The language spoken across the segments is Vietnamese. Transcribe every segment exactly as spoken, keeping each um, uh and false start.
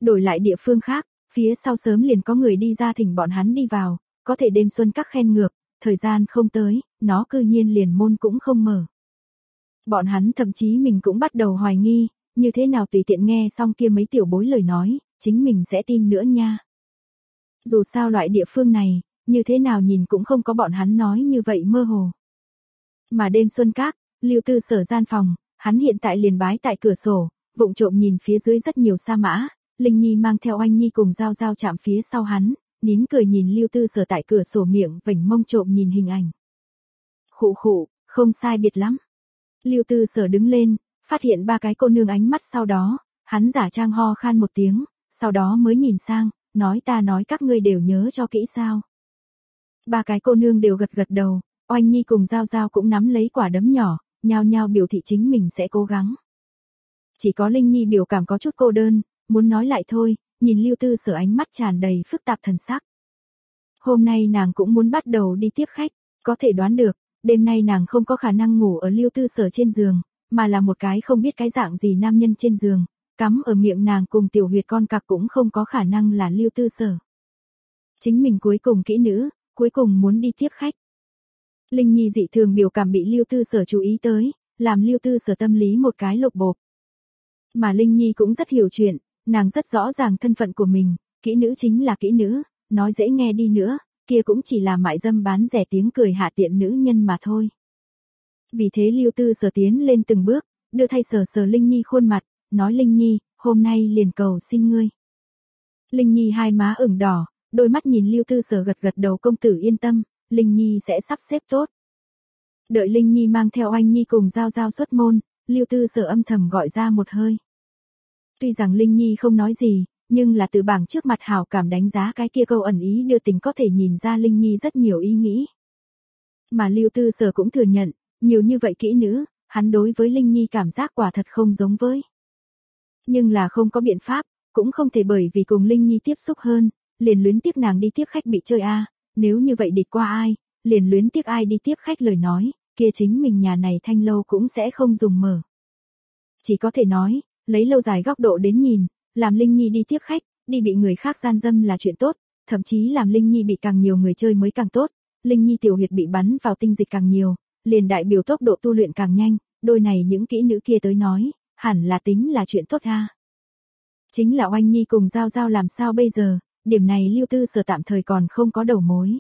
Đổi lại địa phương khác, phía sau sớm liền có người đi ra thỉnh bọn hắn đi vào, có thể đêm xuân các khen ngược, thời gian không tới, nó cư nhiên liền môn cũng không mở. Bọn hắn thậm chí mình cũng bắt đầu hoài nghi, như thế nào tùy tiện nghe xong kia mấy tiểu bối lời nói, chính mình sẽ tin nữa nha. Dù sao loại địa phương này, như thế nào nhìn cũng không có bọn hắn nói như vậy mơ hồ. Mà đêm xuân các, Lưu Tư Sở gian phòng, hắn hiện tại liền bái tại cửa sổ, vụng trộm nhìn phía dưới rất nhiều sa mã, Linh Nhi mang theo Oanh Nhi cùng Giao Giao chạm phía sau hắn, nín cười nhìn Lưu Tư Sở tại cửa sổ miệng vểnh mông trộm nhìn hình ảnh. Khụ khụ, không sai biệt lắm. Lưu Tư Sở đứng lên, phát hiện ba cái cô nương ánh mắt sau đó, hắn giả trang ho khan một tiếng, sau đó mới nhìn sang, nói ta nói các ngươi đều nhớ cho kỹ sao. Ba cái cô nương đều gật gật đầu, Oanh Nhi cùng Giao Giao cũng nắm lấy quả đấm nhỏ, nhao nhao biểu thị chính mình sẽ cố gắng. Chỉ có Linh Nhi biểu cảm có chút cô đơn, muốn nói lại thôi, nhìn Lưu Tư Sở ánh mắt tràn đầy phức tạp thần sắc. Hôm nay nàng cũng muốn bắt đầu đi tiếp khách, có thể đoán được, đêm nay nàng không có khả năng ngủ ở Lưu Tư Sở trên giường, mà là một cái không biết cái dạng gì nam nhân trên giường, cắm ở miệng nàng cùng tiểu huyệt con cặc cũng không có khả năng là Lưu Tư Sở. Chính mình cuối cùng kỹ nữ, cuối cùng muốn đi tiếp khách. Linh Nhi dị thường biểu cảm bị Lưu Tư Sở chú ý tới, làm Lưu Tư Sở tâm lý một cái lột bộp. Mà Linh Nhi cũng rất hiểu chuyện, nàng rất rõ ràng thân phận của mình, kỹ nữ chính là kỹ nữ, nói dễ nghe đi nữa, kia cũng chỉ là mại dâm bán rẻ tiếng cười hạ tiện nữ nhân mà thôi. Vì thế Lưu Tư Sở tiến lên từng bước, đưa thay sờ sờ Linh Nhi khuôn mặt, nói Linh Nhi, hôm nay liền cầu xin ngươi. Linh Nhi hai má ửng đỏ, đôi mắt nhìn Lưu Tư Sở gật gật đầu công tử yên tâm, Linh Nhi sẽ sắp xếp tốt. Đợi Linh Nhi mang theo Oanh Nhi cùng Giao Giao xuất môn, Lưu Tư Sở âm thầm gọi ra một hơi. Tuy rằng Linh Nhi không nói gì, nhưng là từ bảng trước mặt hảo cảm đánh giá cái kia câu ẩn ý đưa tình có thể nhìn ra Linh Nhi rất nhiều ý nghĩ. Mà Lưu Tư Sở cũng thừa nhận, nhiều như vậy kỹ nữ, hắn đối với Linh Nhi cảm giác quả thật không giống với. Nhưng là không có biện pháp, cũng không thể bởi vì cùng Linh Nhi tiếp xúc hơn, liền luyến tiếc nàng đi tiếp khách bị chơi a, nếu như vậy địch qua ai, liền luyến tiếc ai đi tiếp khách lời nói, kia chính mình nhà này thanh lâu cũng sẽ không dùng mở. Chỉ có thể nói, lấy lâu dài góc độ đến nhìn, làm Linh Nhi đi tiếp khách, đi bị người khác gian dâm là chuyện tốt, thậm chí làm Linh Nhi bị càng nhiều người chơi mới càng tốt, Linh Nhi tiểu huyệt bị bắn vào tinh dịch càng nhiều, liền đại biểu tốc độ tu luyện càng nhanh, đôi này những kỹ nữ kia tới nói, hẳn là tính là chuyện tốt ha. Chính là Oanh Nhi cùng Giao Giao làm sao bây giờ, điểm này Lưu Tư Sở tạm thời còn không có đầu mối.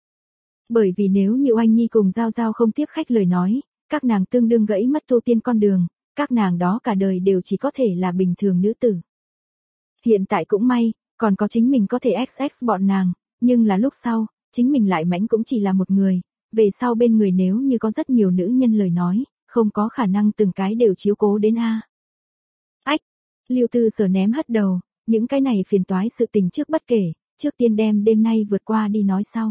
Bởi vì nếu như Oanh Nhi cùng Giao Giao không tiếp khách lời nói, các nàng tương đương gãy mất tu tiên con đường, các nàng đó cả đời đều chỉ có thể là bình thường nữ tử. Hiện tại cũng may, còn có chính mình có thể ích ích bọn nàng, nhưng là lúc sau, chính mình lại mãnh cũng chỉ là một người, về sau bên người nếu như có rất nhiều nữ nhân lời nói, không có khả năng từng cái đều chiếu cố đến a. Ách, Lưu Tư Sở ném hất đầu, những cái này phiền toái sự tình trước bất kể, trước tiên đem đêm nay vượt qua đi nói sau.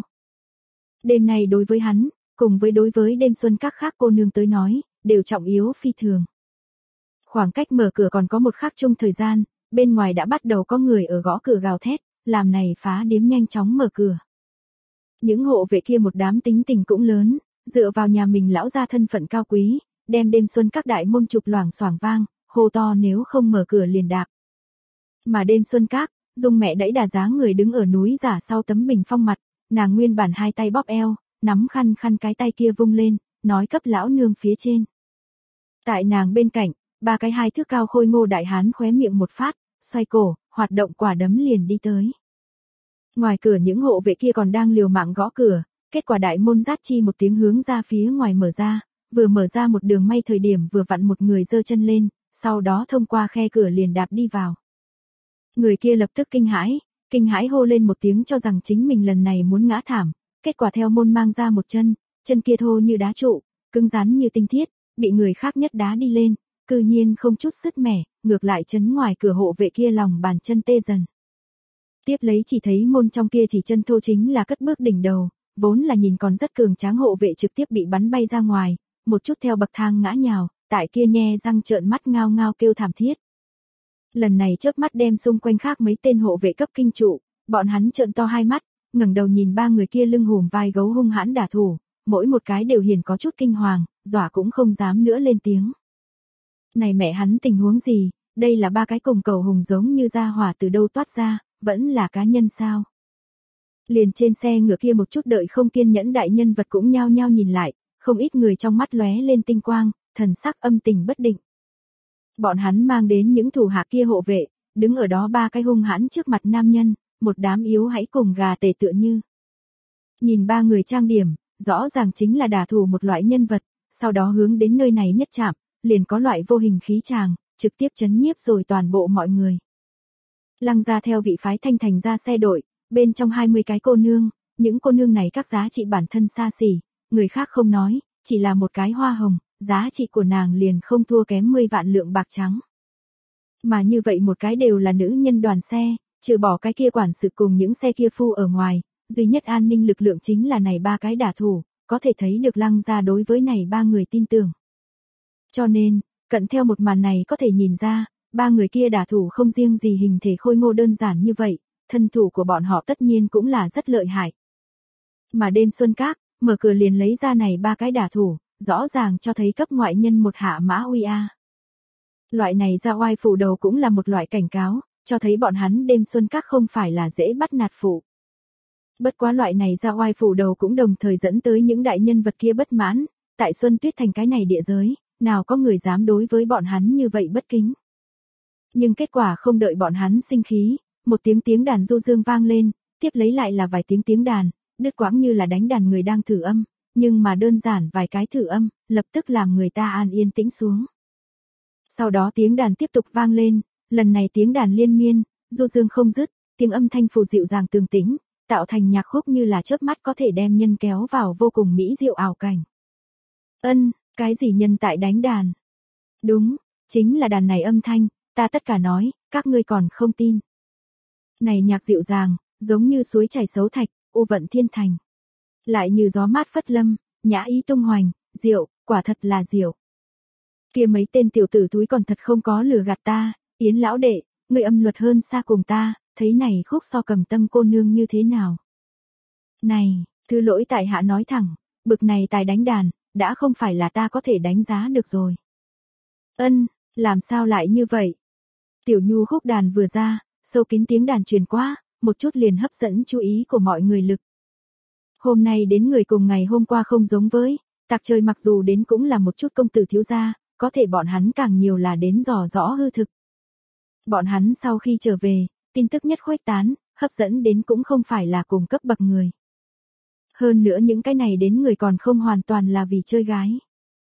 Đêm nay đối với hắn, cùng với đối với đêm xuân các khác cô nương tới nói, đều trọng yếu phi thường. Khoảng cách mở cửa còn có một khắc chung thời gian, bên ngoài đã bắt đầu có người ở gõ cửa gào thét, làm này phá điếm nhanh chóng mở cửa. Những hộ vệ kia một đám tính tình cũng lớn, dựa vào nhà mình lão gia thân phận cao quý, đem đêm xuân các đại môn chụp loảng xoảng vang, hô to nếu không mở cửa liền đạp. Mà đêm xuân các, Dung mẹ đẩy đà dáng người đứng ở núi giả sau tấm bình phong mặt, nàng nguyên bản hai tay bóp eo, nắm khăn khăn cái tay kia vung lên, nói cấp lão nương phía trên. Tại nàng bên cạnh, ba cái hai thước cao khôi ngô đại hán khóe miệng một phát, xoay cổ, hoạt động quả đấm liền đi tới. Ngoài cửa những hộ vệ kia còn đang liều mạng gõ cửa, kết quả đại môn rát chi một tiếng hướng ra phía ngoài mở ra, vừa mở ra một đường may thời điểm vừa vặn một người giơ chân lên, sau đó thông qua khe cửa liền đạp đi vào. Người kia lập tức kinh hãi, kinh hãi hô lên một tiếng cho rằng chính mình lần này muốn ngã thảm, kết quả theo môn mang ra một chân, chân kia thô như đá trụ, cứng rắn như tinh thiết, bị người khác nhất đá đi lên, cư nhiên không chút sứt mẻ, ngược lại chấn ngoài cửa hộ vệ kia lòng bàn chân tê dần. Tiếp lấy chỉ thấy môn trong kia chỉ chân thô chính là cất bước đỉnh đầu, vốn là nhìn còn rất cường tráng hộ vệ trực tiếp bị bắn bay ra ngoài, một chút theo bậc thang ngã nhào, tại kia nhe răng trợn mắt ngao ngao kêu thảm thiết. Lần này chớp mắt đem xung quanh khác mấy tên hộ vệ cấp kinh trụ, bọn hắn trợn to hai mắt, ngẩng đầu nhìn ba người kia lưng hùm vai gấu hung hãn đả thủ, mỗi một cái đều hiển có chút kinh hoàng, dọa cũng không dám nữa lên tiếng. Này mẹ hắn tình huống gì, đây là ba cái cùng cầu hùng giống như ra hỏa từ đâu toát ra, vẫn là cá nhân sao? Liền trên xe ngựa kia một chút đợi không kiên nhẫn đại nhân vật cũng nhao nhao nhìn lại, không ít người trong mắt lóe lên tinh quang, thần sắc âm tình bất định. Bọn hắn mang đến những thủ hạ kia hộ vệ, đứng ở đó ba cái hung hãn trước mặt nam nhân, một đám yếu hãy cùng gà tể tựa như. Nhìn ba người trang điểm, rõ ràng chính là đả thủ một loại nhân vật, sau đó hướng đến nơi này nhất chạm, liền có loại vô hình khí tràng, trực tiếp chấn nhiếp rồi toàn bộ mọi người. Lăng gia theo vị phái Thanh Thành ra xe đội, bên trong hai mươi cái cô nương, những cô nương này các giá trị bản thân xa xỉ, người khác không nói, chỉ là một cái hoa hồng, giá trị của nàng liền không thua kém mười vạn lượng bạc trắng. Mà như vậy một cái đều là nữ nhân đoàn xe, trừ bỏ cái kia quản sự cùng những xe kia phu ở ngoài, duy nhất an ninh lực lượng chính là này ba cái đả thủ, có thể thấy được Lăng gia đối với này ba người tin tưởng. Cho nên, cận theo một màn này có thể nhìn ra, ba người kia đả thủ không riêng gì hình thể khôi ngô đơn giản như vậy, thân thủ của bọn họ tất nhiên cũng là rất lợi hại. Mà đêm xuân các, mở cửa liền lấy ra này ba cái đả thủ, rõ ràng cho thấy cấp ngoại nhân một hạ mã uy a. Loại này ra oai phủ đầu cũng là một loại cảnh cáo, cho thấy bọn hắn đêm xuân các không phải là dễ bắt nạt phụ. Bất quá loại này ra oai phủ đầu cũng đồng thời dẫn tới những đại nhân vật kia bất mãn, tại Xuân Tuyết Thành cái này địa giới, nào có người dám đối với bọn hắn như vậy bất kính. Nhưng kết quả không đợi bọn hắn sinh khí, một tiếng tiếng đàn du dương vang lên, tiếp lấy lại là vài tiếng tiếng đàn, đứt quãng như là đánh đàn người đang thử âm, nhưng mà đơn giản vài cái thử âm, lập tức làm người ta an yên tĩnh xuống. Sau đó tiếng đàn tiếp tục vang lên, lần này tiếng đàn liên miên, du dương không dứt, tiếng âm thanh phù dịu dàng tường tĩnh, tạo thành nhạc khúc như là chớp mắt có thể đem nhân kéo vào vô cùng mỹ diệu ảo cảnh. Ân, cái gì nhân tại đánh đàn? Đúng, chính là đàn này âm thanh, ta tất cả nói, các ngươi còn không tin. Này nhạc dịu dàng, giống như suối chảy xấu thạch, u vận thiên thành. Lại như gió mát phất lâm, nhã ý tung hoành, diệu, quả thật là diệu. Kia mấy tên tiểu tử túi còn thật không có lừa gạt ta, Yến lão đệ, người âm luật hơn xa cùng ta, thấy này khúc so Cầm Tâm cô nương như thế nào? Này, thứ lỗi tại hạ nói thẳng, bực này tài đánh đàn, đã không phải là ta có thể đánh giá được rồi. Ân, làm sao lại như vậy? Tiểu Nhu khúc đàn vừa ra, sâu kín tiếng đàn truyền qua, một chút liền hấp dẫn chú ý của mọi người lực. Hôm nay đến người cùng ngày hôm qua không giống với, tạc trời mặc dù đến cũng là một chút công tử thiếu gia, có thể bọn hắn càng nhiều là đến dò rõ hư thực. Bọn hắn sau khi trở về, tin tức nhất khuếch tán, hấp dẫn đến cũng không phải là cùng cấp bậc người. Hơn nữa những cái này đến người còn không hoàn toàn là vì chơi gái.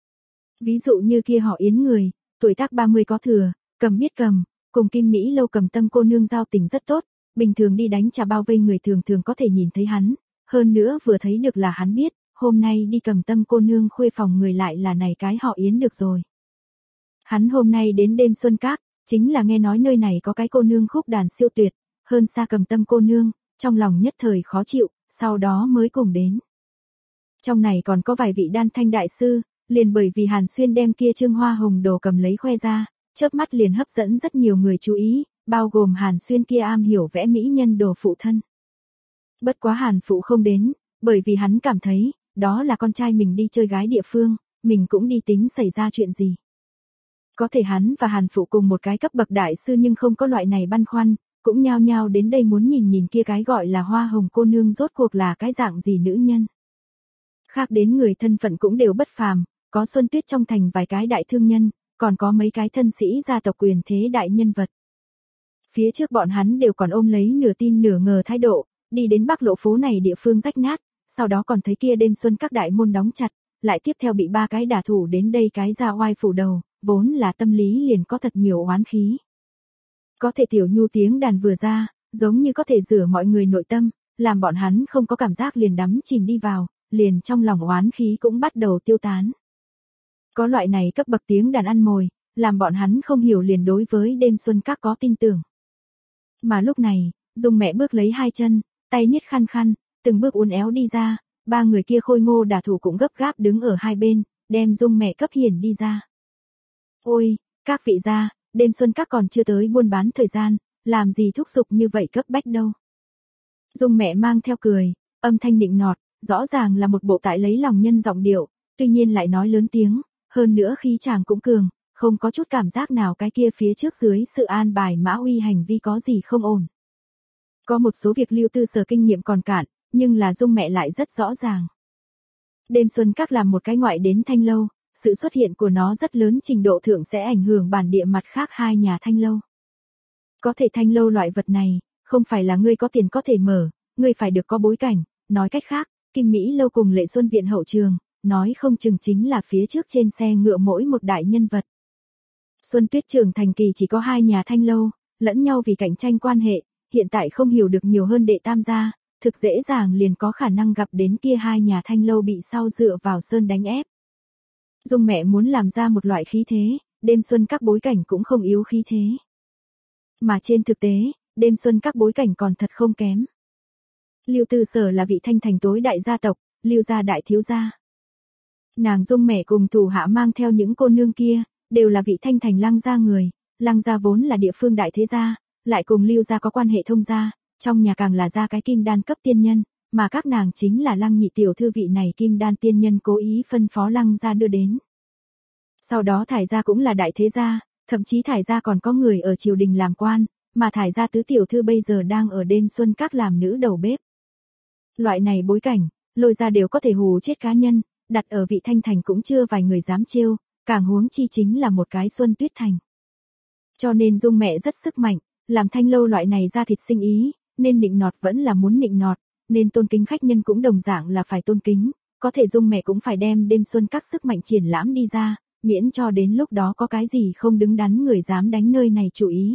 Ví dụ như kia họ Yến người, tuổi tác ba mươi có thừa, cầm biết cầm, cùng Kim Mỹ Lâu Cầm Tâm cô nương giao tình rất tốt, bình thường đi đánh trà bao vây người thường thường có thể nhìn thấy hắn, hơn nữa vừa thấy được là hắn biết, hôm nay đi Cầm Tâm cô nương khuê phòng người lại là này cái họ Yến được rồi. Hắn hôm nay đến đêm xuân các, chính là nghe nói nơi này có cái cô nương khúc đàn siêu tuyệt, hơn xa Cầm Tâm cô nương, trong lòng nhất thời khó chịu, sau đó mới cùng đến. Trong này còn có vài vị đan thanh đại sư, liền bởi vì Hàn Xuyên đem kia trương hoa hồng đồ cầm lấy khoe ra, chớp mắt liền hấp dẫn rất nhiều người chú ý, bao gồm Hàn Xuyên kia am hiểu vẽ mỹ nhân đồ phụ thân. Bất quá Hàn phụ không đến, bởi vì hắn cảm thấy, đó là con trai mình đi chơi gái địa phương, mình cũng đi tính xảy ra chuyện gì. Có thể hắn và Hàn phụ cùng một cái cấp bậc đại sư nhưng không có loại này băn khoăn, cũng nhao nhao đến đây muốn nhìn nhìn kia cái gọi là hoa hồng cô nương rốt cuộc là cái dạng gì nữ nhân. Khác đến người thân phận cũng đều bất phàm, có Xuân Tuyết trong thành vài cái đại thương nhân, còn có mấy cái thân sĩ gia tộc quyền thế đại nhân vật. Phía trước bọn hắn đều còn ôm lấy nửa tin nửa ngờ thái độ, đi đến Bắc Lộ phố này địa phương rách nát, sau đó còn thấy kia đêm xuân các đại môn đóng chặt, lại tiếp theo bị ba cái đả thủ đến đây cái ra oai phủ đầu, vốn là tâm lý liền có thật nhiều oán khí. Có thể Tiểu Nhu tiếng đàn vừa ra, giống như có thể rửa mọi người nội tâm, làm bọn hắn không có cảm giác liền đắm chìm đi vào, liền trong lòng oán khí cũng bắt đầu tiêu tán. Có loại này cấp bậc tiếng đàn ăn mồi, làm bọn hắn không hiểu liền đối với đêm xuân các có tin tưởng. Mà lúc này, Dung mẹ bước lấy hai chân, tay niết khăn khăn, từng bước uốn éo đi ra, ba người kia khôi ngô đả thủ cũng gấp gáp đứng ở hai bên, đem Dung mẹ cấp hiển đi ra. Ôi, các vị gia, đêm xuân các còn chưa tới buôn bán thời gian, làm gì thúc giục như vậy cấp bách đâu. Dung mẹ mang theo cười, âm thanh nịnh nọt, rõ ràng là một bộ tại lấy lòng nhân giọng điệu, tuy nhiên lại nói lớn tiếng, hơn nữa khí chàng cũng cường, không có chút cảm giác nào cái kia phía trước dưới sự an bài Mã Uy hành vi có gì không ổn. Có một số việc Lưu Tư Sở kinh nghiệm còn cạn, nhưng là Dung mẹ lại rất rõ ràng. Đêm Xuân Các làm một cái ngoại đến Thanh Lâu, sự xuất hiện của nó rất lớn trình độ thượng sẽ ảnh hưởng bản địa mặt khác hai nhà Thanh Lâu. Có thể Thanh Lâu loại vật này, không phải là ngươi có tiền có thể mở, ngươi phải được có bối cảnh, nói cách khác, Kim Mỹ Lâu cùng Lệ Xuân Viện hậu trường, nói không chừng chính là phía trước trên xe ngựa mỗi một đại nhân vật. Xuân Tuyết trưởng thành kỳ chỉ có hai nhà Thanh Lâu, lẫn nhau vì cạnh tranh quan hệ, hiện tại không hiểu được nhiều hơn đệ tam gia, thực dễ dàng liền có khả năng gặp đến kia hai nhà Thanh Lâu bị sau dựa vào sơn đánh ép. Dung mẹ muốn làm ra một loại khí thế, Đêm Xuân Các bối cảnh cũng không yếu khí thế. Mà trên thực tế, Đêm Xuân Các bối cảnh còn thật không kém. Lưu Tư Sở là vị Thanh thành tối đại gia tộc, Lưu gia đại thiếu gia. Nàng Dung mẹ cùng thủ hạ mang theo những cô nương kia, đều là vị Thanh thành Lăng gia người, Lăng gia vốn là địa phương đại thế gia, lại cùng Lưu gia có quan hệ thông gia, trong nhà càng là ra cái kim đan cấp tiên nhân, mà các nàng chính là Lăng nhị tiểu thư vị này kim đan tiên nhân cố ý phân phó Lăng gia đưa đến. Sau đó Thải gia cũng là đại thế gia, thậm chí Thải gia còn có người ở triều đình làm quan, mà Thải gia tứ tiểu thư bây giờ đang ở Đêm Xuân Các làm nữ đầu bếp. Loại này bối cảnh, lôi ra đều có thể hù chết cá nhân, đặt ở vị Thanh thành cũng chưa vài người dám trêu, càng huống chi chính là một cái Xuân Tuyết thành. Cho nên Dung mẹ rất sức mạnh, làm Thanh Lâu loại này ra thịt sinh ý, nên nịnh nọt vẫn là muốn nịnh nọt, nên tôn kính khách nhân cũng đồng dạng là phải tôn kính, có thể Dung mẹ cũng phải đem Đêm Xuân Các sức mạnh triển lãm đi ra, miễn cho đến lúc đó có cái gì không đứng đắn người dám đánh nơi này chủ ý.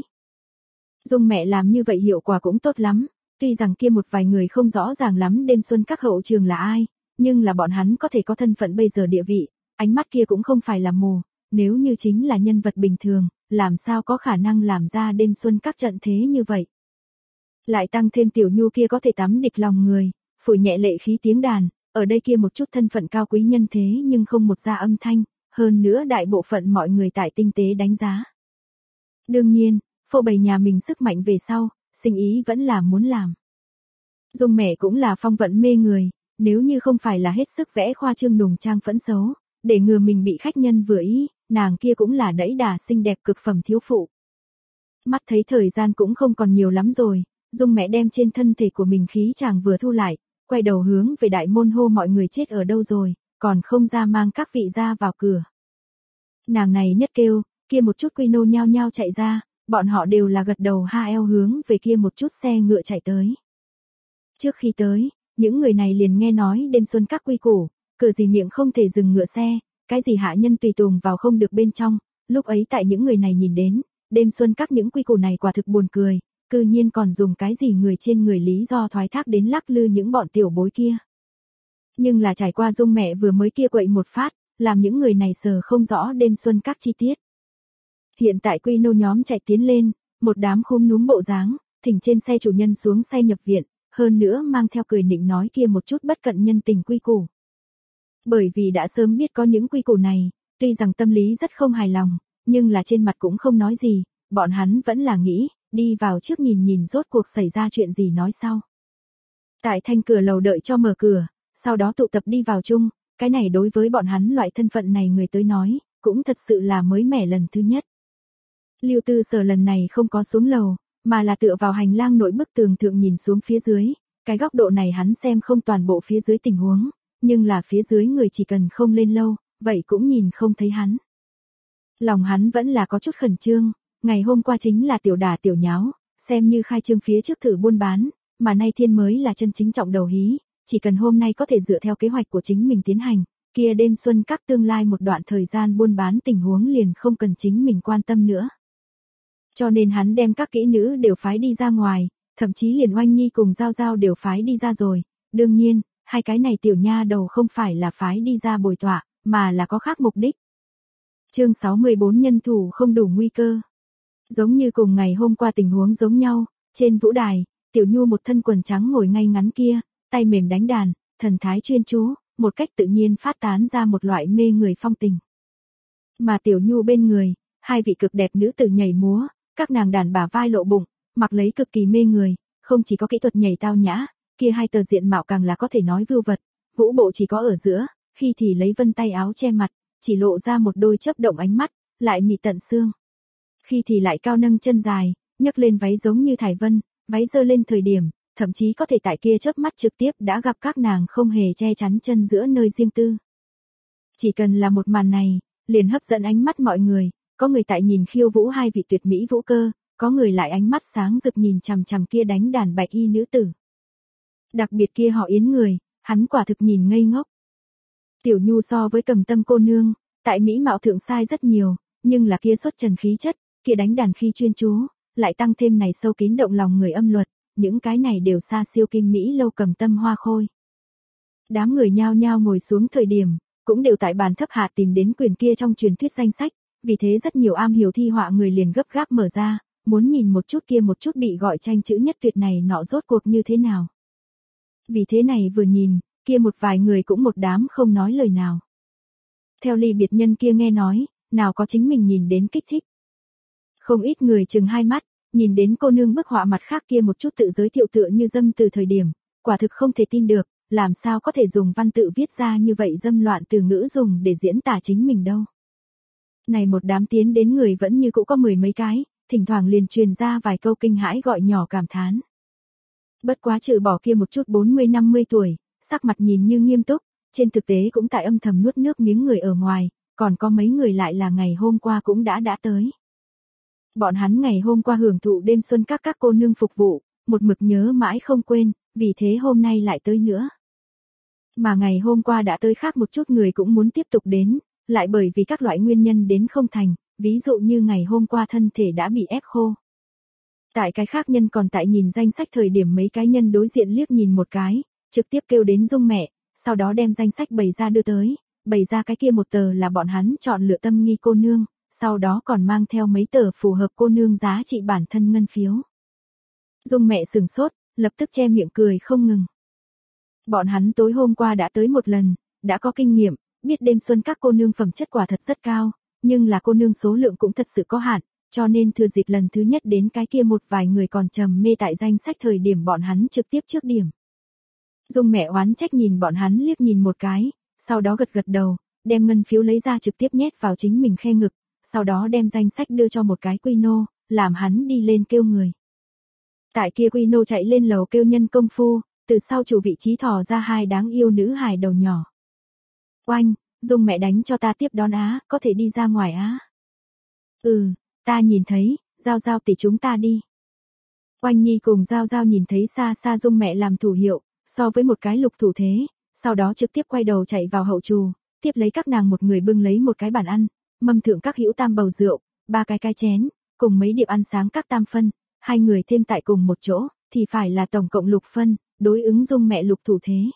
Dung mẹ làm như vậy hiệu quả cũng tốt lắm, tuy rằng kia một vài người không rõ ràng lắm Đêm Xuân Các hậu trường là ai, nhưng là bọn hắn có thể có thân phận bây giờ địa vị, ánh mắt kia cũng không phải là mù, nếu như chính là nhân vật bình thường, làm sao có khả năng làm ra Đêm Xuân Các trận thế như vậy. Lại tăng thêm Tiểu Nhu kia có thể tắm địch lòng người, phủi nhẹ lệ khí tiếng đàn, ở đây kia một chút thân phận cao quý nhân thế nhưng không một ra âm thanh, hơn nữa đại bộ phận mọi người tại tinh tế đánh giá. Đương nhiên, phô bày nhà mình sức mạnh về sau, sinh ý vẫn là muốn làm. Dung mẹ cũng là phong vận mê người, nếu như không phải là hết sức vẽ khoa trương nùng trang phẫn xấu, để ngừa mình bị khách nhân vừa ý, nàng kia cũng là đẫy đà xinh đẹp cực phẩm thiếu phụ. Mắt thấy thời gian cũng không còn nhiều lắm rồi, Dung mẹ đem trên thân thể của mình khí chàng vừa thu lại, quay đầu hướng về đại môn hô mọi người chết ở đâu rồi, còn không ra mang các vị ra vào cửa. Nàng này nhất kêu, kia một chút quy nô nhao nhao chạy ra, bọn họ đều là gật đầu ha eo hướng về kia một chút xe ngựa chạy tới. Trước khi tới, những người này liền nghe nói Đêm Xuân Các quy củ, cửa gì miệng không thể dừng ngựa xe, cái gì hạ nhân tùy tùng vào không được bên trong, lúc ấy tại những người này nhìn đến, Đêm Xuân Các những quy củ này quả thực buồn cười, cư nhiên còn dùng cái gì người trên người lý do thoái thác đến lắc lư những bọn tiểu bối kia. Nhưng là trải qua Dung mẹ vừa mới kia quậy một phát, làm những người này sờ không rõ Đêm Xuân Các chi tiết. Hiện tại quy nô nhóm chạy tiến lên, một đám khúm núm bộ dáng, thỉnh trên xe chủ nhân xuống xe nhập viện, hơn nữa mang theo cười nịnh nói kia một chút bất cận nhân tình quy củ. Bởi vì đã sớm biết có những quy củ này, tuy rằng tâm lý rất không hài lòng, nhưng là trên mặt cũng không nói gì, bọn hắn vẫn là nghĩ, đi vào trước nhìn nhìn rốt cuộc xảy ra chuyện gì nói sau. Tại thanh cửa lầu đợi cho mở cửa, sau đó tụ tập đi vào chung, cái này đối với bọn hắn loại thân phận này người tới nói, cũng thật sự là mới mẻ lần thứ nhất. Lưu Tư Sở lần này không có xuống lầu, mà là tựa vào hành lang nội bức tường thượng nhìn xuống phía dưới, cái góc độ này hắn xem không toàn bộ phía dưới tình huống, nhưng là phía dưới người chỉ cần không lên lâu, vậy cũng nhìn không thấy hắn. Lòng hắn vẫn là có chút khẩn trương, ngày hôm qua chính là tiểu đả tiểu nháo, xem như khai trương phía trước thử buôn bán, mà nay thiên mới là chân chính trọng đầu hí, chỉ cần hôm nay có thể dựa theo kế hoạch của chính mình tiến hành, kia Đêm Xuân Các tương lai một đoạn thời gian buôn bán tình huống liền không cần chính mình quan tâm nữa. Cho nên hắn đem các kỹ nữ đều phái đi ra ngoài, thậm chí liền Oanh Nhi cùng Giao Giao đều phái đi ra rồi, đương nhiên, hai cái này tiểu nha đầu không phải là phái đi ra bồi tọa, mà là có khác mục đích. Chương sáu mươi bốn nhân thủ không đủ nguy cơ. Giống như cùng ngày hôm qua tình huống giống nhau, trên vũ đài, Tiểu Nhu một thân quần trắng ngồi ngay ngắn kia, tay mềm đánh đàn, thần thái chuyên chú, một cách tự nhiên phát tán ra một loại mê người phong tình. Mà Tiểu Nhu bên người, hai vị cực đẹp nữ tử nhảy múa, các nàng đàn bả vai lộ bụng, mặc lấy cực kỳ mê người, không chỉ có kỹ thuật nhảy tao nhã, kia hai tờ diện mạo càng là có thể nói vưu vật, vũ bộ chỉ có ở giữa, khi thì lấy vân tay áo che mặt, chỉ lộ ra một đôi chớp động ánh mắt, lại mị tận xương. Khi thì lại cao nâng chân dài, nhấc lên váy giống như thải vân, váy giơ lên thời điểm, thậm chí có thể tại kia chớp mắt trực tiếp đã gặp các nàng không hề che chắn chân giữa nơi riêng tư. Chỉ cần là một màn này, liền hấp dẫn ánh mắt mọi người, có người tại nhìn khiêu vũ hai vị tuyệt mỹ vũ cơ, có người lại ánh mắt sáng rực nhìn chằm chằm kia đánh đàn bạch y nữ tử. Đặc biệt kia họ Yến người, hắn quả thực nhìn ngây ngốc. Tiểu Nhu so với Cầm Tâm cô nương, tại mỹ mạo thượng sai rất nhiều, nhưng là kia xuất trần khí chất, kia đánh đàn khi chuyên chú, lại tăng thêm này sâu kín động lòng người âm luật, những cái này đều xa siêu Kim Mỹ Lâu Cầm Tâm Hoa Khôi. Đám người nhao nhao ngồi xuống thời điểm, cũng đều tại bàn thấp hạ tìm đến quyền kia trong truyền thuyết danh sách, vì thế rất nhiều am hiểu thi họa người liền gấp gáp mở ra, muốn nhìn một chút kia một chút bị gọi tranh chữ nhất tuyệt này nọ rốt cuộc như thế nào. Vì thế này vừa nhìn, kia một vài người cũng một đám không nói lời nào. Theo ly biệt nhân kia nghe nói, nào có chính mình nhìn đến kích thích. Không ít người chừng hai mắt, nhìn đến cô nương bức họa mặt khác kia một chút tự giới thiệu tựa như dâm từ thời điểm, quả thực không thể tin được, làm sao có thể dùng văn tự viết ra như vậy dâm loạn từ ngữ dùng để diễn tả chính mình đâu. Này một đám tiến đến người vẫn như cũ có mười mấy cái, thỉnh thoảng liền truyền ra vài câu kinh hãi gọi nhỏ cảm thán. Bất quá trừ bỏ kia một chút bốn mươi năm mươi tuổi, sắc mặt nhìn như nghiêm túc, trên thực tế cũng tại âm thầm nuốt nước miếng người ở ngoài, còn có mấy người lại là ngày hôm qua cũng đã đã tới. Bọn hắn ngày hôm qua hưởng thụ đêm xuân các các cô nương phục vụ, một mực nhớ mãi không quên, vì thế hôm nay lại tới nữa. Mà ngày hôm qua đã tới khác một chút người cũng muốn tiếp tục đến, lại bởi vì các loại nguyên nhân đến không thành, ví dụ như ngày hôm qua thân thể đã bị ép khô. Tại cái khác nhân còn tại nhìn danh sách thời điểm mấy cái nhân đối diện liếc nhìn một cái, trực tiếp kêu đến Dung mẹ, sau đó đem danh sách bày ra đưa tới, bày ra cái kia một tờ là bọn hắn chọn lựa tâm nghi cô nương, sau đó còn mang theo mấy tờ phù hợp cô nương giá trị bản thân ngân phiếu. Dung mẹ sửng sốt, lập tức che miệng cười không ngừng. Bọn hắn tối hôm qua đã tới một lần, đã có kinh nghiệm, biết đêm xuân các cô nương phẩm chất quả thật rất cao, nhưng là cô nương số lượng cũng thật sự có hạn, cho nên thừa dịp lần thứ nhất đến cái kia một vài người còn trầm mê tại danh sách thời điểm bọn hắn trực tiếp trước điểm. Dung mẹ oán trách nhìn bọn hắn liếc nhìn một cái, sau đó gật gật đầu, đem ngân phiếu lấy ra trực tiếp nhét vào chính mình khe ngực, sau đó đem danh sách đưa cho một cái quy nô, làm hắn đi lên kêu người. Tại kia quy nô chạy lên lầu kêu nhân công phu, từ sau chủ vị trí thò ra hai đáng yêu nữ hài đầu nhỏ. Oanh, Dung mẹ đánh cho ta tiếp đón á, có thể đi ra ngoài á. Ừ, ta nhìn thấy, Giao Giao tỷ chúng ta đi. Oanh Nhi cùng Giao Giao nhìn thấy xa xa Dung mẹ làm thủ hiệu, so với một cái lục thủ thế, sau đó trực tiếp quay đầu chạy vào hậu trù, tiếp lấy các nàng một người bưng lấy một cái bàn ăn, mâm thượng các hữu tam bầu rượu, ba cái cái chén, cùng mấy điệp ăn sáng các tam phân, hai người thêm tại cùng một chỗ, thì phải là tổng cộng lục phân, đối ứng Dung mẹ lục thủ thế.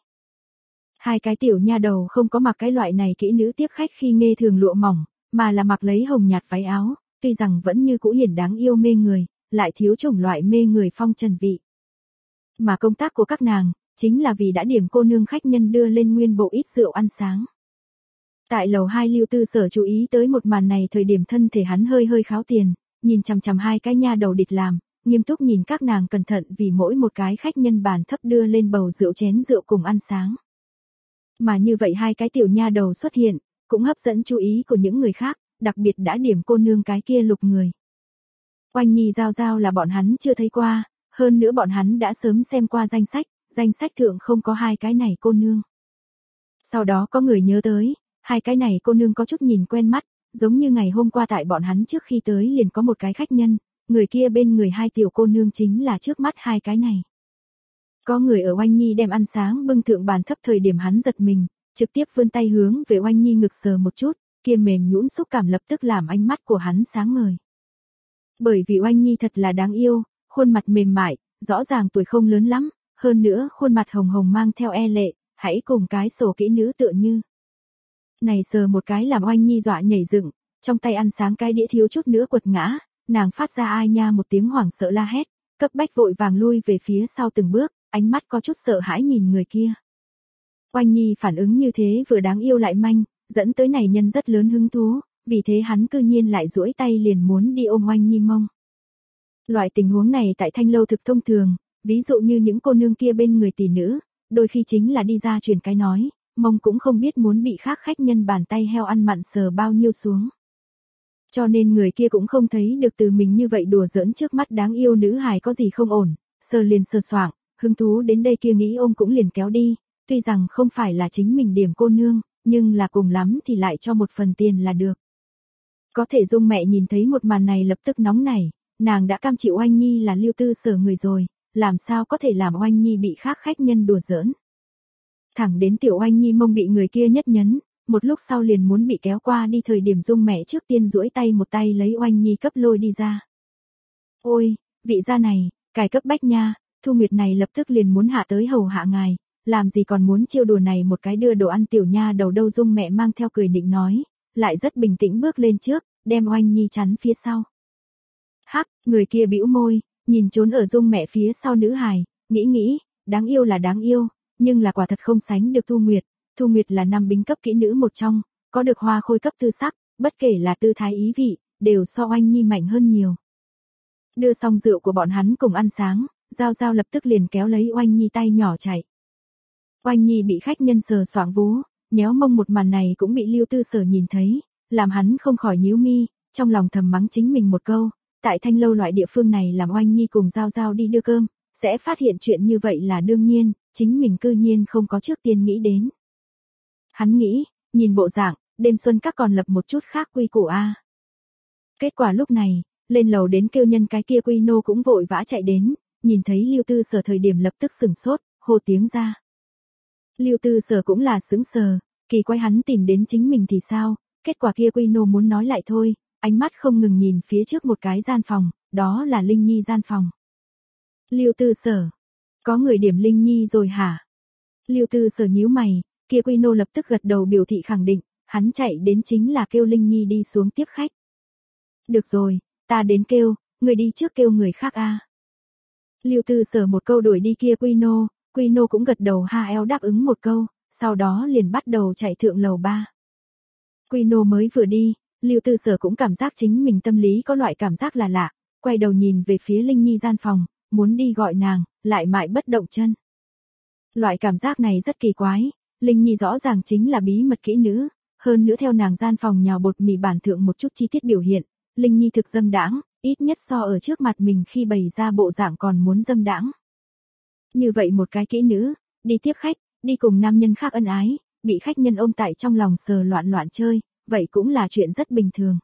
Hai cái tiểu nha đầu không có mặc cái loại này kỹ nữ tiếp khách khi nghe thường lụa mỏng, mà là mặc lấy hồng nhạt váy áo, tuy rằng vẫn như cũ hiển đáng yêu mê người, lại thiếu chủng loại mê người phong trần vị. Mà công tác của các nàng, chính là vì đã điểm cô nương khách nhân đưa lên nguyên bộ ít rượu ăn sáng. Tại lầu hai Lưu Tư Sở chú ý tới một màn này thời điểm thân thể hắn hơi hơi kháo tiền, nhìn chằm chằm hai cái nha đầu địch làm, nghiêm túc nhìn các nàng cẩn thận vì mỗi một cái khách nhân bàn thấp đưa lên bầu rượu chén rượu cùng ăn sáng. Mà như vậy hai cái tiểu nha đầu xuất hiện, cũng hấp dẫn chú ý của những người khác, đặc biệt đã điểm cô nương cái kia lục người. Oanh Nhi Giao Giao là bọn hắn chưa thấy qua, hơn nữa bọn hắn đã sớm xem qua danh sách, danh sách thượng không có hai cái này cô nương. Sau đó có người nhớ tới, hai cái này cô nương có chút nhìn quen mắt, giống như ngày hôm qua tại bọn hắn trước khi tới liền có một cái khách nhân, người kia bên người hai tiểu cô nương chính là trước mắt hai cái này. Có người ở Oanh Nhi đem ăn sáng bưng thượng bàn thấp thời điểm hắn giật mình, trực tiếp vươn tay hướng về Oanh Nhi ngực sờ một chút, kia mềm nhũn xúc cảm lập tức làm ánh mắt của hắn sáng ngời. Bởi vì Oanh Nhi thật là đáng yêu, khuôn mặt mềm mại, rõ ràng tuổi không lớn lắm, hơn nữa khuôn mặt hồng hồng mang theo e lệ, hãy cùng cái sổ kỹ nữ tựa như. Này sờ một cái làm Oanh Nhi dọa nhảy dựng, trong tay ăn sáng cái đĩa thiếu chút nữa quật ngã, nàng phát ra ai nha một tiếng hoảng sợ la hét, cấp bách vội vàng lui về phía sau từng bước, ánh mắt có chút sợ hãi nhìn người kia. Oanh Nhi phản ứng như thế vừa đáng yêu lại manh, dẫn tới này nhân rất lớn hứng thú, vì thế hắn cư nhiên lại duỗi tay liền muốn đi ôm Oanh Nhi mông. Loại tình huống này tại Thanh lâu thực thông thường, ví dụ như những cô nương kia bên người tỷ nữ, đôi khi chính là đi ra truyền cái nói, mông cũng không biết muốn bị khác khách nhân bàn tay heo ăn mặn sờ bao nhiêu xuống. Cho nên người kia cũng không thấy được từ mình như vậy đùa giỡn trước mắt đáng yêu nữ hài có gì không ổn, sờ liền sờ soạng, hứng thú đến đây kia nghĩ ôm cũng liền kéo đi, tuy rằng không phải là chính mình điểm cô nương, nhưng là cùng lắm thì lại cho một phần tiền là được. Có thể Dung mẹ nhìn thấy một màn này lập tức nóng nảy, nàng đã cam chịu Oanh Nhi là Lưu Tư Sở người rồi, làm sao có thể làm Oanh Nhi bị khác khách nhân đùa giỡn. Thẳng đến tiểu Oanh Nhi mông bị người kia nhất nhấn, một lúc sau liền muốn bị kéo qua đi thời điểm Dung mẹ trước tiên duỗi tay một tay lấy Oanh Nhi cấp lôi đi ra. Ôi, vị gia này, cài cấp bách nha, Thu Nguyệt này lập tức liền muốn hạ tới hầu hạ ngài, làm gì còn muốn chiêu đùa này một cái đưa đồ ăn tiểu nha đầu đâu. Dung mẹ mang theo cười định nói, lại rất bình tĩnh bước lên trước, đem Oanh Nhi chắn phía sau. Hắc, người kia bĩu môi, nhìn trốn ở Dung mẹ phía sau nữ hài, nghĩ nghĩ, đáng yêu là đáng yêu, nhưng là quả thật không sánh được Thu Nguyệt. Thu Nguyệt là năm bính cấp kỹ nữ một trong, có được hoa khôi cấp tư sắc, bất kể là tư thái ý vị, đều so Oanh Nhi mạnh hơn nhiều. Đưa xong rượu của bọn hắn cùng ăn sáng, Giao Giao lập tức liền kéo lấy Oanh Nhi tay nhỏ chạy. Oanh Nhi bị khách nhân sờ soạng vú, nhéo mông một màn này cũng bị Lưu Tư Sở nhìn thấy, làm hắn không khỏi nhíu mi, trong lòng thầm mắng chính mình một câu, tại Thanh Lâu loại địa phương này làm Oanh Nhi cùng Giao Giao đi đưa cơm, sẽ phát hiện chuyện như vậy là đương nhiên, chính mình cư nhiên không có trước tiên nghĩ đến. Hắn nghĩ, nhìn bộ dạng, đêm xuân các còn lập một chút khác quy củ a. Kết quả lúc này, lên lầu đến kêu nhân cái kia Quy Nô cũng vội vã chạy đến, nhìn thấy Lưu Tư Sở thời điểm lập tức sửng sốt, hô tiếng ra. Lưu Tư Sở cũng là sững sờ, kỳ quái hắn tìm đến chính mình thì sao, kết quả kia Quy Nô muốn nói lại thôi, ánh mắt không ngừng nhìn phía trước một cái gian phòng, đó là Linh Nhi gian phòng. Lưu Tư Sở, có người điểm Linh Nhi rồi hả? Lưu Tư Sở nhíu mày, kia Quy Nô lập tức gật đầu biểu thị khẳng định, hắn chạy đến chính là kêu Linh Nhi đi xuống tiếp khách. Được rồi, ta đến kêu, người đi trước kêu người khác a. Lưu Tư Sở một câu đuổi đi kia Quy Nô, Quy Nô cũng gật đầu ha eo đáp ứng một câu, sau đó liền bắt đầu chạy thượng lầu ba. Quy Nô mới vừa đi, Lưu Tư Sở cũng cảm giác chính mình tâm lý có loại cảm giác là lạ, quay đầu nhìn về phía Linh Nhi gian phòng, muốn đi gọi nàng, lại mãi bất động chân. Loại cảm giác này rất kỳ quái, Linh Nhi rõ ràng chính là bí mật kỹ nữ, hơn nữa theo nàng gian phòng nhào bột mì bản thượng một chút chi tiết biểu hiện, Linh Nhi thực dâm đãng, ít nhất so ở trước mặt mình khi bày ra bộ dạng còn muốn dâm đãng. Như vậy một cái kỹ nữ, đi tiếp khách, đi cùng nam nhân khác ân ái, bị khách nhân ôm tại trong lòng sờ loạn loạn chơi, vậy cũng là chuyện rất bình thường.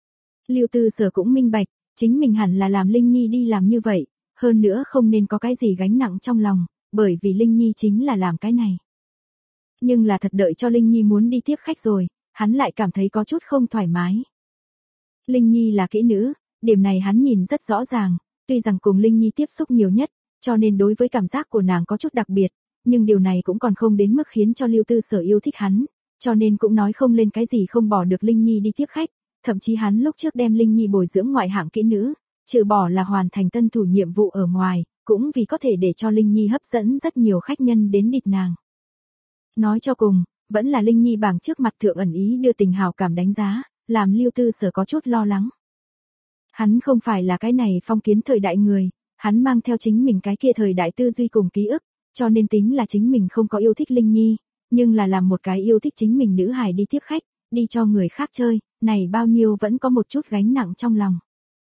Lưu Tư Sở cũng minh bạch, chính mình hẳn là làm Linh Nhi đi làm như vậy, hơn nữa không nên có cái gì gánh nặng trong lòng, bởi vì Linh Nhi chính là làm cái này. Nhưng là thật đợi cho Linh Nhi muốn đi tiếp khách rồi, hắn lại cảm thấy có chút không thoải mái. Linh Nhi là kỹ nữ, điểm này hắn nhìn rất rõ ràng, tuy rằng cùng Linh Nhi tiếp xúc nhiều nhất, cho nên đối với cảm giác của nàng có chút đặc biệt, nhưng điều này cũng còn không đến mức khiến cho Lưu Tư Sở yêu thích hắn, cho nên cũng nói không lên cái gì không bỏ được Linh Nhi đi tiếp khách, thậm chí hắn lúc trước đem Linh Nhi bồi dưỡng ngoại hạng kỹ nữ, trừ bỏ là hoàn thành tân thủ nhiệm vụ ở ngoài, cũng vì có thể để cho Linh Nhi hấp dẫn rất nhiều khách nhân đến địt nàng. Nói cho cùng, vẫn là Linh Nhi bảng trước mặt thượng ẩn ý đưa tình hào cảm đánh giá, làm Lưu Tư Sở có chút lo lắng. Hắn không phải là cái này phong kiến thời đại người, hắn mang theo chính mình cái kia thời đại tư duy cùng ký ức, cho nên tính là chính mình không có yêu thích Linh Nhi, nhưng là làm một cái yêu thích chính mình nữ hài đi tiếp khách, đi cho người khác chơi, này bao nhiêu vẫn có một chút gánh nặng trong lòng.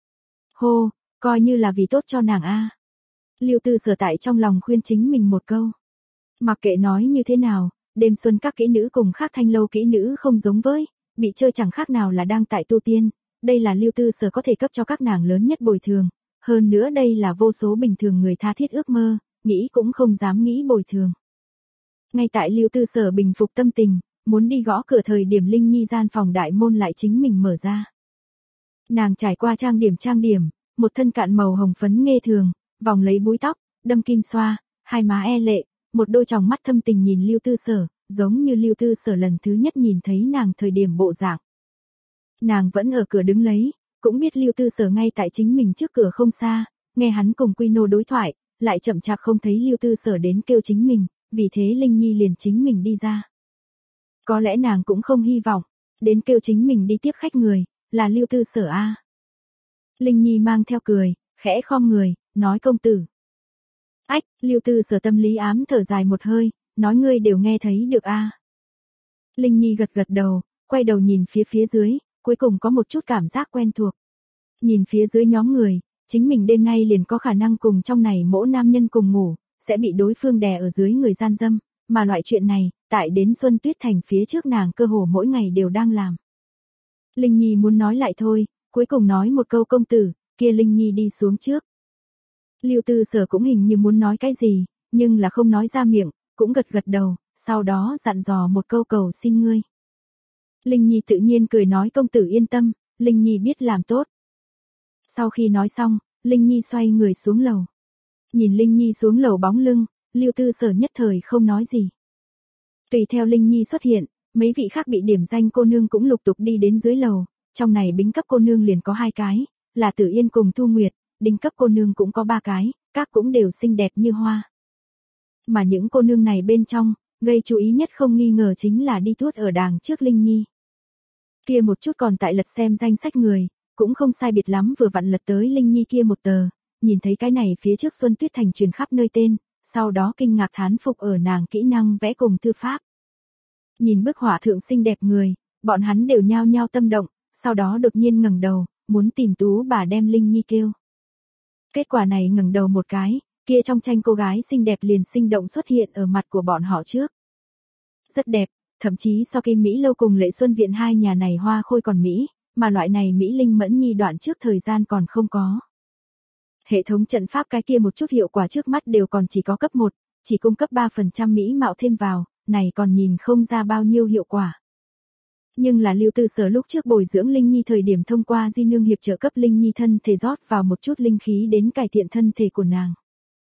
Hô, coi như là vì tốt cho nàng a. Lưu Tư Sở tại trong lòng khuyên chính mình một câu. Mặc kệ nói như thế nào, đêm xuân các kỹ nữ cùng khác Thanh Lâu kỹ nữ không giống với, bị chơi chẳng khác nào là đang tại tu tiên, đây là Lưu Tư Sở có thể cấp cho các nàng lớn nhất bồi thường, hơn nữa đây là vô số bình thường người tha thiết ước mơ, nghĩ cũng không dám nghĩ bồi thường. Ngay tại Lưu Tư Sở bình phục tâm tình, muốn đi gõ cửa thời điểm Linh Nhi gian phòng đại môn lại chính mình mở ra. Nàng trải qua trang điểm trang điểm, một thân cạn màu hồng phấn nghê thường, vòng lấy búi tóc, đâm kim xoa, hai má e lệ, một đôi tròng mắt thâm tình nhìn Lưu Tư Sở, giống như Lưu Tư Sở lần thứ nhất nhìn thấy nàng thời điểm bộ dạng. Nàng vẫn ở cửa đứng lấy, cũng biết Lưu Tư Sở ngay tại chính mình trước cửa không xa, nghe hắn cùng Quy Nô đối thoại, lại chậm chạp không thấy Lưu Tư Sở đến kêu chính mình, vì thế Linh Nhi liền chính mình đi ra. Có lẽ nàng cũng không hy vọng, đến kêu chính mình đi tiếp khách người, là Lưu Tư Sở a. Linh Nhi mang theo cười, khẽ khom người, nói công tử. Ách, Lưu Tư Sở tâm lý ám thở dài một hơi, nói ngươi đều nghe thấy được a. Linh Nhi gật gật đầu, quay đầu nhìn phía phía dưới, cuối cùng có một chút cảm giác quen thuộc. Nhìn phía dưới nhóm người, chính mình đêm nay liền có khả năng cùng trong này mỗi nam nhân cùng ngủ, sẽ bị đối phương đè ở dưới người gian dâm, mà loại chuyện này, tại đến Xuân Tuyết Thành phía trước nàng cơ hồ mỗi ngày đều đang làm. Linh Nhi muốn nói lại thôi, cuối cùng nói một câu công tử, kia Linh Nhi đi xuống trước. Lưu Tư Sở cũng hình như muốn nói cái gì, nhưng là không nói ra miệng, cũng gật gật đầu, sau đó dặn dò một câu cầu xin ngươi. Linh Nhi tự nhiên cười nói công tử yên tâm, Linh Nhi biết làm tốt. Sau khi nói xong, Linh Nhi xoay người xuống lầu. Nhìn Linh Nhi xuống lầu bóng lưng, Lưu Tư Sở nhất thời không nói gì. Tùy theo Linh Nhi xuất hiện, mấy vị khác bị điểm danh cô nương cũng lục tục đi đến dưới lầu, trong này bính cấp cô nương liền có hai cái, là Tử Yên cùng Thu Nguyệt, đinh cấp cô nương cũng có ba cái, các cũng đều xinh đẹp như hoa. Mà những cô nương này bên trong, gây chú ý nhất không nghi ngờ chính là đi tuốt ở đàng trước Linh Nhi. Kia một chút còn tại lật xem danh sách người, cũng không sai biệt lắm vừa vặn lật tới Linh Nhi kia một tờ, nhìn thấy cái này phía trước Xuân Tuyết Thành truyền khắp nơi tên, sau đó kinh ngạc thán phục ở nàng kỹ năng vẽ cùng thư pháp. Nhìn bức họa thượng xinh đẹp người, bọn hắn đều nhao nhao tâm động, sau đó đột nhiên ngẩng đầu, muốn tìm Tú bà đem Linh Nhi kêu. Kết quả này ngẩng đầu một cái, kia trong tranh cô gái xinh đẹp liền sinh động xuất hiện ở mặt của bọn họ trước. Rất đẹp, thậm chí so Kim Mỹ Lâu cùng Lệ Xuân Viện hai nhà này hoa khôi còn Mỹ, mà loại này Mỹ Linh Mẫn Nhi đoạn trước thời gian còn không có. Hệ thống trận pháp cái kia một chút hiệu quả trước mắt đều còn chỉ có cấp một, chỉ cung cấp ba phần trăm Mỹ mạo thêm vào, này còn nhìn không ra bao nhiêu hiệu quả. Nhưng là Lưu Tư Sở lúc trước bồi dưỡng Linh Nhi thời điểm thông qua di nương hiệp trợ cấp Linh Nhi thân thể rót vào một chút linh khí đến cải thiện thân thể của nàng.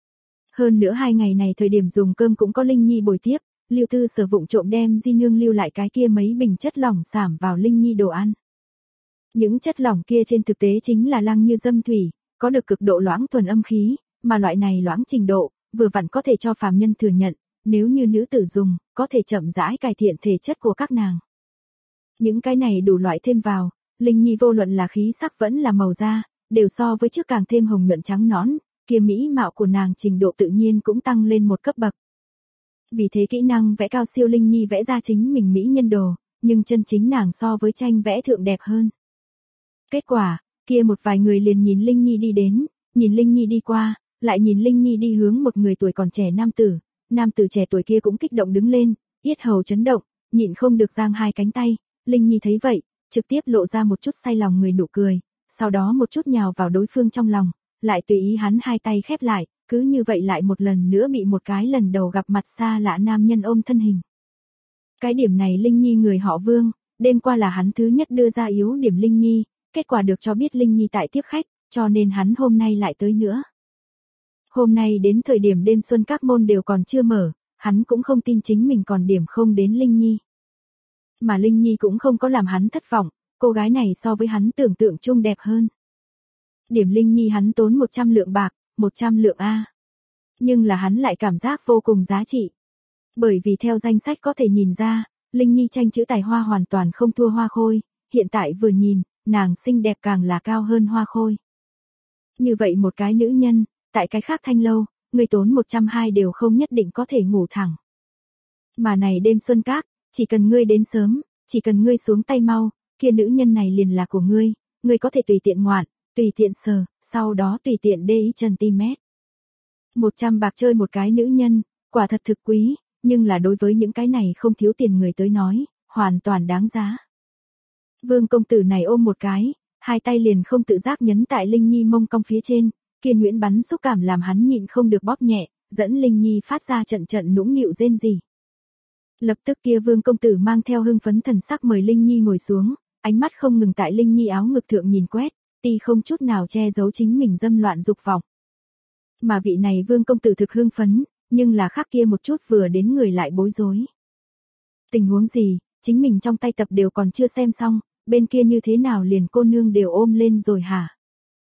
Hơn nữa hai ngày này thời điểm dùng cơm cũng có Linh Nhi bồi tiếp, Lưu Tư Sở vụng trộm đem di nương lưu lại cái kia mấy bình chất lỏng xảm vào Linh Nhi đồ ăn. Những chất lỏng kia trên thực tế chính là lăng như dâm thủy, có được cực độ loãng thuần âm khí, mà loại này loãng trình độ, vừa vặn có thể cho phàm nhân thừa nhận, nếu như nữ tử dùng, có thể chậm rãi cải thiện thể chất của các nàng. Những cái này đủ loại thêm vào, Linh Nhi vô luận là khí sắc vẫn là màu da, đều so với trước càng thêm hồng nhuận trắng nõn, kia mỹ mạo của nàng trình độ tự nhiên cũng tăng lên một cấp bậc. Vì thế kỹ năng vẽ cao siêu Linh Nhi vẽ ra chính mình mỹ nhân đồ, nhưng chân chính nàng so với tranh vẽ thượng đẹp hơn. Kết quả, kia một vài người liền nhìn Linh Nhi đi đến, nhìn Linh Nhi đi qua, lại nhìn Linh Nhi đi hướng một người tuổi còn trẻ nam tử, nam tử trẻ tuổi kia cũng kích động đứng lên, yết hầu chấn động, nhịn không được giang hai cánh tay, Linh Nhi thấy vậy, trực tiếp lộ ra một chút say lòng người nụ cười, sau đó một chút nhào vào đối phương trong lòng, lại tùy ý hắn hai tay khép lại, cứ như vậy lại một lần nữa bị một cái lần đầu gặp mặt xa lạ nam nhân ôm thân hình. Cái điểm này Linh Nhi người họ Vương, đêm qua là hắn thứ nhất đưa ra yếu điểm Linh Nhi, kết quả được cho biết Linh Nhi tại tiếp khách, cho nên hắn hôm nay lại tới nữa. Hôm nay đến thời điểm đêm xuân các môn đều còn chưa mở, hắn cũng không tin chính mình còn điểm không đến Linh Nhi. Mà Linh Nhi cũng không có làm hắn thất vọng, cô gái này so với hắn tưởng tượng chung đẹp hơn. Điểm Linh Nhi hắn tốn một trăm lượng bạc, một trăm lượng A. Nhưng là hắn lại cảm giác vô cùng giá trị. Bởi vì theo danh sách có thể nhìn ra, Linh Nhi tranh chữ tài hoa hoàn toàn không thua Hoa Khôi, hiện tại vừa nhìn, nàng xinh đẹp càng là cao hơn Hoa Khôi. Như vậy một cái nữ nhân, tại cái khác thanh lâu, người tốn một trăm hai đều không nhất định có thể ngủ thẳng. Mà này đêm xuân các, chỉ cần ngươi đến sớm, chỉ cần ngươi xuống tay mau, kia nữ nhân này liền là của ngươi, ngươi có thể tùy tiện ngoạn, tùy tiện sờ, sau đó tùy tiện đê ý cm. một trăm bạc chơi một cái nữ nhân, quả thật thực quý, nhưng là đối với những cái này không thiếu tiền người tới nói, hoàn toàn đáng giá. Vương công tử này ôm một cái, hai tay liền không tự giác nhấn tại Linh Nhi mông cong phía trên, kia nhuyễn bắn xúc cảm làm hắn nhịn không được bóp nhẹ, dẫn Linh Nhi phát ra trận trận nũng nịu rên rỉ. Lập tức kia Vương công tử mang theo hưng phấn thần sắc mời Linh Nhi ngồi xuống, ánh mắt không ngừng tại Linh Nhi áo ngực thượng nhìn quét, ti không chút nào che giấu chính mình dâm loạn dục vọng. Mà vị này Vương công tử thực hưng phấn, nhưng là khác kia một chút vừa đến người lại bối rối. Tình huống gì, chính mình trong tay tập đều còn chưa xem xong, bên kia như thế nào liền cô nương đều ôm lên rồi hả?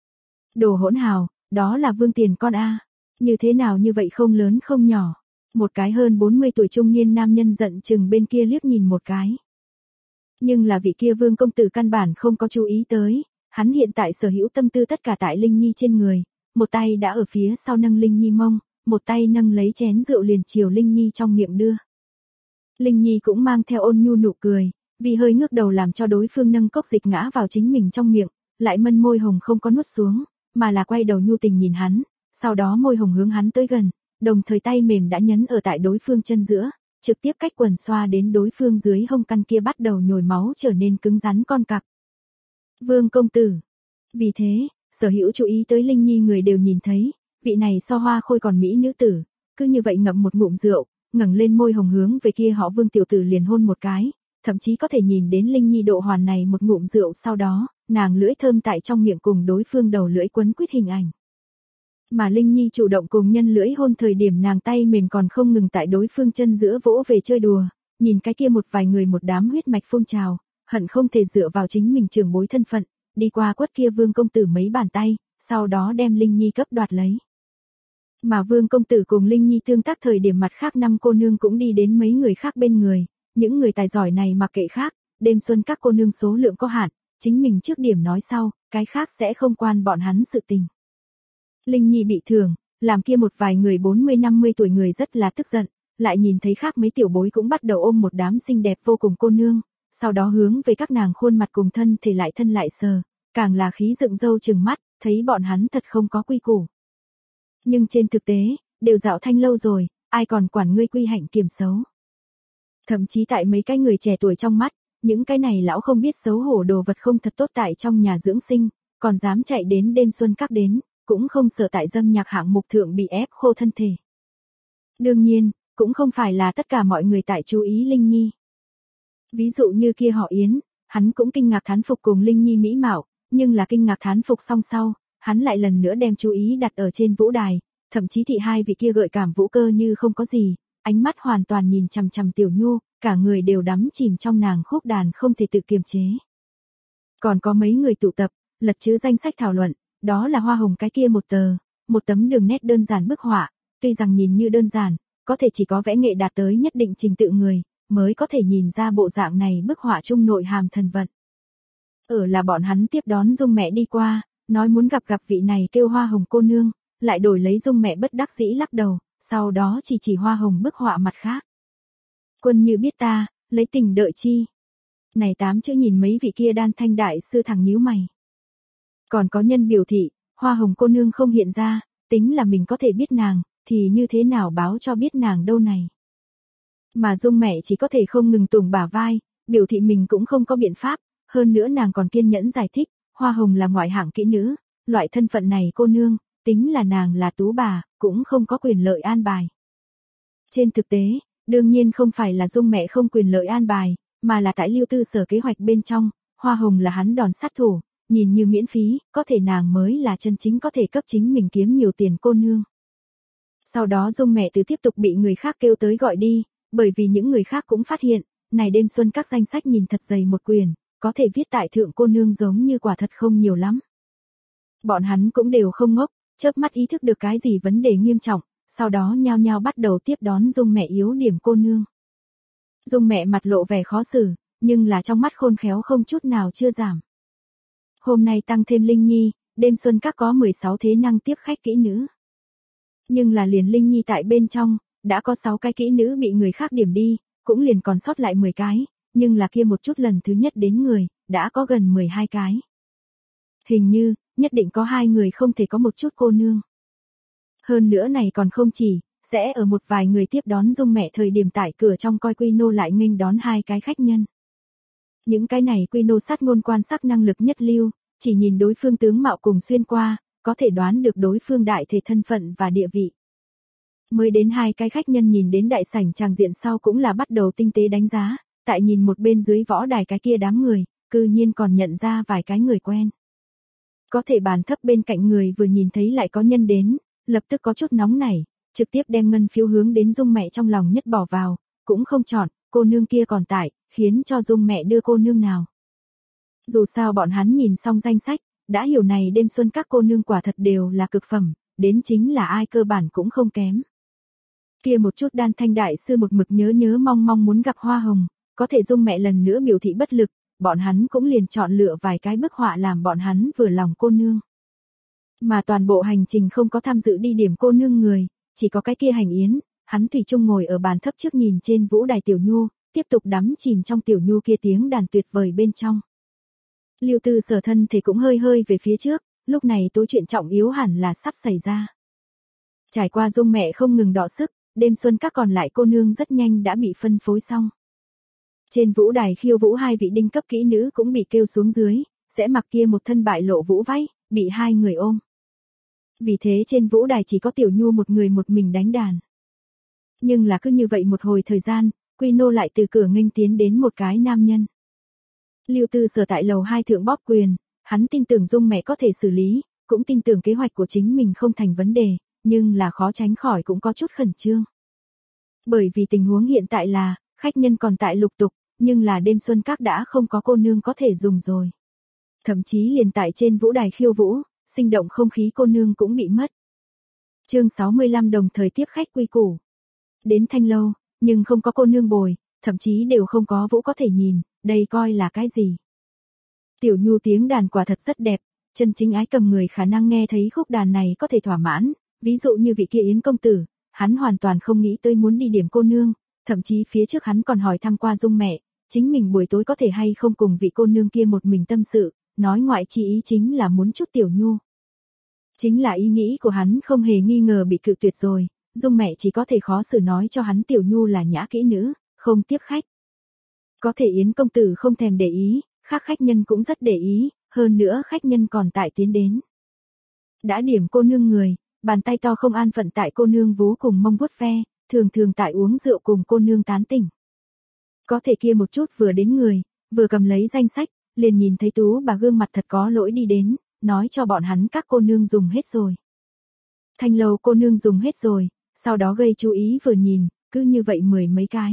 Đồ hỗn hào, đó là Vương tiền con a, như thế nào như vậy không lớn không nhỏ. Một cái hơn bốn mươi tuổi trung niên nam nhân giận chừng bên kia liếc nhìn một cái. Nhưng là vị kia Vương công tử căn bản không có chú ý tới, hắn hiện tại sở hữu tâm tư tất cả tại Linh Nhi trên người, một tay đã ở phía sau nâng Linh Nhi mông, một tay nâng lấy chén rượu liền chiều Linh Nhi trong miệng đưa. Linh Nhi cũng mang theo ôn nhu nụ cười, Vì hơi ngước đầu làm cho đối phương nâng cốc dịch ngã vào chính mình trong miệng, lại mân môi hồng không có nuốt xuống, mà là quay đầu nhu tình nhìn hắn, sau đó môi hồng hướng hắn tới gần, đồng thời tay mềm đã nhấn ở tại đối phương chân giữa, trực tiếp cách quần xoa đến đối phương dưới hông căn kia bắt đầu nhồi máu trở nên cứng rắn con cặc. Vương công tử. Vì thế, sở hữu chú ý tới Linh Nhi người đều nhìn thấy, vị này so Hoa Khôi còn mỹ nữ tử, cứ như vậy ngậm một ngụm rượu, ngẩng lên môi hồng hướng về kia họ Vương tiểu tử liền hôn một cái, thậm chí có thể nhìn đến Linh Nhi độ hoàn này một ngụm rượu sau đó, nàng lưỡi thơm tại trong miệng cùng đối phương đầu lưỡi quấn quýt hình ảnh. Mà Linh Nhi chủ động cùng nhân lưỡi hôn thời điểm nàng tay mềm còn không ngừng tại đối phương chân giữa vỗ về chơi đùa, nhìn cái kia một vài người một đám huyết mạch phun trào, hận không thể dựa vào chính mình trưởng bối thân phận, đi qua quất kia Vương công tử mấy bàn tay, sau đó đem Linh Nhi cấp đoạt lấy. Mà Vương công tử cùng Linh Nhi tương tác thời điểm mặt khác năm cô nương cũng đi đến mấy người khác bên người, những người tài giỏi này mặc kệ khác, đêm xuân các cô nương số lượng có hạn, chính mình trước điểm nói sau, cái khác sẽ không quan bọn hắn sự tình. Linh Nhi bị thương, làm kia một vài người bốn mươi năm mươi tuổi người rất là tức giận, lại nhìn thấy khác mấy tiểu bối cũng bắt đầu ôm một đám xinh đẹp vô cùng cô nương, sau đó hướng về các nàng khuôn mặt cùng thân thể lại thân lại sờ, càng là khí dựng râu trừng mắt, thấy bọn hắn thật không có quy củ. Nhưng trên thực tế, đều dạo thanh lâu rồi, ai còn quản ngươi quy hạnh kiểm xấu. Thậm chí tại mấy cái người trẻ tuổi trong mắt, những cái này lão không biết xấu hổ đồ vật không thật tốt tại trong nhà dưỡng sinh, còn dám chạy đến đêm xuân các đến, cũng không sợ tại dâm nhạc hạng mục thượng bị ép khô thân thể. Đương nhiên, cũng không phải là tất cả mọi người tại chú ý Linh Nhi. Ví dụ như kia họ Yến, hắn cũng kinh ngạc thán phục cùng Linh Nhi mỹ mạo, nhưng là kinh ngạc thán phục song sau, hắn lại lần nữa đem chú ý đặt ở trên vũ đài, thậm chí thị hai vị kia gợi cảm vũ cơ như không có gì, ánh mắt hoàn toàn nhìn chằm chằm Tiểu Nhu, cả người đều đắm chìm trong nàng khúc đàn không thể tự kiềm chế. Còn có mấy người tụ tập, lật chữ danh sách thảo luận, đó là hoa hồng cái kia một tờ, một tấm đường nét đơn giản bức họa, tuy rằng nhìn như đơn giản, có thể chỉ có vẽ nghệ đạt tới nhất định trình tự người, mới có thể nhìn ra bộ dạng này bức họa trung nội hàm thần vận. Ở là bọn hắn tiếp đón Dung mẹ đi qua, nói muốn gặp gặp vị này kêu hoa hồng cô nương, lại đổi lấy Dung mẹ bất đắc dĩ lắc đầu, sau đó chỉ chỉ hoa hồng bức họa mặt khác. Quân như biết ta, lấy tình đợi chi. Này tám chữ nhìn mấy vị kia đan thanh đại sư thẳng nhíu mày. Còn có nhân biểu thị, hoa hồng cô nương không hiện ra, tính là mình có thể biết nàng, thì như thế nào báo cho biết nàng đâu này. Mà Dung mẹ chỉ có thể không ngừng tùng bả vai, biểu thị mình cũng không có biện pháp, hơn nữa nàng còn kiên nhẫn giải thích, hoa hồng là ngoại hạng kỹ nữ, loại thân phận này cô nương, tính là nàng là tú bà, cũng không có quyền lợi an bài. Trên thực tế, đương nhiên không phải là Dung mẹ không quyền lợi an bài, mà là tại Lưu Tư Sở kế hoạch bên trong, hoa hồng là hắn đòn sát thủ, nhìn như miễn phí, có thể nàng mới là chân chính có thể cấp chính mình kiếm nhiều tiền cô nương. Sau đó Dung mẹ từ tiếp tục bị người khác kêu tới gọi đi, bởi vì những người khác cũng phát hiện, này đêm xuân các danh sách nhìn thật dày một quyển, có thể viết tại thượng cô nương giống như quả thật không nhiều lắm. Bọn hắn cũng đều không ngốc, chớp mắt ý thức được cái gì vấn đề nghiêm trọng, sau đó nhao nhao bắt đầu tiếp đón Dung mẹ yếu điểm cô nương. Dung mẹ mặt lộ vẻ khó xử, nhưng là trong mắt khôn khéo không chút nào chưa giảm. Hôm nay tăng thêm Linh Nhi, đêm xuân các có mười sáu thế năng tiếp khách kỹ nữ. Nhưng là liền Linh Nhi tại bên trong, đã có sáu cái kỹ nữ bị người khác điểm đi, cũng liền còn sót lại mười cái, nhưng là kia một chút lần thứ nhất đến người, đã có gần mười hai cái. Hình như, nhất định có hai người không thể có một chút cô nương. Hơn nữa này còn không chỉ, sẽ ở một vài người tiếp đón Dung mẹ thời điểm tại cửa trong coi quy nô lại nghênh đón hai cái khách nhân. Những cái này quy nô sát ngôn quan sắc năng lực nhất lưu, chỉ nhìn đối phương tướng mạo cùng xuyên qua, có thể đoán được đối phương đại thể thân phận và địa vị. Mới đến hai cái khách nhân nhìn đến đại sảnh tràng diện sau cũng là bắt đầu tinh tế đánh giá, tại nhìn một bên dưới võ đài cái kia đám người, cư nhiên còn nhận ra vài cái người quen. Có thể bàn thấp bên cạnh người vừa nhìn thấy lại có nhân đến, lập tức có chút nóng nảy, trực tiếp đem ngân phiếu hướng đến Dung mẹ trong lòng nhất bỏ vào, cũng không chọn, cô nương kia còn tại, khiến cho Dung mẹ đưa cô nương nào. Dù sao bọn hắn nhìn xong danh sách, đã hiểu này đêm xuân các cô nương quả thật đều là cực phẩm, đến chính là ai cơ bản cũng không kém. Kia một chút đan thanh đại sư một mực nhớ nhớ mong mong muốn gặp hoa hồng, có thể Dung mẹ lần nữa biểu thị bất lực, bọn hắn cũng liền chọn lựa vài cái bức họa làm bọn hắn vừa lòng cô nương. Mà toàn bộ hành trình không có tham dự đi điểm cô nương người, chỉ có cái kia Hành Yến, hắn thủy chung ngồi ở bàn thấp trước nhìn trên vũ đài Tiểu Nhu, tiếp tục đắm chìm trong Tiểu Nhu kia tiếng đàn tuyệt vời bên trong. Lưu Tư Sở thân thể cũng hơi hơi về phía trước, lúc này tối chuyện trọng yếu hẳn là sắp xảy ra. Trải qua Dung mẹ không ngừng đọ sức, đêm xuân các còn lại cô nương rất nhanh đã bị phân phối xong. Trên vũ đài khiêu vũ hai vị đinh cấp kỹ nữ cũng bị kêu xuống dưới, sẽ mặc kia một thân bại lộ vũ váy, bị hai người ôm. Vì thế trên vũ đài chỉ có Tiểu Nhu một người một mình đánh đàn. Nhưng là cứ như vậy một hồi thời gian, Quy Nô lại từ cửa nghênh tiến đến một cái nam nhân. Lưu Tư Sở tại lầu hai thượng bóp quyền, hắn tin tưởng Dung mẹ có thể xử lý, cũng tin tưởng kế hoạch của chính mình không thành vấn đề, nhưng là khó tránh khỏi cũng có chút khẩn trương. Bởi vì tình huống hiện tại là, khách nhân còn tại lục tục, nhưng là đêm xuân các đã không có cô nương có thể dùng rồi. Thậm chí liền tại trên vũ đài khiêu vũ, sinh động không khí cô nương cũng bị mất. Chương sáu mươi lăm đồng thời tiếp khách quy củ. Đến thanh lâu, nhưng không có cô nương bồi, thậm chí đều không có vũ có thể nhìn, đây coi là cái gì. Tiểu Nhu tiếng đàn quả thật rất đẹp, chân chính ái cầm người khả năng nghe thấy khúc đàn này có thể thỏa mãn, ví dụ như vị kia Yến công tử, hắn hoàn toàn không nghĩ tới muốn đi điểm cô nương, thậm chí phía trước hắn còn hỏi thăm qua Dung mẹ, chính mình buổi tối có thể hay không cùng vị cô nương kia một mình tâm sự, nói ngoại chi ý chính là muốn chút Tiểu Nhu. Chính là ý nghĩ của hắn không hề nghi ngờ bị cự tuyệt rồi, Dung mẹ chỉ có thể khó xử nói cho hắn Tiểu Nhu là nhã kỹ nữ, không tiếp khách. Có thể Yến công tử không thèm để ý, khác khách nhân cũng rất để ý, hơn nữa khách nhân còn tại tiến đến. Đã điểm cô nương người, bàn tay to không an phận tại cô nương vú cùng mông vuốt ve, thường thường tại uống rượu cùng cô nương tán tỉnh. Có thể kia một chút vừa đến người, vừa cầm lấy danh sách, liền nhìn thấy tú bà gương mặt thật có lỗi đi đến, nói cho bọn hắn các cô nương dùng hết rồi. Thanh lâu cô nương dùng hết rồi, sau đó gây chú ý vừa nhìn, cứ như vậy mười mấy cái.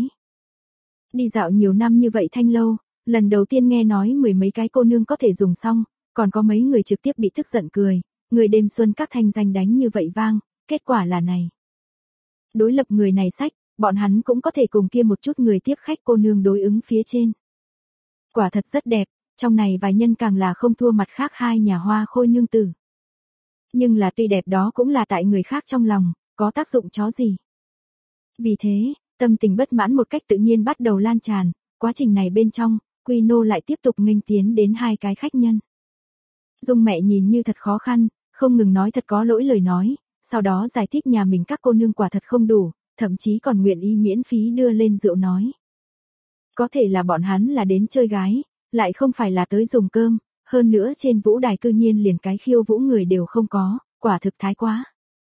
Đi dạo nhiều năm như vậy thanh lâu, lần đầu tiên nghe nói mười mấy cái cô nương có thể dùng xong, còn có mấy người trực tiếp bị tức giận cười, người đêm xuân các thanh danh đánh như vậy vang, kết quả là này. Đối lập người này sách, bọn hắn cũng có thể cùng kia một chút người tiếp khách cô nương đối ứng phía trên. Quả thật rất đẹp, trong này vài nhân càng là không thua mặt khác hai nhà hoa khôi nương tử. Nhưng là tuy đẹp đó cũng là tại người khác trong lòng, có tác dụng chó gì. Vì thế, tâm tình bất mãn một cách tự nhiên bắt đầu lan tràn, quá trình này bên trong, Quy Nô lại tiếp tục nghênh tiến đến hai cái khách nhân. Dung mẹ nhìn như thật khó khăn, không ngừng nói thật có lỗi lời nói, sau đó giải thích nhà mình các cô nương quả thật không đủ, thậm chí còn nguyện ý miễn phí đưa lên rượu nói. Có thể là bọn hắn là đến chơi gái, lại không phải là tới dùng cơm, hơn nữa trên vũ đài cư nhiên liền cái khiêu vũ người đều không có, quả thực thái quá.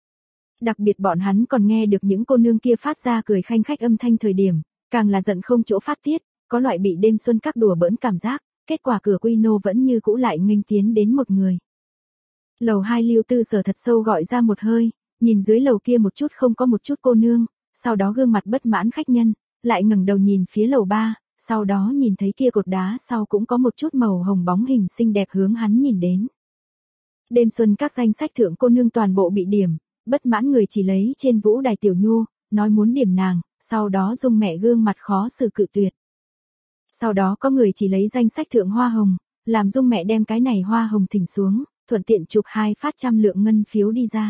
Đặc biệt bọn hắn còn nghe được những cô nương kia phát ra cười khanh khách âm thanh thời điểm, càng là giận không chỗ phát tiết, có loại bị đêm xuân các đùa bỡn cảm giác, kết quả cửa Quy Nô vẫn như cũ lại nghênh tiến đến một người. Lầu hai Lưu Tư Sở thật sâu gọi ra một hơi, nhìn dưới lầu kia một chút không có một chút cô nương, sau đó gương mặt bất mãn khách nhân, lại ngẩng đầu nhìn phía lầu ba, sau đó nhìn thấy kia cột đá sau cũng có một chút màu hồng bóng hình xinh đẹp hướng hắn nhìn đến. Đêm xuân các danh sách thượng cô nương toàn bộ bị điểm, bất mãn người chỉ lấy trên vũ đài Tiểu Nhu, nói muốn điểm nàng, sau đó Dung mẹ gương mặt khó xử cự tuyệt. Sau đó có người chỉ lấy danh sách thượng hoa hồng, làm Dung mẹ đem cái này hoa hồng thỉnh xuống, thuận tiện chụp hai phát trăm lượng ngân phiếu đi ra.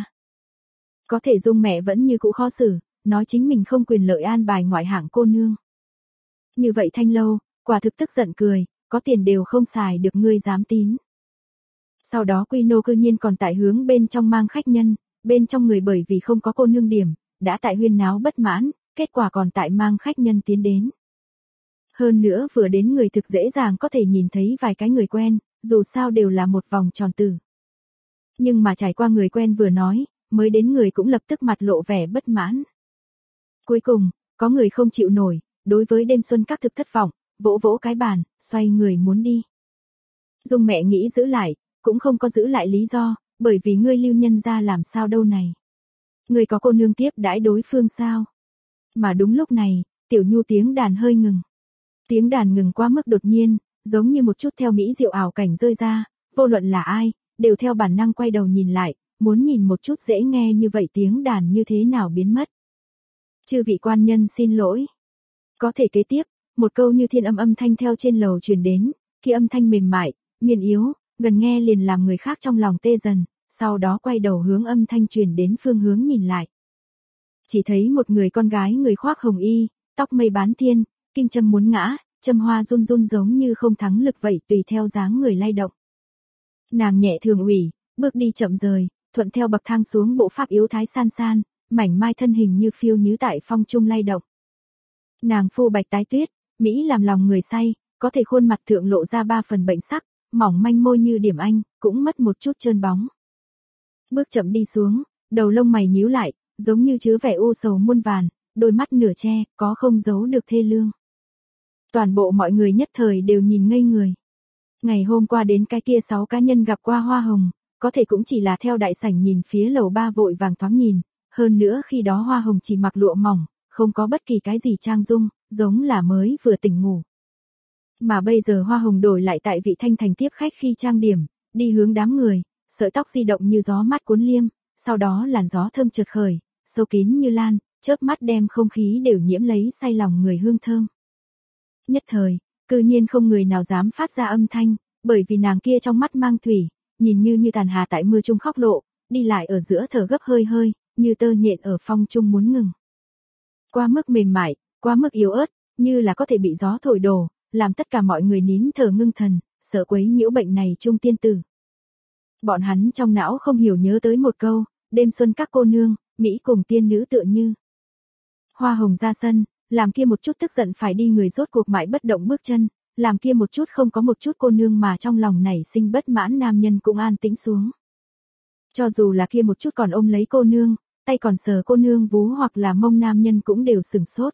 Có thể Dung mẹ vẫn như cũ khó xử, nói chính mình không quyền lợi an bài ngoại hạng cô nương. Như vậy thanh lâu, quả thực tức giận cười, có tiền đều không xài được ngươi dám tín. Sau đó Quy Nô cư nhiên còn tại hướng bên trong mang khách nhân, bên trong người bởi vì không có cô nương điểm, đã tại huyên náo bất mãn, kết quả còn tại mang khách nhân tiến đến. Hơn nữa vừa đến người thực dễ dàng có thể nhìn thấy vài cái người quen, dù sao đều là một vòng tròn tử. Nhưng mà trải qua người quen vừa nói, mới đến người cũng lập tức mặt lộ vẻ bất mãn. Cuối cùng, có người không chịu nổi, đối với đêm xuân các thực thất vọng, vỗ vỗ cái bàn, xoay người muốn đi. Dung mẹ nghĩ giữ lại, cũng không có giữ lại lý do, bởi vì ngươi Lưu nhân ra làm sao đâu này. Ngươi có cô nương tiếp đãi đối phương sao? Mà đúng lúc này, Tiểu Nhu tiếng đàn hơi ngừng. Tiếng đàn ngừng quá mức đột nhiên, giống như một chút theo mỹ diệu ảo cảnh rơi ra, vô luận là ai, đều theo bản năng quay đầu nhìn lại, muốn nhìn một chút dễ nghe như vậy tiếng đàn như thế nào biến mất. Chư vị quan nhân xin lỗi. Có thể kế tiếp, một câu như thiên âm âm thanh theo trên lầu truyền đến, khi âm thanh mềm mại, miền yếu, gần nghe liền làm người khác trong lòng tê dần, sau đó quay đầu hướng âm thanh truyền đến phương hướng nhìn lại. Chỉ thấy một người con gái người khoác hồng y, tóc mây bán thiên, kim châm muốn ngã, châm hoa run run giống như không thắng lực vậy tùy theo dáng người lay động. Nàng nhẹ thường ủy, bước đi chậm rời, thuận theo bậc thang xuống bộ pháp yếu thái san san, mảnh mai thân hình như phiêu nhứ tại phong trung lay động. Nàng phu bạch tái tuyết, Mỹ làm lòng người say, có thể khuôn mặt thượng lộ ra ba phần bệnh sắc, mỏng manh môi như điểm anh, cũng mất một chút trơn bóng. Bước chậm đi xuống, đầu lông mày nhíu lại, giống như chứa vẻ u sầu muôn vàn, đôi mắt nửa che, có không giấu được thê lương. Toàn bộ mọi người nhất thời đều nhìn ngây người. Ngày hôm qua đến cái kia sáu cá nhân gặp qua Hoa Hồng, có thể cũng chỉ là theo đại sảnh nhìn phía lầu ba vội vàng thoáng nhìn, hơn nữa khi đó Hoa Hồng chỉ mặc lụa mỏng, không có bất kỳ cái gì trang dung, giống là mới vừa tỉnh ngủ. Mà bây giờ Hoa Hồng đổi lại tại vị thanh thành tiếp khách khi trang điểm, đi hướng đám người, sợi tóc di động như gió mát cuốn liêm, sau đó làn gió thơm chợt khởi, sâu kín như lan, chớp mắt đem không khí đều nhiễm lấy say lòng người hương thơm. Nhất thời, cư nhiên không người nào dám phát ra âm thanh, bởi vì nàng kia trong mắt mang thủy, nhìn như như tàn hà tại mưa trung khóc lộ, đi lại ở giữa thở gấp hơi hơi, như tơ nhện ở phong trung muốn ngừng. Quá mức mềm mại, quá mức yếu ớt, như là có thể bị gió thổi đổ, làm tất cả mọi người nín thở ngưng thần, sợ quấy nhiễu bệnh này trung tiên tử. Bọn hắn trong não không hiểu nhớ tới một câu, đêm xuân các cô nương, Mỹ cùng tiên nữ tựa như. Hoa Hồng ra sân, làm kia một chút tức giận phải đi người rốt cuộc mãi bất động bước chân, làm kia một chút không có một chút cô nương mà trong lòng nảy sinh bất mãn nam nhân cũng an tĩnh xuống. Cho dù là kia một chút còn ôm lấy cô nương, tay còn sờ cô nương vú hoặc là mông nam nhân cũng đều sửng sốt.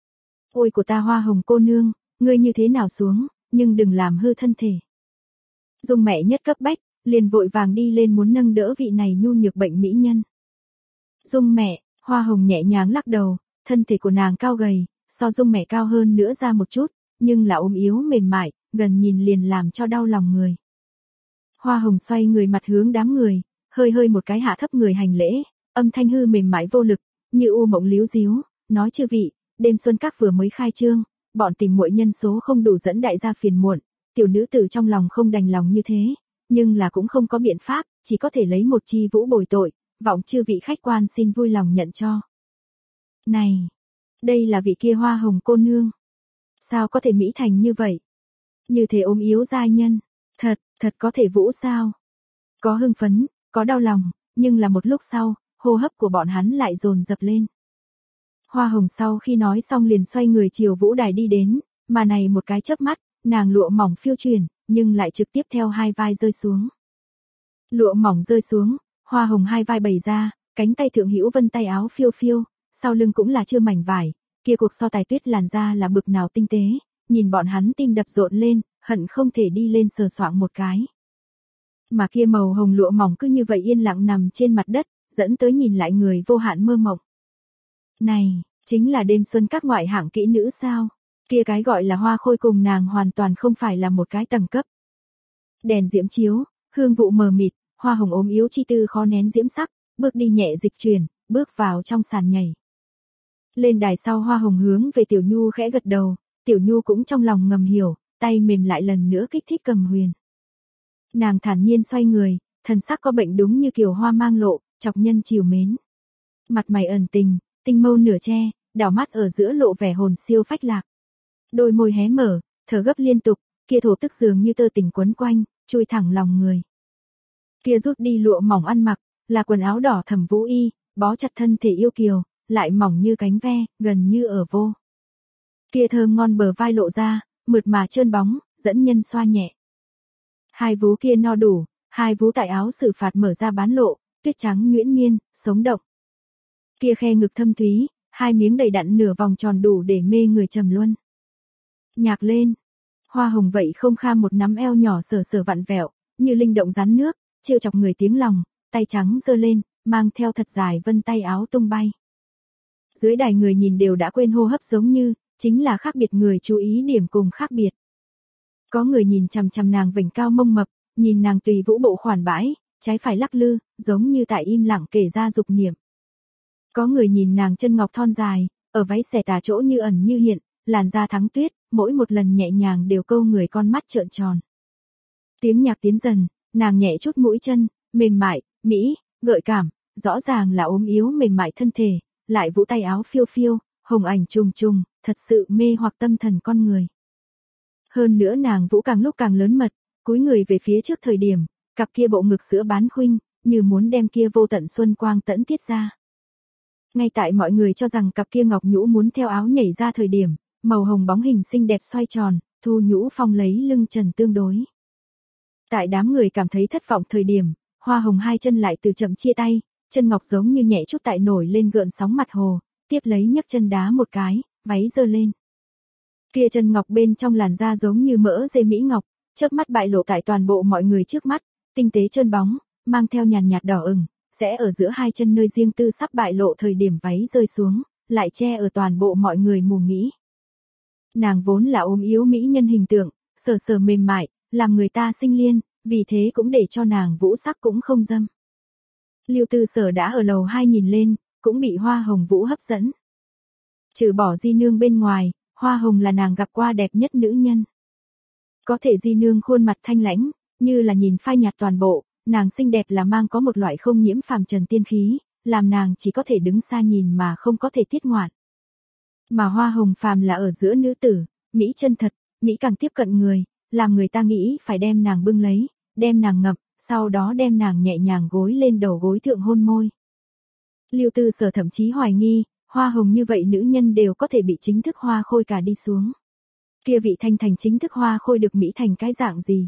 Ôi của ta Hoa Hồng cô nương, ngươi như thế nào xuống, nhưng đừng làm hư thân thể. Dung mẹ nhất cấp bách, liền vội vàng đi lên muốn nâng đỡ vị này nhu nhược bệnh mỹ nhân. Dung mẹ, Hoa Hồng nhẹ nhàng lắc đầu, thân thể của nàng cao gầy, so Dung mẹ cao hơn nữa ra một chút, nhưng là ốm yếu mềm mại, gần nhìn liền làm cho đau lòng người. Hoa Hồng xoay người mặt hướng đám người, hơi hơi một cái hạ thấp người hành lễ, âm thanh hư mềm mại vô lực, như u mộng líu díu, nói chư vị, đêm xuân các vừa mới khai trương, bọn tìm muội nhân số không đủ dẫn đại gia phiền muộn, tiểu nữ tử trong lòng không đành lòng như thế, nhưng là cũng không có biện pháp, chỉ có thể lấy một chi vũ bồi tội, vọng chư vị khách quan xin vui lòng nhận cho. Này, đây là vị kia Hoa Hồng cô nương. Sao có thể mỹ thành như vậy? Như thế ốm yếu giai nhân, thật, thật có thể vũ sao? Có hưng phấn, có đau lòng, nhưng là một lúc sau, hô hấp của bọn hắn lại dồn dập lên. Hoa Hồng sau khi nói xong liền xoay người chiều vũ đài đi đến, mà này một cái chớp mắt, nàng lụa mỏng phiêu chuyển, nhưng lại trực tiếp theo hai vai rơi xuống. Lụa mỏng rơi xuống, Hoa Hồng hai vai bày ra, cánh tay thượng hữu vân tay áo phiêu phiêu, sau lưng cũng là chưa mảnh vải, kia cuộc so tài tuyết làn da là bực nào tinh tế, nhìn bọn hắn tim đập rộn lên, hận không thể đi lên sờ soạng một cái. Mà kia màu hồng lụa mỏng cứ như vậy yên lặng nằm trên mặt đất, dẫn tới nhìn lại người vô hạn mơ mộng. Này, chính là đêm xuân các ngoại hạng kỹ nữ sao? Kia cái gọi là Hoa Khôi cùng nàng hoàn toàn không phải là một cái tầng cấp. Đèn diễm chiếu, hương vụ mờ mịt, Hoa Hồng ốm yếu chi tư khó nén diễm sắc, bước đi nhẹ dịch chuyển, bước vào trong sàn nhảy. Lên đài sau Hoa Hồng hướng về Tiểu Nhu khẽ gật đầu, Tiểu Nhu cũng trong lòng ngầm hiểu, tay mềm lại lần nữa kích thích Cầm Huyền. Nàng thản nhiên xoay người, thần sắc có bệnh đúng như kiều hoa mang lộ, chọc nhân chiều mến. Mặt mày ẩn tình, tinh mâu nửa che, đảo mắt ở giữa lộ vẻ hồn siêu phách lạc. Đôi môi hé mở, thở gấp liên tục, kia thổ tức dường như tơ tình quấn quanh, chui thẳng lòng người. Kia rút đi lụa mỏng ăn mặc, là quần áo đỏ thẩm vũ y, bó chặt thân thể yêu kiều, lại mỏng như cánh ve, gần như ở vô. Kia thơm ngon bờ vai lộ ra, mượt mà trơn bóng, dẫn nhân xoa nhẹ. Hai vú kia no đủ, hai vú tại áo xử phạt mở ra bán lộ, tuyết trắng nhuyễn miên, sống động. Kia khe ngực thâm thúy, hai miếng đầy đặn nửa vòng tròn đủ để mê người trầm luân. Nhạc lên, Hoa Hồng vậy không kham một nắm eo nhỏ sờ sờ vặn vẹo, như linh động rắn nước, trêu chọc người tiếng lòng, tay trắng giơ lên, mang theo thật dài vân tay áo tung bay. Dưới đài người nhìn đều đã quên hô hấp giống như, chính là khác biệt người chú ý điểm cùng khác biệt. Có người nhìn chằm chằm nàng vểnh cao mông mập, nhìn nàng tùy vũ bộ khoản bãi, trái phải lắc lư, giống như tại im lặng kể ra dục niệm. Có người nhìn nàng chân ngọc thon dài, ở váy xẻ tà chỗ như ẩn như hiện, làn da thắng tuyết, mỗi một lần nhẹ nhàng đều câu người con mắt trợn tròn. Tiếng nhạc tiến dần, nàng nhẹ chút mũi chân, mềm mại, mỹ, gợi cảm, rõ ràng là ốm yếu mềm mại thân thể, lại vũ tay áo phiêu phiêu, hồng ảnh trùng trùng, thật sự mê hoặc tâm thần con người. Hơn nữa nàng Vũ càng lúc càng lớn mật, cúi người về phía trước thời điểm, cặp kia bộ ngực sữa bán khuynh, như muốn đem kia vô tận xuân quang tẫn tiết ra. Ngay tại mọi người cho rằng cặp kia ngọc nhũ muốn theo áo nhảy ra thời điểm, màu hồng bóng hình xinh đẹp xoay tròn, Thu Nhũ Phong lấy lưng trần tương đối. Tại đám người cảm thấy thất vọng thời điểm, Hoa Hồng hai chân lại từ chậm chia tay, chân ngọc giống như nhẹ chút tại nổi lên gợn sóng mặt hồ, tiếp lấy nhấc chân đá một cái, váy giơ lên. Kia chân ngọc bên trong làn da giống như mỡ dê mỹ ngọc, chớp mắt bại lộ tại toàn bộ mọi người trước mắt, tinh tế trơn bóng, mang theo nhàn nhạt đỏ ửng, rẽ ở giữa hai chân nơi riêng tư sắp bại lộ thời điểm váy rơi xuống, lại che ở toàn bộ mọi người mù nghĩ. Nàng vốn là ốm yếu mỹ nhân hình tượng, sờ sờ mềm mại, làm người ta sinh liên, vì thế cũng để cho nàng vũ sắc cũng không dâm. Lưu Tư Sở đã ở lầu hai nhìn lên, cũng bị Hoa Hồng Vũ hấp dẫn. Trừ bỏ Di Nương bên ngoài, Hoa Hồng là nàng gặp qua đẹp nhất nữ nhân. Có thể Di Nương khuôn mặt thanh lãnh, như là nhìn phai nhạt toàn bộ, nàng xinh đẹp là mang có một loại không nhiễm phàm trần tiên khí, làm nàng chỉ có thể đứng xa nhìn mà không có thể tiết ngoạn. Mà Hoa Hồng phàm là ở giữa nữ tử, mỹ chân thật, mỹ càng tiếp cận người, làm người ta nghĩ phải đem nàng bưng lấy, đem nàng ngậm, sau đó đem nàng nhẹ nhàng gối lên đầu gối thượng hôn môi. Lưu Tư Sở thậm chí hoài nghi, Hoa Hồng như vậy nữ nhân đều có thể bị chính thức hoa khôi cả đi xuống. Kia vị thanh thành chính thức hoa khôi được mỹ thành cái dạng gì?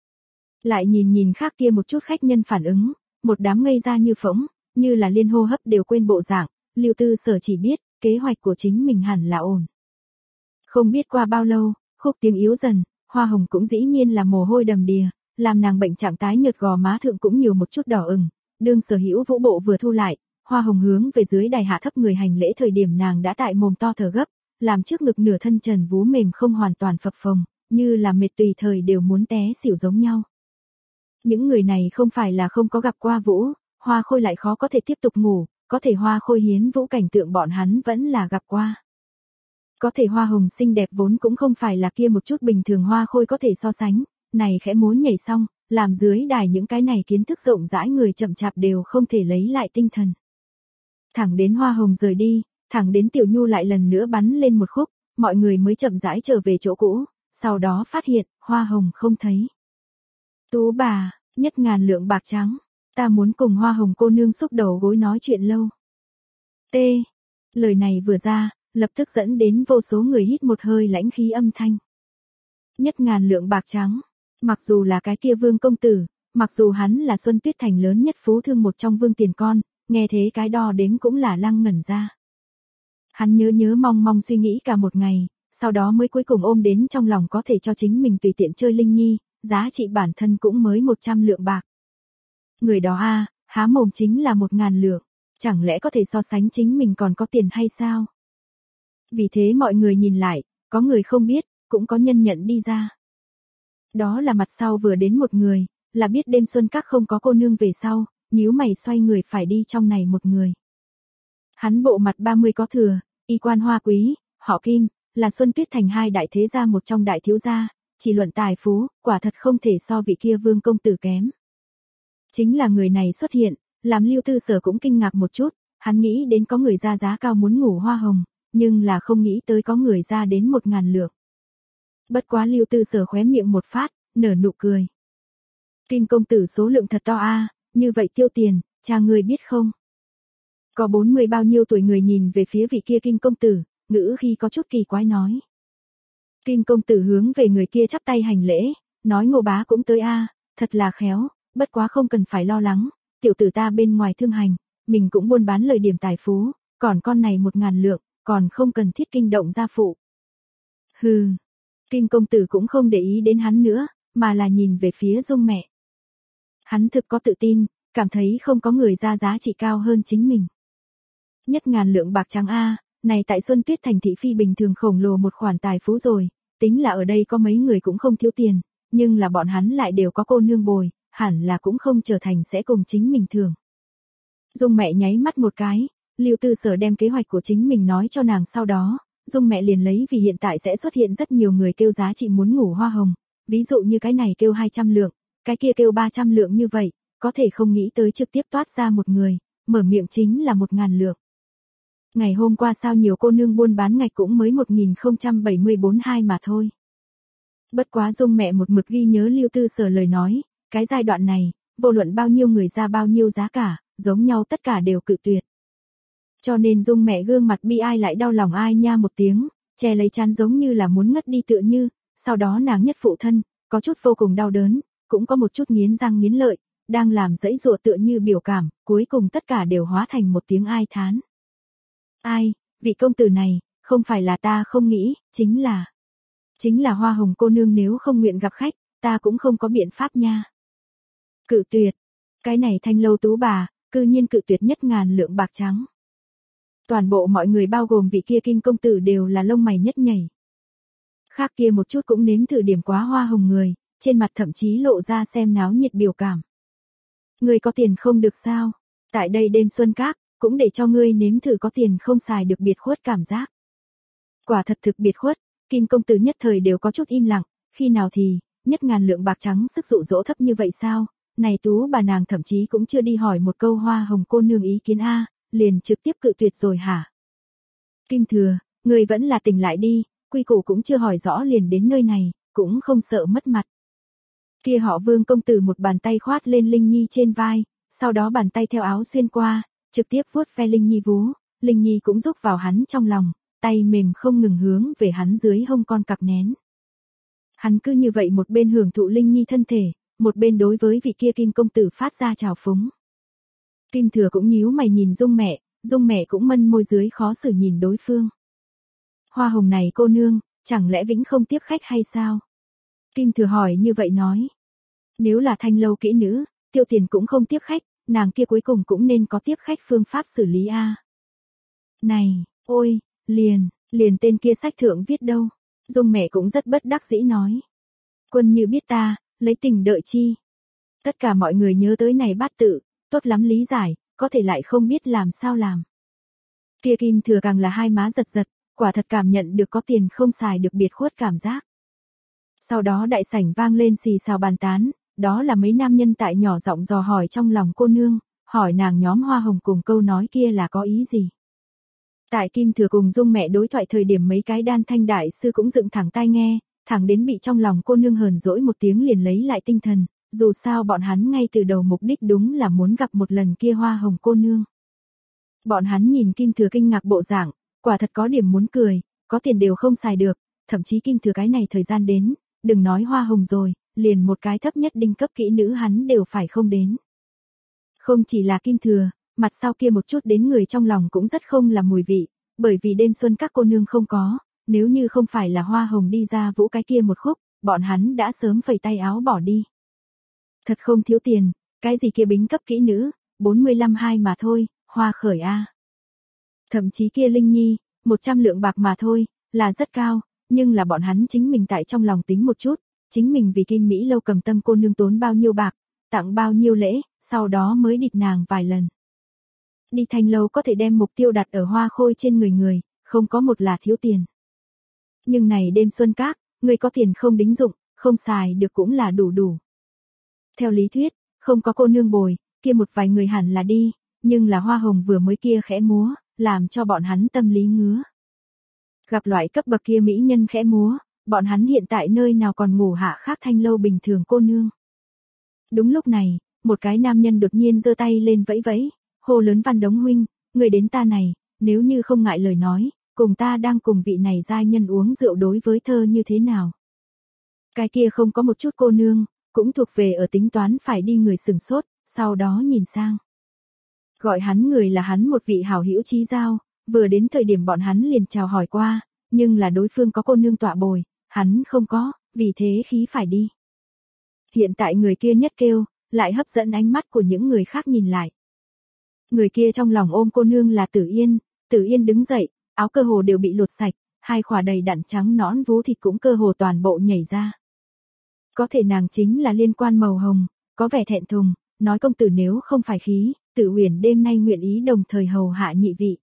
Lại nhìn nhìn khác kia một chút khách nhân phản ứng, một đám ngây ra như phỗng, như là liên hô hấp đều quên bộ dạng, Lưu Tư Sở chỉ biết, kế hoạch của chính mình hẳn là ổn. Không biết qua bao lâu, khúc tiếng yếu dần, Hoa Hồng cũng dĩ nhiên là mồ hôi đầm đìa, làm nàng bệnh trạng tái nhợt gò má thượng cũng nhiều một chút đỏ ửng. Đương Sở Hữu vũ bộ vừa thu lại, Hoa Hồng hướng về dưới đài hạ thấp người hành lễ thời điểm nàng đã tại mồm to thở gấp, làm trước ngực nửa thân trần vú mềm không hoàn toàn phập phồng, như là mệt tùy thời đều muốn té xỉu giống nhau. Những người này không phải là không có gặp qua vũ, Hoa Khôi lại khó có thể tiếp tục ngủ, có thể Hoa Khôi hiến vũ cảnh tượng bọn hắn vẫn là gặp qua. Có thể Hoa Hồng xinh đẹp vốn cũng không phải là kia một chút bình thường Hoa Khôi có thể so sánh, này khẽ múa nhảy xong, làm dưới đài những cái này kiến thức rộng rãi người chậm chạp đều không thể lấy lại tinh thần. Thẳng đến Hoa Hồng rời đi, thẳng đến Tiểu Nhu lại lần nữa bắn lên một khúc, mọi người mới chậm rãi trở về chỗ cũ, sau đó phát hiện, Hoa Hồng không thấy. Tú bà, nhất ngàn lượng bạc trắng, ta muốn cùng Hoa Hồng cô nương xúc đầu gối nói chuyện lâu. T. Lời này vừa ra, lập tức dẫn đến vô số người hít một hơi lãnh khí âm thanh. Nhất ngàn lượng bạc trắng, mặc dù là cái kia Vương công tử, mặc dù hắn là Xuân Tuyết Thành lớn nhất phú thương một trong Vương tiền con, nghe thế cái đo đếm cũng là lăng ngẩn ra. Hắn nhớ nhớ mong mong suy nghĩ cả một ngày, sau đó mới cuối cùng ôm đến trong lòng có thể cho chính mình tùy tiện chơi Linh Nhi, giá trị bản thân cũng mới một trăm lượng bạc. Người đó a, há mồm chính là một ngàn lượng, chẳng lẽ có thể so sánh chính mình còn có tiền hay sao? Vì thế mọi người nhìn lại, có người không biết, cũng có nhân nhận đi ra. Đó là mặt sau vừa đến một người, là biết đêm xuân các không có cô nương về sau, nhíu mày xoay người phải đi trong này một người. Hắn bộ mặt ba mươi có thừa, y quan hoa quý, họ Kim, là Xuân Tuyết Thành hai đại thế gia một trong đại thiếu gia, chỉ luận tài phú, quả thật không thể so vị kia Vương công tử kém. Chính là người này xuất hiện, làm Lưu Tư Sở cũng kinh ngạc một chút, hắn nghĩ đến có người ra giá cao muốn ngủ Hoa Hồng, nhưng là không nghĩ tới có người ra đến một ngàn lượng. Bất quá Lưu Tư Sở khóe miệng một phát, nở nụ cười. Kim công tử số lượng thật to a, như vậy tiêu tiền, cha người biết không? Có bốn mươi bao nhiêu tuổi người nhìn về phía vị kia Kim công tử, ngữ khi có chút kỳ quái nói. Kim công tử hướng về người kia chắp tay hành lễ, nói Ngô bá cũng tới a, thật là khéo, bất quá không cần phải lo lắng, tiểu tử ta bên ngoài thương hành, mình cũng buôn bán lời điểm tài phú, còn con này một ngàn lượng, còn không cần thiết kinh động gia phụ. Hừ, Kim công tử cũng không để ý đến hắn nữa, mà là nhìn về phía Dung mẹ. Hắn thực có tự tin, cảm thấy không có người ra giá trị cao hơn chính mình. Nhất ngàn lượng bạc trắng a, này tại Xuân Tuyết Thành thị phi bình thường khổng lồ một khoản tài phú rồi, tính là ở đây có mấy người cũng không thiếu tiền, nhưng là bọn hắn lại đều có cô nương bồi, hẳn là cũng không trở thành sẽ cùng chính mình thường. Dung mẹ nháy mắt một cái, Lưu Tư Sở đem kế hoạch của chính mình nói cho nàng sau đó, Dung mẹ liền lấy vì hiện tại sẽ xuất hiện rất nhiều người kêu giá trị muốn ngủ Hoa Hồng, ví dụ như cái này kêu hai trăm lượng, cái kia kêu ba trăm lượng như vậy, có thể không nghĩ tới trực tiếp toát ra một người, mở miệng chính là một ngàn lượng. Ngày hôm qua sao nhiều cô nương buôn bán ngạch cũng mới một nghìn không trăm bảy mươi bốn hai mà thôi. Bất quá Dung mẹ một mực ghi nhớ Lưu Tư Sở lời nói, cái giai đoạn này, vô luận bao nhiêu người ra bao nhiêu giá cả, giống nhau tất cả đều cự tuyệt. Cho nên Dung mẹ gương mặt bi ai lại đau lòng ai nha một tiếng, che lấy chán giống như là muốn ngất đi tựa như, sau đó nàng nhất phụ thân, có chút vô cùng đau đớn, cũng có một chút nghiến răng nghiến lợi, đang làm dãy dụa tựa như biểu cảm, cuối cùng tất cả đều hóa thành một tiếng ai thán. Ai, vị công tử này, không phải là ta không nghĩ, chính là... Chính là Hoa Hồng cô nương nếu không nguyện gặp khách, ta cũng không có biện pháp nha. Cự tuyệt. Cái này Thanh lâu tú bà, cư nhiên cự tuyệt nhất ngàn lượng bạc trắng. Toàn bộ mọi người bao gồm vị kia Kim công tử đều là lông mày nhất nhảy. Khác kia một chút cũng nếm thử điểm quá Hoa Hồng người, trên mặt thậm chí lộ ra xem náo nhiệt biểu cảm. Ngươi có tiền không được sao? Tại đây đêm xuân các, cũng để cho ngươi nếm thử có tiền không xài được biệt khuất cảm giác. Quả thật thực biệt khuất, Kim công tử nhất thời đều có chút im lặng, khi nào thì, nhất ngàn lượng bạc trắng sức dụ dỗ thấp như vậy sao? Này tú bà nàng thậm chí cũng chưa đi hỏi một câu Hoa Hồng cô nương ý kiến a, liền trực tiếp cự tuyệt rồi hả? Kim thừa, ngươi vẫn là tỉnh lại đi, quy củ cũng chưa hỏi rõ liền đến nơi này, cũng không sợ mất mặt. Kia họ Vương công tử một bàn tay khoát lên Linh Nhi trên vai, sau đó bàn tay theo áo xuyên qua, trực tiếp vuốt ve Linh Nhi vú, Linh Nhi cũng rúc vào hắn trong lòng, tay mềm không ngừng hướng về hắn dưới hông con cặc nén. Hắn cứ như vậy một bên hưởng thụ Linh Nhi thân thể, một bên đối với vị kia Kim công tử phát ra trào phúng. Kim thừa cũng nhíu mày nhìn Dung mẹ, Dung mẹ cũng mân môi dưới khó xử nhìn đối phương. Hoa Hồng này cô nương, chẳng lẽ vĩnh không tiếp khách hay sao? Kim thừa hỏi như vậy nói. Nếu là Thanh lâu kỹ nữ, tiêu tiền cũng không tiếp khách, nàng kia cuối cùng cũng nên có tiếp khách phương pháp xử lý a. Này, ôi, liền, liền tên kia sách thượng viết đâu. Dung mẹ cũng rất bất đắc dĩ nói. Quân như biết ta, lấy tình đợi chi. Tất cả mọi người nhớ tới này bát tự, tốt lắm lý giải, có thể lại không biết làm sao làm. Kia Kim thừa càng là hai má giật giật, quả thật cảm nhận được có tiền không xài được biệt khuất cảm giác. Sau đó đại sảnh vang lên xì xào bàn tán, đó là mấy nam nhân tại nhỏ giọng dò hỏi trong lòng cô nương, hỏi nàng nhóm Hoa Hồng cùng câu nói kia là có ý gì. Tại Kim thừa cùng Dung mẹ đối thoại thời điểm mấy cái đan thanh đại sư cũng dựng thẳng tai nghe, thẳng đến bị trong lòng cô nương hờn dỗi một tiếng liền lấy lại tinh thần, dù sao bọn hắn ngay từ đầu mục đích đúng là muốn gặp một lần kia Hoa Hồng cô nương. Bọn hắn nhìn Kim thừa kinh ngạc bộ dạng, quả thật có điểm muốn cười, có tiền đều không xài được, thậm chí Kim thừa cái này thời gian đến, đừng nói Hoa Hồng rồi, liền một cái thấp nhất đinh cấp kỹ nữ hắn đều phải không đến. Không chỉ là Kim thừa, mặt sau kia một chút đến người trong lòng cũng rất không là mùi vị, bởi vì đêm xuân các cô nương không có, nếu như không phải là Hoa Hồng đi ra vũ cái kia một khúc, bọn hắn đã sớm phẩy tay áo bỏ đi. Thật không thiếu tiền, cái gì kia bính cấp kỹ nữ, bốn mươi lăm hai mà thôi, hoa khởi a. Thậm chí kia Linh Nhi, một trăm lượng bạc mà thôi, là rất cao, nhưng là bọn hắn chính mình tại trong lòng tính một chút, chính mình vì Kim Mỹ lâu cầm tâm cô nương tốn bao nhiêu bạc, tặng bao nhiêu lễ, sau đó mới địt nàng vài lần. Đi Thanh lâu có thể đem mục tiêu đặt ở hoa khôi trên người người, không có một là thiếu tiền. Nhưng này đêm xuân các, người có tiền không đính dụng, không xài được cũng là đủ đủ. Theo lý thuyết, không có cô nương bồi, kia một vài người hẳn là đi, nhưng là Hoa Hồng vừa mới kia khẽ múa, làm cho bọn hắn tâm lý ngứa. Gặp loại cấp bậc kia mỹ nhân khẽ múa, bọn hắn hiện tại nơi nào còn ngủ hạ khác Thanh lâu bình thường cô nương. Đúng lúc này, một cái nam nhân đột nhiên giơ tay lên vẫy vẫy, hô lớn Văn Đống huynh, người đến ta này, nếu như không ngại lời nói, cùng ta đang cùng vị này giai nhân uống rượu đối với thơ như thế nào. Cái kia không có một chút cô nương, cũng thuộc về ở tính toán phải đi người sừng sốt, sau đó nhìn sang. Gọi hắn người là hắn một vị hảo hữu chí giao, vừa đến thời điểm bọn hắn liền chào hỏi qua, nhưng là đối phương có cô nương tọa bồi, hắn không có, vì thế khí phải đi. Hiện tại người kia nhất kêu, lại hấp dẫn ánh mắt của những người khác nhìn lại. Người kia trong lòng ôm cô nương là Tử Yên, Tử Yên đứng dậy, áo cơ hồ đều bị lột sạch, hai khỏa đầy đặn trắng nõn vú thịt cũng cơ hồ toàn bộ nhảy ra. Có thể nàng chính là liên quan màu hồng, có vẻ thẹn thùng, nói công tử nếu không phải khí, Tử Uyển đêm nay nguyện ý đồng thời hầu hạ nhị vị.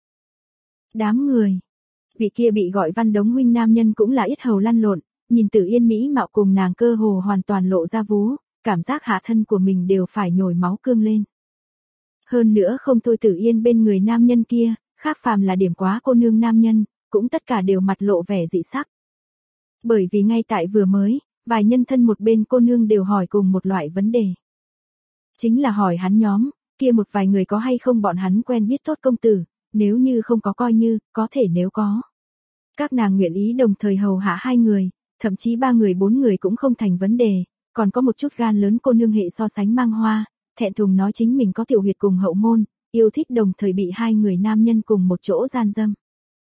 Đám người, vị kia bị gọi Văn Đống huynh nam nhân cũng là ít hầu lăn lộn, nhìn Tử Yên mỹ mạo cùng nàng cơ hồ hoàn toàn lộ ra vú, cảm giác hạ thân của mình đều phải nhồi máu cương lên. Hơn nữa không thôi Tử Yên bên người nam nhân kia, khác phàm là điểm quá cô nương nam nhân, cũng tất cả đều mặt lộ vẻ dị sắc. Bởi vì ngay tại vừa mới, vài nhân thân một bên cô nương đều hỏi cùng một loại vấn đề. Chính là hỏi hắn nhóm, kia một vài người có hay không bọn hắn quen biết tốt công tử, nếu như không có coi như, có thể nếu có. Các nàng nguyện ý đồng thời hầu hạ hai người, thậm chí ba người bốn người cũng không thành vấn đề, còn có một chút gan lớn cô nương hệ so sánh mang hoa, thẹn thùng nói chính mình có tiểu huyệt cùng hậu môn, yêu thích đồng thời bị hai người nam nhân cùng một chỗ gian dâm.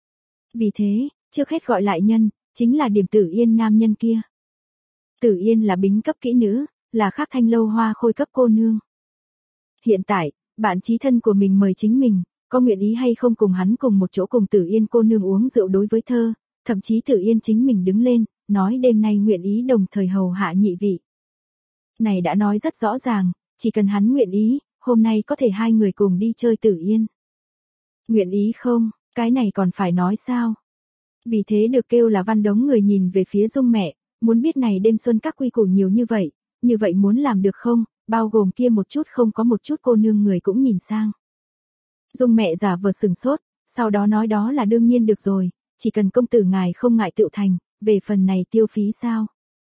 Vì thế, trước hết gọi lại nhân, chính là điểm Tử Yên nam nhân kia. Tử Yên là bính cấp kỹ nữ, là khác thanh lâu hoa khôi cấp cô nương. Hiện tại, bạn chí thân của mình mời chính mình, có nguyện ý hay không cùng hắn cùng một chỗ cùng Tử Yên cô nương uống rượu đối với thơ, thậm chí Tử Yên chính mình đứng lên, nói đêm nay nguyện ý đồng thời hầu hạ nhị vị. Này đã nói rất rõ ràng, chỉ cần hắn nguyện ý, hôm nay có thể hai người cùng đi chơi Tử Yên. Nguyện ý không, cái này còn phải nói sao? Vì thế được kêu là văn đống người nhìn về phía Dung mẹ, muốn biết này đêm xuân các quy củ nhiều như vậy, như vậy muốn làm được không, bao gồm kia một chút không có một chút cô nương người cũng nhìn sang. Dung mẹ giả vờ sừng sốt, sau đó nói đó là đương nhiên được rồi, chỉ cần công tử ngài không ngại tựu thành, về phần này tiêu phí sao?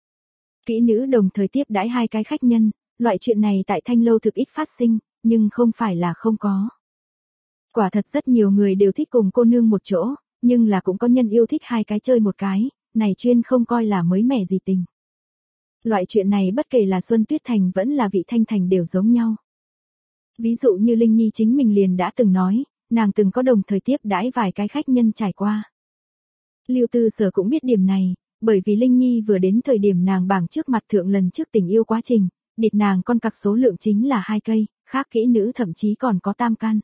Kỹ nữ đồng thời tiếp đãi hai cái khách nhân, loại chuyện này tại thanh lâu thực ít phát sinh, nhưng không phải là không có. Quả thật rất nhiều người đều thích cùng cô nương một chỗ, nhưng là cũng có nhân yêu thích hai cái chơi một cái, này chuyên không coi là mới mẻ gì tình. Loại chuyện này bất kể là Xuân Tuyết Thành vẫn là Vị Thanh Thành đều giống nhau. Ví dụ như Linh Nhi chính mình liền đã từng nói, nàng từng có đồng thời tiếp đãi vài cái khách nhân trải qua. Lưu Tư Sở cũng biết điểm này, bởi vì Linh Nhi vừa đến thời điểm nàng bảng trước mặt thượng lần trước tình yêu quá trình, địt nàng con cặc số lượng chính là hai cây, khác kỹ nữ thậm chí còn có tam căn.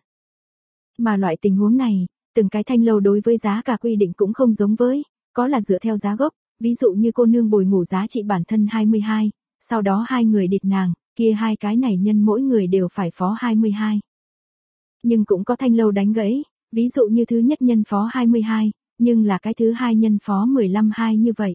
Mà loại tình huống này, từng cái thanh lâu đối với giá cả quy định cũng không giống với, có là dựa theo giá gốc, ví dụ như cô nương bồi ngủ giá trị bản thân hai mươi hai, sau đó hai người địt nàng, kia hai cái này nhân mỗi người đều phải phó hai mươi hai. Nhưng cũng có thanh lâu đánh gãy, ví dụ như thứ nhất nhân phó hai mươi hai, nhưng là cái thứ hai nhân phó mười lăm hai như vậy.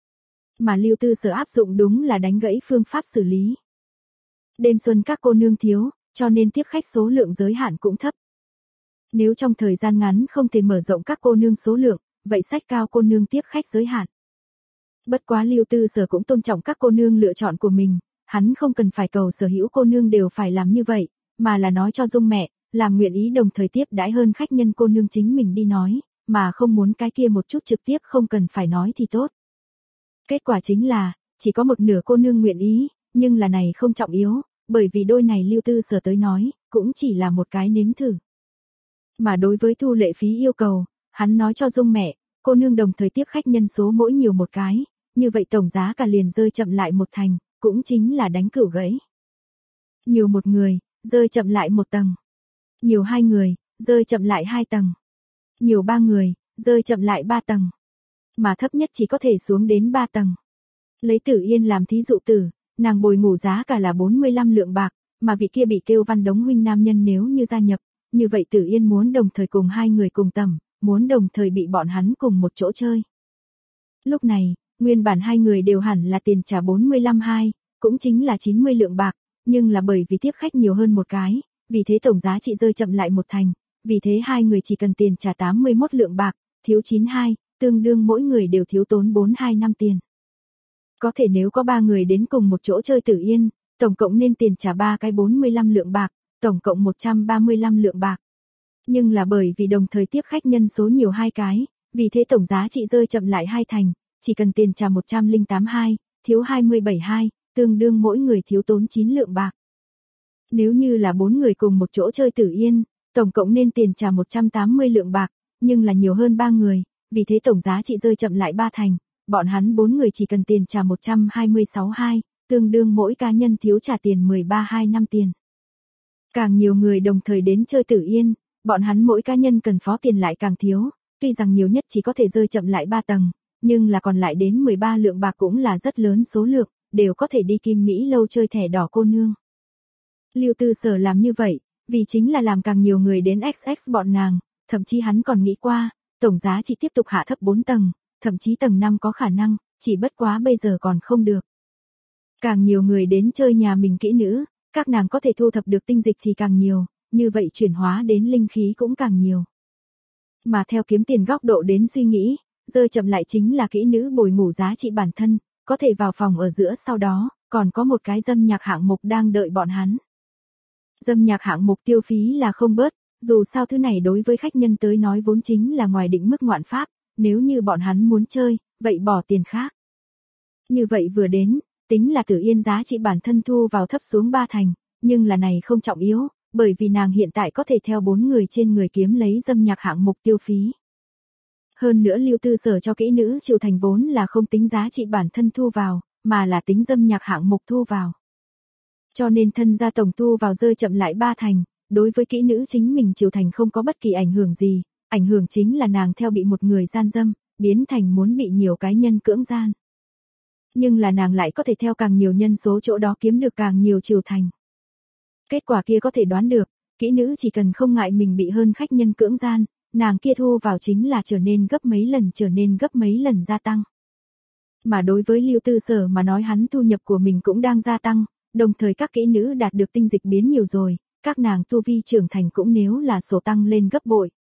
Mà Lưu Tư Sở áp dụng đúng là đánh gãy phương pháp xử lý. Đêm xuân các cô nương thiếu, cho nên tiếp khách số lượng giới hạn cũng thấp. Nếu trong thời gian ngắn không thể mở rộng các cô nương số lượng, vậy sách cao cô nương tiếp khách giới hạn. Bất quá Lưu Tư Sở cũng tôn trọng các cô nương lựa chọn của mình, hắn không cần phải cầu sở hữu cô nương đều phải làm như vậy, mà là nói cho Dung mẹ, làm nguyện ý đồng thời tiếp đãi hơn khách nhân cô nương chính mình đi nói, mà không muốn cái kia một chút trực tiếp không cần phải nói thì tốt. Kết quả chính là, chỉ có một nửa cô nương nguyện ý, nhưng là này không trọng yếu, bởi vì đôi này Lưu Tư Sở tới nói, cũng chỉ là một cái nếm thử. Mà đối với thu lệ phí yêu cầu, hắn nói cho Dung mẹ, cô nương đồng thời tiếp khách nhân số mỗi nhiều một cái, như vậy tổng giá cả liền rơi chậm lại một thành, cũng chính là đánh cửu gãy. Nhiều một người, rơi chậm lại một tầng. Nhiều hai người, rơi chậm lại hai tầng. Nhiều ba người, rơi chậm lại ba tầng. Mà thấp nhất chỉ có thể xuống đến ba tầng. Lấy Tử Yên làm thí dụ tử, nàng bồi ngủ giá cả là bốn mươi lăm lượng bạc, mà vị kia bị kêu văn đống huynh nam nhân nếu như gia nhập, như vậy Tử Yên muốn đồng thời cùng hai người cùng tầm, muốn đồng thời bị bọn hắn cùng một chỗ chơi. Lúc này, nguyên bản hai người đều hẳn là tiền trả bốn mươi lăm hai, cũng chính là chín mươi lượng bạc, nhưng là bởi vì tiếp khách nhiều hơn một cái, vì thế tổng giá trị rơi chậm lại một thành, vì thế hai người chỉ cần tiền trả tám mươi mốt lượng bạc, thiếu chín mươi hai, tương đương mỗi người đều thiếu tốn bốn mươi hai năm tiền. Có thể nếu có ba người đến cùng một chỗ chơi Tử Yên, tổng cộng nên tiền trả ba cái bốn mươi lăm lượng bạc, tổng cộng một trăm ba mươi lăm lượng bạc. Nhưng là bởi vì đồng thời tiếp khách nhân số nhiều hai cái, vì thế tổng giá trị rơi chậm lại hai thành, chỉ cần tiền trả một trăm lẻ tám hai, thiếu hai mươi bảy hai, tương đương mỗi người thiếu tốn chín lượng bạc. Nếu như là bốn người cùng một chỗ chơi Tử Yên, tổng cộng nên tiền trả một trăm tám mươi lượng bạc, nhưng là nhiều hơn ba người, vì thế tổng giá trị rơi chậm lại ba thành, bọn hắn bốn người chỉ cần tiền trả một trăm hai mươi sáu hai, tương đương mỗi cá nhân thiếu trả tiền mười ba hai năm tiền. Càng nhiều người đồng thời đến chơi Tử Yên, bọn hắn mỗi cá nhân cần phó tiền lại càng thiếu, tuy rằng nhiều nhất chỉ có thể rơi chậm lại ba tầng, nhưng là còn lại đến mười ba lượng bạc cũng là rất lớn số lượng, đều có thể đi Kim Mỹ lâu chơi thẻ đỏ cô nương. Lưu Tư Sở làm như vậy, vì chính là làm càng nhiều người đến ích ích bọn nàng, thậm chí hắn còn nghĩ qua, tổng giá trị tiếp tục hạ thấp bốn tầng, thậm chí tầng năm có khả năng, chỉ bất quá bây giờ còn không được. Càng nhiều người đến chơi nhà mình kỹ nữ, các nàng có thể thu thập được tinh dịch thì càng nhiều, như vậy chuyển hóa đến linh khí cũng càng nhiều. Mà theo kiếm tiền góc độ đến suy nghĩ, rơi chậm lại chính là kỹ nữ bồi ngủ giá trị bản thân, có thể vào phòng ở giữa sau đó, còn có một cái dâm nhạc hạng mục đang đợi bọn hắn. Dâm nhạc hạng mục tiêu phí là không bớt, dù sao thứ này đối với khách nhân tới nói vốn chính là ngoài định mức ngoạn pháp, nếu như bọn hắn muốn chơi, vậy bỏ tiền khác. Như vậy vừa đến, tính là Tử Yên giá trị bản thân thu vào thấp xuống ba thành, nhưng là này không trọng yếu, bởi vì nàng hiện tại có thể theo bốn người trên người kiếm lấy dâm nhạc hạng mục tiêu phí. Hơn nữa Lưu Tư Sở cho kỹ nữ Triệu Thành vốn là không tính giá trị bản thân thu vào, mà là tính dâm nhạc hạng mục thu vào. Cho nên thân gia tổng thu vào rơi chậm lại ba thành, đối với kỹ nữ chính mình Triệu Thành không có bất kỳ ảnh hưởng gì, ảnh hưởng chính là nàng theo bị một người gian dâm, biến thành muốn bị nhiều cái nhân cưỡng gian. Nhưng là nàng lại có thể theo càng nhiều nhân số chỗ đó kiếm được càng nhiều Triệu Thành. Kết quả kia có thể đoán được, kỹ nữ chỉ cần không ngại mình bị hơn khách nhân cưỡng gian, nàng kia thu vào chính là trở nên gấp mấy lần trở nên gấp mấy lần gia tăng. Mà đối với Lưu Tư Sở mà nói hắn thu nhập của mình cũng đang gia tăng, đồng thời các kỹ nữ đạt được tinh dịch biến nhiều rồi, các nàng tu vi trưởng thành cũng nếu là số tăng lên gấp bội.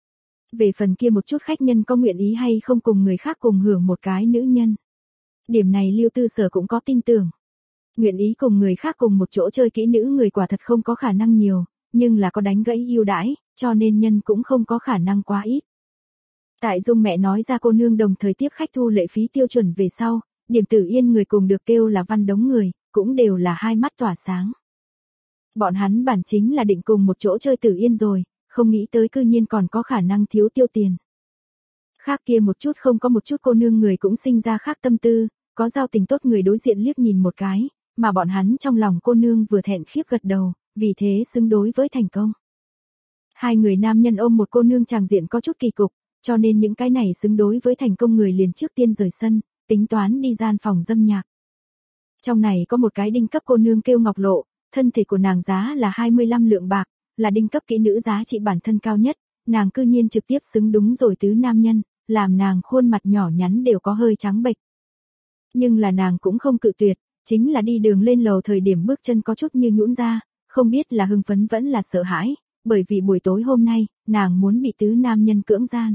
Về phần kia một chút khách nhân có nguyện ý hay không cùng người khác cùng hưởng một cái nữ nhân. Điểm này Lưu Tư Sở cũng có tin tưởng. Nguyện ý cùng người khác cùng một chỗ chơi kỹ nữ người quả thật không có khả năng nhiều, nhưng là có đánh gãy ưu đãi, cho nên nhân cũng không có khả năng quá ít. Tại Dung mẹ nói ra cô nương đồng thời tiếp khách thu lệ phí tiêu chuẩn về sau, điểm Tử Yên người cùng được kêu là văn đống người, cũng đều là hai mắt tỏa sáng. Bọn hắn bản chính là định cùng một chỗ chơi Tử Yên rồi, không nghĩ tới cư nhiên còn có khả năng thiếu tiêu tiền. Khác kia một chút không có một chút cô nương người cũng sinh ra khác tâm tư, có giao tình tốt người đối diện liếc nhìn một cái, mà bọn hắn trong lòng cô nương vừa thẹn khiếp gật đầu, vì thế xứng đối với thành công. Hai người nam nhân ôm một cô nương tràng diện có chút kỳ cục, cho nên những cái này xứng đối với thành công người liền trước tiên rời sân, tính toán đi gian phòng dâm nhạc. Trong này có một cái đinh cấp cô nương kêu Ngọc Lộ, thân thể của nàng giá là hai mươi lăm lượng bạc, là đinh cấp kỹ nữ giá trị bản thân cao nhất, nàng cư nhiên trực tiếp xứng đúng rồi tứ nam nhân, làm nàng khuôn mặt nhỏ nhắn đều có hơi trắng bệch. Nhưng là nàng cũng không cự tuyệt, chính là đi đường lên lầu thời điểm bước chân có chút như nhũn ra, không biết là hưng phấn vẫn là sợ hãi, bởi vì buổi tối hôm nay, nàng muốn bị tứ nam nhân cưỡng gian.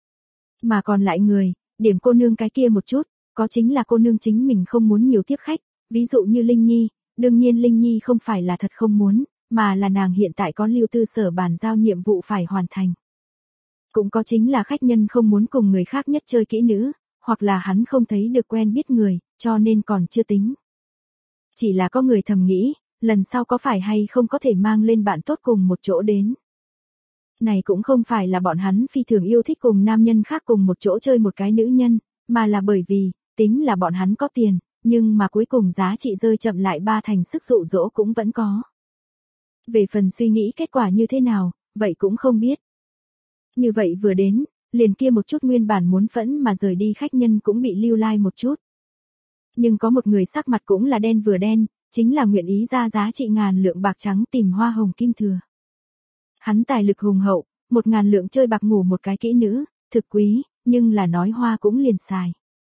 Mà còn lại người, điểm cô nương cái kia một chút, có chính là cô nương chính mình không muốn nhiều tiếp khách, ví dụ như Linh Nhi, đương nhiên Linh Nhi không phải là thật không muốn, mà là nàng hiện tại có Lưu Tư Sở bàn giao nhiệm vụ phải hoàn thành. Cũng có chính là khách nhân không muốn cùng người khác nhất chơi kỹ nữ, hoặc là hắn không thấy được quen biết người, cho nên còn chưa tính. Chỉ là có người thầm nghĩ, lần sau có phải hay không có thể mang lên bạn tốt cùng một chỗ đến. Này cũng không phải là bọn hắn phi thường yêu thích cùng nam nhân khác cùng một chỗ chơi một cái nữ nhân, mà là bởi vì, tính là bọn hắn có tiền, nhưng mà cuối cùng giá trị rơi chậm lại ba thành sức dụ dỗ cũng vẫn có. Về phần suy nghĩ kết quả như thế nào, vậy cũng không biết. Như vậy vừa đến, liền kia một chút nguyên bản muốn phẫn mà rời đi khách nhân cũng bị lưu lai một chút. Nhưng có một người sắc mặt cũng là đen vừa đen, chính là nguyện ý ra giá trị ngàn lượng bạc trắng tìm Hoa Hồng Kim Thừa. Hắn tài lực hùng hậu, một ngàn lượng chơi bạc ngủ một cái kỹ nữ, thực quý, nhưng là nói hoa cũng liền xài.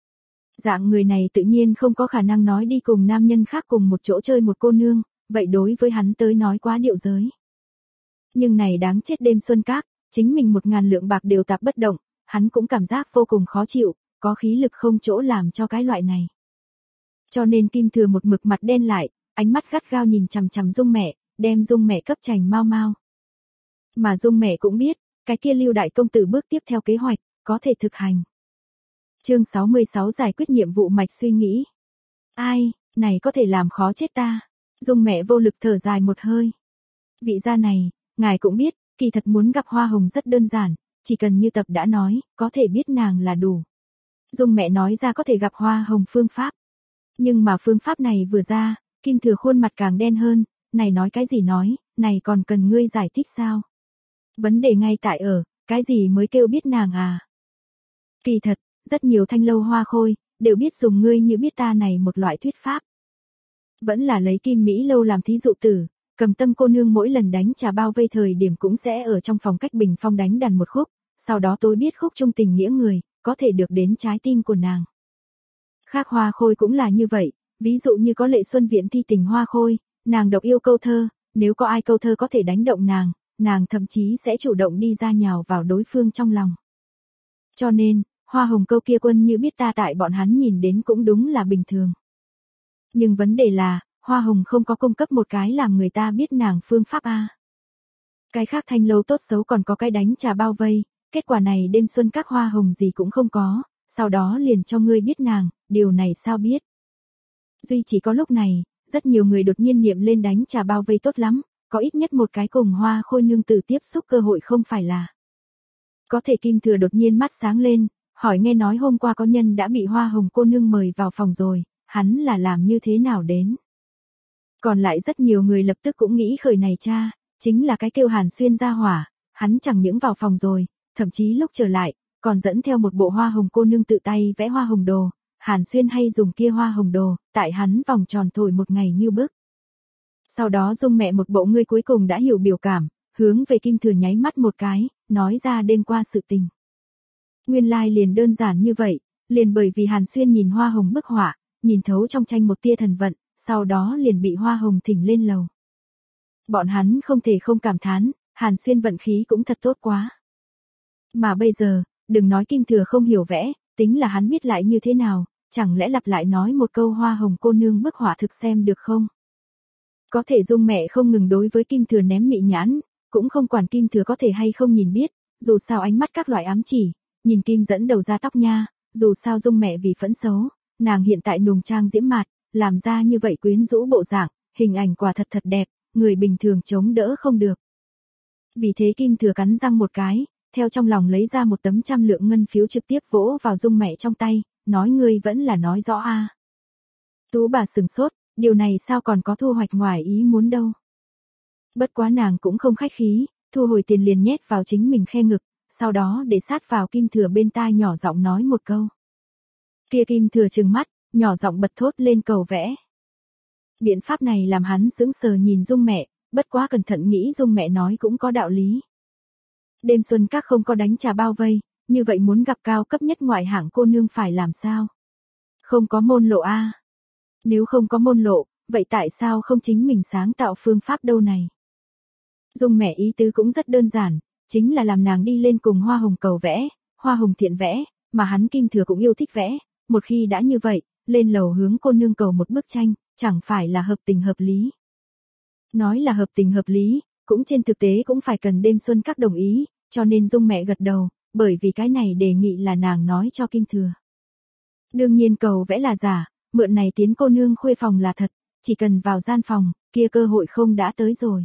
Dạng người này tự nhiên không có khả năng nói đi cùng nam nhân khác cùng một chỗ chơi một cô nương, vậy đối với hắn tới nói quá điệu giới. Nhưng này đáng chết đêm xuân các, chính mình một ngàn lượng bạc đều tạp bất động, hắn cũng cảm giác vô cùng khó chịu, có khí lực không chỗ làm cho cái loại này. Cho nên Kim Thừa một mực mặt đen lại, ánh mắt gắt gao nhìn chằm chằm Dung mẹ, đem Dung mẹ cấp chành mau mau. Mà Dung mẹ cũng biết, cái kia Lưu đại công tử bước tiếp theo kế hoạch, có thể thực hành. Chương sáu mươi sáu giải quyết nhiệm vụ mạch suy nghĩ. Ai, này có thể làm khó chết ta. Dung mẹ vô lực thở dài một hơi. Vị gia này, ngài cũng biết, kỳ thật muốn gặp Hoa Hồng rất đơn giản, chỉ cần như tập đã nói, có thể biết nàng là đủ. Dung mẹ nói ra có thể gặp Hoa Hồng phương pháp. Nhưng mà phương pháp này vừa ra, Kim Thừa khuôn mặt càng đen hơn, này nói cái gì nói, này còn cần ngươi giải thích sao? Vấn đề ngay tại ở, cái gì mới kêu biết nàng à? Kỳ thật, rất nhiều thanh lâu hoa khôi, đều biết dùng ngươi như biết ta này một loại thuyết pháp. Vẫn là lấy Kim Mỹ lâu làm thí dụ tử, Cầm Tâm cô nương mỗi lần đánh trà bao vây thời điểm cũng sẽ ở trong phòng cách bình phong đánh đàn một khúc, sau đó tôi biết khúc trung tình nghĩa người, có thể được đến trái tim của nàng. Khác hoa khôi cũng là như vậy, ví dụ như có Lệ Xuân Viễn thi tình hoa khôi, nàng độc yêu câu thơ, nếu có ai câu thơ có thể đánh động nàng, nàng thậm chí sẽ chủ động đi ra nhào vào đối phương trong lòng. Cho nên, Hoa Hồng câu kia quân như biết ta tại bọn hắn nhìn đến cũng đúng là bình thường. Nhưng vấn đề là, Hoa Hồng không có cung cấp một cái làm người ta biết nàng phương pháp a. Cái khác thanh lâu tốt xấu còn có cái đánh trà bao vây, kết quả này đêm xuân các Hoa Hồng gì cũng không có, sau đó liền cho ngươi biết nàng, điều này sao biết. Duy chỉ có lúc này, rất nhiều người đột nhiên niệm lên đánh trà bao vây tốt lắm, có ít nhất một cái cùng Hoa Khôi nương tử tiếp xúc cơ hội không phải là. Có thể Kim Thừa đột nhiên mắt sáng lên, hỏi nghe nói hôm qua có nhân đã bị Hoa Hồng cô nương mời vào phòng rồi, hắn là làm như thế nào đến. Còn lại rất nhiều người lập tức cũng nghĩ khởi này cha, chính là cái kêu Hàn Xuyên ra hỏa, hắn chẳng những vào phòng rồi, thậm chí lúc trở lại, còn dẫn theo một bộ Hoa Hồng cô nương tự tay vẽ hoa hồng đồ, Hàn Xuyên hay dùng kia hoa hồng đồ, tại hắn vòng tròn thổi một ngày như bức. Sau đó Dung mẹ một bộ ngươi cuối cùng đã hiểu biểu cảm, hướng về Kim Thừa nháy mắt một cái, nói ra đêm qua sự tình. Nguyên lai liền đơn giản như vậy, liền bởi vì Hàn Xuyên nhìn hoa hồng bức họa, nhìn thấu trong tranh một tia thần vận, sau đó liền bị hoa hồng thỉnh lên lầu. Bọn hắn không thể không cảm thán, Hàn Xuyên vận khí cũng thật tốt quá. Mà bây giờ, đừng nói Kim Thừa không hiểu vẽ, tính là hắn biết lại như thế nào, chẳng lẽ lặp lại nói một câu hoa hồng cô nương bức họa thực xem được không? Có thể Dung mẹ không ngừng đối với Kim Thừa ném mị nhãn, cũng không quản Kim Thừa có thể hay không nhìn biết, dù sao ánh mắt các loại ám chỉ, nhìn Kim dẫn đầu ra tóc nha, dù sao Dung mẹ vì phẫn xấu, nàng hiện tại nùng trang diễm mạt, làm ra như vậy quyến rũ bộ dạng, hình ảnh quả thật thật đẹp, người bình thường chống đỡ không được. Vì thế Kim Thừa cắn răng một cái, theo trong lòng lấy ra một tấm trăm lượng ngân phiếu trực tiếp vỗ vào Dung mẹ trong tay, nói ngươi vẫn là nói rõ a. À. Tú bà sừng sốt, điều này sao còn có thu hoạch ngoài ý muốn đâu. Bất quá nàng cũng không khách khí, thu hồi tiền liền nhét vào chính mình khe ngực, sau đó để sát vào Kim Thừa bên tai nhỏ giọng nói một câu. Kia Kim Thừa trừng mắt, nhỏ giọng bật thốt lên cầu vẽ. Biện pháp này làm hắn sững sờ nhìn Dung mẹ, bất quá cẩn thận nghĩ Dung mẹ nói cũng có đạo lý. Đêm xuân các không có đánh trà bao vây, như vậy muốn gặp cao cấp nhất ngoại hạng cô nương phải làm sao? Không có môn lộ a. À. Nếu không có môn lộ, vậy tại sao không chính mình sáng tạo phương pháp đâu này? Dung mẹ ý tứ cũng rất đơn giản, chính là làm nàng đi lên cùng Hoa Hồng cầu vẽ, Hoa Hồng thiện vẽ, mà hắn Kim Thừa cũng yêu thích vẽ, một khi đã như vậy, lên lầu hướng cô nương cầu một bức tranh, chẳng phải là hợp tình hợp lý. Nói là hợp tình hợp lý, cũng trên thực tế cũng phải cần đêm xuân các đồng ý, cho nên Dung mẹ gật đầu, bởi vì cái này đề nghị là nàng nói cho Kim Thừa. Đương nhiên cầu vẽ là giả, mượn này tiến cô nương khuê phòng là thật, chỉ cần vào gian phòng, kia cơ hội không đã tới rồi.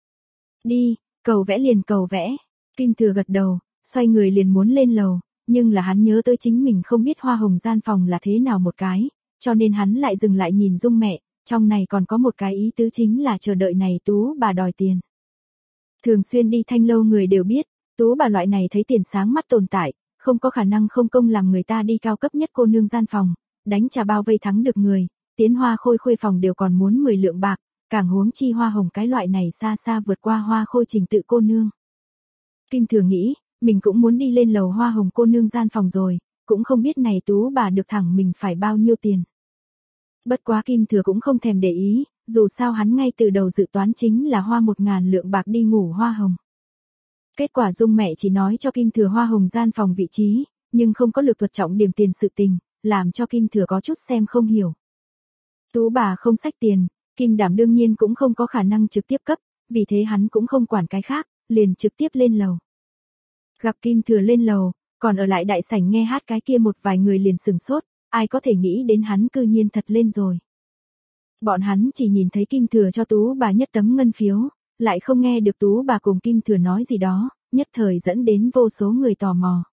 Đi, cầu vẽ liền cầu vẽ, Kim Thừa gật đầu, xoay người liền muốn lên lầu, nhưng là hắn nhớ tới chính mình không biết Hoa Hồng gian phòng là thế nào một cái, cho nên hắn lại dừng lại nhìn Dung mẹ, trong này còn có một cái ý tứ chính là chờ đợi này Tú bà đòi tiền. Thường xuyên đi thanh lâu người đều biết, Tú bà loại này thấy tiền sáng mắt tồn tại, không có khả năng không công làm người ta đi cao cấp nhất cô nương gian phòng, đánh trà bao vây thắng được người, tiến Hoa Khôi khuê phòng đều còn muốn mười lượng bạc, càng huống chi Hoa Hồng cái loại này xa xa vượt qua Hoa Khôi trình tự cô nương. Kim Thừa nghĩ, mình cũng muốn đi lên lầu Hoa Hồng cô nương gian phòng rồi, cũng không biết này Tú bà được thẳng mình phải bao nhiêu tiền. Bất quá Kim Thừa cũng không thèm để ý, dù sao hắn ngay từ đầu dự toán chính là hoa một ngàn lượng bạc đi ngủ Hoa Hồng. Kết quả Dung mẹ chỉ nói cho Kim Thừa Hoa Hồng gian phòng vị trí, nhưng không có lược thuật trọng điểm tiền sự tình, làm cho Kim Thừa có chút xem không hiểu. Tú bà không xách tiền, Kim Đảm đương nhiên cũng không có khả năng trực tiếp cấp, vì thế hắn cũng không quản cái khác, liền trực tiếp lên lầu. Gặp Kim Thừa lên lầu, còn ở lại đại sảnh nghe hát cái kia một vài người liền sừng sốt, ai có thể nghĩ đến hắn cư nhiên thật lên rồi. Bọn hắn chỉ nhìn thấy Kim Thừa cho Tú bà nhất tấm ngân phiếu, lại không nghe được Tú bà cùng Kim Thừa nói gì đó, nhất thời dẫn đến vô số người tò mò.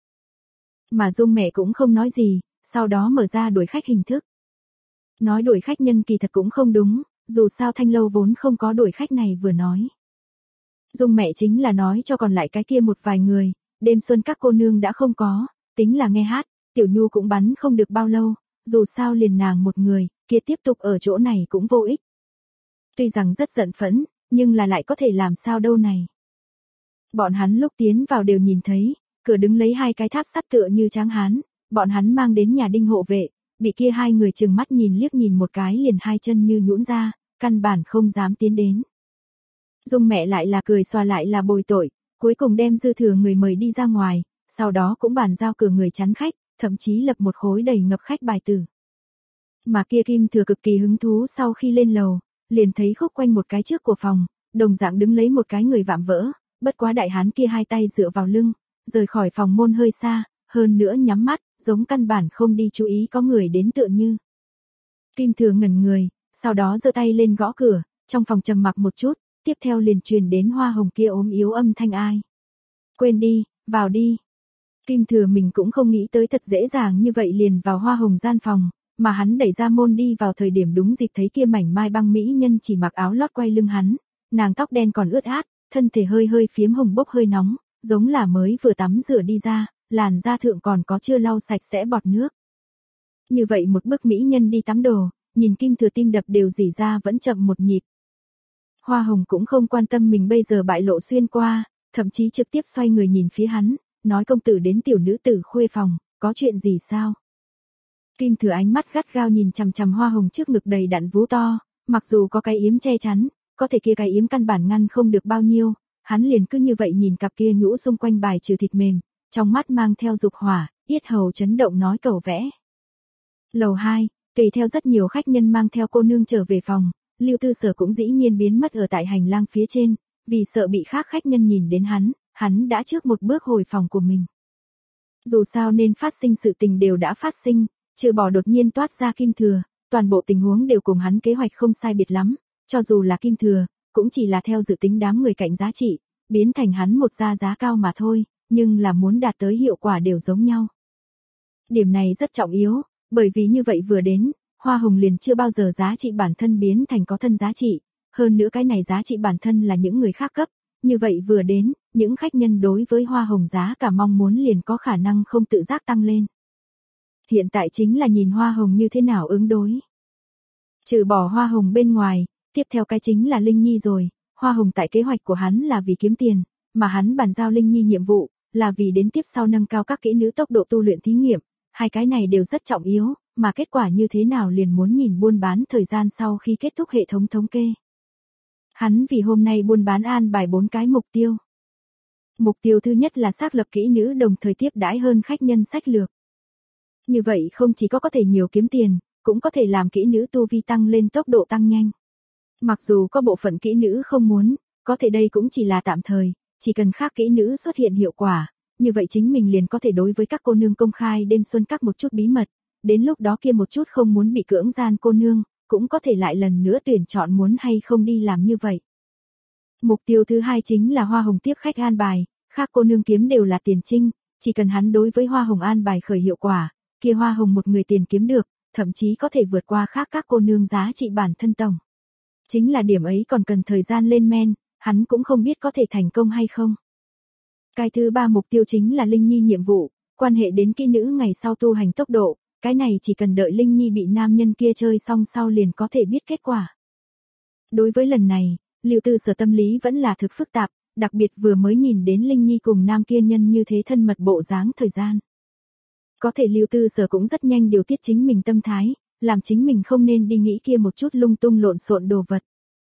Mà Dung mẹ cũng không nói gì, sau đó mở ra đuổi khách hình thức. Nói đuổi khách nhân kỳ thật cũng không đúng, dù sao thanh lâu vốn không có đuổi khách này vừa nói. Dung mẹ chính là nói cho còn lại cái kia một vài người, đêm xuân các cô nương đã không có, tính là nghe hát, Tiểu Nhu cũng bắn không được bao lâu, dù sao liền nàng một người, kia tiếp tục ở chỗ này cũng vô ích. Tuy rằng rất giận phẫn, nhưng là lại có thể làm sao đâu này. Bọn hắn lúc tiến vào đều nhìn thấy, cửa đứng lấy hai cái tháp sắt tựa như tráng hán, bọn hắn mang đến nhà đinh hộ vệ, bị kia hai người trừng mắt nhìn liếc nhìn một cái liền hai chân như nhũn ra, căn bản không dám tiến đến. Dung mẹ lại là cười xòa lại là bồi tội, cuối cùng đem dư thừa người mời đi ra ngoài, sau đó cũng bàn giao cửa người chắn khách, thậm chí lập một khối đầy ngập khách bài tử. Mà kia Kim Thừa cực kỳ hứng thú sau khi lên lầu, liền thấy khúc quanh một cái trước của phòng, đồng dạng đứng lấy một cái người vạm vỡ, bất quá đại hán kia hai tay dựa vào lưng, rời khỏi phòng môn hơi xa, hơn nữa nhắm mắt, giống căn bản không đi chú ý có người đến tựa như. Kim Thừa ngẩn người, sau đó giơ tay lên gõ cửa, trong phòng trầm mặc một chút, tiếp theo liền truyền đến Hoa Hồng kia ốm yếu âm thanh ai. Quên đi, vào đi. Kim Thừa mình cũng không nghĩ tới thật dễ dàng như vậy liền vào Hoa Hồng gian phòng, mà hắn đẩy ra môn đi vào thời điểm đúng dịp thấy kia mảnh mai băng mỹ nhân chỉ mặc áo lót quay lưng hắn, nàng tóc đen còn ướt át, thân thể hơi hơi phiếm hồng bốc hơi nóng, giống là mới vừa tắm rửa đi ra, làn da thượng còn có chưa lau sạch sẽ bọt nước. Như vậy một bức mỹ nhân đi tắm đồ, nhìn Kim Thừa tim đập đều rỉ ra vẫn chậm một nhịp. Hoa Hồng cũng không quan tâm mình bây giờ bại lộ xuyên qua, thậm chí trực tiếp xoay người nhìn phía hắn, nói công tử đến tiểu nữ tử khuê phòng, có chuyện gì sao? Kim Thừa ánh mắt gắt gao nhìn chằm chằm Hoa Hồng trước ngực đầy đặn vú to, mặc dù có cái yếm che chắn, có thể kia cái yếm căn bản ngăn không được bao nhiêu, hắn liền cứ như vậy nhìn cặp kia nhũ xung quanh bài trừ thịt mềm, trong mắt mang theo dục hỏa, yết hầu chấn động nói cầu vẽ. Lầu hai, tùy theo rất nhiều khách nhân mang theo cô nương trở về phòng, Lưu Tư Sở cũng dĩ nhiên biến mất ở tại hành lang phía trên, vì sợ bị khác khách nhân nhìn đến hắn, hắn đã trước một bước hồi phòng của mình. Dù sao nên phát sinh sự tình đều đã phát sinh, trừ bỏ đột nhiên toát ra Kim Thừa, toàn bộ tình huống đều cùng hắn kế hoạch không sai biệt lắm, cho dù là Kim Thừa, cũng chỉ là theo dự tính đám người cạnh giá trị, biến thành hắn một gia giá cao mà thôi, nhưng là muốn đạt tới hiệu quả đều giống nhau. Điểm này rất trọng yếu, bởi vì như vậy vừa đến, Hoa Hồng liền chưa bao giờ giá trị bản thân biến thành có thân giá trị, hơn nữa cái này giá trị bản thân là những người khác cấp, như vậy vừa đến, những khách nhân đối với Hoa Hồng giá cả mong muốn liền có khả năng không tự giác tăng lên. Hiện tại chính là nhìn Hoa Hồng như thế nào ứng đối. Trừ bỏ Hoa Hồng bên ngoài, tiếp theo cái chính là Linh Nhi rồi, Hoa Hồng tại kế hoạch của hắn là vì kiếm tiền, mà hắn bàn giao Linh Nhi nhiệm vụ, là vì đến tiếp sau nâng cao các kỹ nữ tốc độ tu luyện thí nghiệm, hai cái này đều rất trọng yếu, mà kết quả như thế nào liền muốn nhìn buôn bán thời gian sau khi kết thúc hệ thống thống kê. Hắn vì hôm nay buôn bán an bài bốn cái mục tiêu. Mục tiêu thứ nhất là xác lập kỹ nữ đồng thời tiếp đãi hơn khách nhân sách lược. Như vậy không chỉ có có thể nhiều kiếm tiền, cũng có thể làm kỹ nữ tu vi tăng lên tốc độ tăng nhanh. Mặc dù có bộ phận kỹ nữ không muốn, có thể đây cũng chỉ là tạm thời, chỉ cần khác kỹ nữ xuất hiện hiệu quả, như vậy chính mình liền có thể đối với các cô nương công khai đêm xuân các một chút bí mật, đến lúc đó kia một chút không muốn bị cưỡng gian cô nương, cũng có thể lại lần nữa tuyển chọn muốn hay không đi làm như vậy. Mục tiêu thứ hai chính là Hoa Hồng tiếp khách an bài, khác cô nương kiếm đều là tiền trinh, chỉ cần hắn đối với Hoa Hồng an bài khởi hiệu quả, kia Hoa Hồng một người tiền kiếm được, thậm chí có thể vượt qua khác các cô nương giá trị bản thân tổng. Chính là điểm ấy còn cần thời gian lên men, hắn cũng không biết có thể thành công hay không. Cái thứ ba mục tiêu chính là Linh Nhi nhiệm vụ, quan hệ đến kỹ nữ ngày sau tu hành tốc độ, cái này chỉ cần đợi Linh Nhi bị nam nhân kia chơi xong sau liền có thể biết kết quả. Đối với lần này, Lưu Tư Sở tâm lý vẫn là thực phức tạp, đặc biệt vừa mới nhìn đến Linh Nhi cùng nam kia nhân như thế thân mật bộ dáng thời gian. Có thể Lưu Tư Sở cũng rất nhanh điều tiết chính mình tâm thái, làm chính mình không nên đi nghĩ kia một chút lung tung lộn xộn đồ vật.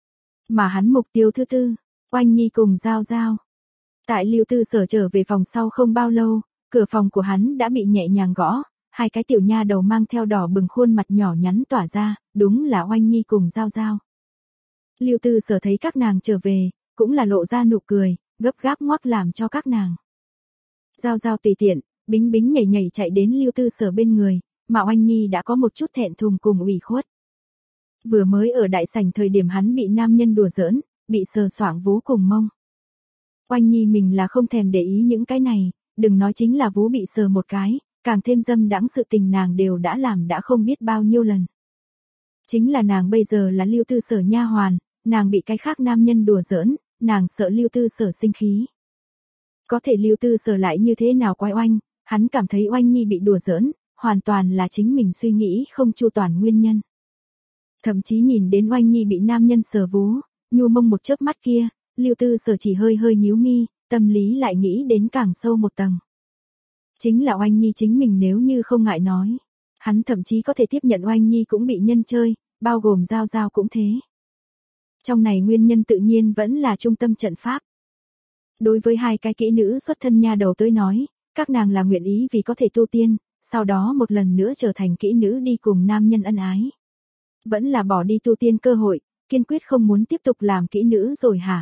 Mà hắn mục tiêu thứ tư, Oanh Nhi cùng Giao Giao. Tại Lưu Tư Sở trở về phòng sau không bao lâu, cửa phòng của hắn đã bị nhẹ nhàng gõ, hai cái tiểu nha đầu mang theo đỏ bừng khuôn mặt nhỏ nhắn tỏa ra, đúng là Oanh Nhi cùng Giao Giao. Lưu Tư Sở thấy các nàng trở về, cũng là lộ ra nụ cười, gấp gáp ngoắc làm cho các nàng. Giao Giao tùy tiện, bính bính nhảy nhảy chạy đến Lưu Tư Sở bên người, mà Oanh Nhi đã có một chút thẹn thùng cùng ủy khuất. Vừa mới ở đại sảnh thời điểm hắn bị nam nhân đùa giỡn, bị sờ soạng vú cùng mông. Oanh Nhi mình là không thèm để ý những cái này, đừng nói chính là vú bị sờ một cái, càng thêm dâm đãng sự tình nàng đều đã làm đã không biết bao nhiêu lần. Chính là nàng bây giờ là Lưu Tư Sở nha hoàn, nàng bị cái khác nam nhân đùa giỡn, nàng sợ Lưu Tư Sở sinh khí. Có thể Lưu Tư Sở lại như thế nào quay oanh, hắn cảm thấy Oanh Nhi bị đùa giỡn, hoàn toàn là chính mình suy nghĩ không chu toàn nguyên nhân. Thậm chí nhìn đến Oanh Nhi bị nam nhân sờ vú, nhu mông một chớp mắt kia, Lưu Tư Sở chỉ hơi hơi nhíu mi, tâm lý lại nghĩ đến càng sâu một tầng. Chính là Oanh Nhi chính mình nếu như không ngại nói, hắn thậm chí có thể tiếp nhận Oanh Nhi cũng bị nhân chơi, bao gồm Giao Giao cũng thế. Trong này nguyên nhân tự nhiên vẫn là trung tâm trận pháp. Đối với hai cái kỹ nữ xuất thân nha đầu tới nói, các nàng là nguyện ý vì có thể tu tiên, sau đó một lần nữa trở thành kỹ nữ đi cùng nam nhân ân ái. Vẫn là bỏ đi tu tiên cơ hội, kiên quyết không muốn tiếp tục làm kỹ nữ rồi hả?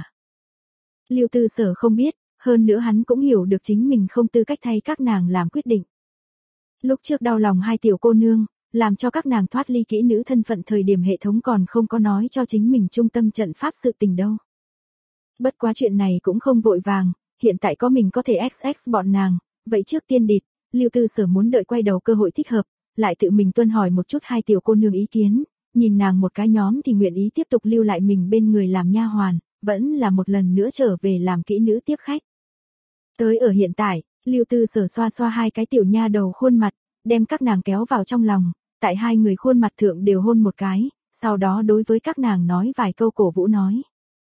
Lưu Tư Sở không biết, hơn nữa hắn cũng hiểu được chính mình không tư cách thay các nàng làm quyết định. Lúc trước đau lòng hai tiểu cô nương, làm cho các nàng thoát ly kỹ nữ thân phận thời điểm hệ thống còn không có nói cho chính mình trung tâm trận pháp sự tình đâu. Bất quá chuyện này cũng không vội vàng, hiện tại có mình có thể ích ích bọn nàng, vậy trước tiên địt, Lưu Tư Sở muốn đợi quay đầu cơ hội thích hợp, lại tự mình tuân hỏi một chút hai tiểu cô nương ý kiến, nhìn nàng một cái nhóm thì nguyện ý tiếp tục lưu lại mình bên người làm nha hoàn, vẫn là một lần nữa trở về làm kỹ nữ tiếp khách. Tới ở hiện tại, Lưu Tư Sở xoa xoa hai cái tiểu nha đầu khuôn mặt, đem các nàng kéo vào trong lòng, tại hai người khuôn mặt thượng đều hôn một cái, sau đó đối với các nàng nói vài câu cổ vũ nói.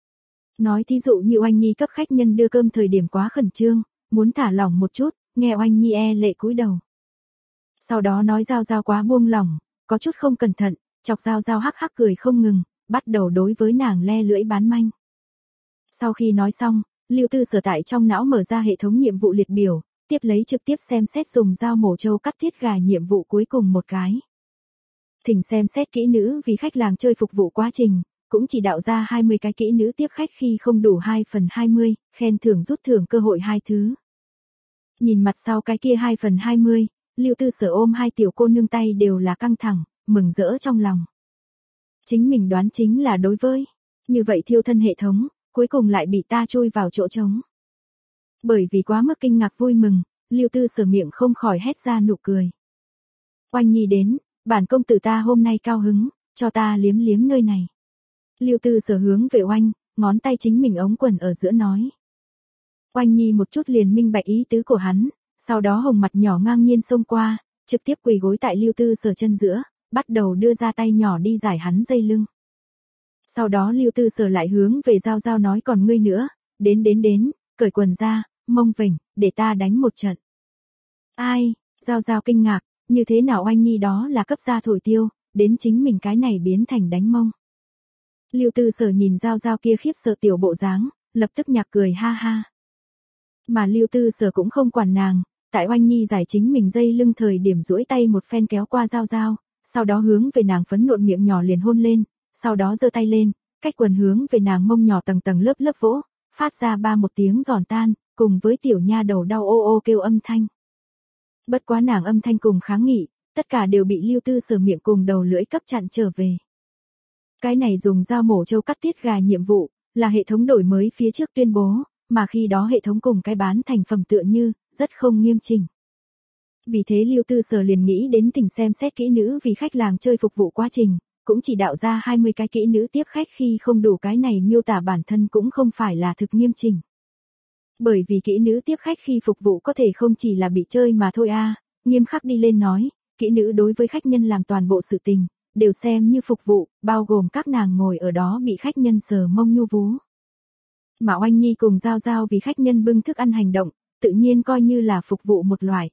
Nói thí dụ như Oanh Nhi cấp khách nhân đưa cơm thời điểm quá khẩn trương, muốn thả lỏng một chút, nghe Oanh Nhi e lệ cúi đầu. Sau đó nói Giao Giao quá buông lỏng, có chút không cẩn thận, chọc Giao Giao hắc hắc cười không ngừng, bắt đầu đối với nàng le lưỡi bán manh. Sau khi nói xong, Lưu Tư Sở tại trong não mở ra hệ thống nhiệm vụ liệt biểu, tiếp lấy trực tiếp xem xét dùng dao mổ trâu cắt tiết gà nhiệm vụ cuối cùng một cái. Thỉnh xem xét kỹ nữ vì khách làng chơi phục vụ quá trình, cũng chỉ đạo ra hai mươi cái kỹ nữ tiếp khách khi không đủ hai phần hai mươi, khen thưởng rút thưởng cơ hội hai thứ. Nhìn mặt sau cái kia hai phần hai mươi, Lưu Tư Sở ôm hai tiểu cô nương tay đều là căng thẳng, mừng rỡ trong lòng. Chính mình đoán chính là đối với, như vậy thiêu thân hệ thống, cuối cùng lại bị ta chui vào chỗ trống. Bởi vì quá mức kinh ngạc vui mừng, Lưu Tư Sở miệng không khỏi hét ra nụ cười. Oanh Nhi đến, bản công tử ta hôm nay cao hứng, cho ta liếm liếm nơi này. Lưu Tư Sở hướng về Oanh, ngón tay chính mình ống quần ở giữa nói. Oanh Nhi một chút liền minh bạch ý tứ của hắn, sau đó hồng mặt nhỏ ngang nhiên xông qua, trực tiếp quỳ gối tại Lưu Tư Sở chân giữa, bắt đầu đưa ra tay nhỏ đi giải hắn dây lưng. Sau đó Lưu Tư Sở lại hướng về Giao Giao nói còn ngươi nữa, đến đến đến, cởi quần ra, mông vểnh, để ta đánh một trận. Ai, Giao Giao kinh ngạc, như thế nào Oanh Nhi đó là cấp gia thổi tiêu, đến chính mình cái này biến thành đánh mông. Lưu Tư Sở nhìn Giao Giao kia khiếp sợ tiểu bộ dáng, lập tức nhạc cười ha ha. Mà Lưu Tư Sở cũng không quản nàng, tại Oanh Nhi giải chính mình dây lưng thời điểm duỗi tay một phen kéo qua Giao Giao, sau đó hướng về nàng phấn nộn miệng nhỏ liền hôn lên, sau đó giơ tay lên, cách quần hướng về nàng mông nhỏ tầng tầng lớp lớp vỗ, phát ra ba một tiếng giòn tan, cùng với tiểu nha đầu đau ô ô kêu âm thanh. Bất quá nàng âm thanh cùng kháng nghị, tất cả đều bị Lưu Tư Sở miệng cùng đầu lưỡi cấp chặn trở về. Cái này dùng dao mổ trâu cắt tiết gà nhiệm vụ, là hệ thống đổi mới phía trước tuyên bố, mà khi đó hệ thống cùng cái bán thành phẩm tựa như, rất không nghiêm chỉnh. Vì thế Lưu Tư Sở liền nghĩ đến tình xem xét kỹ nữ vì khách làng chơi phục vụ quá trình, cũng chỉ đạo ra hai mươi cái kỹ nữ tiếp khách khi không đủ cái này miêu tả bản thân cũng không phải là thực nghiêm chỉnh. Bởi vì kỹ nữ tiếp khách khi phục vụ có thể không chỉ là bị chơi mà thôi a, à, nghiêm khắc đi lên nói, kỹ nữ đối với khách nhân làm toàn bộ sự tình, đều xem như phục vụ, bao gồm các nàng ngồi ở đó bị khách nhân sờ mông nhu vú. Mà Oanh Nhi cùng Giao Giao vì khách nhân bưng thức ăn hành động, tự nhiên coi như là phục vụ một loại.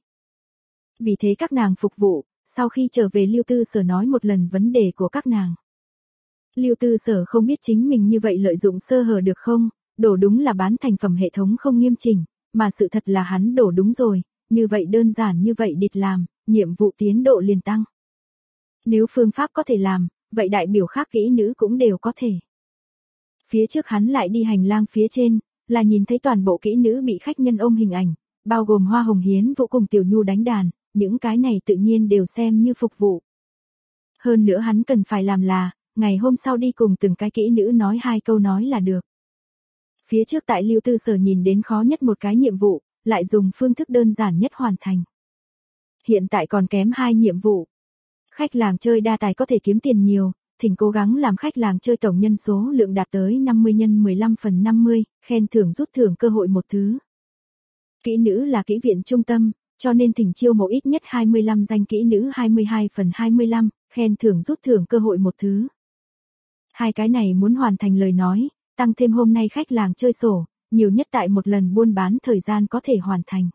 Vì thế các nàng phục vụ, sau khi trở về Lưu Tư Sở nói một lần vấn đề của các nàng. Lưu Tư Sở không biết chính mình như vậy lợi dụng sơ hở được không, đổ đúng là bán thành phẩm hệ thống không nghiêm chỉnh, mà sự thật là hắn đổ đúng rồi, như vậy đơn giản như vậy địt làm, nhiệm vụ tiến độ liền tăng. Nếu phương pháp có thể làm, vậy đại biểu khác kỹ nữ cũng đều có thể. Phía trước hắn lại đi hành lang phía trên, là nhìn thấy toàn bộ kỹ nữ bị khách nhân ôm hình ảnh, bao gồm Hoa Hồng Hiến Vũ cùng Tiểu Nhu đánh đàn, những cái này tự nhiên đều xem như phục vụ. Hơn nữa hắn cần phải làm là, ngày hôm sau đi cùng từng cái kỹ nữ nói hai câu nói là được. Phía trước tại Lưu Tư Sở nhìn đến khó nhất một cái nhiệm vụ, lại dùng phương thức đơn giản nhất hoàn thành. Hiện tại còn kém hai nhiệm vụ. Khách làng chơi đa tài có thể kiếm tiền nhiều, thỉnh cố gắng làm khách làng chơi tổng nhân số lượng đạt tới năm mươi nhân mười lăm phần năm mươi, khen thưởng rút thưởng cơ hội một thứ. Kỹ nữ là kỹ viện trung tâm, cho nên thỉnh chiêu mộ ít nhất hai mươi lăm danh kỹ nữ hai mươi hai phần hai mươi lăm, khen thưởng rút thưởng cơ hội một thứ. Hai cái này muốn hoàn thành lời nói, tăng thêm hôm nay khách làng chơi sổ, nhiều nhất tại một lần buôn bán thời gian có thể hoàn thành.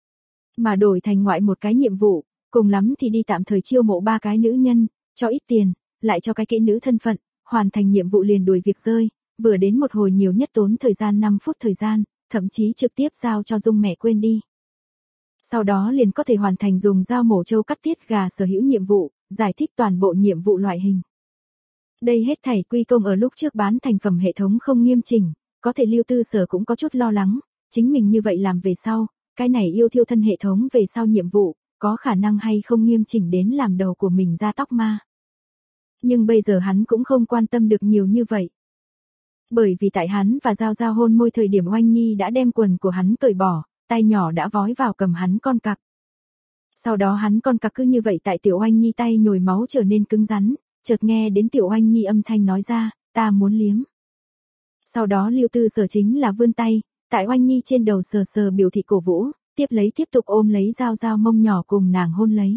Mà đổi thành ngoại một cái nhiệm vụ, cùng lắm thì đi tạm thời chiêu mộ ba cái nữ nhân, cho ít tiền, lại cho cái kỹ nữ thân phận, hoàn thành nhiệm vụ liền đuổi việc rơi, vừa đến một hồi nhiều nhất tốn thời gian năm phút thời gian, thậm chí trực tiếp giao cho Dung mẹ quên đi. Sau đó liền có thể hoàn thành dùng dao mổ trâu cắt tiết gà sở hữu nhiệm vụ, giải thích toàn bộ nhiệm vụ loại hình. Đây hết thảy quy công ở lúc trước bán thành phẩm hệ thống không nghiêm chỉnh, có thể Lưu Tư Sở cũng có chút lo lắng, chính mình như vậy làm về sau, cái này yêu thiêu thân hệ thống về sau nhiệm vụ, có khả năng hay không nghiêm chỉnh đến làm đầu của mình ra tóc ma. Nhưng bây giờ hắn cũng không quan tâm được nhiều như vậy. Bởi vì tại hắn và Giao Giao hôn môi thời điểm Oanh Nhi đã đem quần của hắn cởi bỏ, tay nhỏ đã vói vào cầm hắn con cặc. Sau đó hắn con cặc cứ như vậy tại Tiểu Oanh Nhi tay nhồi máu trở nên cứng rắn, chợt nghe đến Tiểu Oanh Nhi âm thanh nói ra, ta muốn liếm. Sau đó Lưu Tư Sở chính là vươn tay, tại Oanh Nhi trên đầu sờ sờ biểu thị cổ vũ, tiếp lấy tiếp tục ôm lấy Giao Giao mông nhỏ cùng nàng hôn lấy.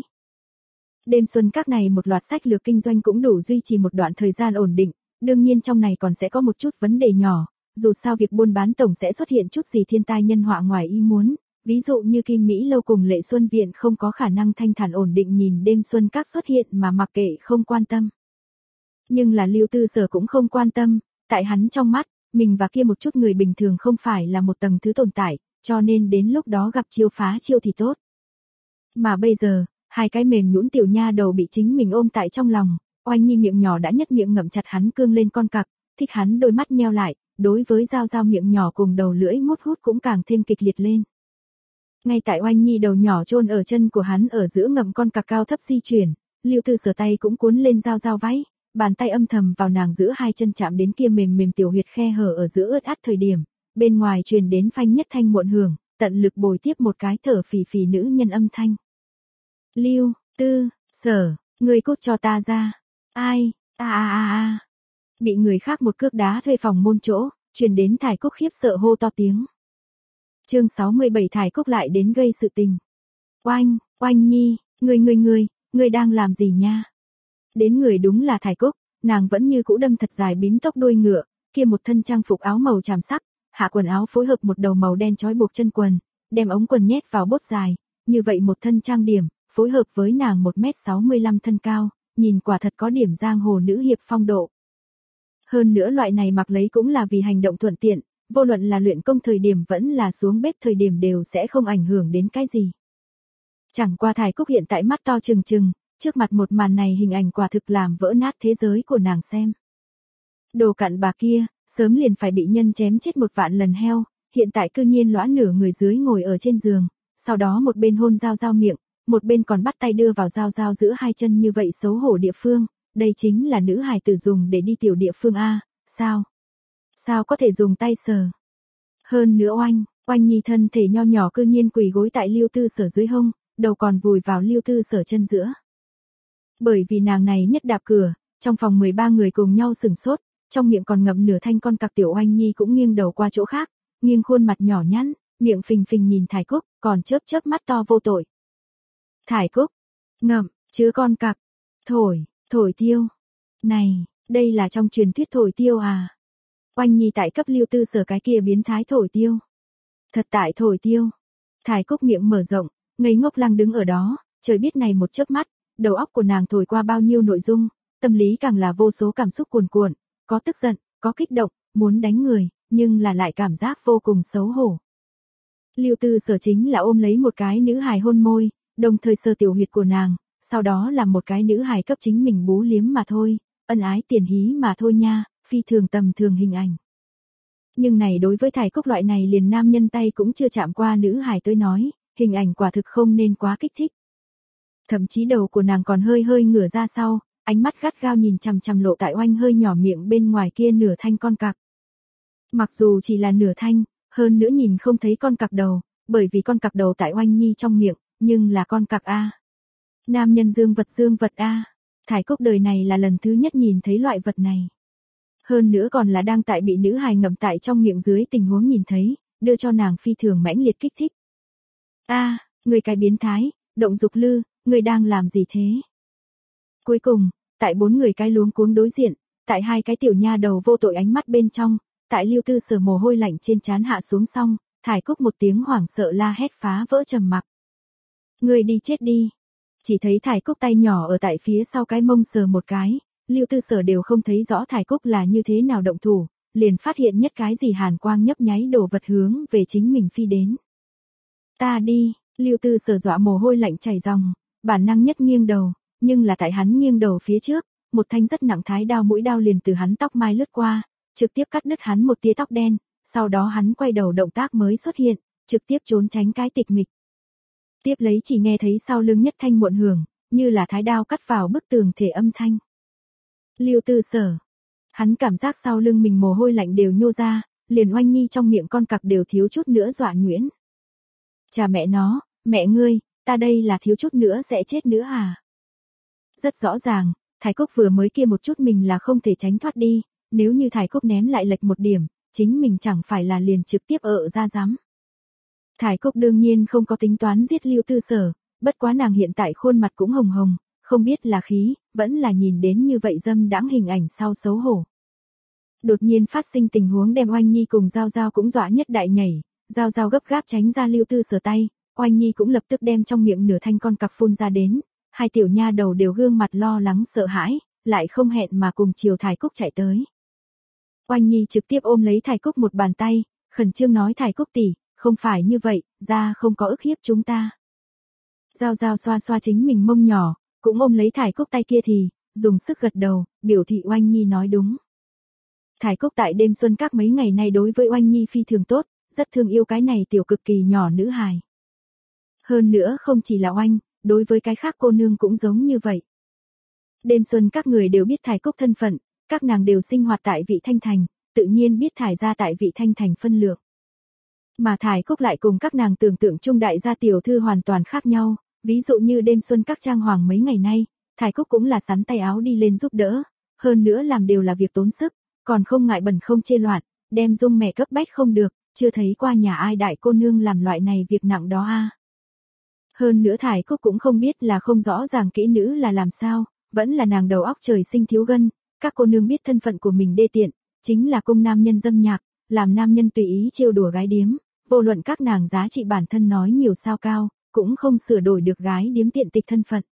Đêm xuân các này một loạt sách lược kinh doanh cũng đủ duy trì một đoạn thời gian ổn định, đương nhiên trong này còn sẽ có một chút vấn đề nhỏ, dù sao việc buôn bán tổng sẽ xuất hiện chút gì thiên tai nhân họa ngoài ý muốn, ví dụ như Kim Mỹ Lâu cùng Lệ Xuân Viện không có khả năng thanh thản ổn định nhìn đêm xuân các xuất hiện mà mặc kệ không quan tâm. Nhưng là Lưu Tư Sở cũng không quan tâm, tại hắn trong mắt, mình và kia một chút người bình thường không phải là một tầng thứ tồn tại, cho nên đến lúc đó gặp chiêu phá chiêu thì tốt. Mà bây giờ, hai cái mềm nhũn tiểu nha đầu bị chính mình ôm tại trong lòng, Oanh Nhi miệng nhỏ đã nhất miệng ngậm chặt hắn cương lên con cặc, thích hắn đôi mắt nheo lại, đối với Giao Giao miệng nhỏ cùng đầu lưỡi mút hút cũng càng thêm kịch liệt lên. Ngay tại Oanh Nhi đầu nhỏ chôn ở chân của hắn ở giữa ngậm con cặc cao thấp di chuyển, Lưu Tư Sở tay cũng cuốn lên Giao Giao váy, bàn tay âm thầm vào nàng giữa hai chân chạm đến kia mềm mềm tiểu huyệt khe hở ở giữa ướt át thời điểm, bên ngoài truyền đến phanh nhất thanh muộn hưởng, tận lực bồi tiếp một cái thở phì phì nữ nhân âm thanh. Lưu Tư Sở, người cút cho ta ra. Ai, a a a a. Bị người khác một cước đá thuê phòng môn chỗ, truyền đến Thải Cúc khiếp sợ hô to tiếng. Chương sáu mươi bảy Thải Cúc lại đến gây sự tình. Oanh, Oanh Nhi, người người người, người đang làm gì nha? Đến người đúng là Thải Cúc, nàng vẫn như cũ đâm thật dài bím tóc đuôi ngựa, kia một thân trang phục áo màu tràm sắc, hạ quần áo phối hợp một đầu màu đen trói buộc chân quần, đem ống quần nhét vào bốt dài, như vậy một thân trang điểm, phối hợp với nàng một mét sáu mươi lăm thân cao, nhìn quả thật có điểm giang hồ nữ hiệp phong độ. Hơn nữa loại này mặc lấy cũng là vì hành động thuận tiện, vô luận là luyện công thời điểm vẫn là xuống bếp thời điểm đều sẽ không ảnh hưởng đến cái gì. Chẳng qua Thải Cúc hiện tại mắt to trừng trừng, trước mặt một màn này hình ảnh quả thực làm vỡ nát thế giới của nàng xem. Đồ cặn bà kia, sớm liền phải bị nhân chém chết một vạn lần heo, hiện tại cư nhiên lõa nửa người dưới ngồi ở trên giường, sau đó một bên hôn Giao Giao miệng, một bên còn bắt tay đưa vào Giao Giao giữa hai chân như vậy xấu hổ địa phương, đây chính là nữ hài tử dùng để đi tiểu địa phương A, sao? Sao có thể dùng tay sờ? Hơn nữa Oanh, Oanh Nhi thân thể nho nhỏ cư nhiên quỳ gối tại Lưu Tư Sở dưới hông, đầu còn vùi vào Lưu Tư Sở chân giữa. Bởi vì nàng này nhất đạp cửa, trong phòng mười ba người cùng nhau sửng sốt, trong miệng còn ngậm nửa thanh con cặc tiểu Oanh Nhi cũng nghiêng đầu qua chỗ khác, nghiêng khuôn mặt nhỏ nhắn, miệng phình phình nhìn Thải Cúc, còn chớp chớp mắt to vô tội. Thải Cúc, ngậm, chứ con cặc, thổi, thổi tiêu. Này, đây là trong truyền thuyết thổi tiêu à? Oanh Nhi tại cấp Lưu Tư Sở cái kia biến thái thổi tiêu. Thật tại thổi tiêu. Thải Cúc miệng mở rộng, ngây ngốc lăng đứng ở đó, trời biết này một chớp mắt, đầu óc của nàng thổi qua bao nhiêu nội dung, tâm lý càng là vô số cảm xúc cuồn cuộn, có tức giận, có kích động, muốn đánh người, nhưng là lại cảm giác vô cùng xấu hổ. Lưu Tư Sở chính là ôm lấy một cái nữ hài hôn môi, đồng thời sờ tiểu huyệt của nàng, sau đó làm một cái nữ hài cấp chính mình bú liếm mà thôi, ân ái tiền hí mà thôi nha, phi thường tầm thường hình ảnh. Nhưng này đối với Thải Cúc loại này liền nam nhân tay cũng chưa chạm qua nữ hài tới nói, hình ảnh quả thực không nên quá kích thích. Thậm chí đầu của nàng còn hơi hơi ngửa ra sau, ánh mắt gắt gao nhìn chằm chằm lộ tại Oanh hơi nhỏ miệng bên ngoài kia nửa thanh con cặc. Mặc dù chỉ là nửa thanh, hơn nữa nhìn không thấy con cặc đầu, bởi vì con cặc đầu tại Oanh Nhi trong miệng, nhưng là con cặc A. Nam nhân dương vật dương vật A. Thải Cúc đời này là lần thứ nhất nhìn thấy loại vật này. Hơn nữa còn là đang tại bị nữ hài ngậm tại trong miệng dưới tình huống nhìn thấy, đưa cho nàng phi thường mãnh liệt kích thích. A, người cái biến thái, động dục lư, người đang làm gì thế? Cuối cùng, tại bốn người cái luống cuống đối diện, tại hai cái tiểu nha đầu vô tội ánh mắt bên trong, tại Lưu Tư Sở mồ hôi lạnh trên trán hạ xuống xong, Thải Cúc một tiếng hoảng sợ la hét phá vỡ trầm mặc. Người đi chết đi. Chỉ thấy Thải Cúc tay nhỏ ở tại phía sau cái mông sờ một cái, Lưu Tư Sở đều không thấy rõ Thải Cúc là như thế nào động thủ, liền phát hiện nhất cái gì hàn quang nhấp nháy đồ vật hướng về chính mình phi đến. Ta đi, Lưu Tư Sở dọa mồ hôi lạnh chảy ròng, bản năng nhất nghiêng đầu, nhưng là tại hắn nghiêng đầu phía trước, một thanh rất nặng thái đao mũi đao liền từ hắn tóc mai lướt qua, trực tiếp cắt đứt hắn một tia tóc đen, sau đó hắn quay đầu động tác mới xuất hiện, trực tiếp trốn tránh cái tịch mịch. Tiếp lấy chỉ nghe thấy sau lưng nhất thanh muộn hưởng, như là thái đao cắt vào bức tường thể âm thanh. Lưu Tư Sở, hắn cảm giác sau lưng mình mồ hôi lạnh đều nhô ra, liền Oanh Nhi trong miệng con cặc đều thiếu chút nữa dọa nhuyễn. Chà mẹ nó, mẹ ngươi, ta đây là thiếu chút nữa sẽ chết nữa à? Rất rõ ràng, Thải Cúc vừa mới kia một chút mình là không thể tránh thoát đi, nếu như Thải Cúc ném lại lệch một điểm, chính mình chẳng phải là liền trực tiếp ở ra rắm. Thải Cúc đương nhiên không có tính toán giết Lưu Tư Sở, bất quá nàng hiện tại khuôn mặt cũng hồng hồng, không biết là khí, vẫn là nhìn đến như vậy dâm đãng hình ảnh sau xấu hổ. Đột nhiên phát sinh tình huống đem Oanh Nhi cùng Giao Giao cũng dọa nhất đại nhảy, Giao Giao gấp gáp tránh ra Lưu Tư Sở tay, Oanh Nhi cũng lập tức đem trong miệng nửa thanh con cặc phun ra đến, hai tiểu nha đầu đều gương mặt lo lắng sợ hãi, lại không hẹn mà cùng chiều Thải Cúc chạy tới. Oanh Nhi trực tiếp ôm lấy Thải Cúc một bàn tay, khẩn trương nói Thải Cúc tỷ, không phải như vậy, ra không có ức hiếp chúng ta. Giao Giao xoa xoa chính mình mông nhỏ, cũng ôm lấy Thải Cúc tay kia thì, dùng sức gật đầu, biểu thị Oanh Nhi nói đúng. Thải Cúc tại đêm xuân các mấy ngày nay đối với Oanh Nhi phi thường tốt, rất thương yêu cái này tiểu cực kỳ nhỏ nữ hài. Hơn nữa không chỉ là Oanh, đối với cái khác cô nương cũng giống như vậy. Đêm xuân các người đều biết Thải Cúc thân phận, các nàng đều sinh hoạt tại Vị Thanh Thành, tự nhiên biết Thải gia tại Vị Thanh Thành phân lượng. Mà Thải Cúc lại cùng các nàng tưởng tượng trung đại gia tiểu thư hoàn toàn khác nhau, ví dụ như đêm xuân các trang hoàng mấy ngày nay, Thải Cúc cũng là sắn tay áo đi lên giúp đỡ, hơn nữa làm đều là việc tốn sức, còn không ngại bẩn không chê loạn, đem dung mẹ cấp bách không được, chưa thấy qua nhà ai đại cô nương làm loại này việc nặng đó a. Hơn nữa Thải Cúc cũng không biết là không rõ ràng kỹ nữ là làm sao, vẫn là nàng đầu óc trời sinh thiếu gân, các cô nương biết thân phận của mình đê tiện, chính là cung nam nhân dâm nhạc, làm nam nhân tùy ý trêu đùa gái điếm, vô luận các nàng giá trị bản thân nói nhiều sao cao, cũng không sửa đổi được gái điếm tiện tịch thân phận.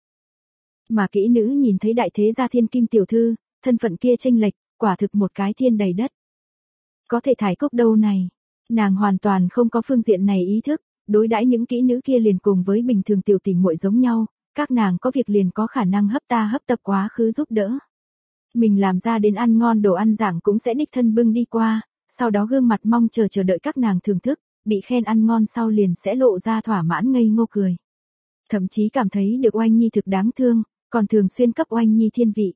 Mà kỹ nữ nhìn thấy đại thế gia thiên kim tiểu thư, thân phận kia chênh lệch, quả thực một cái thiên đầy đất. Có thể Thải Cúc đâu này, nàng hoàn toàn không có phương diện này ý thức, đối đãi những kỹ nữ kia liền cùng với bình thường tiểu tỷ muội giống nhau, các nàng có việc liền có khả năng hấp ta hấp tập quá khứ giúp đỡ. Mình làm ra đến ăn ngon đồ ăn dạng cũng sẽ đích thân bưng đi qua, sau đó gương mặt mong chờ chờ đợi các nàng thưởng thức, bị khen ăn ngon sau liền sẽ lộ ra thỏa mãn ngây ngô cười. Thậm chí cảm thấy được Oanh Nhi thực đáng thương, còn thường xuyên cấp Oanh Nhi thiên vị.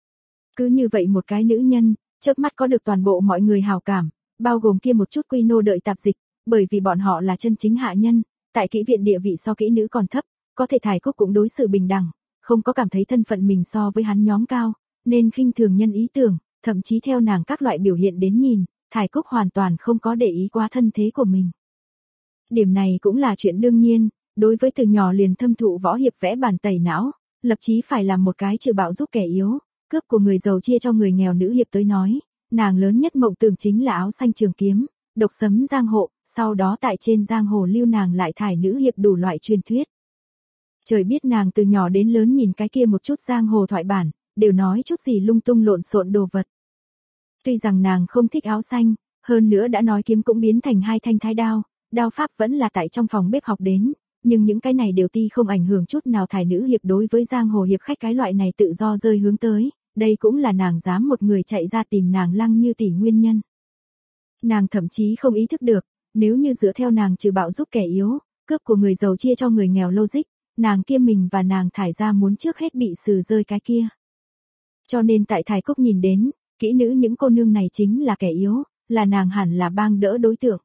Cứ như vậy một cái nữ nhân, chớp mắt có được toàn bộ mọi người hào cảm, bao gồm kia một chút quy nô đợi tạp dịch, bởi vì bọn họ là chân chính hạ nhân, tại kỹ viện địa vị so kỹ nữ còn thấp, có thể Thải Cúc cũng đối xử bình đẳng, không có cảm thấy thân phận mình so với hắn nhóm cao, nên khinh thường nhân ý tưởng, thậm chí theo nàng các loại biểu hiện đến nhìn, Thải Cúc hoàn toàn không có để ý quá thân thế của mình. Điểm này cũng là chuyện đương nhiên, đối với từ nhỏ liền thâm thụ võ hiệp vẽ bàn tẩy não, lập chí phải làm một cái trừ bạo giúp kẻ yếu, cướp của người giàu chia cho người nghèo nữ hiệp tới nói, nàng lớn nhất mộng tưởng chính là áo xanh trường kiếm, độc sấm giang hồ, sau đó tại trên giang hồ lưu nàng lại thải nữ hiệp đủ loại truyền thuyết. Trời biết nàng từ nhỏ đến lớn nhìn cái kia một chút giang hồ thoại bản, đều nói chút gì lung tung lộn xộn đồ vật. Tuy rằng nàng không thích áo xanh, hơn nữa đã nói kiếm cũng biến thành hai thanh thái đao, đao pháp vẫn là tại trong phòng bếp học đến, nhưng những cái này đều ti không ảnh hưởng chút nào thải nữ hiệp đối với giang hồ hiệp khách cái loại này tự do rơi hướng tới, đây cũng là nàng dám một người chạy ra tìm nàng Lăng Như tỷ nguyên nhân. Nàng thậm chí không ý thức được, nếu như dựa theo nàng trừ bạo giúp kẻ yếu, cướp của người giàu chia cho người nghèo logic, nàng kia mình và nàng thải ra muốn trước hết bị xử rơi cái kia. Cho nên tại Thải Cúc nhìn đến, kỹ nữ những cô nương này chính là kẻ yếu, là nàng hẳn là bang đỡ đối tượng.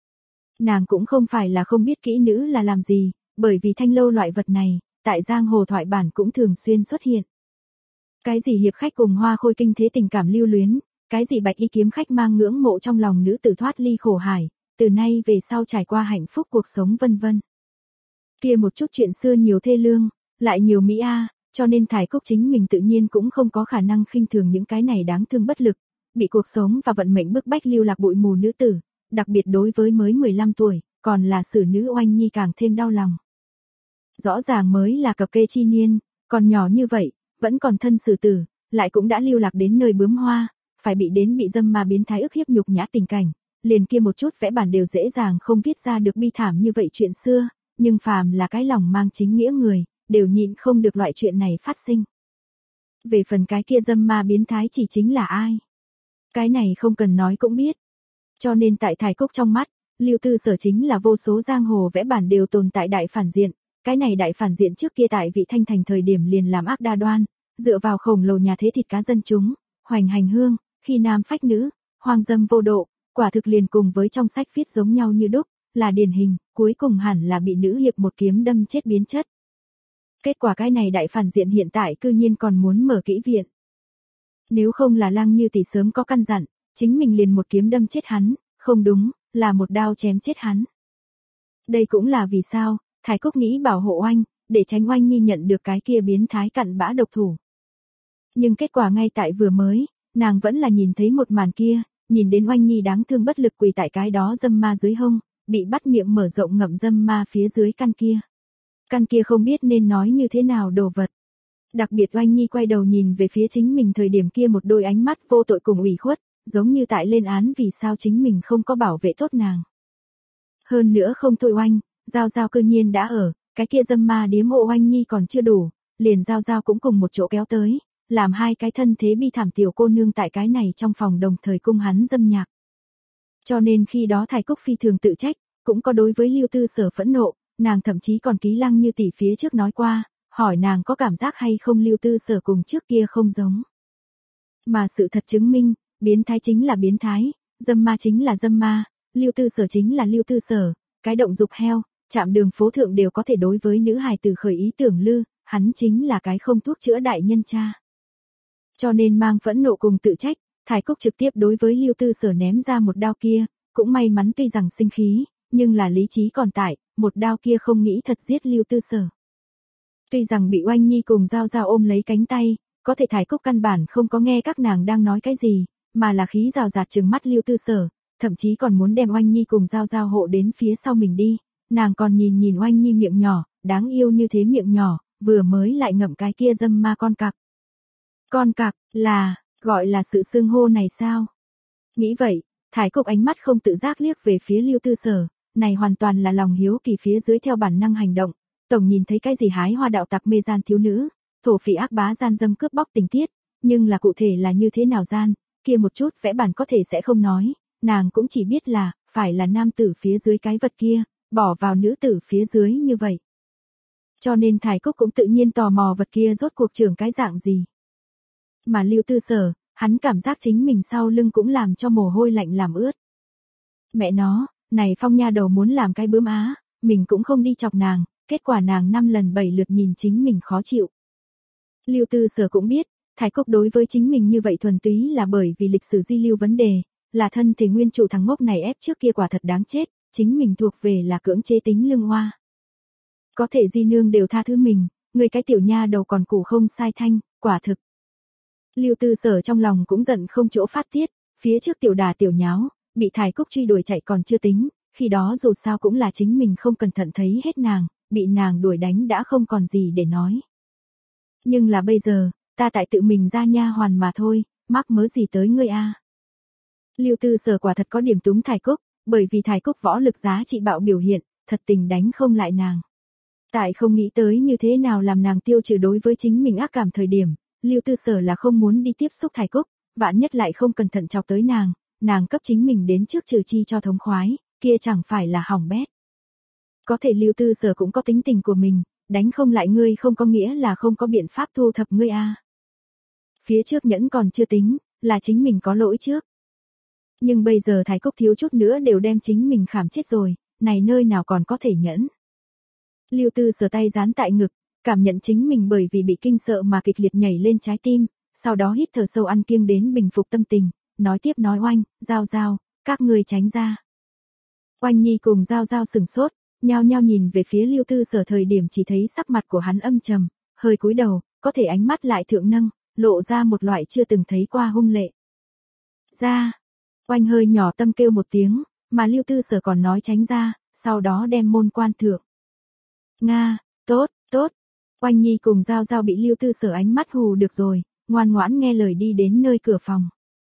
Nàng cũng không phải là không biết kỹ nữ là làm gì, bởi vì thanh lâu loại vật này, tại giang hồ thoại bản cũng thường xuyên xuất hiện. Cái gì hiệp khách cùng hoa khôi kinh thế tình cảm lưu luyến, cái gì bạch y kiếm khách mang ngưỡng mộ trong lòng nữ tử thoát ly khổ hải, từ nay về sau trải qua hạnh phúc cuộc sống vân vân. Kia một chút chuyện xưa nhiều thê lương, lại nhiều mỹ a, cho nên Thải Cúc chính mình tự nhiên cũng không có khả năng khinh thường những cái này đáng thương bất lực, bị cuộc sống và vận mệnh bức bách lưu lạc bụi mù nữ tử, đặc biệt đối với mới mười lăm tuổi, còn là xử nữ Oanh Nhi càng thêm đau lòng. Rõ ràng mới là cập kê chi niên, còn nhỏ như vậy, vẫn còn thân xử tử, lại cũng đã lưu lạc đến nơi bướm hoa, phải bị đến bị dâm ma biến thái ức hiếp nhục nhã tình cảnh, liền kia một chút vẽ bản đều dễ dàng không viết ra được bi thảm như vậy chuyện xưa, nhưng phàm là cái lòng mang chính nghĩa người, đều nhịn không được loại chuyện này phát sinh. Về phần cái kia dâm ma biến thái chỉ chính là ai? Cái này không cần nói cũng biết. Cho nên tại Thải Cúc trong mắt, Lưu Tư Sở chính là vô số giang hồ vẽ bản đều tồn tại đại phản diện, cái này đại phản diện trước kia tại vị Thanh Thành thời điểm liền làm ác đa đoan, dựa vào khổng lồ nhà thế thịt cá dân chúng, hoành hành hương, khi nam phách nữ, hoang dâm vô độ, quả thực liền cùng với trong sách viết giống nhau như đúc, là điển hình, cuối cùng hẳn là bị nữ hiệp một kiếm đâm chết biến chất. Kết quả cái này đại phản diện hiện tại cư nhiên còn muốn mở kỹ viện. Nếu không là Lăng Như tỷ sớm có căn dặn, chính mình liền một kiếm đâm chết hắn, không đúng, là một đao chém chết hắn. Đây cũng là vì sao, Thải Cúc nghĩ bảo hộ Oanh, để tránh Oanh Nhi nhận được cái kia biến thái cặn bã độc thủ. Nhưng kết quả ngay tại vừa mới, nàng vẫn là nhìn thấy một màn kia, nhìn đến Oanh Nhi đáng thương bất lực quỳ tại cái đó dâm ma dưới hông, bị bắt miệng mở rộng ngậm dâm ma phía dưới căn kia. Căn kia không biết nên nói như thế nào đồ vật. Đặc biệt Oanh Nhi quay đầu nhìn về phía chính mình thời điểm kia một đôi ánh mắt vô tội cùng ủy khuất, giống như tại lên án vì sao chính mình không có bảo vệ tốt nàng. Hơn nữa không thôi Oanh, Giao Giao cư nhiên đã ở, cái kia dâm ma điếm hộ Oanh Nhi còn chưa đủ, liền Giao Giao cũng cùng một chỗ kéo tới, làm hai cái thân thế bi thảm tiểu cô nương tại cái này trong phòng đồng thời cung hắn dâm nhạc. Cho nên khi đó Thải Cúc phi thường tự trách, cũng có đối với Lưu Tư Sở phẫn nộ, nàng thậm chí còn ký Lăng Như tỷ phía trước nói qua, hỏi nàng có cảm giác hay không Lưu Tư Sở cùng trước kia không giống. Mà sự thật chứng minh, biến thái chính là biến thái, dâm ma chính là dâm ma, Lưu Tư Sở chính là Lưu Tư Sở, cái động dục heo, chạm đường phố thượng đều có thể đối với nữ hài tử khởi ý tưởng lư, hắn chính là cái không thuốc chữa đại nhân cha. Cho nên mang phẫn nộ cùng tự trách, Thải Cúc trực tiếp đối với Lưu Tư Sở ném ra một đao kia, cũng may mắn tuy rằng sinh khí, nhưng là lý trí còn tại, một đao kia không nghĩ thật giết Lưu Tư Sở. Tuy rằng bị Oanh Nhi cùng Giao Giao ôm lấy cánh tay, có thể Thải Cúc căn bản không có nghe các nàng đang nói cái gì, mà là khí rào rạt trừng mắt Lưu Tư Sở, thậm chí còn muốn đem Oanh Nhi cùng Giao Giao hộ đến phía sau mình đi, nàng còn nhìn nhìn Oanh Nhi miệng nhỏ, đáng yêu như thế miệng nhỏ, vừa mới lại ngậm cái kia dâm ma con cặc. Con cặc, là, gọi là sự xưng hô này sao? Nghĩ vậy, Thải Cúc ánh mắt không tự giác liếc về phía Lưu Tư Sở, này hoàn toàn là lòng hiếu kỳ phía dưới theo bản năng hành động, tổng nhìn thấy cái gì hái hoa đạo tặc mê gian thiếu nữ, thổ phỉ ác bá gian dâm cướp bóc tình tiết, nhưng là cụ thể là như thế nào gian, kia một chút vẽ bản có thể sẽ không nói, nàng cũng chỉ biết là, phải là nam tử phía dưới cái vật kia, bỏ vào nữ tử phía dưới như vậy. Cho nên Thải Cúc cũng tự nhiên tò mò vật kia rốt cuộc trưởng cái dạng gì. Mà Lưu Tư Sở, hắn cảm giác chính mình sau lưng cũng làm cho mồ hôi lạnh làm ướt. Mẹ nó, này Phong nha đầu muốn làm cái bướm á, mình cũng không đi chọc nàng, kết quả nàng năm lần bảy lượt nhìn chính mình khó chịu. Lưu Tư Sở cũng biết, Thải Cúc đối với chính mình như vậy thuần túy là bởi vì lịch sử di lưu vấn đề, là thân thể nguyên chủ thằng ngốc này ép trước kia quả thật đáng chết, chính mình thuộc về là cưỡng chế tính lương hoa. Có thể di nương đều tha thứ mình, người cái tiểu nha đầu còn củ không sai thanh, quả thực. Lưu Tư Sở trong lòng cũng giận không chỗ phát tiết, phía trước tiểu đà tiểu nháo, bị Thải Cúc truy đuổi chạy còn chưa tính, khi đó dù sao cũng là chính mình không cẩn thận thấy hết nàng, bị nàng đuổi đánh đã không còn gì để nói. Nhưng là bây giờ, ta tại tự mình ra nha hoàn mà thôi, mắc mớ gì tới ngươi a? Lưu Tư Sở quả thật có điểm túng Thải Cúc, bởi vì Thải Cúc võ lực giá trị bạo biểu hiện, thật tình đánh không lại nàng. Tại không nghĩ tới như thế nào làm nàng tiêu trừ đối với chính mình ác cảm thời điểm, Lưu Tư Sở là không muốn đi tiếp xúc Thải Cúc, vạn nhất lại không cẩn thận chọc tới nàng, nàng cấp chính mình đến trước trừ chi cho thống khoái, kia chẳng phải là hỏng bét. Có thể Lưu Tư Sở cũng có tính tình của mình, đánh không lại ngươi không có nghĩa là không có biện pháp thu thập ngươi a. Phía trước nhẫn còn chưa tính, là chính mình có lỗi trước. Nhưng bây giờ Thải Cúc thiếu chút nữa đều đem chính mình khảm chết rồi, này nơi nào còn có thể nhẫn. Lưu Tư Sở tay dán tại ngực, cảm nhận chính mình bởi vì bị kinh sợ mà kịch liệt nhảy lên trái tim, sau đó hít thở sâu ăn kiêng đến bình phục tâm tình, nói tiếp nói Oanh, Giao Giao, các ngươi tránh ra. Oanh Nhi cùng Giao Giao sừng sốt, nhao nhao nhìn về phía Lưu Tư Sở thời điểm chỉ thấy sắc mặt của hắn âm trầm, hơi cúi đầu, có thể ánh mắt lại thượng nâng, lộ ra một loại chưa từng thấy qua hung lệ. Ra, Oanh hơi nhỏ tâm kêu một tiếng, mà Lưu Tư Sở còn nói tránh ra, sau đó đem môn quan thượng. Nga, tốt, tốt. Oanh Nhi cùng Giao Giao bị Lưu Tư Sở ánh mắt hù được rồi, ngoan ngoãn nghe lời đi đến nơi cửa phòng.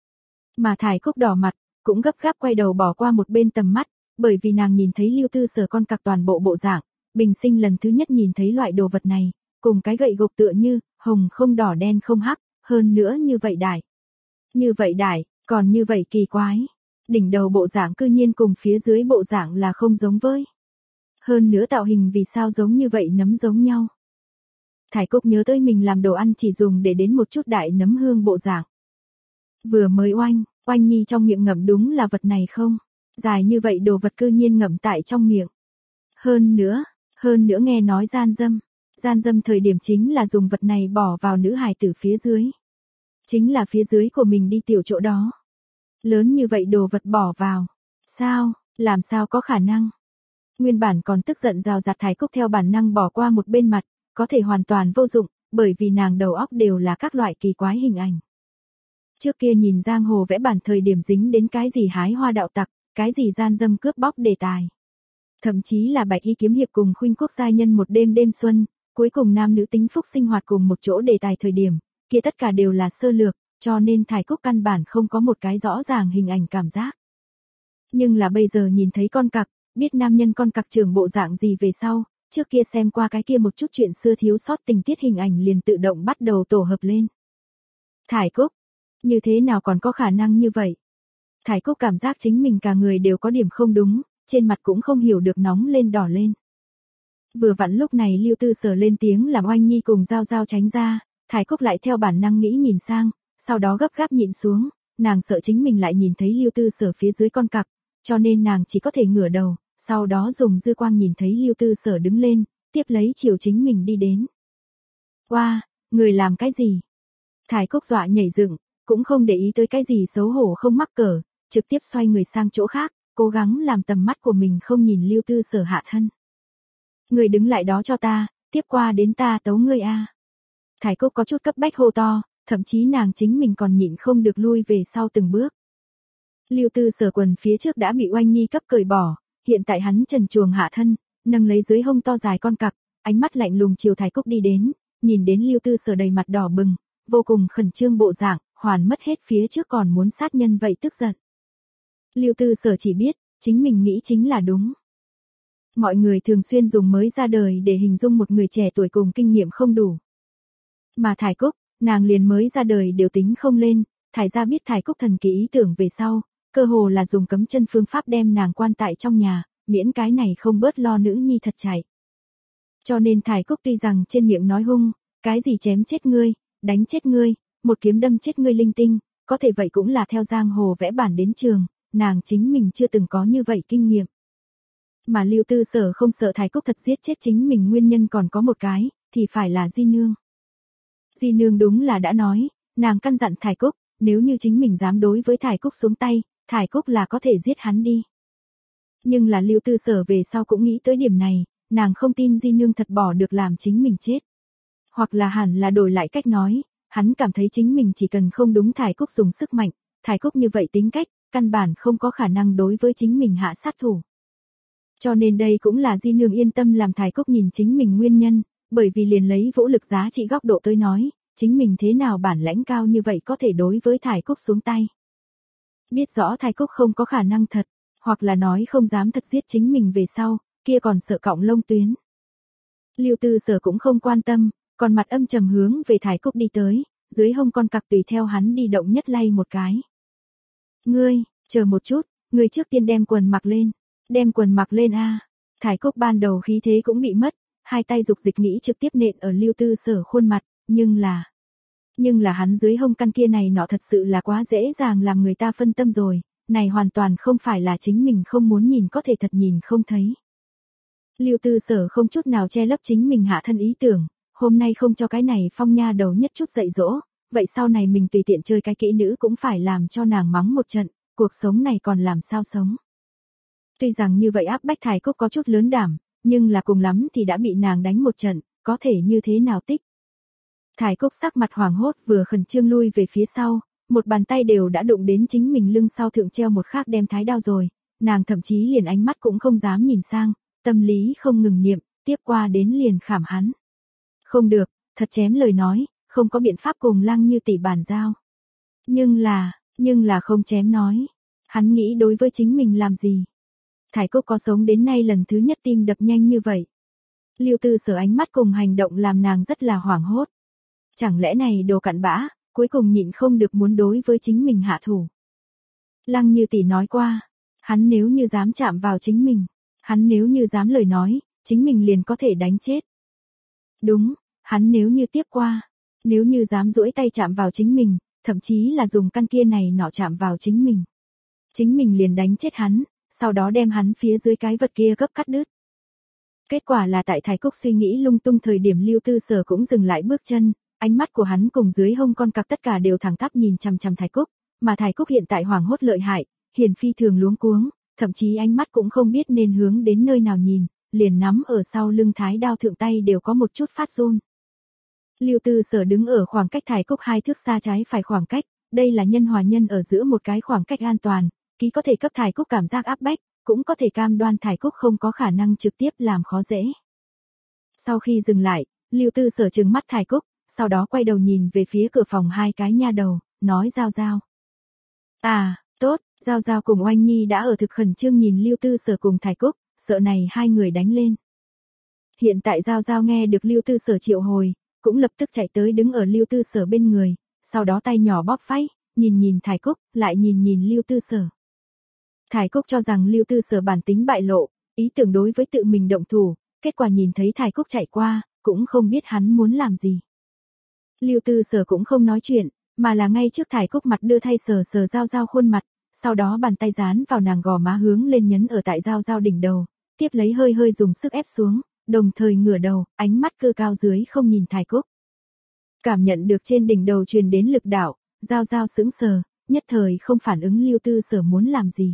Mà Thải Cúc đỏ mặt, cũng gấp gáp quay đầu bỏ qua một bên tầm mắt, bởi vì nàng nhìn thấy Lưu Tư Sở con cặc toàn bộ bộ dạng, bình sinh lần thứ nhất nhìn thấy loại đồ vật này, cùng cái gậy gộc tựa như, hồng không đỏ đen không hắc, hơn nữa như vậy đại. Như vậy đại, còn như vậy kỳ quái. Đỉnh đầu bộ dạng cư nhiên cùng phía dưới bộ dạng là không giống với. Hơn nữa tạo hình vì sao giống như vậy nấm giống nhau. Thải Cúc nhớ tới mình làm đồ ăn chỉ dùng để đến một chút đại nấm hương bộ dạng. Vừa mới oanh, oanh nhi trong miệng ngậm đúng là vật này không? Dài như vậy đồ vật cư nhiên ngậm tại trong miệng. Hơn nữa, hơn nữa nghe nói gian dâm. Gian dâm thời điểm chính là dùng vật này bỏ vào nữ hài tử phía dưới. Chính là phía dưới của mình đi tiểu chỗ đó. Lớn như vậy đồ vật bỏ vào. Sao, làm sao có khả năng? Nguyên bản còn tức giận rào rạt Thải Cúc theo bản năng bỏ qua một bên mặt, có thể hoàn toàn vô dụng, bởi vì nàng đầu óc đều là các loại kỳ quái hình ảnh. Trước kia nhìn giang hồ vẽ bản thời điểm dính đến cái gì hái hoa đạo tặc, cái gì gian dâm cướp bóc đề tài. Thậm chí là Bạch Y kiếm hiệp cùng Khuynh Quốc giai nhân một đêm đêm xuân, cuối cùng nam nữ tính phúc sinh hoạt cùng một chỗ đề tài thời điểm, kia tất cả đều là sơ lược, cho nên Thải Cúc căn bản không có một cái rõ ràng hình ảnh cảm giác. Nhưng là bây giờ nhìn thấy con cặc, biết nam nhân con cặc trưởng bộ dạng gì về sau, trước kia xem qua cái kia một chút chuyện xưa thiếu sót tình tiết hình ảnh liền tự động bắt đầu tổ hợp lên. Thải Cúc, như thế nào còn có khả năng như vậy? Thải Cúc cảm giác chính mình cả người đều có điểm không đúng, trên mặt cũng không hiểu được nóng lên đỏ lên. Vừa vặn lúc này Lưu Tư Sở lên tiếng làm Oanh Nhi cùng Giao Giao tránh ra, Thải Cúc lại theo bản năng nghĩ nhìn sang, sau đó gấp gáp nhịn xuống, nàng sợ chính mình lại nhìn thấy Lưu Tư Sở phía dưới con cặc, cho nên nàng chỉ có thể ngửa đầu, sau đó dùng dư quang nhìn thấy Lưu Tư Sở đứng lên, tiếp lấy chiều chính mình đi đến. Oa, wow, người làm cái gì? Thải Cúc dọa nhảy dựng, cũng không để ý tới cái gì xấu hổ không mắc cỡ, trực tiếp xoay người sang chỗ khác, cố gắng làm tầm mắt của mình không nhìn Lưu Tư Sở hạ thân. Người đứng lại đó cho ta, tiếp qua đến ta tấu ngươi a. Thải Cúc có chút cấp bách hô to, thậm chí nàng chính mình còn nhịn không được lui về sau từng bước. Lưu Tư Sở quần phía trước đã bị Oanh Nhi cấp cởi bỏ, hiện tại hắn trần truồng hạ thân, nâng lấy dưới hông to dài con cặc, ánh mắt lạnh lùng chiều Thải Cúc đi đến, nhìn đến Lưu Tư Sở đầy mặt đỏ bừng, vô cùng khẩn trương bộ dạng, hoàn mất hết phía trước còn muốn sát nhân vậy tức giận. Lưu Tư Sở chỉ biết, chính mình nghĩ chính là đúng. Mọi người thường xuyên dùng mới ra đời để hình dung một người trẻ tuổi cùng kinh nghiệm không đủ. Mà Thải Cúc, nàng liền mới ra đời đều tính không lên, Thải gia biết Thải Cúc thần kỳ ý tưởng về sau, cơ hồ là dùng cấm chân phương pháp đem nàng quan tại trong nhà, miễn cái này không bớt lo nữ nhi thật chạy. Cho nên Thải Cúc tuy rằng trên miệng nói hung, cái gì chém chết ngươi, đánh chết ngươi, một kiếm đâm chết ngươi linh tinh, có thể vậy cũng là theo giang hồ vẽ bản đến trường, nàng chính mình chưa từng có như vậy kinh nghiệm. Mà Lưu Tư Sở không sợ Thải Cúc thật giết chết chính mình nguyên nhân còn có một cái, thì phải là Di Nương. Di Nương đúng là đã nói, nàng căn dặn Thải Cúc, nếu như chính mình dám đối với Thải Cúc xuống tay, Thải Cúc là có thể giết hắn đi. Nhưng là Lưu Tư Sở về sau cũng nghĩ tới điểm này, nàng không tin Di Nương thật bỏ được làm chính mình chết. Hoặc là hẳn là đổi lại cách nói, hắn cảm thấy chính mình chỉ cần không đúng Thải Cúc dùng sức mạnh, Thải Cúc như vậy tính cách, căn bản không có khả năng đối với chính mình hạ sát thủ. Cho nên đây cũng là Di Nương yên tâm làm Thải Cúc nhìn chính mình nguyên nhân, bởi vì liền lấy vũ lực giá trị góc độ tới nói, chính mình thế nào bản lãnh cao như vậy có thể đối với Thải Cúc xuống tay. Biết rõ Thải Cúc không có khả năng thật, hoặc là nói không dám thật giết chính mình về sau, kia còn sợ cọng lông tuyến. Lưu Tư Sở cũng không quan tâm, còn mặt âm trầm hướng về Thải Cúc đi tới, dưới hông con cặc tùy theo hắn đi động nhất lay một cái. Ngươi, chờ một chút, ngươi trước tiên đem quần mặc lên, đem quần mặc lên a. Thải Cúc ban đầu khí thế cũng bị mất, hai tay dục dịch nghĩ trực tiếp nện ở Lưu Tư Sở khuôn mặt, nhưng là... Nhưng là hắn dưới hông căn kia này nọ thật sự là quá dễ dàng làm người ta phân tâm rồi, này hoàn toàn không phải là chính mình không muốn nhìn có thể thật nhìn không thấy. Lưu Tư Sở không chút nào che lấp chính mình hạ thân ý tưởng, hôm nay không cho cái này phong nha đầu nhất chút dạy dỗ, vậy sau này mình tùy tiện chơi cái kỹ nữ cũng phải làm cho nàng mắng một trận, cuộc sống này còn làm sao sống. Tuy rằng như vậy áp bách Thải Cúc có chút lớn đảm, nhưng là cùng lắm thì đã bị nàng đánh một trận, có thể như thế nào tích. Thải Cúc sắc mặt hoảng hốt vừa khẩn trương lui về phía sau, một bàn tay đều đã đụng đến chính mình lưng sau thượng treo một khác đem thái đao rồi, nàng thậm chí liền ánh mắt cũng không dám nhìn sang, tâm lý không ngừng niệm, tiếp qua đến liền khảm hắn. Không được, thật chém lời nói, không có biện pháp cùng Lăng Như Tỷ bàn giao. Nhưng là, nhưng là không chém nói. Hắn nghĩ đối với chính mình làm gì? Thải Cúc có sống đến nay lần thứ nhất tim đập nhanh như vậy. Lưu Tư Sở ánh mắt cùng hành động làm nàng rất là hoảng hốt. Chẳng lẽ này đồ cặn bã, cuối cùng nhịn không được muốn đối với chính mình hạ thủ. Lăng Như Tỷ nói qua, hắn nếu như dám chạm vào chính mình, hắn nếu như dám lời nói, chính mình liền có thể đánh chết. Đúng, hắn nếu như tiếp qua, nếu như dám duỗi tay chạm vào chính mình, thậm chí là dùng căn kia này nọ chạm vào chính mình. Chính mình liền đánh chết hắn, sau đó đem hắn phía dưới cái vật kia gấp cắt đứt. Kết quả là tại Thải Cúc suy nghĩ lung tung thời điểm Lưu Tư Sở cũng dừng lại bước chân, ánh mắt của hắn cùng dưới hông con cặc tất cả đều thẳng tắp nhìn chằm chằm Thải Cúc, mà Thải Cúc hiện tại hoảng hốt lợi hại, hiển phi thường luống cuống, thậm chí ánh mắt cũng không biết nên hướng đến nơi nào nhìn, liền nắm ở sau lưng thái đao thượng tay đều có một chút phát run. Lưu Tư Sở đứng ở khoảng cách Thải Cúc hai thước xa trái phải khoảng cách, đây là nhân hòa nhân ở giữa một cái khoảng cách an toàn, ký có thể cấp Thải Cúc cảm giác áp bách, cũng có thể cam đoan Thải Cúc không có khả năng trực tiếp làm khó dễ. Sau khi dừng lại, Lưu Tư Sở trừng mắt Thải Cúc, sau đó quay đầu nhìn về phía cửa phòng hai cái nha đầu, nói Giao Giao. À, tốt, Giao Giao cùng Oanh Nhi đã ở thực khẩn trương nhìn Lưu Tư Sở cùng Thải Cúc, sợ này hai người đánh lên. Hiện tại Giao Giao nghe được Lưu Tư Sở triệu hồi, cũng lập tức chạy tới đứng ở Lưu Tư Sở bên người, sau đó tay nhỏ bóp phách, nhìn nhìn Thải Cúc, lại nhìn nhìn Lưu Tư Sở. Thải Cúc cho rằng Lưu Tư Sở bản tính bại lộ, ý tưởng đối với tự mình động thủ, kết quả nhìn thấy Thải Cúc chạy qua, cũng không biết hắn muốn làm gì. Lưu Tư Sở cũng không nói chuyện, mà là ngay trước Thải Cúc mặt đưa thay sờ sờ Giao Giao khuôn mặt, sau đó bàn tay dán vào nàng gò má hướng lên nhấn ở tại Giao Giao đỉnh đầu, tiếp lấy hơi hơi dùng sức ép xuống, đồng thời ngửa đầu, ánh mắt cơ cao dưới không nhìn Thải Cúc. Cảm nhận được trên đỉnh đầu truyền đến lực đạo, Giao Giao sững sờ, nhất thời không phản ứng Lưu Tư Sở muốn làm gì.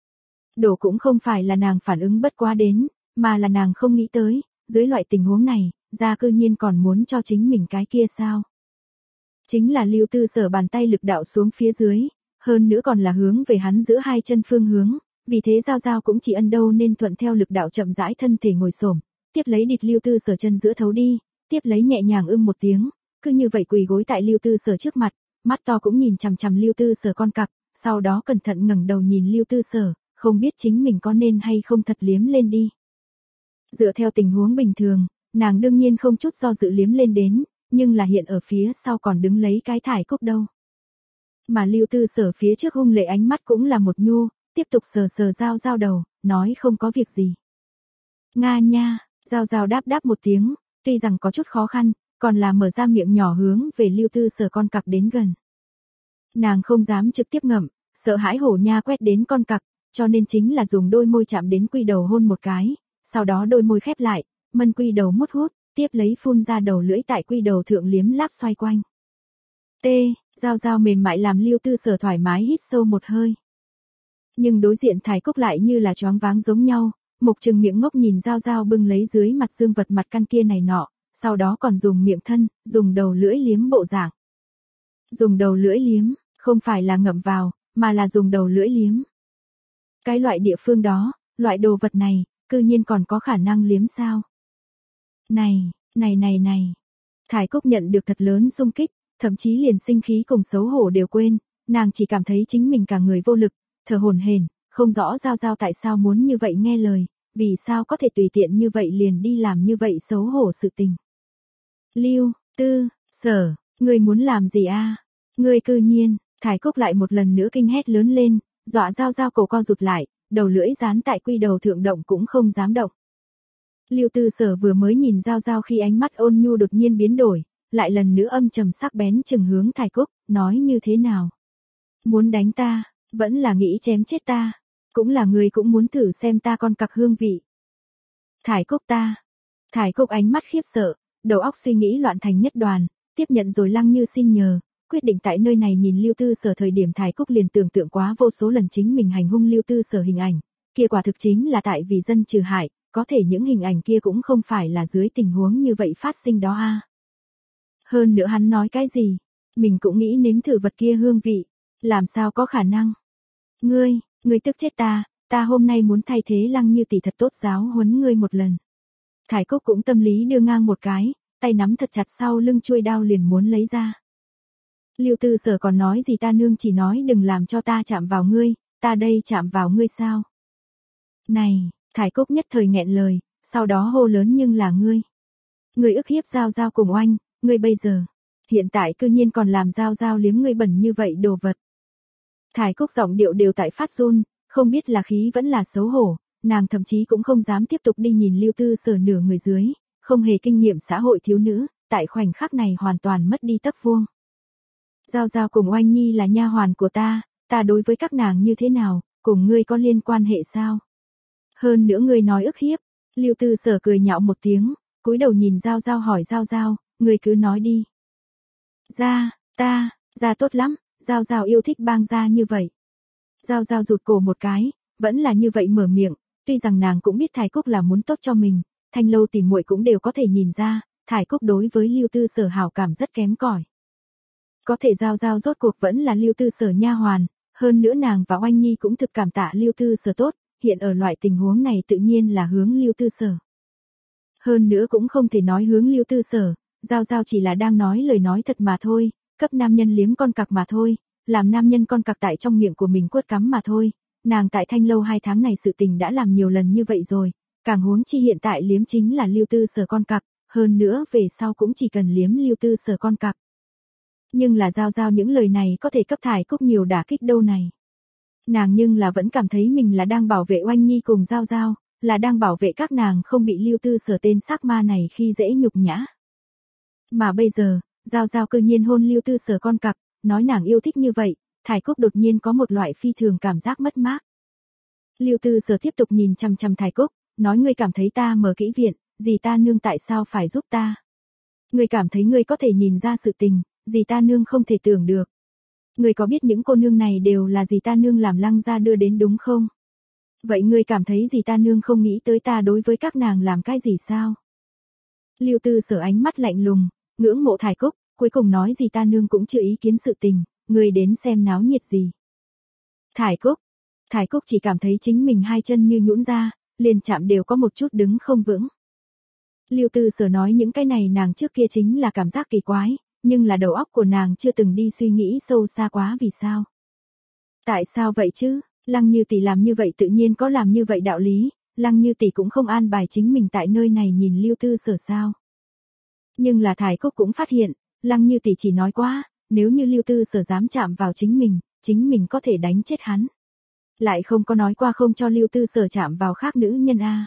Đổ cũng không phải là nàng phản ứng bất quá đến, mà là nàng không nghĩ tới, dưới loại tình huống này, ra cư nhiên còn muốn cho chính mình cái kia sao. Chính là Lưu Tư Sở bàn tay lực đạo xuống phía dưới, hơn nữa còn là hướng về hắn giữa hai chân phương hướng, vì thế Giao Giao cũng chỉ ân đâu nên thuận theo lực đạo chậm rãi thân thể ngồi xổm, tiếp lấy địt Lưu Tư Sở chân giữa thấu đi, tiếp lấy nhẹ nhàng ưm một tiếng, cứ như vậy quỳ gối tại Lưu Tư Sở trước mặt, mắt to cũng nhìn chằm chằm Lưu Tư Sở con cặc, sau đó cẩn thận ngẩng đầu nhìn Lưu Tư Sở, không biết chính mình có nên hay không thật liếm lên đi. Dựa theo tình huống bình thường, nàng đương nhiên không chút do dự liếm lên đến, nhưng là hiện ở phía sau còn đứng lấy cái Thải Cúc đâu. Mà Lưu Tư Sở phía trước hung lệ ánh mắt cũng là một nhu, tiếp tục sờ sờ Giao Giao đầu, nói không có việc gì. Nga nha, Giao Giao đáp đáp một tiếng, tuy rằng có chút khó khăn, còn là mở ra miệng nhỏ hướng về Lưu Tư Sở con cặc đến gần. Nàng không dám trực tiếp ngậm, sợ hãi hổ nha quét đến con cặc, cho nên chính là dùng đôi môi chạm đến quy đầu hôn một cái, sau đó đôi môi khép lại, mân quy đầu mút hút, tiếp lấy phun ra đầu lưỡi tại quy đầu thượng liếm láp xoay quanh. T, Giao Giao mềm mại làm Lưu Tư Sở thoải mái hít sâu một hơi. Nhưng đối diện Thải Cúc lại như là choáng váng giống nhau, mục trừng miệng ngốc nhìn Giao Giao bưng lấy dưới mặt dương vật mặt căn kia này nọ, sau đó còn dùng miệng thân, dùng đầu lưỡi liếm bộ dạng. Dùng đầu lưỡi liếm, không phải là ngậm vào, mà là dùng đầu lưỡi liếm. Cái loại địa phương đó, loại đồ vật này, cư nhiên còn có khả năng liếm sao? Này, này này này. Thải Cúc nhận được thật lớn xung kích, thậm chí liền sinh khí cùng xấu hổ đều quên, nàng chỉ cảm thấy chính mình cả người vô lực, thở hổn hển, không rõ Giao Giao tại sao muốn như vậy nghe lời, vì sao có thể tùy tiện như vậy liền đi làm như vậy xấu hổ sự tình. Lưu Tư Sở, ngươi muốn làm gì a? Ngươi cư nhiên, Thải Cúc lại một lần nữa kinh hét lớn lên, dọa Giao Giao cổ co rụt lại, đầu lưỡi dán tại quy đầu thượng động cũng không dám động. Lưu Tư Sở vừa mới nhìn Giao Giao khi ánh mắt ôn nhu đột nhiên biến đổi, lại lần nữa âm trầm sắc bén chừng hướng Thải Cúc, nói như thế nào? Muốn đánh ta, vẫn là nghĩ chém chết ta, cũng là người cũng muốn thử xem ta con cặc hương vị. Thải Cúc ta. Thải Cúc ánh mắt khiếp sợ, đầu óc suy nghĩ loạn thành nhất đoàn, tiếp nhận rồi Lăng Như xin nhờ, quyết định tại nơi này nhìn Lưu Tư Sở thời điểm Thải Cúc liền tưởng tượng quá vô số lần chính mình hành hung Lưu Tư Sở hình ảnh, kia quả thực chính là tại vì dân trừ hại, có thể những hình ảnh kia cũng không phải là dưới tình huống như vậy phát sinh đó a. Hơn nữa hắn nói cái gì, mình cũng nghĩ nếm thử vật kia hương vị, làm sao có khả năng. Ngươi, ngươi tức chết ta, ta hôm nay muốn thay thế Lăng Như tỷ thật tốt giáo huấn ngươi một lần. Thải Cúc cũng tâm lý đưa ngang một cái, tay nắm thật chặt sau lưng chuôi đao liền muốn lấy ra. Lưu Tư Sở còn nói gì ta nương chỉ nói đừng làm cho ta chạm vào ngươi, ta đây chạm vào ngươi sao? Này, Thải Cúc nhất thời nghẹn lời, sau đó hô lớn nhưng là ngươi. Ngươi ức hiếp Giao Giao cùng oanh, ngươi bây giờ, hiện tại cư nhiên còn làm Giao Giao liếm ngươi bẩn như vậy đồ vật. Thải Cúc giọng điệu đều tại phát run, không biết là khí vẫn là xấu hổ, nàng thậm chí cũng không dám tiếp tục đi nhìn Lưu Tư Sở nửa người dưới, không hề kinh nghiệm xã hội thiếu nữ, tại khoảnh khắc này hoàn toàn mất đi tấc vuông. Giao Giao cùng Oanh Nhi là nha hoàn của ta, ta đối với các nàng như thế nào, cùng ngươi có liên quan hệ sao? Hơn nữa ngươi nói ức hiếp, Lưu Tư Sở cười nhạo một tiếng, cúi đầu nhìn Giao Giao hỏi Giao Giao, ngươi cứ nói đi. Ra, ta, ra tốt lắm, Giao Giao yêu thích bang ra như vậy. Giao Giao rụt cổ một cái, vẫn là như vậy mở miệng, tuy rằng nàng cũng biết Thải Cúc là muốn tốt cho mình, Thanh Lâu tỉ muội cũng đều có thể nhìn ra, Thải Cúc đối với Lưu Tư Sở hảo cảm rất kém cỏi. Có thể Giao Giao rốt cuộc vẫn là Lưu Tư Sở nha hoàn, hơn nữa nàng và Oanh Nhi cũng thực cảm tạ Lưu Tư Sở tốt, hiện ở loại tình huống này tự nhiên là hướng Lưu Tư Sở. Hơn nữa cũng không thể nói hướng Lưu Tư Sở, Giao Giao chỉ là đang nói lời nói thật mà thôi, cấp nam nhân liếm con cặc mà thôi, làm nam nhân con cặc tại trong miệng của mình quất cắm mà thôi, nàng tại Thanh Lâu hai tháng này sự tình đã làm nhiều lần như vậy rồi, càng huống chi hiện tại liếm chính là Lưu Tư Sở con cặc, hơn nữa về sau cũng chỉ cần liếm Lưu Tư Sở con cặc. Nhưng là Giao Giao những lời này có thể cấp Thải Cúc nhiều đả kích đâu này. Nàng nhưng là vẫn cảm thấy mình là đang bảo vệ Oanh Nhi cùng Giao Giao, là đang bảo vệ các nàng không bị Lưu Tư Sở tên xác ma này khi dễ nhục nhã. Mà bây giờ, Giao Giao cư nhiên hôn Lưu Tư Sở con cặc, nói nàng yêu thích như vậy, Thải Cúc đột nhiên có một loại phi thường cảm giác mất mát. Lưu Tư Sở tiếp tục nhìn chằm chằm Thải Cúc, nói ngươi cảm thấy ta mở kỹ viện, gì ta nương tại sao phải giúp ta? Ngươi cảm thấy ngươi có thể nhìn ra sự tình, gì ta nương không thể tưởng được. Ngươi có biết những cô nương này đều là gì ta nương làm Lăng gia đưa đến đúng không? Vậy ngươi cảm thấy gì ta nương không nghĩ tới ta đối với các nàng làm cái gì sao? Lưu Tư Sở ánh mắt lạnh lùng, ngưỡng mộ Thải Cúc, cuối cùng nói gì ta nương cũng chưa ý kiến sự tình, ngươi đến xem náo nhiệt gì. Thải Cúc, Thải Cúc chỉ cảm thấy chính mình hai chân như nhũn ra, liền chạm đều có một chút đứng không vững. Lưu Tư Sở nói những cái này nàng trước kia chính là cảm giác kỳ quái, nhưng là đầu óc của nàng chưa từng đi suy nghĩ sâu xa quá vì sao. Tại sao vậy chứ, Lăng Như tỷ làm như vậy tự nhiên có làm như vậy đạo lý, Lăng Như tỷ cũng không an bài chính mình tại nơi này nhìn Lưu Tư Sở sao. Nhưng là Thải Cúc cũng phát hiện, Lăng Như tỷ chỉ nói quá, nếu như Lưu Tư Sở dám chạm vào chính mình, chính mình có thể đánh chết hắn. Lại không có nói qua không cho Lưu Tư Sở chạm vào khác nữ nhân a.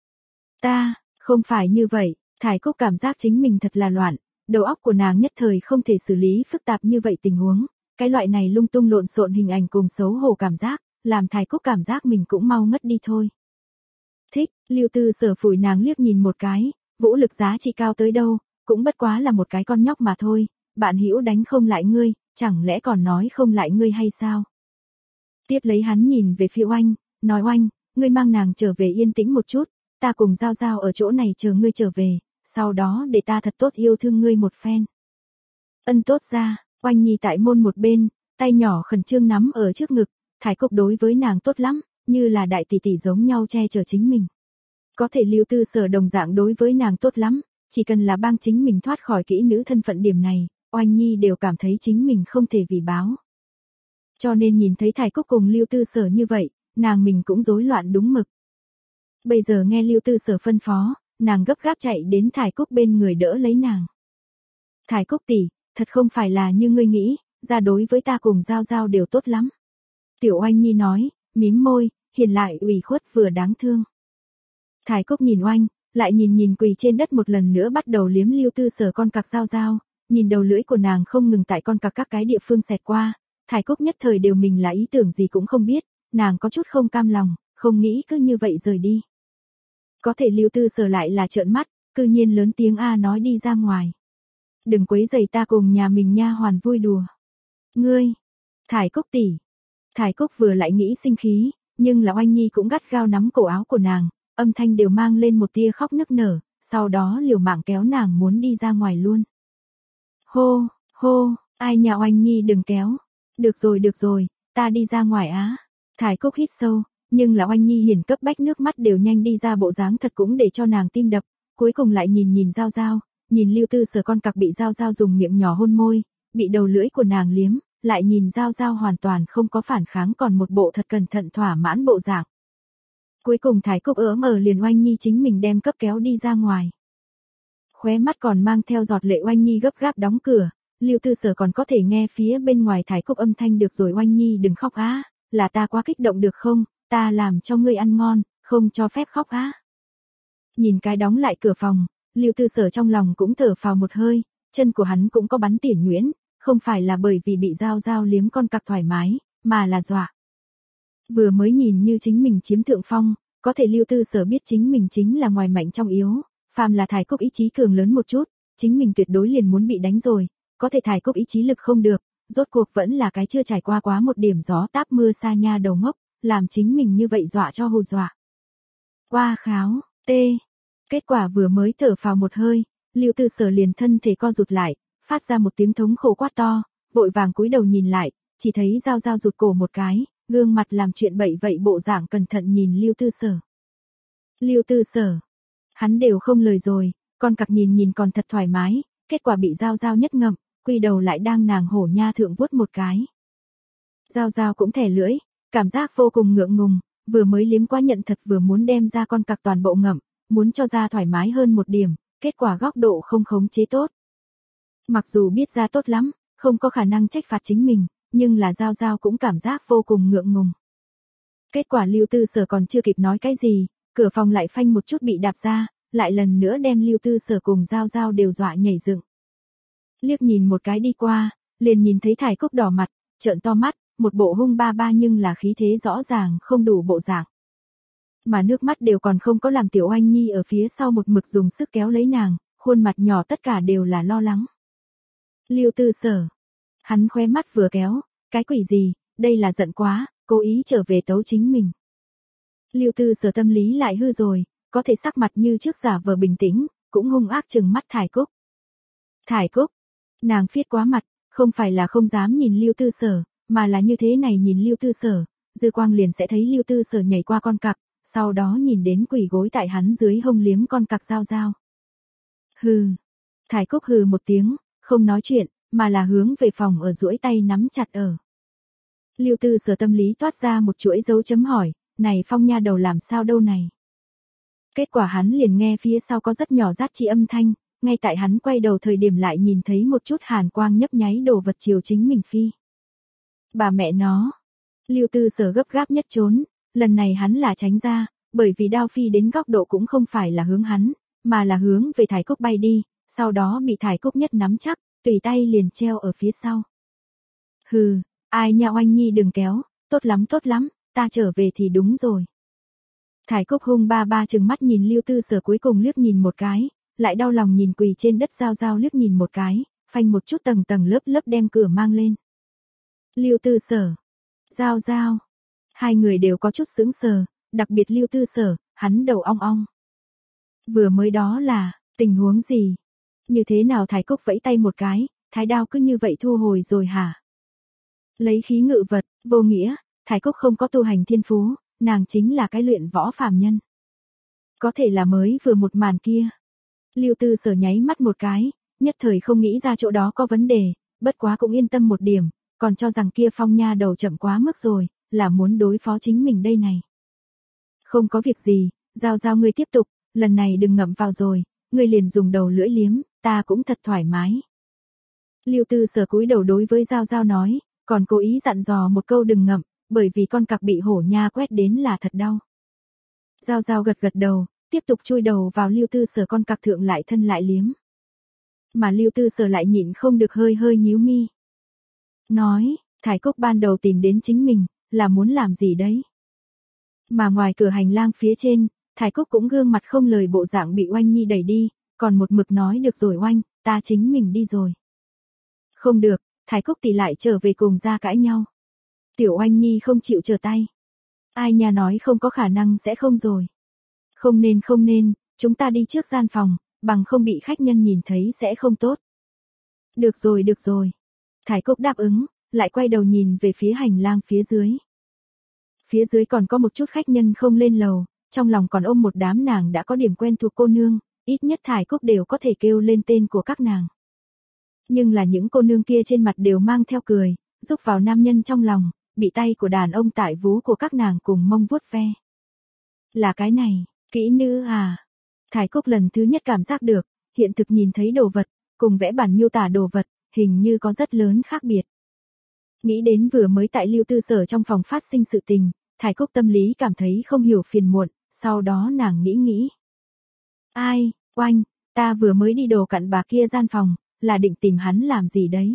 Ta, không phải như vậy, Thải Cúc cảm giác chính mình thật là loạn, đầu óc của nàng nhất thời không thể xử lý phức tạp như vậy tình huống, cái loại này lung tung lộn xộn hình ảnh cùng xấu hổ cảm giác, làm Thải Cúc cảm giác mình cũng mau ngất đi thôi. Thích, Lưu Tư Sở phủi nàng liếc nhìn một cái, vũ lực giá trị cao tới đâu, cũng bất quá là một cái con nhóc mà thôi, bạn hữu đánh không lại ngươi, chẳng lẽ còn nói không lại ngươi hay sao? Tiếp lấy hắn nhìn về phía Oanh, nói Oanh, ngươi mang nàng trở về yên tĩnh một chút, ta cùng Giao Giao ở chỗ này chờ ngươi trở về, sau đó để ta thật tốt yêu thương ngươi một phen. Ân tốt ra, Oanh Nhi tại môn một bên, tay nhỏ khẩn trương nắm ở trước ngực, Thải Cúc đối với nàng tốt lắm, như là đại tỷ tỷ giống nhau che chở chính mình. Có thể Lưu Tư Sở đồng dạng đối với nàng tốt lắm, chỉ cần là bang chính mình thoát khỏi kỹ nữ thân phận điểm này, Oanh Nhi đều cảm thấy chính mình không thể vì báo. Cho nên nhìn thấy Thải Cúc cùng Lưu Tư Sở như vậy, nàng mình cũng rối loạn đúng mực. Bây giờ nghe Lưu Tư Sở phân phó, nàng gấp gáp chạy đến Thải Cúc bên người đỡ lấy nàng. Thải Cúc tỷ, thật không phải là như ngươi nghĩ, ra đối với ta cùng Giao Giao đều tốt lắm. Tiểu Oanh Nhi nói, mím môi, hiền lại ủy khuất vừa đáng thương. Thải Cúc nhìn Oanh, lại nhìn nhìn quỳ trên đất một lần nữa bắt đầu liếm Lưu Tư Sở con cặc Giao Giao, nhìn đầu lưỡi của nàng không ngừng tại con cặc các cái địa phương xẹt qua, Thải Cúc nhất thời đều mình là ý tưởng gì cũng không biết, nàng có chút không cam lòng, không nghĩ cứ như vậy rời đi. Có thể Lưu Tư Sở lại là trợn mắt, cư nhiên lớn tiếng a nói đi ra ngoài. Đừng quấy rầy ta cùng nhà mình nha hoàn vui đùa. Ngươi, Thải Cúc tỷ. Thải Cúc vừa lại nghĩ sinh khí, nhưng là Oanh Nhi cũng gắt gao nắm cổ áo của nàng, âm thanh đều mang lên một tia khóc nức nở, sau đó liều mạng kéo nàng muốn đi ra ngoài luôn. Hô, hô, ai nhà Oanh Nhi đừng kéo. Được rồi được rồi, ta đi ra ngoài á. Thải Cúc hít sâu, nhưng là Oanh Nhi hiển cấp bách nước mắt đều nhanh đi ra bộ dáng thật cũng để cho nàng tim đập, cuối cùng lại nhìn nhìn Giao Giao, nhìn Lưu Tư Sở con cặc bị Giao Giao dùng miệng nhỏ hôn môi, bị đầu lưỡi của nàng liếm, lại nhìn Giao Giao hoàn toàn không có phản kháng còn một bộ thật cẩn thận thỏa mãn bộ dạng. Cuối cùng Thái Cúc ớm ở liền Oanh Nhi chính mình đem cấp kéo đi ra ngoài. Khóe mắt còn mang theo giọt lệ Oanh Nhi gấp gáp đóng cửa, Lưu Tư Sở còn có thể nghe phía bên ngoài Thái Cúc âm thanh được rồi Oanh Nhi đừng khóc á, là ta quá kích động được không, ta làm cho ngươi ăn ngon, không cho phép khóc á. Nhìn cái đóng lại cửa phòng, Lưu Tư Sở trong lòng cũng thở phào một hơi, chân của hắn cũng có bắn tỉa nhuyễn, không phải là bởi vì bị Giao Giao liếm con cặc thoải mái, mà là dọa. Vừa mới nhìn như chính mình chiếm thượng phong, có thể Lưu Tư Sở biết chính mình chính là ngoài mạnh trong yếu, phàm là Thái Cúc ý chí cường lớn một chút, chính mình tuyệt đối liền muốn bị đánh rồi, có thể Thái Cúc ý chí lực không được, rốt cuộc vẫn là cái chưa trải qua quá một điểm gió táp mưa sa nha đầu ngốc, làm chính mình như vậy dọa cho hù dọa. Qua kháo, tê. Kết quả vừa mới thở phào một hơi, Lưu Tư Sở liền thân thể co rụt lại, phát ra một tiếng thống khổ quát to, vội vàng cúi đầu nhìn lại, chỉ thấy Giao Giao rụt cổ một cái, gương mặt làm chuyện bậy vậy bộ dạng cẩn thận nhìn Lưu Tư Sở. Lưu Tư Sở, hắn đều không lời rồi, con cặc nhìn nhìn còn thật thoải mái, kết quả bị Giao Giao nhất ngậm, quy đầu lại đang nàng hổ nha thượng vuốt một cái. Giao Giao cũng thẻ lưỡi, cảm giác vô cùng ngượng ngùng, vừa mới liếm qua nhận thật vừa muốn đem ra con cặc toàn bộ ngậm, muốn cho ra thoải mái hơn một điểm, kết quả góc độ không khống chế tốt. Mặc dù biết ra tốt lắm, không có khả năng trách phạt chính mình, nhưng là Giao Giao cũng cảm giác vô cùng ngượng ngùng. Kết quả Lưu Tư Sở còn chưa kịp nói cái gì, cửa phòng lại phanh một chút bị đạp ra, lại lần nữa đem Lưu Tư Sở cùng Giao Giao đều dọa nhảy dựng. Liếc nhìn một cái đi qua, liền nhìn thấy Thái Cúc đỏ mặt, trợn to mắt, một bộ hung ba ba nhưng là khí thế rõ ràng không đủ bộ dạng. Mà nước mắt đều còn không có làm Tiểu Oanh Nhi ở phía sau một mực dùng sức kéo lấy nàng, khuôn mặt nhỏ tất cả đều là lo lắng. Lưu Tư Sở, hắn khóe mắt vừa kéo, cái quỷ gì, đây là giận quá, cố ý trở về tấu chính mình. Lưu Tư Sở tâm lý lại hư rồi, có thể sắc mặt như trước giả vờ bình tĩnh, cũng hung ác trừng mắt Thái Cúc. Thái Cúc, nàng phiết quá mặt, không phải là không dám nhìn Lưu Tư Sở, mà là như thế này nhìn Lưu Tư Sở, dư quang liền sẽ thấy Lưu Tư Sở nhảy qua con cặc, sau đó nhìn đến quỷ gối tại hắn dưới hông liếm con cặc Giao Giao. Hừ, Thái Cúc hừ một tiếng, không nói chuyện, mà là hướng về phòng ở duỗi tay nắm chặt ở. Lưu Tư Sở tâm lý toát ra một chuỗi dấu chấm hỏi, này Phong nha đầu làm sao đâu này. Kết quả hắn liền nghe phía sau có rất nhỏ rát chi âm thanh, ngay tại hắn quay đầu thời điểm lại nhìn thấy một chút hàn quang nhấp nháy đồ vật chiều chính mình phi. Bà mẹ nó. Lưu Tư Sở gấp gáp nhất trốn, lần này hắn là tránh ra, bởi vì đao phi đến góc độ cũng không phải là hướng hắn, mà là hướng về Thái Cúc bay đi, sau đó bị Thái Cúc nhất nắm chắc, tùy tay liền treo ở phía sau. Hừ, ai nha Oanh Nhi đừng kéo, tốt lắm tốt lắm, ta trở về thì đúng rồi. Thái Cúc hung ba ba trừng mắt nhìn Lưu Tư Sở cuối cùng liếc nhìn một cái, lại đau lòng nhìn quỳ trên đất Giao Giao liếc nhìn một cái, phanh một chút tầng tầng lớp lớp đem cửa mang lên. Lưu Tư Sở, Giao Giao, hai người đều có chút sững sờ, đặc biệt Lưu Tư Sở, hắn đầu ong ong. Vừa mới đó là, tình huống gì? Như thế nào Thái Cúc vẫy tay một cái, thái đao cứ như vậy thu hồi rồi hả? Lấy khí ngự vật, vô nghĩa, Thái Cúc không có tu hành thiên phú, nàng chính là cái luyện võ phàm nhân. Có thể là mới vừa một màn kia. Lưu Tư Sở nháy mắt một cái, nhất thời không nghĩ ra chỗ đó có vấn đề, bất quá cũng yên tâm một điểm, còn cho rằng kia Phong nha đầu chậm quá mức rồi, là muốn đối phó chính mình đây này. Không có việc gì, Giao Giao ngươi tiếp tục, lần này đừng ngậm vào rồi, ngươi liền dùng đầu lưỡi liếm, ta cũng thật thoải mái. Lưu Tư Sở cúi đầu đối với Giao Giao nói, còn cố ý dặn dò một câu đừng ngậm, bởi vì con cặc bị hổ nha quét đến là thật đau. Giao Giao gật gật đầu, tiếp tục chui đầu vào Lưu Tư Sở con cặc thượng lại thân lại liếm. Mà Lưu Tư Sở lại nhịn không được hơi hơi nhíu mi. Nói, Thái Cúc ban đầu tìm đến chính mình, là muốn làm gì đấy? Mà ngoài cửa hành lang phía trên, Thái Cúc cũng gương mặt không lời bộ dạng bị Oanh Nhi đẩy đi, còn một mực nói được rồi Oanh, ta chính mình đi rồi. Không được, Thái Cúc tỷ lại trở về cùng ra cãi nhau. Tiểu Oanh Nhi không chịu trở tay. Ai nha nói không có khả năng sẽ không rồi. Không nên không nên, chúng ta đi trước gian phòng, bằng không bị khách nhân nhìn thấy sẽ không tốt. Được rồi được rồi. Thái Cúc đáp ứng, lại quay đầu nhìn về phía hành lang phía dưới. Phía dưới còn có một chút khách nhân không lên lầu, trong lòng còn ôm một đám nàng đã có điểm quen thuộc cô nương, ít nhất Thải Cúc đều có thể kêu lên tên của các nàng. Nhưng là những cô nương kia trên mặt đều mang theo cười, giúp vào nam nhân trong lòng, bị tay của đàn ông tại vú của các nàng cùng mông vuốt ve. Là cái này, kỹ nữ à? Thải Cúc lần thứ nhất cảm giác được, hiện thực nhìn thấy đồ vật, cùng vẽ bản miêu tả đồ vật, hình như có rất lớn khác biệt. Nghĩ đến vừa mới tại Lưu Tư Sở trong phòng phát sinh sự tình, Thải Cúc tâm lý cảm thấy không hiểu phiền muộn, sau đó nàng nghĩ nghĩ. Ai, Oanh, ta vừa mới đi đồ cặn bà kia gian phòng, là định tìm hắn làm gì đấy?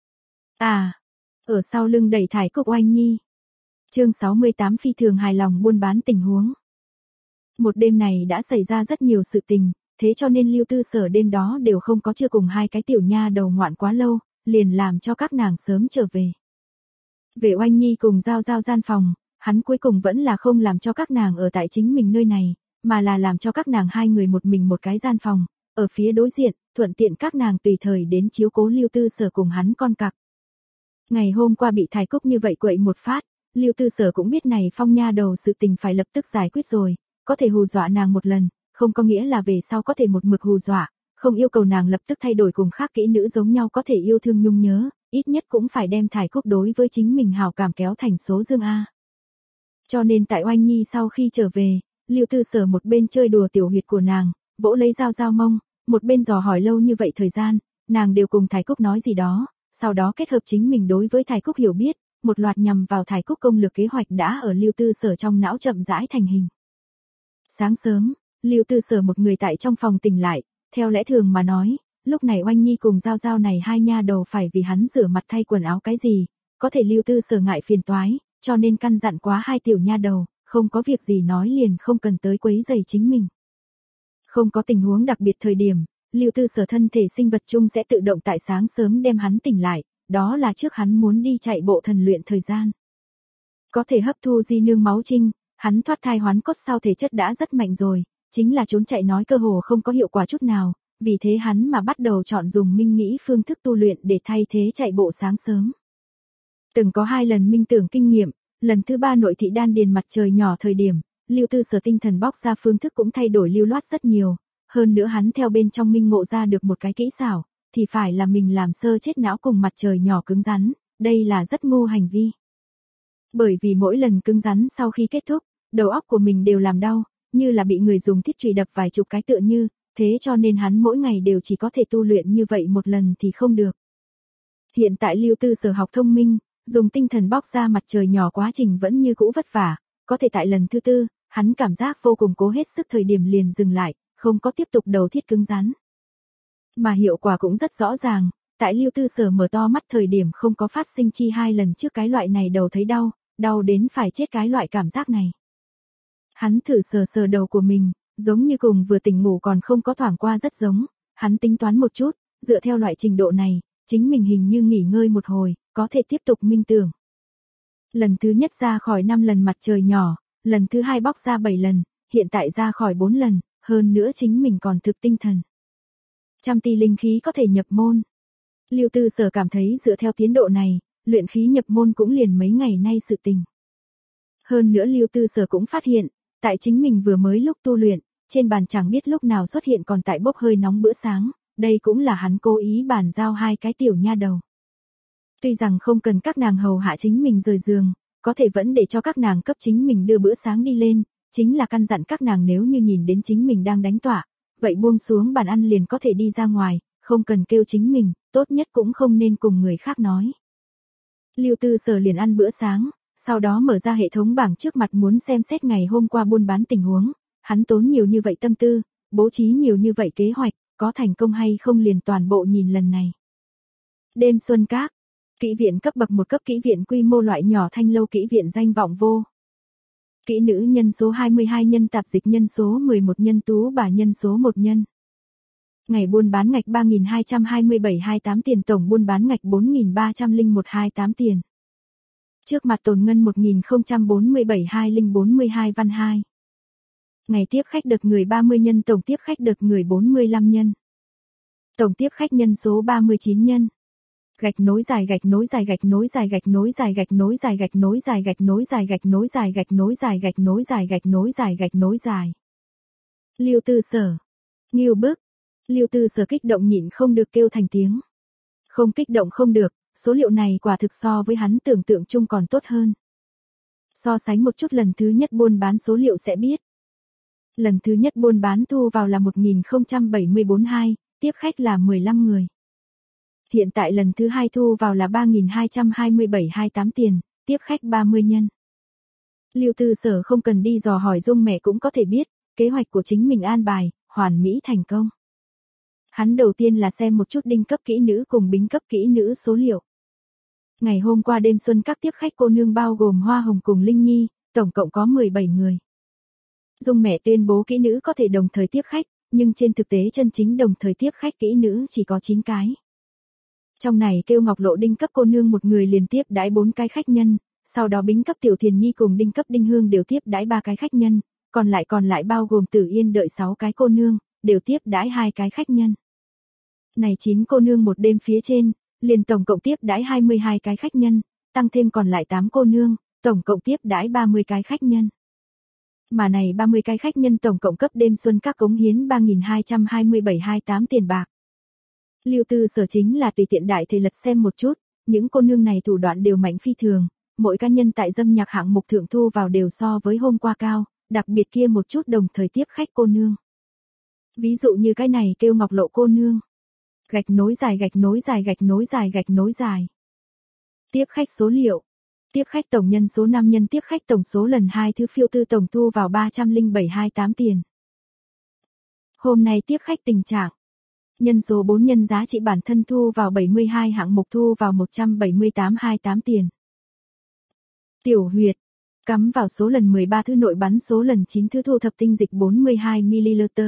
À, ở sau lưng đẩy Thải Cúc Oanh Nhi. Chương sáu mươi tám phi thường hài lòng buôn bán tình huống. Một đêm này đã xảy ra rất nhiều sự tình, thế cho nên Lưu Tư Sở đêm đó đều không có chưa cùng hai cái tiểu nha đầu ngoạn quá lâu, liền làm cho các nàng sớm trở về. Về Oanh Nhi cùng Giao Giao gian phòng, hắn cuối cùng vẫn là không làm cho các nàng ở tại chính mình nơi này, mà là làm cho các nàng hai người một mình một cái gian phòng, ở phía đối diện, thuận tiện các nàng tùy thời đến chiếu cố Lưu Tư Sở cùng hắn con cặc. Ngày hôm qua bị Thải Cúc như vậy quậy một phát, Lưu Tư Sở cũng biết này phong nha đầu sự tình phải lập tức giải quyết rồi, có thể hù dọa nàng một lần, không có nghĩa là về sau có thể một mực hù dọa, không yêu cầu nàng lập tức thay đổi cùng khác kỹ nữ giống nhau có thể yêu thương nhung nhớ, ít nhất cũng phải đem Thải Cúc đối với chính mình hảo cảm kéo thành số dương A. Cho nên tại Oanh Nhi sau khi trở về, Lưu Tư Sở một bên chơi đùa tiểu huyệt của nàng, vỗ lấy Giao Giao mông, một bên dò hỏi lâu như vậy thời gian, nàng đều cùng Thải Cúc nói gì đó, sau đó kết hợp chính mình đối với Thải Cúc hiểu biết, một loạt nhằm vào Thải Cúc công lược kế hoạch đã ở Lưu Tư Sở trong não chậm rãi thành hình. Sáng sớm, Lưu Tư Sở một người tại trong phòng tỉnh lại, theo lẽ thường mà nói, lúc này Oanh Nhi cùng Giao Giao này hai nha đầu phải vì hắn rửa mặt thay quần áo cái gì, có thể Lưu Tư Sở ngại phiền toái, cho nên căn dặn quá hai tiểu nha đầu, không có việc gì nói liền không cần tới quấy rầy chính mình. Không có tình huống đặc biệt thời điểm, Lưu Tư Sở thân thể sinh vật chung sẽ tự động tại sáng sớm đem hắn tỉnh lại, đó là trước hắn muốn đi chạy bộ thần luyện thời gian. Có thể hấp thu di nương máu trinh, hắn thoát thai hoán cốt sau thể chất đã rất mạnh rồi, chính là trốn chạy nói cơ hồ không có hiệu quả chút nào, vì thế hắn mà bắt đầu chọn dùng minh nghĩ phương thức tu luyện để thay thế chạy bộ sáng sớm. Từng có hai lần minh tưởng kinh nghiệm, lần thứ ba nội thị đan điền mặt trời nhỏ thời điểm, Lưu Tư Sở tinh thần bóc ra phương thức cũng thay đổi lưu loát rất nhiều, hơn nữa hắn theo bên trong minh ngộ ra được một cái kỹ xảo, thì phải là mình làm sơ chết não cùng mặt trời nhỏ cứng rắn, đây là rất ngu hành vi. Bởi vì mỗi lần cứng rắn sau khi kết thúc, đầu óc của mình đều làm đau, như là bị người dùng thiết chùy đập vài chục cái tựa như, thế cho nên hắn mỗi ngày đều chỉ có thể tu luyện như vậy một lần thì không được. Hiện tại Lưu Tư Sở học thông minh, dùng tinh thần bóc ra mặt trời nhỏ quá trình vẫn như cũ vất vả, có thể tại lần thứ tư, hắn cảm giác vô cùng cố hết sức thời điểm liền dừng lại, không có tiếp tục đầu thiết cứng rắn. Mà hiệu quả cũng rất rõ ràng, tại Lưu Tư Sở mở to mắt thời điểm không có phát sinh chi hai lần trước cái loại này đầu thấy đau, đau đến phải chết cái loại cảm giác này. Hắn thử sờ sờ đầu của mình, giống như cùng vừa tỉnh ngủ còn không có thoảng qua rất giống, hắn tính toán một chút, dựa theo loại trình độ này, chính mình hình như nghỉ ngơi một hồi, có thể tiếp tục minh tưởng. Lần thứ nhất ra khỏi năm lần mặt trời nhỏ, lần thứ hai bóc ra bảy lần, hiện tại ra khỏi bốn lần, hơn nữa chính mình còn thực tinh thần. Trăm tỷ linh khí có thể nhập môn. Lưu Tư Sở cảm thấy dựa theo tiến độ này, luyện khí nhập môn cũng liền mấy ngày nay sự tình. Hơn nữa Lưu Tư Sở cũng phát hiện, tại chính mình vừa mới lúc tu luyện, trên bàn chẳng biết lúc nào xuất hiện còn tại bốc hơi nóng bữa sáng, đây cũng là hắn cố ý bàn giao hai cái tiểu nha đầu. Tuy rằng không cần các nàng hầu hạ chính mình rời giường, có thể vẫn để cho các nàng cấp chính mình đưa bữa sáng đi lên, chính là căn dặn các nàng nếu như nhìn đến chính mình đang đánh tọa, vậy buông xuống bàn ăn liền có thể đi ra ngoài, không cần kêu chính mình, tốt nhất cũng không nên cùng người khác nói. Lưu Tư Sở liền ăn bữa sáng, sau đó mở ra hệ thống bảng trước mặt muốn xem xét ngày hôm qua buôn bán tình huống, hắn tốn nhiều như vậy tâm tư, bố trí nhiều như vậy kế hoạch, có thành công hay không liền toàn bộ nhìn lần này. Đêm Xuân Các, kỹ viện cấp bậc một cấp kỹ viện quy mô loại nhỏ thanh lâu kỹ viện danh vọng vô. Kỹ nữ nhân số hai mươi hai nhân tạp dịch nhân số mười một nhân tú bà nhân số một nhân. Ngày buôn bán ngạch ba nghìn hai trăm hai mươi bảy phẩy hai mươi tám tiền, tổng buôn bán ngạch bốn nghìn ba trăm lẻ một phẩy hai mươi tám tiền. Trước mặt tồn ngân một nghìn không trăm bốn mươi bảy phẩy hai không bốn mươi hai văn hai. Ngày tiếp khách đợt người ba mươi nhân, tổng tiếp khách đợt người bốn mươi lăm nhân. Tổng tiếp khách nhân số ba mươi chín nhân. Gạch nối dài gạch nối dài gạch nối dài gạch nối dài gạch nối dài gạch nối dài gạch nối dài gạch nối dài gạch nối dài gạch nối dài gạch nối dài gạch nối dài. Lưu Tư Sở. Ngưu bức. Lưu Tư Sở kích động nhịn không được kêu thành tiếng. Không kích động không được, số liệu này quả thực so với hắn tưởng tượng chung còn tốt hơn. So sánh một chút lần thứ nhất buôn bán số liệu sẽ biết. Lần thứ nhất buôn bán thu vào là một nghìn không trăm bảy mươi tư hai, tiếp khách là mười lăm người. Hiện tại lần thứ hai thu vào là ba nghìn hai trăm hai mươi bảy hai mươi tám tiền, tiếp khách ba mươi nhân. Lưu Tư Sở không cần đi dò hỏi Dung mẹ cũng có thể biết, kế hoạch của chính mình an bài, hoàn mỹ thành công. Hắn đầu tiên là xem một chút đinh cấp kỹ nữ cùng bính cấp kỹ nữ số liệu. Ngày hôm qua đêm xuân các tiếp khách cô nương bao gồm Hoa Hồng cùng Linh Nhi, tổng cộng có mười bảy người. Dung mẹ tuyên bố kỹ nữ có thể đồng thời tiếp khách, nhưng trên thực tế chân chính đồng thời tiếp khách kỹ nữ chỉ có chín cái. Trong này kêu Ngọc Lộ đinh cấp cô nương một người liền tiếp đãi bốn cái khách nhân, sau đó bính cấp Tiểu Thiền Nhi cùng đinh cấp Đinh Hương đều tiếp đãi ba cái khách nhân, còn lại còn lại bao gồm Tử Yên đợi sáu cái cô nương, đều tiếp đãi hai cái khách nhân. Này chín cô nương một đêm phía trên, liền tổng cộng tiếp đãi hai mươi hai cái khách nhân, tăng thêm còn lại tám cô nương, tổng cộng tiếp đãi ba mươi cái khách nhân. Mà này ba mươi cái khách nhân tổng cộng cấp đêm xuân các cống hiến ba nghìn hai trăm hai mươi bảy hai mươi tám tiền bạc. Lưu Tư Sở chính là tùy tiện đại thể lật xem một chút, những cô nương này thủ đoạn đều mạnh phi thường, mỗi cá nhân tại dâm nhạc hạng mục thượng thu vào đều so với hôm qua cao, đặc biệt kia một chút đồng thời tiếp khách cô nương. Ví dụ như cái này kêu Ngọc Lộ cô nương. Gạch nối dài gạch nối dài gạch nối dài gạch nối dài. Tiếp khách số liệu. Tiếp khách tổng nhân số năm nhân tiếp khách tổng số lần hai thứ phiêu tư tổng thu vào ba trăm lẻ bảy hai mươi tám tiền. Hôm nay tiếp khách tình trạng. Nhân số bốn nhân giá trị bản thân thu vào bảy mươi hai hạng mục thu vào một trăm bảy mươi tám hai mươi tám tiền. Tiểu huyệt. Cắm vào số lần mười ba thứ nội bắn số lần chín thứ thu thập tinh dịch bốn mươi hai mi-li-lít.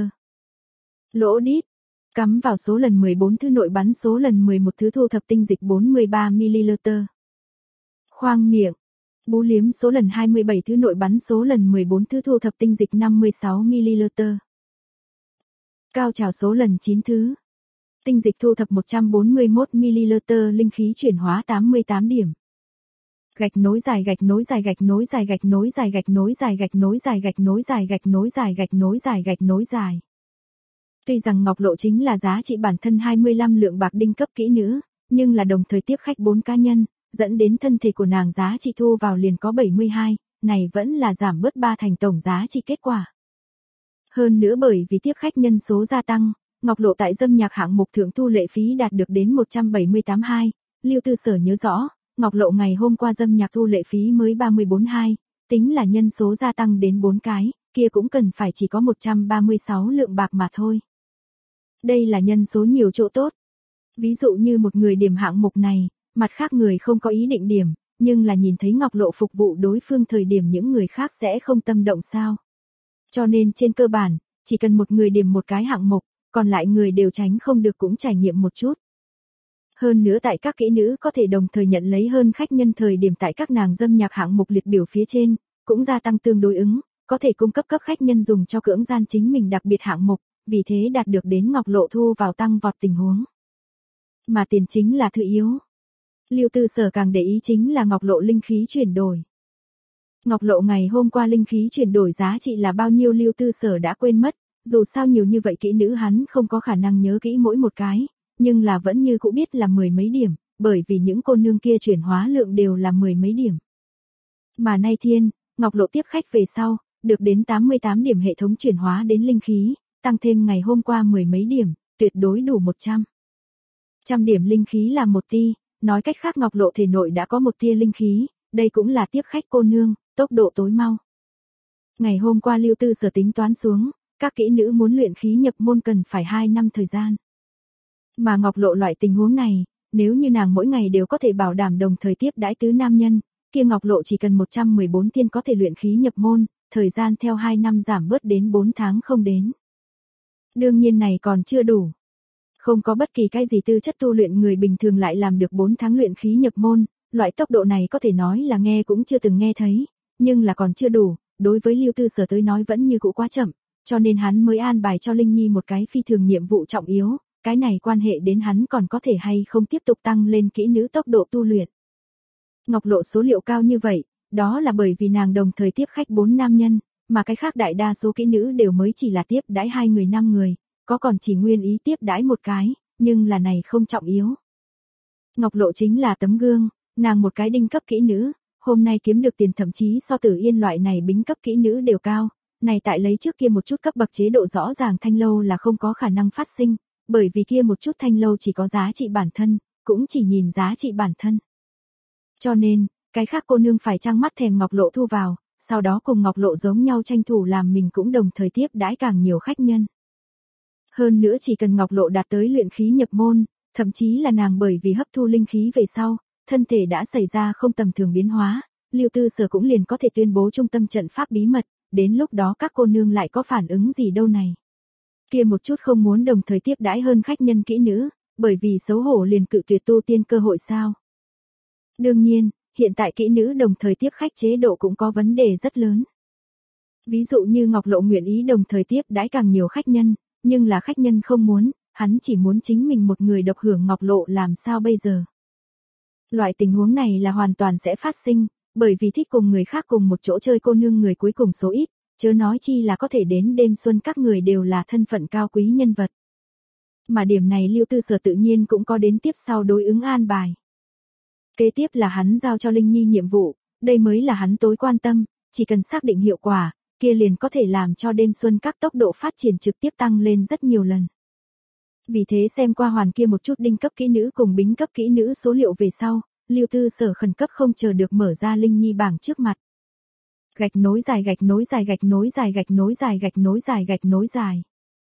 Lỗ đít. Cắm vào số lần mười bốn thứ nội bắn số lần mười một thứ thu thập tinh dịch bốn mươi ba mi-li-lít. Khoang miệng. Bú liếm số lần hai mươi bảy thứ nội bắn số lần mười bốn thứ thu thập tinh dịch năm mươi sáu mi-li-lít. Cao trào số lần chín thứ. Tinh dịch thu thập một trăm bốn mươi mốt mi-li-lít, linh khí chuyển hóa tám mươi tám điểm. Gạch nối dài gạch nối dài gạch nối dài gạch nối dài gạch nối dài gạch nối dài gạch nối dài gạch nối dài gạch nối dài gạch nối dài. Tuy rằng Ngọc Lộ chính là giá trị bản thân hai mươi lăm lượng bạc đinh cấp kỹ nữ, nhưng là đồng thời tiếp khách bốn cá nhân, dẫn đến thân thể của nàng giá trị thu vào liền có bảy mươi hai, này vẫn là giảm bớt ba thành tổng giá trị kết quả. Hơn nữa bởi vì tiếp khách nhân số gia tăng, Ngọc Lộ tại dâm nhạc hạng mục thượng thu lệ phí đạt được đến một trăm bảy mươi tám hai, Lưu Tư Sở nhớ rõ, Ngọc Lộ ngày hôm qua dâm nhạc thu lệ phí mới ba mươi tư hai, tính là nhân số gia tăng đến bốn cái, kia cũng cần phải chỉ có một trăm ba mươi sáu lượng bạc mà thôi. Đây là nhân số nhiều chỗ tốt. Ví dụ như một người điểm hạng mục này, mặt khác người không có ý định điểm, nhưng là nhìn thấy Ngọc Lộ phục vụ đối phương thời điểm những người khác sẽ không tâm động sao. Cho nên trên cơ bản, chỉ cần một người điểm một cái hạng mục, còn lại người đều tránh không được cũng trải nghiệm một chút. Hơn nữa tại các kỹ nữ có thể đồng thời nhận lấy hơn khách nhân thời điểm tại các nàng dâm nhạc hạng mục liệt biểu phía trên, cũng gia tăng tương đối ứng, có thể cung cấp cấp khách nhân dùng cho cưỡng gian chính mình đặc biệt hạng mục, vì thế đạt được đến Ngọc Lộ thu vào tăng vọt tình huống. Mà tiền chính là thứ yếu. Lưu Tư Sở càng để ý chính là Ngọc Lộ linh khí chuyển đổi. Ngọc Lộ ngày hôm qua linh khí chuyển đổi giá trị là bao nhiêu Lưu Tư Sở đã quên mất, dù sao nhiều như vậy kỹ nữ hắn không có khả năng nhớ kỹ mỗi một cái, nhưng là vẫn như cũng biết là mười mấy điểm, bởi vì những cô nương kia chuyển hóa lượng đều là mười mấy điểm. Mà nay thiên, Ngọc Lộ tiếp khách về sau, được đến tám mươi tám điểm hệ thống chuyển hóa đến linh khí, tăng thêm ngày hôm qua mười mấy điểm, tuyệt đối đủ một trăm. Trăm điểm linh khí là một ti, nói cách khác Ngọc Lộ thể nội đã có một tia linh khí, đây cũng là tiếp khách cô nương, tốc độ tối mau. Ngày hôm qua Lưu Tư Sở tính toán xuống, các kỹ nữ muốn luyện khí nhập môn cần phải hai năm thời gian. Mà Ngọc Lộ loại tình huống này, nếu như nàng mỗi ngày đều có thể bảo đảm đồng thời tiếp đãi tứ nam nhân, kia Ngọc Lộ chỉ cần một trăm mười bốn tiên có thể luyện khí nhập môn, thời gian theo hai năm giảm bớt đến bốn tháng không đến. Đương nhiên này còn chưa đủ. Không có bất kỳ cái gì tư chất tu luyện người bình thường lại làm được bốn tháng luyện khí nhập môn, loại tốc độ này có thể nói là nghe cũng chưa từng nghe thấy, nhưng là còn chưa đủ, đối với Lưu Tư Sở tới nói vẫn như cũ quá chậm, cho nên hắn mới an bài cho Linh Nhi một cái phi thường nhiệm vụ trọng yếu, cái này quan hệ đến hắn còn có thể hay không tiếp tục tăng lên kỹ nữ tốc độ tu luyện. Ngọc Lộ số liệu cao như vậy, đó là bởi vì nàng đồng thời tiếp khách bốn nam nhân, mà cái khác đại đa số kỹ nữ đều mới chỉ là tiếp đãi hai người năm người, có còn chỉ nguyên ý tiếp đãi một cái, nhưng là này không trọng yếu. Ngọc Lộ chính là tấm gương, nàng một cái đinh cấp kỹ nữ, hôm nay kiếm được tiền thậm chí so Tử Yên loại này bính cấp kỹ nữ đều cao, này tại lấy trước kia một chút cấp bậc chế độ rõ ràng thanh lâu là không có khả năng phát sinh, bởi vì kia một chút thanh lâu chỉ có giá trị bản thân, cũng chỉ nhìn giá trị bản thân. Cho nên, cái khác cô nương phải trăng mắt thèm Ngọc Lộ thu vào, sau đó cùng Ngọc Lộ giống nhau tranh thủ làm mình cũng đồng thời tiếp đãi càng nhiều khách nhân. Hơn nữa chỉ cần Ngọc Lộ đạt tới luyện khí nhập môn, thậm chí là nàng bởi vì hấp thu linh khí về sau, thân thể đã xảy ra không tầm thường biến hóa, Lưu Tư Sở cũng liền có thể tuyên bố trung tâm trận pháp bí mật, đến lúc đó các cô nương lại có phản ứng gì đâu này. Kia một chút không muốn đồng thời tiếp đãi hơn khách nhân kỹ nữ, bởi vì xấu hổ liền cự tuyệt tu tiên cơ hội sao. Đương nhiên, hiện tại kỹ nữ đồng thời tiếp khách chế độ cũng có vấn đề rất lớn. Ví dụ như Ngọc Lộ nguyện ý đồng thời tiếp đãi càng nhiều khách nhân, nhưng là khách nhân không muốn, hắn chỉ muốn chính mình một người độc hưởng Ngọc Lộ làm sao bây giờ. Loại tình huống này là hoàn toàn sẽ phát sinh, bởi vì thích cùng người khác cùng một chỗ chơi cô nương người cuối cùng số ít, chớ nói chi là có thể đến đêm xuân các người đều là thân phận cao quý nhân vật. Mà điểm này Lưu Tư Sở tự nhiên cũng có đến tiếp sau đối ứng an bài. Kế tiếp là hắn giao cho Linh Nhi nhiệm vụ, đây mới là hắn tối quan tâm, chỉ cần xác định hiệu quả, kia liền có thể làm cho đêm xuân các tốc độ phát triển trực tiếp tăng lên rất nhiều lần. Vì thế xem qua hoàn kia một chút đinh cấp kỹ nữ cùng bính cấp kỹ nữ số liệu về sau, Lưu Tư Sở khẩn cấp không chờ được mở ra Linh Nhi bảng trước mặt. Gạch nối dài gạch nối dài gạch nối dài gạch nối dài gạch nối dài gạch nối dài.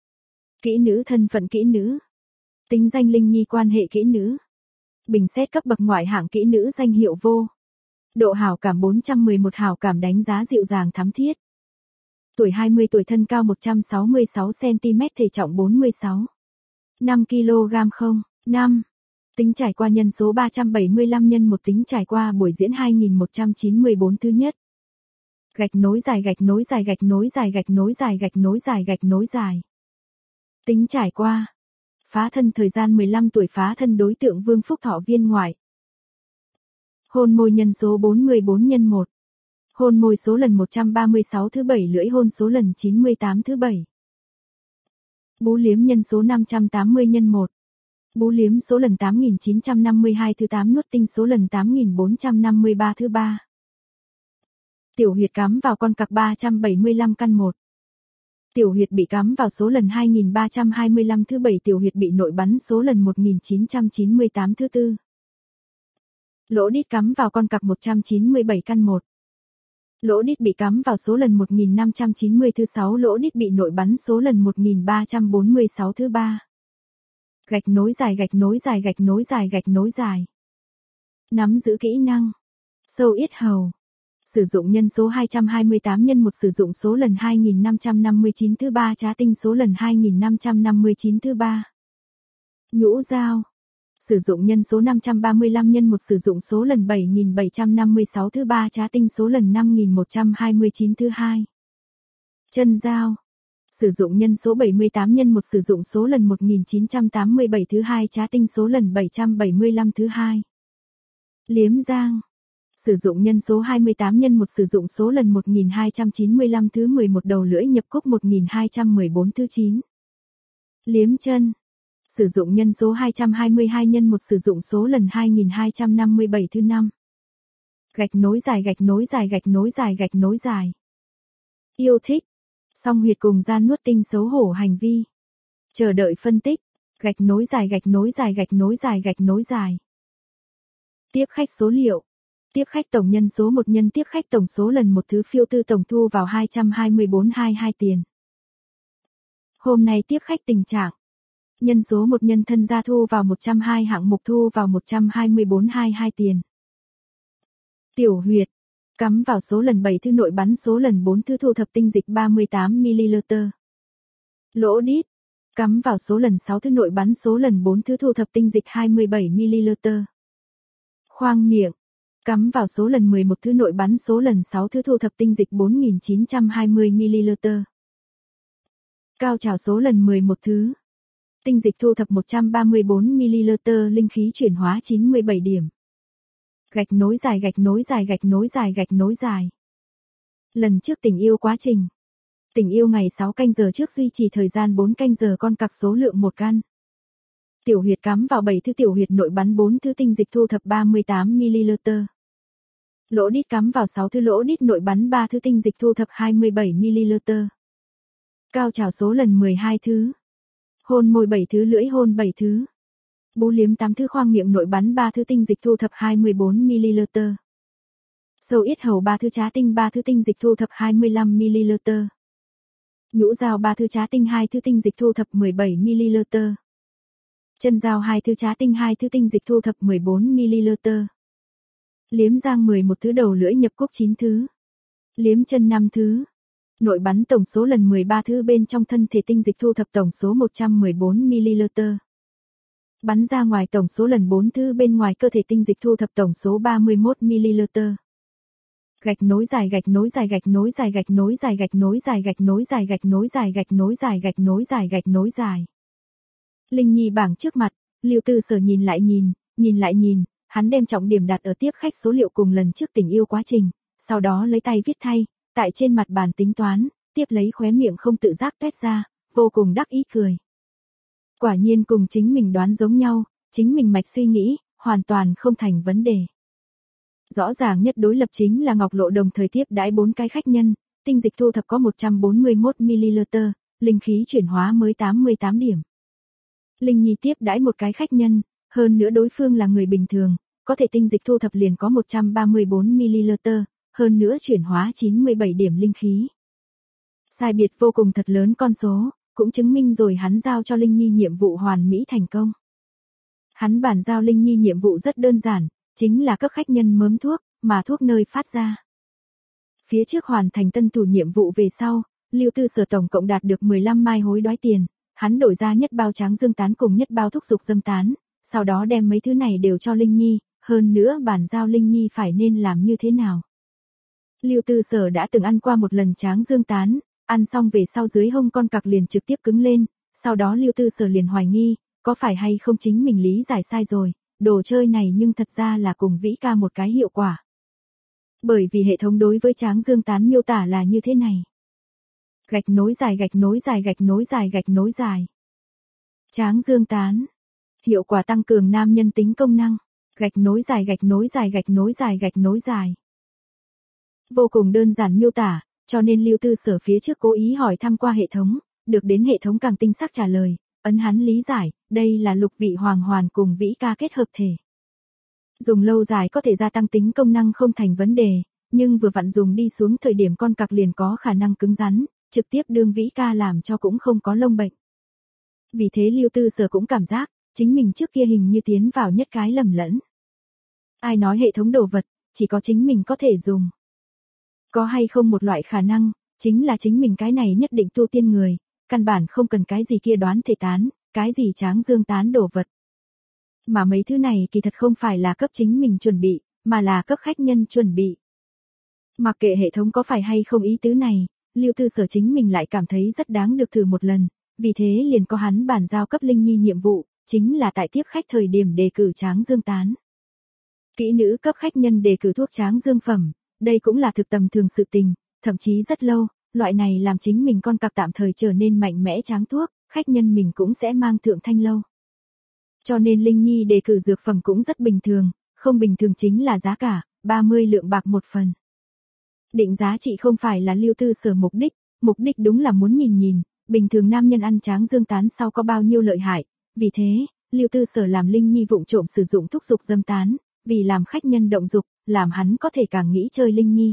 Kỹ nữ thân phận kỹ nữ. Tính danh Linh Nhi quan hệ kỹ nữ. Bình xét cấp bậc ngoại hạng kỹ nữ danh hiệu vô. Độ hảo cảm bốn trăm mười một hảo cảm đánh giá dịu dàng thắm thiết. Tuổi hai mươi tuổi thân cao một trăm sáu mươi sáu xăng ti mét thể trọng bốn mươi sáu. năm ki lô gam không, năm. Tính trải qua nhân số ba trăm bảy mươi lăm nhân một tính trải qua buổi diễn hai nghìn một trăm chín mươi bốn thứ nhất. Gạch nối dài gạch nối dài gạch nối dài gạch nối dài gạch nối dài gạch nối dài. Tính trải qua. Phá thân thời gian mười lăm tuổi phá thân đối tượng Vương Phúc Thọ viên ngoại. Hôn môi nhân số bốn mươi bốn nhân một. Hôn môi số lần một trăm ba mươi sáu thứ bảy lưỡi hôn số lần chín mươi tám thứ bảy. Bú liếm nhân số năm trăm tám mươi nhân một. Bú liếm số lần tám nghìn chín trăm năm mươi hai thứ tám nuốt tinh số lần tám nghìn bốn trăm năm mươi ba thứ ba. Tiểu huyệt cắm vào con cặc ba trăm bảy mươi lăm căn một. Tiểu huyệt bị cắm vào số lần hai nghìn ba trăm hai mươi lăm thứ bảy tiểu huyệt bị nội bắn số lần một nghìn chín trăm chín mươi tám thứ tư. Lỗ đít cắm vào con cặc một trăm chín mươi bảy căn một. Lỗ đít bị cắm vào số lần một nghìn năm trăm chín mươi thứ sáu lỗ đít bị nội bắn số lần một nghìn ba trăm bốn mươi sáu thứ ba. Gạch nối dài gạch nối dài gạch nối dài gạch nối dài. Nắm giữ kỹ năng. Sâu yết hầu. Sử dụng nhân số hai trăm hai mươi tám nhân một sử dụng số lần hai nghìn năm trăm năm mươi chín thứ ba trá tinh số lần hai nghìn năm trăm năm mươi chín thứ ba. Nhũ dao. Sử dụng nhân số năm trăm ba mươi lăm nhân một sử dụng số lần bảy nghìn bảy trăm năm mươi sáu thứ ba trá tinh số lần năm nghìn một trăm hai mươi chín thứ hai. Chân dao. Sử dụng nhân số bảy mươi tám nhân một sử dụng số lần một nghìn chín trăm tám mươi bảy thứ hai trá tinh số lần bảy trăm bảy mươi lăm thứ hai. Liếm giang. Sử dụng nhân số hai mươi tám nhân một sử dụng số lần một nghìn hai trăm chín mươi lăm thứ mười một đầu lưỡi nhập cúc một nghìn hai trăm mười bốn thứ chín. Liếm chân. Sử dụng nhân số hai trăm hai mươi hai nhân một sử dụng số lần hai nghìn hai trăm năm mươi bảy thứ năm. Gạch nối dài gạch nối dài gạch nối dài gạch nối dài. Yêu thích. Song huyệt cùng gian nuốt tinh xấu hổ hành vi. Chờ đợi phân tích. Gạch nối dài gạch nối dài gạch nối dài gạch nối dài. Tiếp khách số liệu. Tiếp khách tổng nhân số một nhân tiếp khách tổng số lần một thứ phiêu tư tổng thu vào hai trăm hai mươi bốn hai mươi hai tiền. Hôm nay tiếp khách tình trạng. Nhân số một nhân thân gia thu vào một trăm hai hạng mục thu vào một trăm hai mươi bốn hai mươi hai tiền. Tiểu huyệt. Cắm vào số lần bảy thứ nội bắn số lần bốn thứ thu thập tinh dịch ba mươi tám mi li lít. Lỗ đít. Cắm vào số lần sáu thứ nội bắn số lần bốn thứ thu thập tinh dịch hai mươi bảy mi li lít. Khoang miệng. Cắm vào số lần mười một thứ nội bắn số lần sáu thứ thu thập tinh dịch bốn nghìn chín trăm hai mươi mi li lít. Cao trào số lần mười một thứ. Tinh dịch thu thập một trăm ba mươi bốn mi li lít linh khí chuyển hóa chín mươi bảy điểm. Gạch nối dài gạch nối dài gạch nối dài gạch nối dài. Lần trước tình yêu quá trình. Tình yêu ngày sáu canh giờ trước duy trì thời gian bốn canh giờ con cặc số lượng một căn. Tiểu huyệt cắm vào bảy thứ tiểu huyệt nội bắn bốn thứ tinh dịch thu thập ba mươi tám mi-li-lít. Lỗ đít cắm vào sáu thứ lỗ đít nội bắn ba thứ tinh dịch thu thập hai mươi bảy mi-li-lít. Cao trào số lần mười hai thứ. Hôn môi bảy thứ lưỡi hôn bảy thứ. Bú liếm tám thứ khoang miệng nội bắn ba thứ tinh dịch thu thập hai mươi bốn mi-li-lít. Sâu yết hầu ba thứ trá tinh ba thứ tinh dịch thu thập hai mươi lăm mi-li-lít. Nhũ dao ba thứ trá tinh hai thứ tinh dịch thu thập mười bảy mi-li-lít. Chân dao hai thứ trá tinh hai thứ tinh dịch thu thập mười bốn mi-li-lít. Liếm giang mười một thứ đầu lưỡi nhập cúc chín thứ. Liếm chân năm thứ. Nội bắn tổng số lần mười ba thứ bên trong thân thể tinh dịch thu thập tổng số một trăm mười bốn mi-li-lít. Bắn ra ngoài tổng số lần bốn thứ bên ngoài cơ thể tinh dịch thu thập tổng số ba mươi mốt mi-li-lít. Gạch nối dài gạch nối dài gạch nối dài gạch nối dài gạch nối dài gạch nối dài gạch nối dài gạch nối dài gạch nối dài gạch nối dài. Linh Nhi bảng trước mặt, Lưu Tư Sở nhìn lại nhìn, nhìn lại nhìn, hắn đem trọng điểm đặt ở tiếp khách số liệu cùng lần trước tình yêu quá trình, sau đó lấy tay viết thay, tại trên mặt bàn tính toán, tiếp lấy khóe miệng không tự giác toét ra, vô cùng đắc ý cười. Quả nhiên cùng chính mình đoán giống nhau, chính mình mạch suy nghĩ, hoàn toàn không thành vấn đề. Rõ ràng nhất đối lập chính là Ngọc Lộ đồng thời tiếp đãi bốn cái khách nhân, tinh dịch thu thập có một trăm bốn mươi mốt mi-li-lít, linh khí chuyển hóa mới tám mươi tám điểm. Linh Nhi tiếp đãi một cái khách nhân, hơn nữa đối phương là người bình thường, có thể tinh dịch thu thập liền có một trăm ba mươi bốn mi-li-lít, hơn nữa chuyển hóa chín mươi bảy điểm linh khí. Sai biệt vô cùng thật lớn con số, cũng chứng minh rồi hắn giao cho Linh Nhi nhiệm vụ hoàn mỹ thành công. Hắn bản giao Linh Nhi nhiệm vụ rất đơn giản, chính là cấp khách nhân mớm thuốc, mà thuốc nơi phát ra. Phía trước hoàn thành tân thủ nhiệm vụ về sau, Lưu Tư Sở tổng cộng đạt được mười lăm mai hối đoái tiền, hắn đổi ra nhất bao tráng dương tán cùng nhất bao thúc dục dâm tán, sau đó đem mấy thứ này đều cho Linh Nhi, hơn nữa bản giao Linh Nhi phải nên làm như thế nào. Lưu Tư Sở đã từng ăn qua một lần tráng dương tán, ăn xong về sau dưới hông con cặc liền trực tiếp cứng lên, sau đó Lưu Tư Sở liền hoài nghi, có phải hay không chính mình lý giải sai rồi, đồ chơi này nhưng thật ra là cùng Vĩ ca một cái hiệu quả. Bởi vì hệ thống đối với tráng dương tán miêu tả là như thế này. Gạch nối dài gạch nối dài gạch nối dài gạch nối dài. Tráng dương tán. Hiệu quả tăng cường nam nhân tính công năng. Gạch nối dài gạch nối dài gạch nối dài gạch nối dài. Vô cùng đơn giản miêu tả, cho nên Lưu Tư Sở phía trước cố ý hỏi thăm qua hệ thống, được đến hệ thống càng tinh xác trả lời, ấn hắn lý giải, đây là lục vị hoàng hoàn cùng Vĩ ca kết hợp thể. Dùng lâu dài có thể gia tăng tính công năng không thành vấn đề, nhưng vừa vặn dùng đi xuống thời điểm con cặc liền có khả năng cứng rắn, trực tiếp đương Vĩ ca làm cho cũng không có lông bệnh. Vì thế Lưu Tư Sở cũng cảm giác, chính mình trước kia hình như tiến vào nhất cái lầm lẫn. Ai nói hệ thống đồ vật, chỉ có chính mình có thể dùng. Có hay không một loại khả năng, chính là chính mình cái này nhất định tu tiên người, căn bản không cần cái gì kia đoán thể tán, cái gì tráng dương tán đồ vật. Mà mấy thứ này kỳ thật không phải là cấp chính mình chuẩn bị, mà là cấp khách nhân chuẩn bị. Mặc kệ hệ thống có phải hay không ý tứ này, Lưu Tư Sở chính mình lại cảm thấy rất đáng được thử một lần, vì thế liền có hắn bàn giao cấp Linh Nhi nhiệm vụ, chính là tại tiếp khách thời điểm đề cử tráng dương tán. Kỹ nữ cấp khách nhân đề cử thuốc tráng dương phẩm, đây cũng là thực tầm thường sự tình, thậm chí rất lâu, loại này làm chính mình con cặc tạm thời trở nên mạnh mẽ tráng thuốc, khách nhân mình cũng sẽ mang thượng thanh lâu. Cho nên Linh Nhi đề cử dược phẩm cũng rất bình thường, không bình thường chính là giá cả, ba mươi lượng bạc một phần. Định giá trị không phải là Lưu Tư Sở mục đích, mục đích đúng là muốn nhìn nhìn, bình thường nam nhân ăn tráng dương tán sau có bao nhiêu lợi hại, vì thế, Lưu Tư Sở làm Linh Nhi vụng trộm sử dụng thuốc dục dâm tán, vì làm khách nhân động dục, làm hắn có thể càng nghĩ chơi Linh Nhi.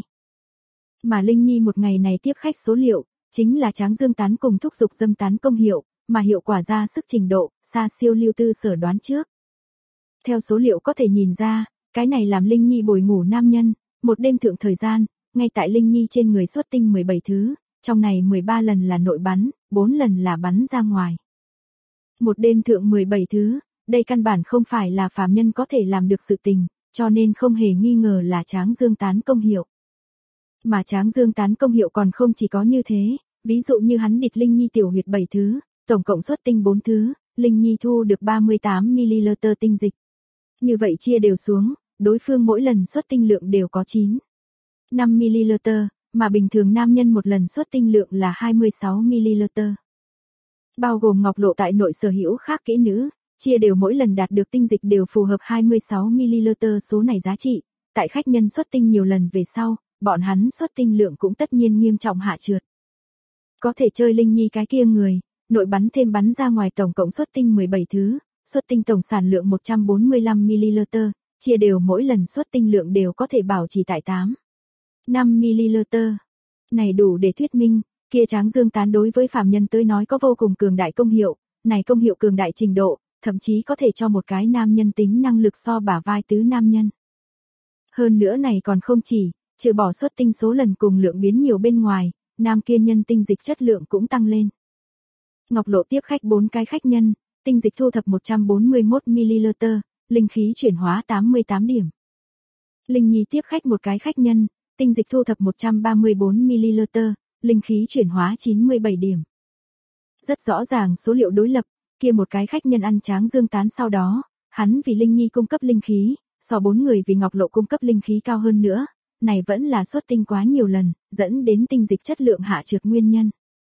Mà Linh Nhi một ngày này tiếp khách số liệu, chính là tráng dương tán cùng thuốc dục dâm tán công hiệu, mà hiệu quả ra sức trình độ, xa siêu Lưu Tư Sở đoán trước. Theo số liệu có thể nhìn ra, cái này làm Linh Nhi bồi ngủ nam nhân, một đêm thượng thời gian, ngay tại Linh Nhi trên người xuất tinh mười bảy thứ, trong này mười ba lần là nội bắn, bốn lần là bắn ra ngoài. Một đêm thượng mười bảy thứ, đây căn bản không phải là phàm nhân có thể làm được sự tình, cho nên không hề nghi ngờ là tráng dương tán công hiệu. Mà tráng dương tán công hiệu còn không chỉ có như thế, ví dụ như hắn địch Linh Nhi tiểu huyệt bảy thứ, tổng cộng xuất tinh bốn thứ, Linh Nhi thu được ba mươi tám mi-li-lít tinh dịch. Như vậy chia đều xuống, đối phương mỗi lần xuất tinh lượng đều có chín, năm mi-li-lít, mà bình thường nam nhân một lần xuất tinh lượng là hai mươi sáu mi-li-lít. Bao gồm Ngọc Lộ tại nội sở hữu khác kỹ nữ, chia đều mỗi lần đạt được tinh dịch đều phù hợp hai mươi sáu mi-li-lít số này giá trị, tại khách nhân xuất tinh nhiều lần về sau, bọn hắn xuất tinh lượng cũng tất nhiên nghiêm trọng hạ trượt. Có thể chơi Linh Nhi cái kia người, nội bắn thêm bắn ra ngoài tổng cộng xuất tinh mười bảy thứ, xuất tinh tổng sản lượng một trăm bốn mươi lăm mi-li-lít, chia đều mỗi lần xuất tinh lượng đều có thể bảo trì tại tám, năm mi-li-lít. Này đủ để thuyết minh, kia tráng dương tán đối với phàm nhân tới nói có vô cùng cường đại công hiệu, này công hiệu cường đại trình độ, thậm chí có thể cho một cái nam nhân tính năng lực so bả vai tứ nam nhân. Hơn nữa này còn không chỉ, trừ bỏ xuất tinh số lần cùng lượng biến nhiều bên ngoài, nam kia nhân tinh dịch chất lượng cũng tăng lên. Ngọc Lộ tiếp khách bốn cái khách nhân, tinh dịch thu thập một trăm bốn mươi mốt mi-li-lít, linh khí chuyển hóa tám mươi tám điểm. Linh Nhi tiếp khách một cái khách nhân, tinh dịch thu thập một trăm ba mươi bốn mi-li-lít, linh khí chuyển hóa chín mươi bảy điểm. Rất rõ ràng số liệu đối lập, kia một cái khách nhân ăn tráng dương tán sau đó, hắn vì Linh Nhi cung cấp linh khí, so bốn người vì Ngọc Lộ cung cấp linh khí cao hơn nữa, này vẫn là xuất tinh quá nhiều lần, dẫn đến tinh dịch chất lượng hạ trượt nguyên nhân.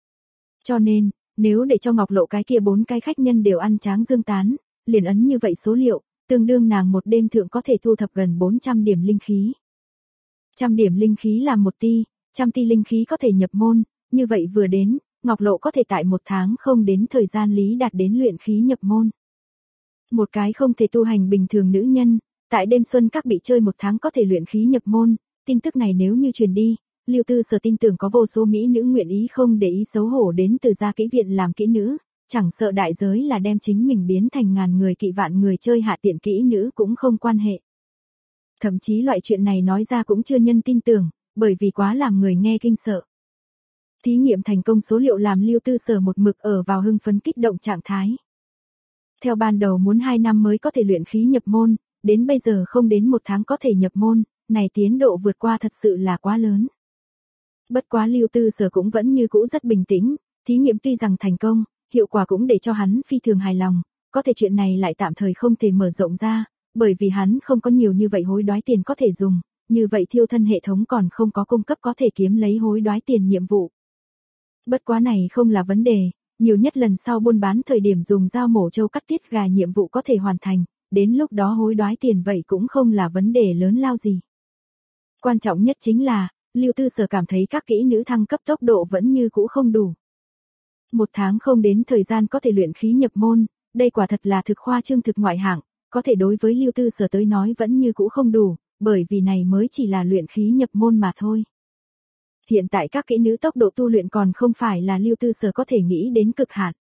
Cho nên, nếu để cho Ngọc Lộ cái kia bốn cái khách nhân đều ăn tráng dương tán, liền ấn như vậy số liệu, tương đương nàng một đêm thượng có thể thu thập gần bốn trăm điểm linh khí. Trăm điểm linh khí là một ti, trăm ti linh khí có thể nhập môn, như vậy vừa đến, Ngọc Lộ có thể tại một tháng không đến thời gian lý đạt đến luyện khí nhập môn. Một cái không thể tu hành bình thường nữ nhân, tại đêm xuân các bị chơi một tháng có thể luyện khí nhập môn, tin tức này nếu như truyền đi, Lưu Tư Sở tin tưởng có vô số mỹ nữ nguyện ý không để ý xấu hổ đến từ gia kỹ viện làm kỹ nữ, chẳng sợ đại giới là đem chính mình biến thành ngàn người kỵ vạn người chơi hạ tiện kỹ nữ cũng không quan hệ. Thậm chí loại chuyện này nói ra cũng chưa nhân tin tưởng, bởi vì quá làm người nghe kinh sợ. Thí nghiệm thành công số liệu làm Lưu Tư Sở một mực ở vào hưng phấn kích động trạng thái. Theo ban đầu muốn hai năm mới có thể luyện khí nhập môn, đến bây giờ không đến một tháng có thể nhập môn, này tiến độ vượt qua thật sự là quá lớn. Bất quá Lưu Tư Sở cũng vẫn như cũ rất bình tĩnh, thí nghiệm tuy rằng thành công, hiệu quả cũng để cho hắn phi thường hài lòng, có thể chuyện này lại tạm thời không thể mở rộng ra, bởi vì hắn không có nhiều như vậy hối đoái tiền có thể dùng, như vậy thiêu thân hệ thống còn không có cung cấp có thể kiếm lấy hối đoái tiền nhiệm vụ. Bất quá này không là vấn đề, nhiều nhất lần sau buôn bán thời điểm dùng dao mổ trâu cắt tiết gà nhiệm vụ có thể hoàn thành, đến lúc đó hối đoái tiền vậy cũng không là vấn đề lớn lao gì. Quan trọng nhất chính là, Lưu Tư Sở cảm thấy các kỹ nữ thăng cấp tốc độ vẫn như cũ không đủ. Một tháng không đến thời gian có thể luyện khí nhập môn, đây quả thật là thực khoa trương thực ngoại hạng, có thể đối với Lưu Tư Sở tới nói vẫn như cũ không đủ, bởi vì này mới chỉ là luyện khí nhập môn mà thôi. Hiện tại các kỹ nữ tốc độ tu luyện còn không phải là Lưu Tư Sở có thể nghĩ đến cực hạn.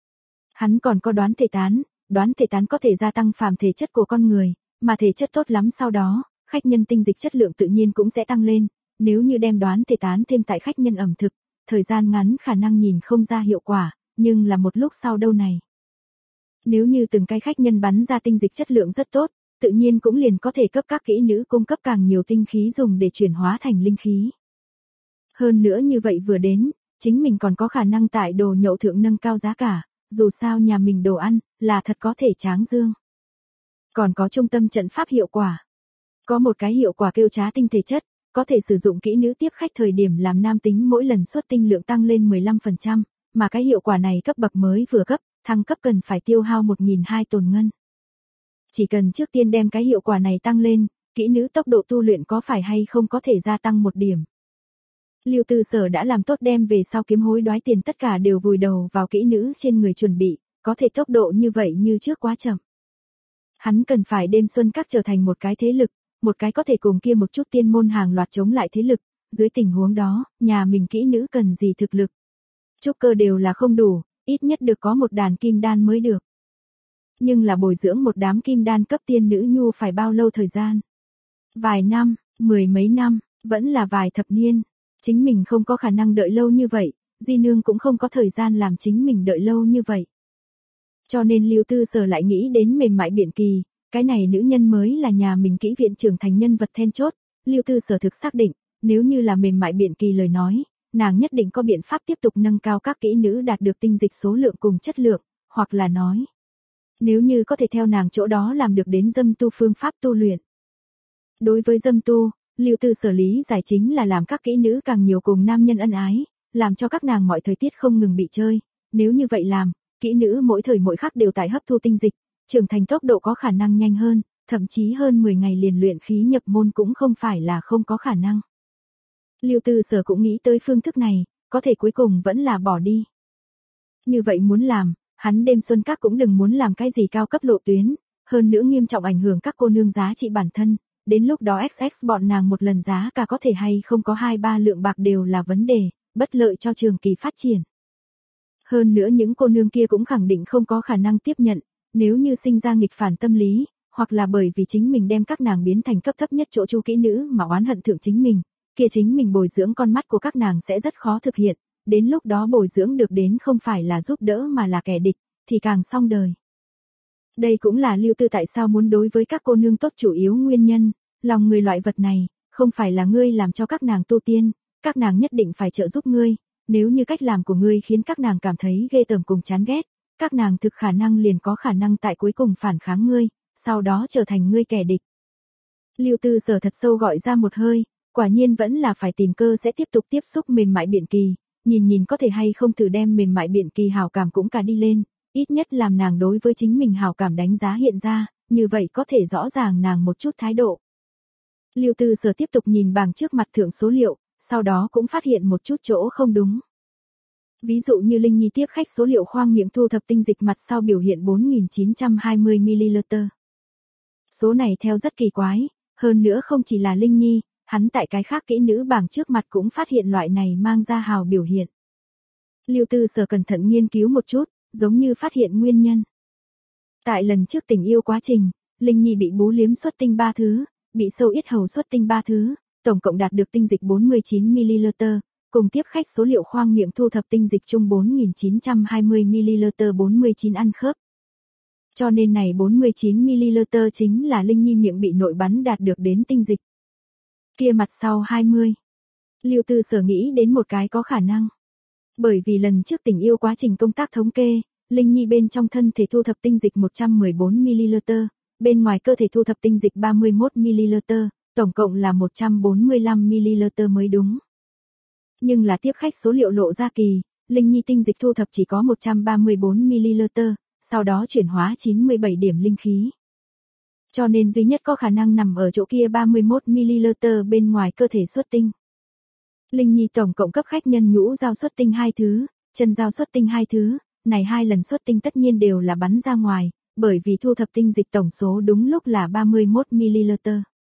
Hắn còn có đoán thể tán, đoán thể tán có thể gia tăng phàm thể chất của con người, mà thể chất tốt lắm sau đó, khách nhân tinh dịch chất lượng tự nhiên cũng sẽ tăng lên, nếu như đem đoán thể tán thêm tại khách nhân ẩm thực, thời gian ngắn khả năng nhìn không ra hiệu quả, nhưng là một lúc sau đâu này. Nếu như từng cái khách nhân bắn ra tinh dịch chất lượng rất tốt, tự nhiên cũng liền có thể cấp các kỹ nữ cung cấp càng nhiều tinh khí dùng để chuyển hóa thành linh khí. Hơn nữa như vậy vừa đến, chính mình còn có khả năng tại đồ nhậu thượng nâng cao giá cả, dù sao nhà mình đồ ăn, là thật có thể tráng dương. Còn có trung tâm trận pháp hiệu quả. Có một cái hiệu quả kêu trá tinh thể chất, có thể sử dụng kỹ nữ tiếp khách thời điểm làm nam tính mỗi lần xuất tinh lượng tăng lên mười lăm phần trăm, mà cái hiệu quả này cấp bậc mới vừa cấp, thăng cấp cần phải tiêu hao một nghìn hai trăm tồn ngân. Chỉ cần trước tiên đem cái hiệu quả này tăng lên, kỹ nữ tốc độ tu luyện có phải hay không có thể gia tăng một điểm. Lưu Tư Sở đã làm tốt đem về sau kiếm hối đoái tiền tất cả đều vùi đầu vào kỹ nữ trên người chuẩn bị, có thể tốc độ như vậy như trước quá chậm. Hắn cần phải đêm xuân các trở thành một cái thế lực, một cái có thể cùng kia một chút tiên môn hàng loạt chống lại thế lực, dưới tình huống đó, nhà mình kỹ nữ cần gì thực lực. Trúc cơ đều là không đủ, ít nhất được có một đàn kim đan mới được. Nhưng là bồi dưỡng một đám kim đan cấp tiên nữ nhu phải bao lâu thời gian? Vài năm, mười mấy năm, vẫn là vài thập niên. Chính mình không có khả năng đợi lâu như vậy, Di Nương cũng không có thời gian làm chính mình đợi lâu như vậy. Cho nên Lưu Tư Sở lại nghĩ đến mềm mại biển kỳ, cái này nữ nhân mới là nhà mình kỹ viện trưởng thành nhân vật then chốt, Lưu Tư Sở thực xác định, nếu như là mềm mại biển kỳ lời nói, nàng nhất định có biện pháp tiếp tục nâng cao các kỹ nữ đạt được tinh dịch số lượng cùng chất lượng, hoặc là nói, nếu như có thể theo nàng chỗ đó làm được đến dâm tu phương pháp tu luyện. Đối với dâm tu, Lưu Tư Sở lý giải chính là làm các kỹ nữ càng nhiều cùng nam nhân ân ái, làm cho các nàng mọi thời tiết không ngừng bị chơi, nếu như vậy làm, kỹ nữ mỗi thời mỗi khắc đều tại hấp thu tinh dịch, trưởng thành tốc độ có khả năng nhanh hơn, thậm chí hơn mười ngày liền luyện khí nhập môn cũng không phải là không có khả năng. Lưu Tư Sở cũng nghĩ tới phương thức này, có thể cuối cùng vẫn là bỏ đi. Như vậy muốn làm, hắn đêm xuân các cũng đừng muốn làm cái gì cao cấp lộ tuyến, hơn nữa nghiêm trọng ảnh hưởng các cô nương giá trị bản thân, đến lúc đó ích ích bọn nàng một lần giá cả có thể hay không có hai ba lượng bạc đều là vấn đề, bất lợi cho trường kỳ phát triển. Hơn nữa những cô nương kia cũng khẳng định không có khả năng tiếp nhận, nếu như sinh ra nghịch phản tâm lý, hoặc là bởi vì chính mình đem các nàng biến thành cấp thấp nhất chỗ chu kỹ nữ mà oán hận thượng chính mình, kia chính mình bồi dưỡng con mắt của các nàng sẽ rất khó thực hiện, đến lúc đó bồi dưỡng được đến không phải là giúp đỡ mà là kẻ địch, thì càng xong đời. Đây cũng là Lưu Tư tại sao muốn đối với các cô nương tốt chủ yếu nguyên nhân, lòng người loại vật này, không phải là ngươi làm cho các nàng tu tiên, các nàng nhất định phải trợ giúp ngươi, nếu như cách làm của ngươi khiến các nàng cảm thấy ghê tởm cùng chán ghét, các nàng thực khả năng liền có khả năng tại cuối cùng phản kháng ngươi, sau đó trở thành ngươi kẻ địch. Lưu Tư Sở thật sâu gọi ra một hơi, quả nhiên vẫn là phải tìm cơ sẽ tiếp tục tiếp xúc mềm mại biện kỳ, nhìn nhìn có thể hay không thử đem mềm mại biện kỳ hào cảm cũng cả đi lên, ít nhất làm nàng đối với chính mình hào cảm đánh giá hiện ra, như vậy có thể rõ ràng nàng một chút thái độ. Lưu Tư Sở tiếp tục nhìn bảng trước mặt thượng số liệu, sau đó cũng phát hiện một chút chỗ không đúng. Ví dụ như Linh Nhi tiếp khách số liệu khoang miệng thu thập tinh dịch mặt sau biểu hiện bốn nghìn chín trăm hai mươi mi-li-lít. Số này theo rất kỳ quái, hơn nữa không chỉ là Linh Nhi, hắn tại cái khác kỹ nữ bảng trước mặt cũng phát hiện loại này mang ra hào biểu hiện. Lưu Tư Sở cẩn thận nghiên cứu một chút, giống như phát hiện nguyên nhân. Tại lần trước tình yêu quá trình, Linh Nhi bị bú liếm xuất tinh ba thứ, bị sâu yết hầu xuất tinh ba thứ, tổng cộng đạt được tinh dịch bốn mươi chín mi-li-lít, cùng tiếp khách số liệu khoang miệng thu thập tinh dịch chung bốn nghìn chín trăm hai mươi mi-li-lít bốn mươi chín ăn khớp. Cho nên này bốn mươi chín mi-li-lít chính là Linh Nhi miệng bị nội bắn đạt được đến tinh dịch. Kia mặt sau hai mươi. Lưu Tư Sở nghĩ đến một cái có khả năng. Bởi vì lần trước tình yêu quá trình công tác thống kê, Linh Nhi bên trong thân thể thu thập tinh dịch một trăm mười bốn mi-li-lít, bên ngoài cơ thể thu thập tinh dịch ba mươi mốt mi-li-lít, tổng cộng là một trăm bốn mươi lăm mi-li-lít mới đúng. Nhưng là tiếp khách số liệu lộ ra kỳ, Linh Nhi tinh dịch thu thập chỉ có một trăm ba mươi bốn mi-li-lít, sau đó chuyển hóa chín mươi bảy điểm linh khí. Cho nên duy nhất có khả năng nằm ở chỗ kia ba mươi mốt mi-li-lít bên ngoài cơ thể xuất tinh. Linh Nhi tổng cộng cấp khách nhân nhũ giao xuất tinh hai thứ, chân giao xuất tinh hai thứ, này hai lần xuất tinh tất nhiên đều là bắn ra ngoài, bởi vì thu thập tinh dịch tổng số đúng lúc là ba mươi mốt mi-li-lít.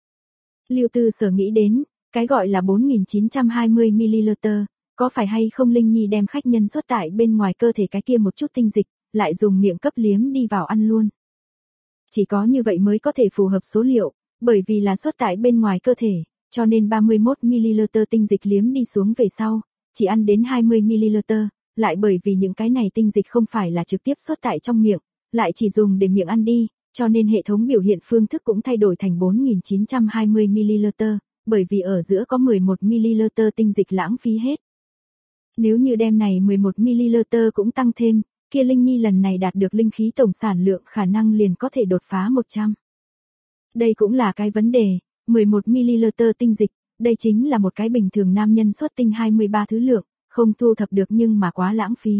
Lưu Tư Sở nghĩ đến, cái gọi là bốn nghìn chín trăm hai mươi mi-li-lít, có phải hay không Linh Nhi đem khách nhân xuất tại bên ngoài cơ thể cái kia một chút tinh dịch, lại dùng miệng cấp liếm đi vào ăn luôn. Chỉ có như vậy mới có thể phù hợp số liệu, bởi vì là xuất tại bên ngoài cơ thể, cho nên ba mươi mốt mi-li-lít tinh dịch liếm đi xuống về sau, chỉ ăn đến hai mươi mi-li-lít, lại bởi vì những cái này tinh dịch không phải là trực tiếp xuất tại trong miệng, lại chỉ dùng để miệng ăn đi, cho nên hệ thống biểu hiện phương thức cũng thay đổi thành bốn nghìn chín trăm hai mươi mi-li-lít, bởi vì ở giữa có mười một mi-li-lít tinh dịch lãng phí hết. Nếu như đem này mười một mi-li-lít cũng tăng thêm, kia Linh Nhi lần này đạt được linh khí tổng sản lượng khả năng liền có thể đột phá một trăm. Đây cũng là cái vấn đề, mười một mi-li-lít tinh dịch, đây chính là một cái bình thường nam nhân xuất tinh hai mươi ba thứ lượng, không thu thập được nhưng mà quá lãng phí.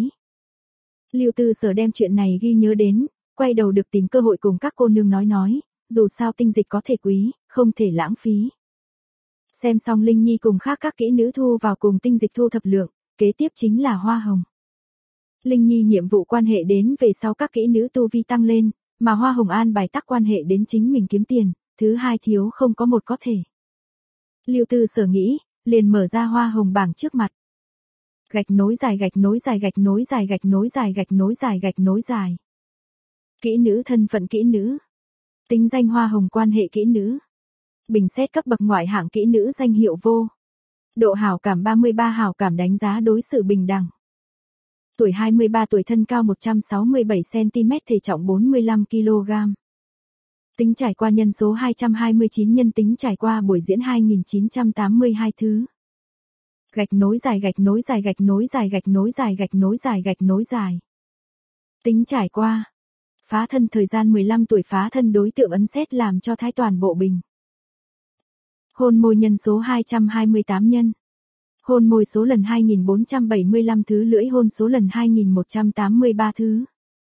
Lưu Tư Sở đem chuyện này ghi nhớ đến, quay đầu được tìm cơ hội cùng các cô nương nói nói, dù sao tinh dịch có thể quý, không thể lãng phí. Xem xong Linh Nhi cùng khác các kỹ nữ thu vào cùng tinh dịch thu thập lượng, kế tiếp chính là hoa hồng. Linh Nhi nhiệm vụ quan hệ đến về sau các kỹ nữ tu vi tăng lên, mà hoa hồng an bài tắc quan hệ đến chính mình kiếm tiền, thứ hai thiếu không có một có thể. Lưu Tư Sở nghĩ, liền mở ra hoa hồng bảng trước mặt. Gạch nối dài gạch nối dài gạch nối dài gạch nối dài gạch nối dài gạch nối dài. Kỹ nữ thân phận kỹ nữ. Tính danh hoa hồng quan hệ kỹ nữ. Bình xét cấp bậc ngoại hạng kỹ nữ danh hiệu vô. Độ hảo cảm ba mươi ba hảo cảm đánh giá đối xử bình đẳng. Tuổi hai mươi ba tuổi thân cao một trăm sáu mươi bảy xăng-ti-mét thể trọng bốn mươi lăm ki lô gam. Tính trải qua nhân số hai trăm hai mươi chín nhân tính trải qua buổi diễn hai nghìn chín trăm tám mươi hai thứ. Gạch nối dài gạch nối dài gạch nối dài gạch nối dài gạch nối dài gạch nối dài. Tính trải qua. Phá thân thời gian mười lăm tuổi phá thân đối tượng ấn xét làm cho thái toàn bộ bình. Hôn môi nhân số hai trăm hai mươi tám nhân. Hôn môi số lần hai nghìn bốn trăm bảy mươi lăm thứ. Lưỡi hôn số lần hai nghìn một trăm tám mươi ba thứ.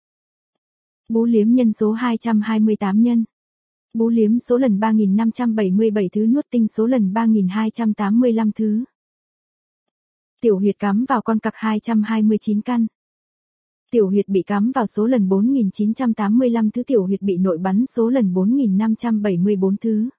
Bú liếm nhân số hai trăm hai mươi tám nhân. Bú liếm số lần ba nghìn năm trăm bảy mươi bảy thứ. Nuốt tinh số lần ba nghìn hai trăm tám mươi lăm thứ. Tiểu huyệt cắm vào con cặc hai trăm hai mươi chín căn. Tiểu huyệt bị cắm vào số lần bốn nghìn chín trăm tám mươi lăm thứ. Tiểu huyệt bị nội bắn số lần bốn nghìn năm trăm bảy mươi bốn thứ.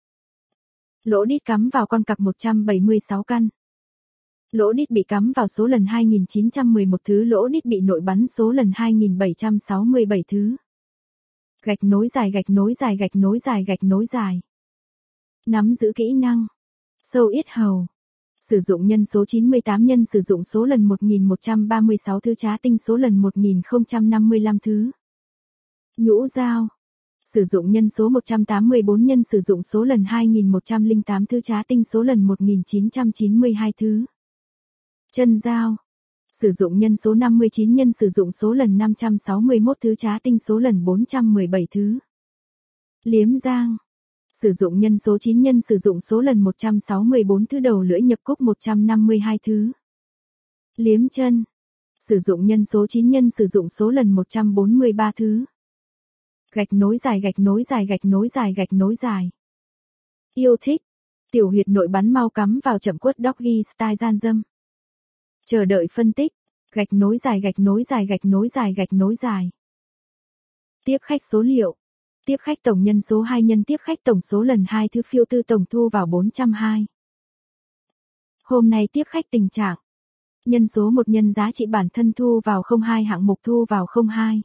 Lỗ đít cắm vào con cặc một trăm bảy mươi sáu căn. Lỗ đít bị cắm vào số lần hai nghìn chín trăm mười một thứ. Lỗ đít bị nội bắn số lần hai nghìn bảy trăm sáu mươi bảy thứ. Gạch nối dài gạch nối dài gạch nối dài gạch nối dài. Nắm giữ kỹ năng. Sâu yết hầu. Sử dụng nhân số chín mươi tám nhân. Sử dụng số lần một nghìn một trăm ba mươi sáu thứ. Trá tinh số lần một nghìn không trăm năm mươi lăm thứ. Nhũ dao. Sử dụng nhân số một trăm tám mươi bốn nhân. Sử dụng số lần hai nghìn một trăm lẻ tám thứ. Trá tinh số lần một nghìn chín trăm chín mươi hai thứ. Chân dao. Sử dụng nhân số năm mươi chín nhân. Sử dụng số lần năm trăm sáu mươi mốt thứ. Trá tinh số lần bốn trăm mười bảy thứ. Liếm giang. Sử dụng nhân số chín nhân. Sử dụng số lần một trăm sáu mươi bốn thứ. Đầu lưỡi nhập cúc một trăm năm mươi hai thứ. Liếm chân. Sử dụng nhân số chín nhân. Sử dụng số lần một trăm bốn mươi ba thứ. Gạch nối dài gạch nối dài gạch nối dài gạch nối dài. Yêu thích. Tiểu huyệt nội bắn mau cắm vào chậm quất doggy style gian dâm. Chờ đợi phân tích. Gạch nối dài gạch nối dài gạch nối dài gạch nối dài. Tiếp khách số liệu. Tiếp khách tổng nhân số hai nhân. Tiếp khách tổng số lần hai thứ. Phiêu tư tổng thu vào bốn trăm hai. Hôm nay tiếp khách tình trạng. Nhân số một nhân giá trị bản thân thu vào không hai. Hạng mục thu vào không hai.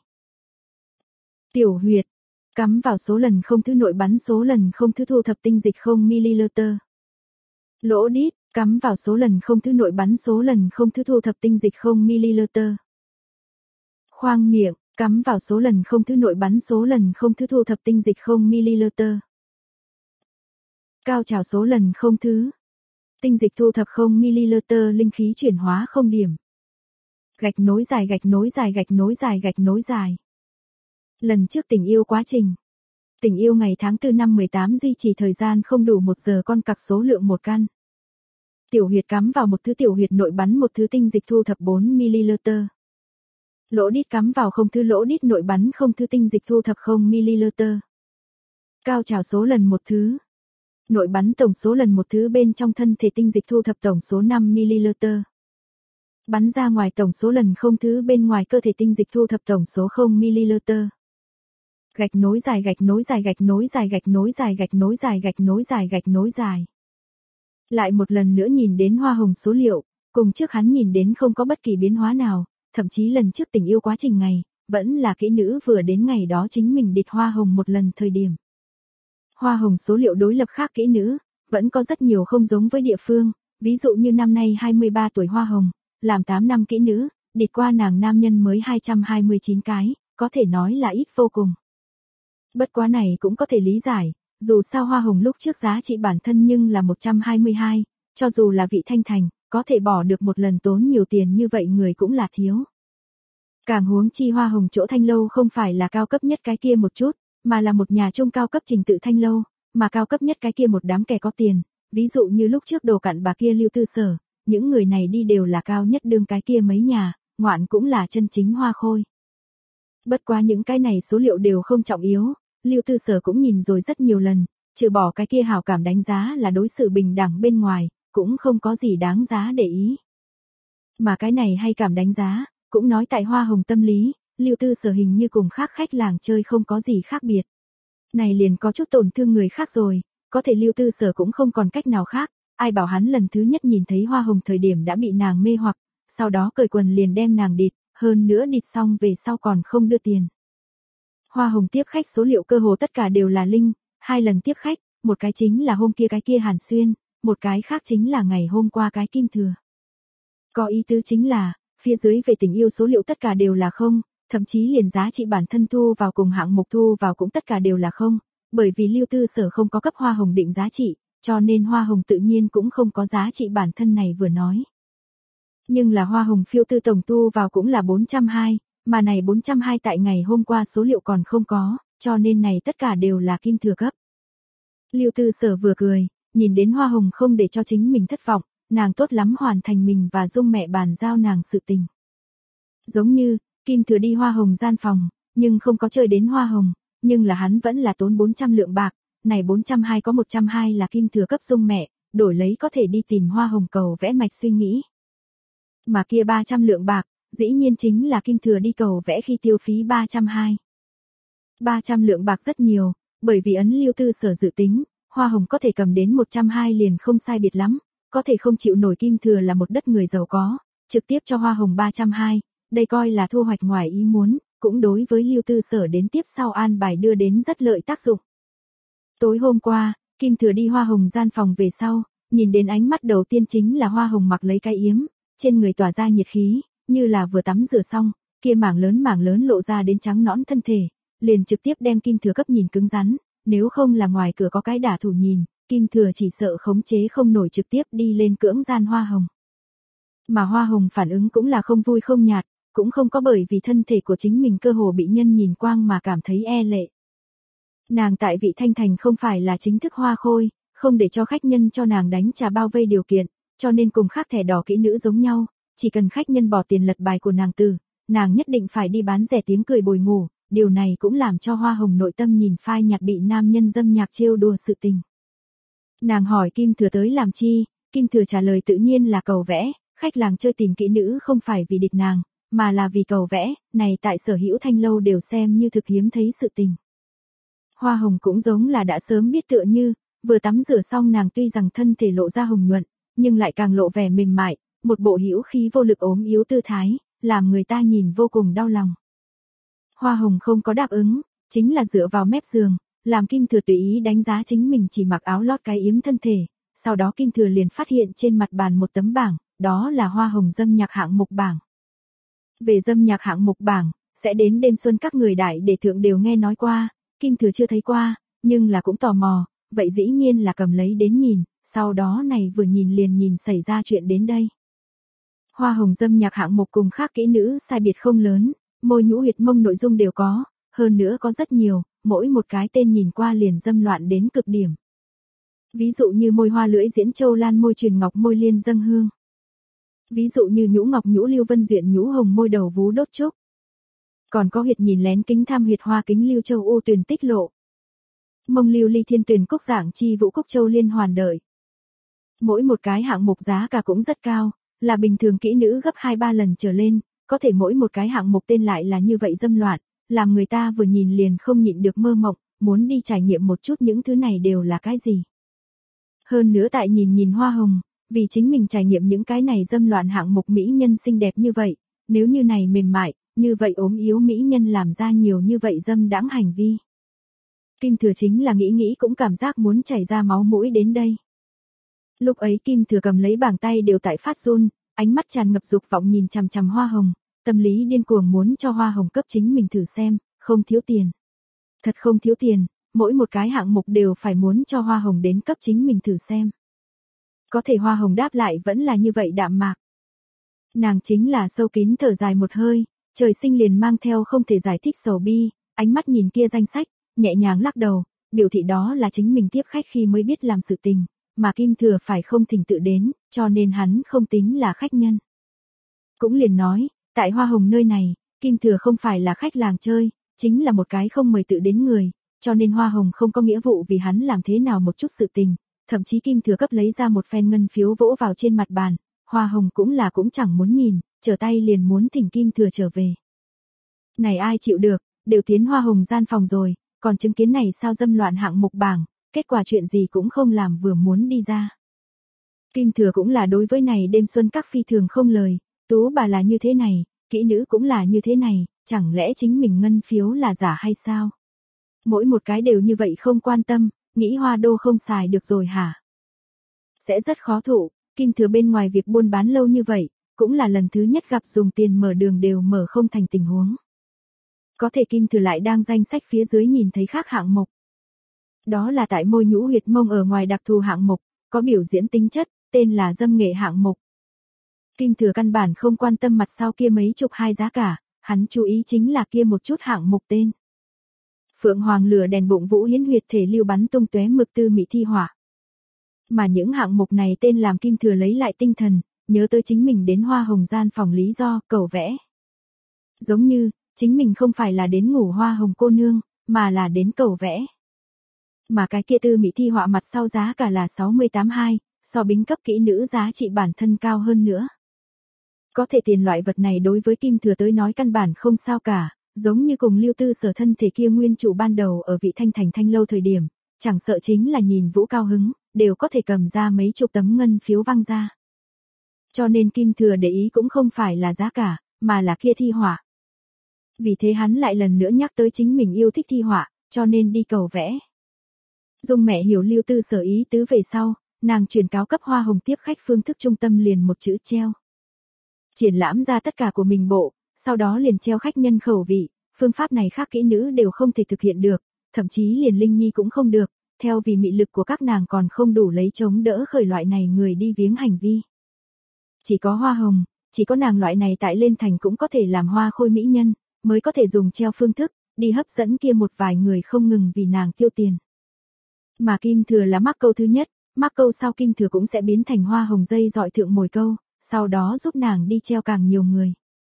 Tiểu huyệt. Cắm vào số lần không thứ. Nội bắn số lần không thứ. Thu thập tinh dịch không mi-li-liter. Lỗ đít. Cắm vào số lần không thứ. Nội bắn số lần không thứ. Thu thập tinh dịch không mi-li-liter. Khoang miệng. Cắm vào số lần không thứ. Nội bắn số lần không thứ. Thu thập tinh dịch không mi-li-liter. Cao trào số lần không thứ. Tinh dịch thu thập không mi-li-liter. Linh khí chuyển hóa không điểm. Gạch nối dài gạch nối dài gạch nối dài gạch nối dài. Lần trước tình yêu quá trình. Tình yêu ngày tháng tư năm mười tám duy trì thời gian không đủ một giờ. Con cặc số lượng một căn. Tiểu huyệt cắm vào một thứ. Tiểu huyệt nội bắn một thứ. Tinh dịch thu thập bốn mi-li-liter. Lỗ đít cắm vào không thứ. Lỗ đít nội bắn không thứ. Tinh dịch thu thập không mi-li-liter. Cao trào số lần một thứ. Nội bắn tổng số lần một thứ. Bên trong thân thể tinh dịch thu thập tổng số năm mi-li-liter. Bắn ra ngoài tổng số lần không thứ. Bên ngoài cơ thể tinh dịch thu thập tổng số không mi-li-liter. Gạch nối dài gạch nối dài gạch nối dài gạch nối dài gạch nối dài gạch nối dài gạch nối dài. Lại một lần nữa nhìn đến hoa hồng số liệu, cùng trước hắn nhìn đến không có bất kỳ biến hóa nào, thậm chí lần trước tình yêu quá trình ngày, vẫn là kỹ nữ vừa đến ngày đó chính mình địt hoa hồng một lần thời điểm. Hoa hồng số liệu đối lập khác kỹ nữ, vẫn có rất nhiều không giống với địa phương, ví dụ như năm nay hai mươi ba tuổi hoa hồng, làm tám năm kỹ nữ, địt qua nàng nam nhân mới hai trăm hai mươi chín cái, có thể nói là ít vô cùng. Bất quá này cũng có thể lý giải, dù sao hoa hồng lúc trước giá trị bản thân nhưng là một trăm hai mươi hai, cho dù là vị thanh thành, có thể bỏ được một lần tốn nhiều tiền như vậy người cũng là thiếu. Càng huống chi hoa hồng chỗ thanh lâu không phải là cao cấp nhất cái kia một chút, mà là một nhà trung cao cấp trình tự thanh lâu, mà cao cấp nhất cái kia một đám kẻ có tiền, ví dụ như lúc trước đồ cặn bà kia Lưu Tư Sở, những người này đi đều là cao nhất đương cái kia mấy nhà, ngoạn cũng là chân chính hoa khôi. Bất quá những cái này số liệu đều không trọng yếu, Lưu Tư Sở cũng nhìn rồi rất nhiều lần, trừ bỏ cái kia hảo cảm đánh giá là đối xử bình đẳng bên ngoài, cũng không có gì đáng giá để ý. Mà cái này hay cảm đánh giá, cũng nói tại hoa hồng tâm lý, Lưu Tư Sở hình như cùng khác khách làng chơi không có gì khác biệt. Này liền có chút tổn thương người khác rồi, có thể Lưu Tư Sở cũng không còn cách nào khác, ai bảo hắn lần thứ nhất nhìn thấy hoa hồng thời điểm đã bị nàng mê hoặc, sau đó cởi quần liền đem nàng địt, hơn nữa địt xong về sau còn không đưa tiền. Hoa hồng tiếp khách số liệu cơ hồ tất cả đều là linh, hai lần tiếp khách, một cái chính là hôm kia cái kia Hàn Xuyên, một cái khác chính là ngày hôm qua cái Kim Thừa. Có ý tứ chính là, phía dưới về tình yêu số liệu tất cả đều là không, thậm chí liền giá trị bản thân thu vào cùng hạng mục thu vào cũng tất cả đều là không, bởi vì Lưu Tư Sở không có cấp hoa hồng định giá trị, cho nên hoa hồng tự nhiên cũng không có giá trị bản thân này vừa nói. Nhưng là hoa hồng phiêu tư tổng thu vào cũng là bốn trăm hai, mà này bốn trăm hai tại ngày hôm qua số liệu còn không có, cho nên này tất cả đều là Kim Thừa cấp. Lưu Tư Sở vừa cười, nhìn đến Hoa Hồng không để cho chính mình thất vọng, nàng tốt lắm hoàn thành mình và Dung mẹ bàn giao nàng sự tình. Giống như, Kim Thừa đi Hoa Hồng gian phòng, nhưng không có chơi đến Hoa Hồng, nhưng là hắn vẫn là tốn bốn trăm lượng bạc, này bốn trăm hai có một trăm hai là Kim Thừa cấp Dung mẹ, đổi lấy có thể đi tìm Hoa Hồng cầu vẽ mạch suy nghĩ. Mà kia ba trăm lượng bạc, dĩ nhiên chính là Kim Thừa đi cầu vẽ khi tiêu phí ba trăm hai. ba trăm lượng bạc rất nhiều, bởi vì ấn Lưu Tư Sở dự tính, Hoa Hồng có thể cầm đến một trăm hai liền không sai biệt lắm, có thể không chịu nổi Kim Thừa là một đất người giàu có, trực tiếp cho Hoa Hồng ba trăm hai, đây coi là thu hoạch ngoài ý muốn, cũng đối với Lưu Tư Sở đến tiếp sau an bài đưa đến rất lợi tác dụng. Tối hôm qua, Kim Thừa đi Hoa Hồng gian phòng về sau, nhìn đến ánh mắt đầu tiên chính là Hoa Hồng mặc lấy cái yếm, trên người tỏa ra nhiệt khí, như là vừa tắm rửa xong, kia mảng lớn mảng lớn lộ ra đến trắng nõn thân thể, liền trực tiếp đem Kim Thừa cấp nhìn cứng rắn, nếu không là ngoài cửa có cái đả thủ nhìn, Kim Thừa chỉ sợ khống chế không nổi trực tiếp đi lên cưỡng gian Hoa Hồng. Mà Hoa Hồng phản ứng cũng là không vui không nhạt, cũng không có bởi vì thân thể của chính mình cơ hồ bị nhân nhìn quang mà cảm thấy e lệ. Nàng tại Vị Thanh Thành không phải là chính thức hoa khôi, không để cho khách nhân cho nàng đánh trà bao vây điều kiện, cho nên cùng khác thẻ đỏ kỹ nữ giống nhau, chỉ cần khách nhân bỏ tiền lật bài của nàng từ, nàng nhất định phải đi bán rẻ tiếng cười bồi ngủ, điều này cũng làm cho Hoa Hồng nội tâm nhìn phai nhạt bị nam nhân dâm nhạc trêu đùa sự tình. Nàng hỏi Kim Thừa tới làm chi, Kim Thừa trả lời tự nhiên là cầu vẽ, khách làng chơi tìm kỹ nữ không phải vì địch nàng, mà là vì cầu vẽ, này tại Sở Hữu Thanh lâu đều xem như thực hiếm thấy sự tình. Hoa Hồng cũng giống là đã sớm biết tựa như, vừa tắm rửa xong nàng tuy rằng thân thể lộ ra hồng nhuận, nhưng lại càng lộ vẻ mềm mại, một bộ hữu khí vô lực ốm yếu tư thái, làm người ta nhìn vô cùng đau lòng. Hoa Hồng không có đáp ứng, chính là dựa vào mép giường, làm Kim Thừa tùy ý đánh giá chính mình chỉ mặc áo lót cái yếm thân thể, sau đó Kim Thừa liền phát hiện trên mặt bàn một tấm bảng, đó là Hoa Hồng dâm nhạc hạng mục bảng. Về dâm nhạc hạng mục bảng, sẽ đến đêm xuân các người đại để thượng đều nghe nói qua, Kim Thừa chưa thấy qua, nhưng là cũng tò mò, vậy dĩ nhiên là cầm lấy đến nhìn, sau đó này vừa nhìn liền nhìn xảy ra chuyện đến đây. Hoa Hồng dâm nhạc hạng mục cùng khác kỹ nữ sai biệt không lớn, môi nhũ huyệt mông nội dung đều có, hơn nữa có rất nhiều, mỗi một cái tên nhìn qua liền dâm loạn đến cực điểm. Ví dụ như môi hoa lưỡi diễn châu lan môi truyền ngọc môi liên dâng hương. Ví dụ như nhũ ngọc nhũ lưu vân duyện nhũ hồng môi đầu vú đốt trúc. Còn có huyệt nhìn lén kính tham huyệt hoa kính lưu châu u tuyền tích lộ. Mông lưu ly thiên tuyền cúc dạng chi vũ cúc châu liên hoàn đợi. Mỗi một cái hạng mục giá cả cũng rất cao, là bình thường kỹ nữ gấp hai ba lần trở lên, có thể mỗi một cái hạng mục tên lại là như vậy dâm loạn, làm người ta vừa nhìn liền không nhịn được mơ mộng, muốn đi trải nghiệm một chút những thứ này đều là cái gì. Hơn nữa tại nhìn nhìn Hoa Hồng, vì chính mình trải nghiệm những cái này dâm loạn hạng mục mỹ nhân xinh đẹp như vậy, nếu như này mềm mại, như vậy ốm yếu mỹ nhân làm ra nhiều như vậy dâm đãng hành vi. Kim Thừa chính là nghĩ nghĩ cũng cảm giác muốn chảy ra máu mũi đến đây. Lúc ấy Kim Thừa cầm lấy bảng tay đều tại phát run, ánh mắt tràn ngập dục vọng nhìn chằm chằm Hoa Hồng, tâm lý điên cuồng muốn cho Hoa Hồng cấp chính mình thử xem, không thiếu tiền. Thật không thiếu tiền, mỗi một cái hạng mục đều phải muốn cho Hoa Hồng đến cấp chính mình thử xem. Có thể Hoa Hồng đáp lại vẫn là như vậy đạm mạc. Nàng chính là sâu kín thở dài một hơi, trời sinh liền mang theo không thể giải thích sầu bi, ánh mắt nhìn kia danh sách, nhẹ nhàng lắc đầu, biểu thị đó là chính mình tiếp khách khi mới biết làm sự tình, mà Kim Thừa phải không thỉnh tự đến, cho nên hắn không tính là khách nhân. Cũng liền nói, tại Hoa Hồng nơi này, Kim Thừa không phải là khách làng chơi, chính là một cái không mời tự đến người, cho nên Hoa Hồng không có nghĩa vụ vì hắn làm thế nào một chút sự tình, thậm chí Kim Thừa cấp lấy ra một phen ngân phiếu vỗ vào trên mặt bàn, Hoa Hồng cũng là cũng chẳng muốn nhìn, trở tay liền muốn thỉnh Kim Thừa trở về. Này ai chịu được, đều tiến Hoa Hồng gian phòng rồi, còn chứng kiến này sao dâm loạn hạng mục bảng, kết quả chuyện gì cũng không làm vừa muốn đi ra. Kim Thừa cũng là đối với này đêm xuân các phi thường không lời, tú bà là như thế này, kỹ nữ cũng là như thế này, chẳng lẽ chính mình ngân phiếu là giả hay sao? Mỗi một cái đều như vậy không quan tâm, nghĩ hoa đô không xài được rồi hả? Sẽ rất khó thụ, Kim Thừa bên ngoài việc buôn bán lâu như vậy, cũng là lần thứ nhất gặp dùng tiền mở đường đều mở không thành tình huống. Có thể Kim Thừa lại đang danh sách phía dưới nhìn thấy khác hạng mục. Đó là tại môi nhũ huyệt mông ở ngoài đặc thù hạng mục, có biểu diễn tính chất, tên là dâm nghệ hạng mục. Kim Thừa căn bản không quan tâm mặt sau kia mấy chục hai giá cả, hắn chú ý chính là kia một chút hạng mục tên. Phượng Hoàng lửa đèn bụng vũ hiến huyệt thể lưu bắn tung tóe mực tư mỹ thi hỏa. Mà những hạng mục này tên làm Kim Thừa lấy lại tinh thần, nhớ tới chính mình đến hoa hồng gian phòng lý do cầu vẽ. Giống như, chính mình không phải là đến ngủ hoa hồng cô nương, mà là đến cầu vẽ. Mà cái kia tư mỹ thi họa mặt sau giá cả là sáu mươi tám hai, so bính cấp kỹ nữ giá trị bản thân cao hơn nữa. Có thể tiền loại vật này đối với Kim Thừa tới nói căn bản không sao cả, giống như cùng Lưu Tư Sở thân thể kia nguyên trụ ban đầu ở Vị Thanh Thành Thanh lâu thời điểm, chẳng sợ chính là nhìn Vũ cao hứng, đều có thể cầm ra mấy chục tấm ngân phiếu văng ra. Cho nên Kim Thừa để ý cũng không phải là giá cả, mà là kia thi họa. Vì thế hắn lại lần nữa nhắc tới chính mình yêu thích thi họa, cho nên đi cầu vẽ. Dung mẹ hiểu Lưu Tư Sở ý tứ về sau, nàng truyền cáo cấp hoa hồng tiếp khách phương thức trung tâm liền một chữ treo. Triển lãm ra tất cả của mình bộ, sau đó liền treo khách nhân khẩu vị, phương pháp này khác kỹ nữ đều không thể thực hiện được, thậm chí liền Linh Nhi cũng không được, theo vì mị lực của các nàng còn không đủ lấy chống đỡ khởi loại này người đi viếng hành vi. Chỉ có hoa hồng, chỉ có nàng loại này tại lên thành cũng có thể làm hoa khôi mỹ nhân, mới có thể dùng treo phương thức, đi hấp dẫn kia một vài người không ngừng vì nàng tiêu tiền. Mà Kim Thừa là mắc câu thứ nhất, mắc câu sau Kim Thừa cũng sẽ biến thành hoa hồng dây dọi thượng mồi câu, sau đó giúp nàng đi treo càng nhiều người.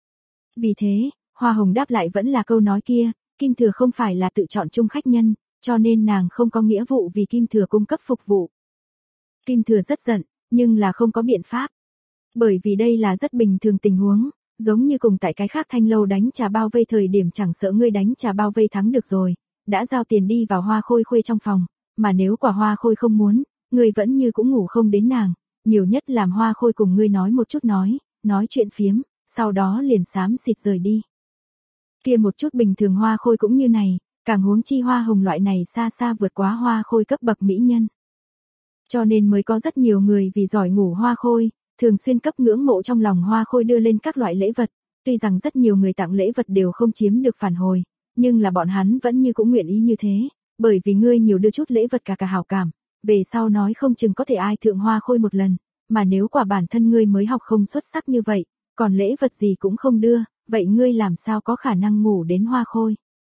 Vì thế, hoa hồng đáp lại vẫn là câu nói kia, Kim Thừa không phải là tự chọn chung khách nhân, cho nên nàng không có nghĩa vụ vì Kim Thừa cung cấp phục vụ. Kim Thừa rất giận, nhưng là không có biện pháp. Bởi vì đây là rất bình thường tình huống, giống như cùng tại cái khác thanh lâu đánh trà bao vây thời điểm chẳng sợ ngươi đánh trà bao vây thắng được rồi, đã giao tiền đi vào hoa khôi khuê trong phòng, mà nếu quả hoa khôi không muốn, ngươi vẫn như cũng ngủ không đến nàng, nhiều nhất làm hoa khôi cùng ngươi nói một chút nói, nói chuyện phiếm, sau đó liền xám xịt rời đi. Kia một chút bình thường hoa khôi cũng như này, càng huống chi hoa hồng loại này xa xa vượt quá hoa khôi cấp bậc mỹ nhân. Cho nên mới có rất nhiều người vì giỏi ngủ hoa khôi, thường xuyên cấp ngưỡng mộ trong lòng hoa khôi đưa lên các loại lễ vật, tuy rằng rất nhiều người tặng lễ vật đều không chiếm được phản hồi, nhưng là bọn hắn vẫn như cũng nguyện ý như thế, bởi vì ngươi nhiều đưa chút lễ vật cả cả hảo cảm, về sau nói không chừng có thể ai thượng hoa khôi một lần, mà nếu quả bản thân ngươi mới học không xuất sắc như vậy, còn lễ vật gì cũng không đưa, vậy ngươi làm sao có khả năng ngủ đến hoa khôi.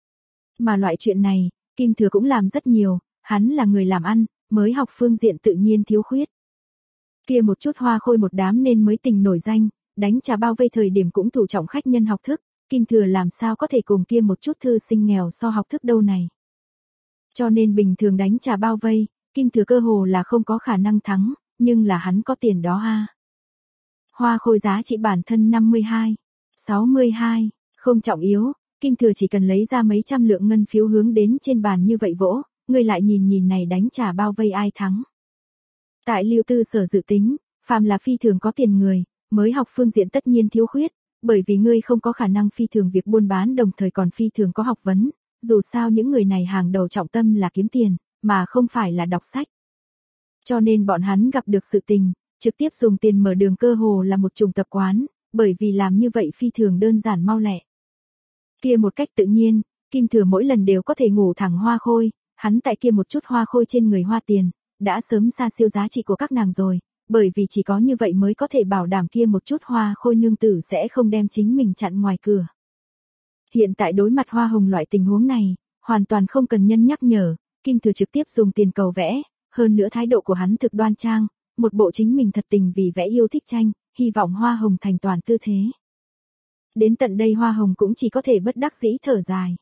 Mà loại chuyện này, Kim Thừa cũng làm rất nhiều, hắn là người làm ăn, mới học phương diện tự nhiên thiếu khuyết. Kia một chút hoa khôi một đám nên mới tình nổi danh, đánh trà bao vây thời điểm cũng thủ trọng khách nhân học thức, Kim Thừa làm sao có thể cùng kia một chút thư sinh nghèo so học thức đâu này. Cho nên bình thường đánh trà bao vây, Kim Thừa cơ hồ là không có khả năng thắng, nhưng là hắn có tiền đó ha. Hoa khôi giá trị bản thân năm mươi hai, sáu mươi hai, không trọng yếu, Kim Thừa chỉ cần lấy ra mấy trăm lượng ngân phiếu hướng đến trên bàn như vậy vỗ, người lại nhìn nhìn này đánh trà bao vây ai thắng. Tại Lưu Tư Sở dự tính, phàm là phi thường có tiền người, mới học phương diện tất nhiên thiếu khuyết, bởi vì ngươi không có khả năng phi thường việc buôn bán đồng thời còn phi thường có học vấn, dù sao những người này hàng đầu trọng tâm là kiếm tiền, mà không phải là đọc sách. Cho nên bọn hắn gặp được sự tình, trực tiếp dùng tiền mở đường cơ hồ là một chủng tập quán, bởi vì làm như vậy phi thường đơn giản mau lẹ. Kia một cách tự nhiên, Kim Thừa mỗi lần đều có thể ngủ thẳng hoa khôi, hắn tại kia một chút hoa khôi trên người hoa tiền, đã sớm xa siêu giá trị của các nàng rồi, bởi vì chỉ có như vậy mới có thể bảo đảm kia một chút hoa khôi nương tử sẽ không đem chính mình chặn ngoài cửa. Hiện tại đối mặt hoa hồng loại tình huống này, hoàn toàn không cần nhân nhắc nhở, Kim Thừa trực tiếp dùng tiền cầu vẽ, hơn nữa thái độ của hắn thực đoan trang, một bộ chính mình thật tình vì vẽ yêu thích tranh, hy vọng hoa hồng thành toàn tư thế. Đến tận đây hoa hồng cũng chỉ có thể bất đắc dĩ thở dài.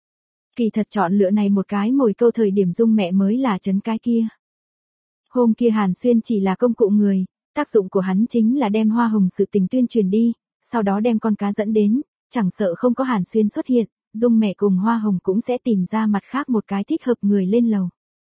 Kỳ thật chọn lựa này một cái mồi câu thời điểm Dung mẹ mới là chấn cái kia. Hôm kia Hàn Xuyên chỉ là công cụ người, tác dụng của hắn chính là đem hoa hồng sự tình tuyên truyền đi, sau đó đem con cá dẫn đến, chẳng sợ không có Hàn Xuyên xuất hiện, Dung mẹ cùng hoa hồng cũng sẽ tìm ra mặt khác một cái thích hợp người lên lầu.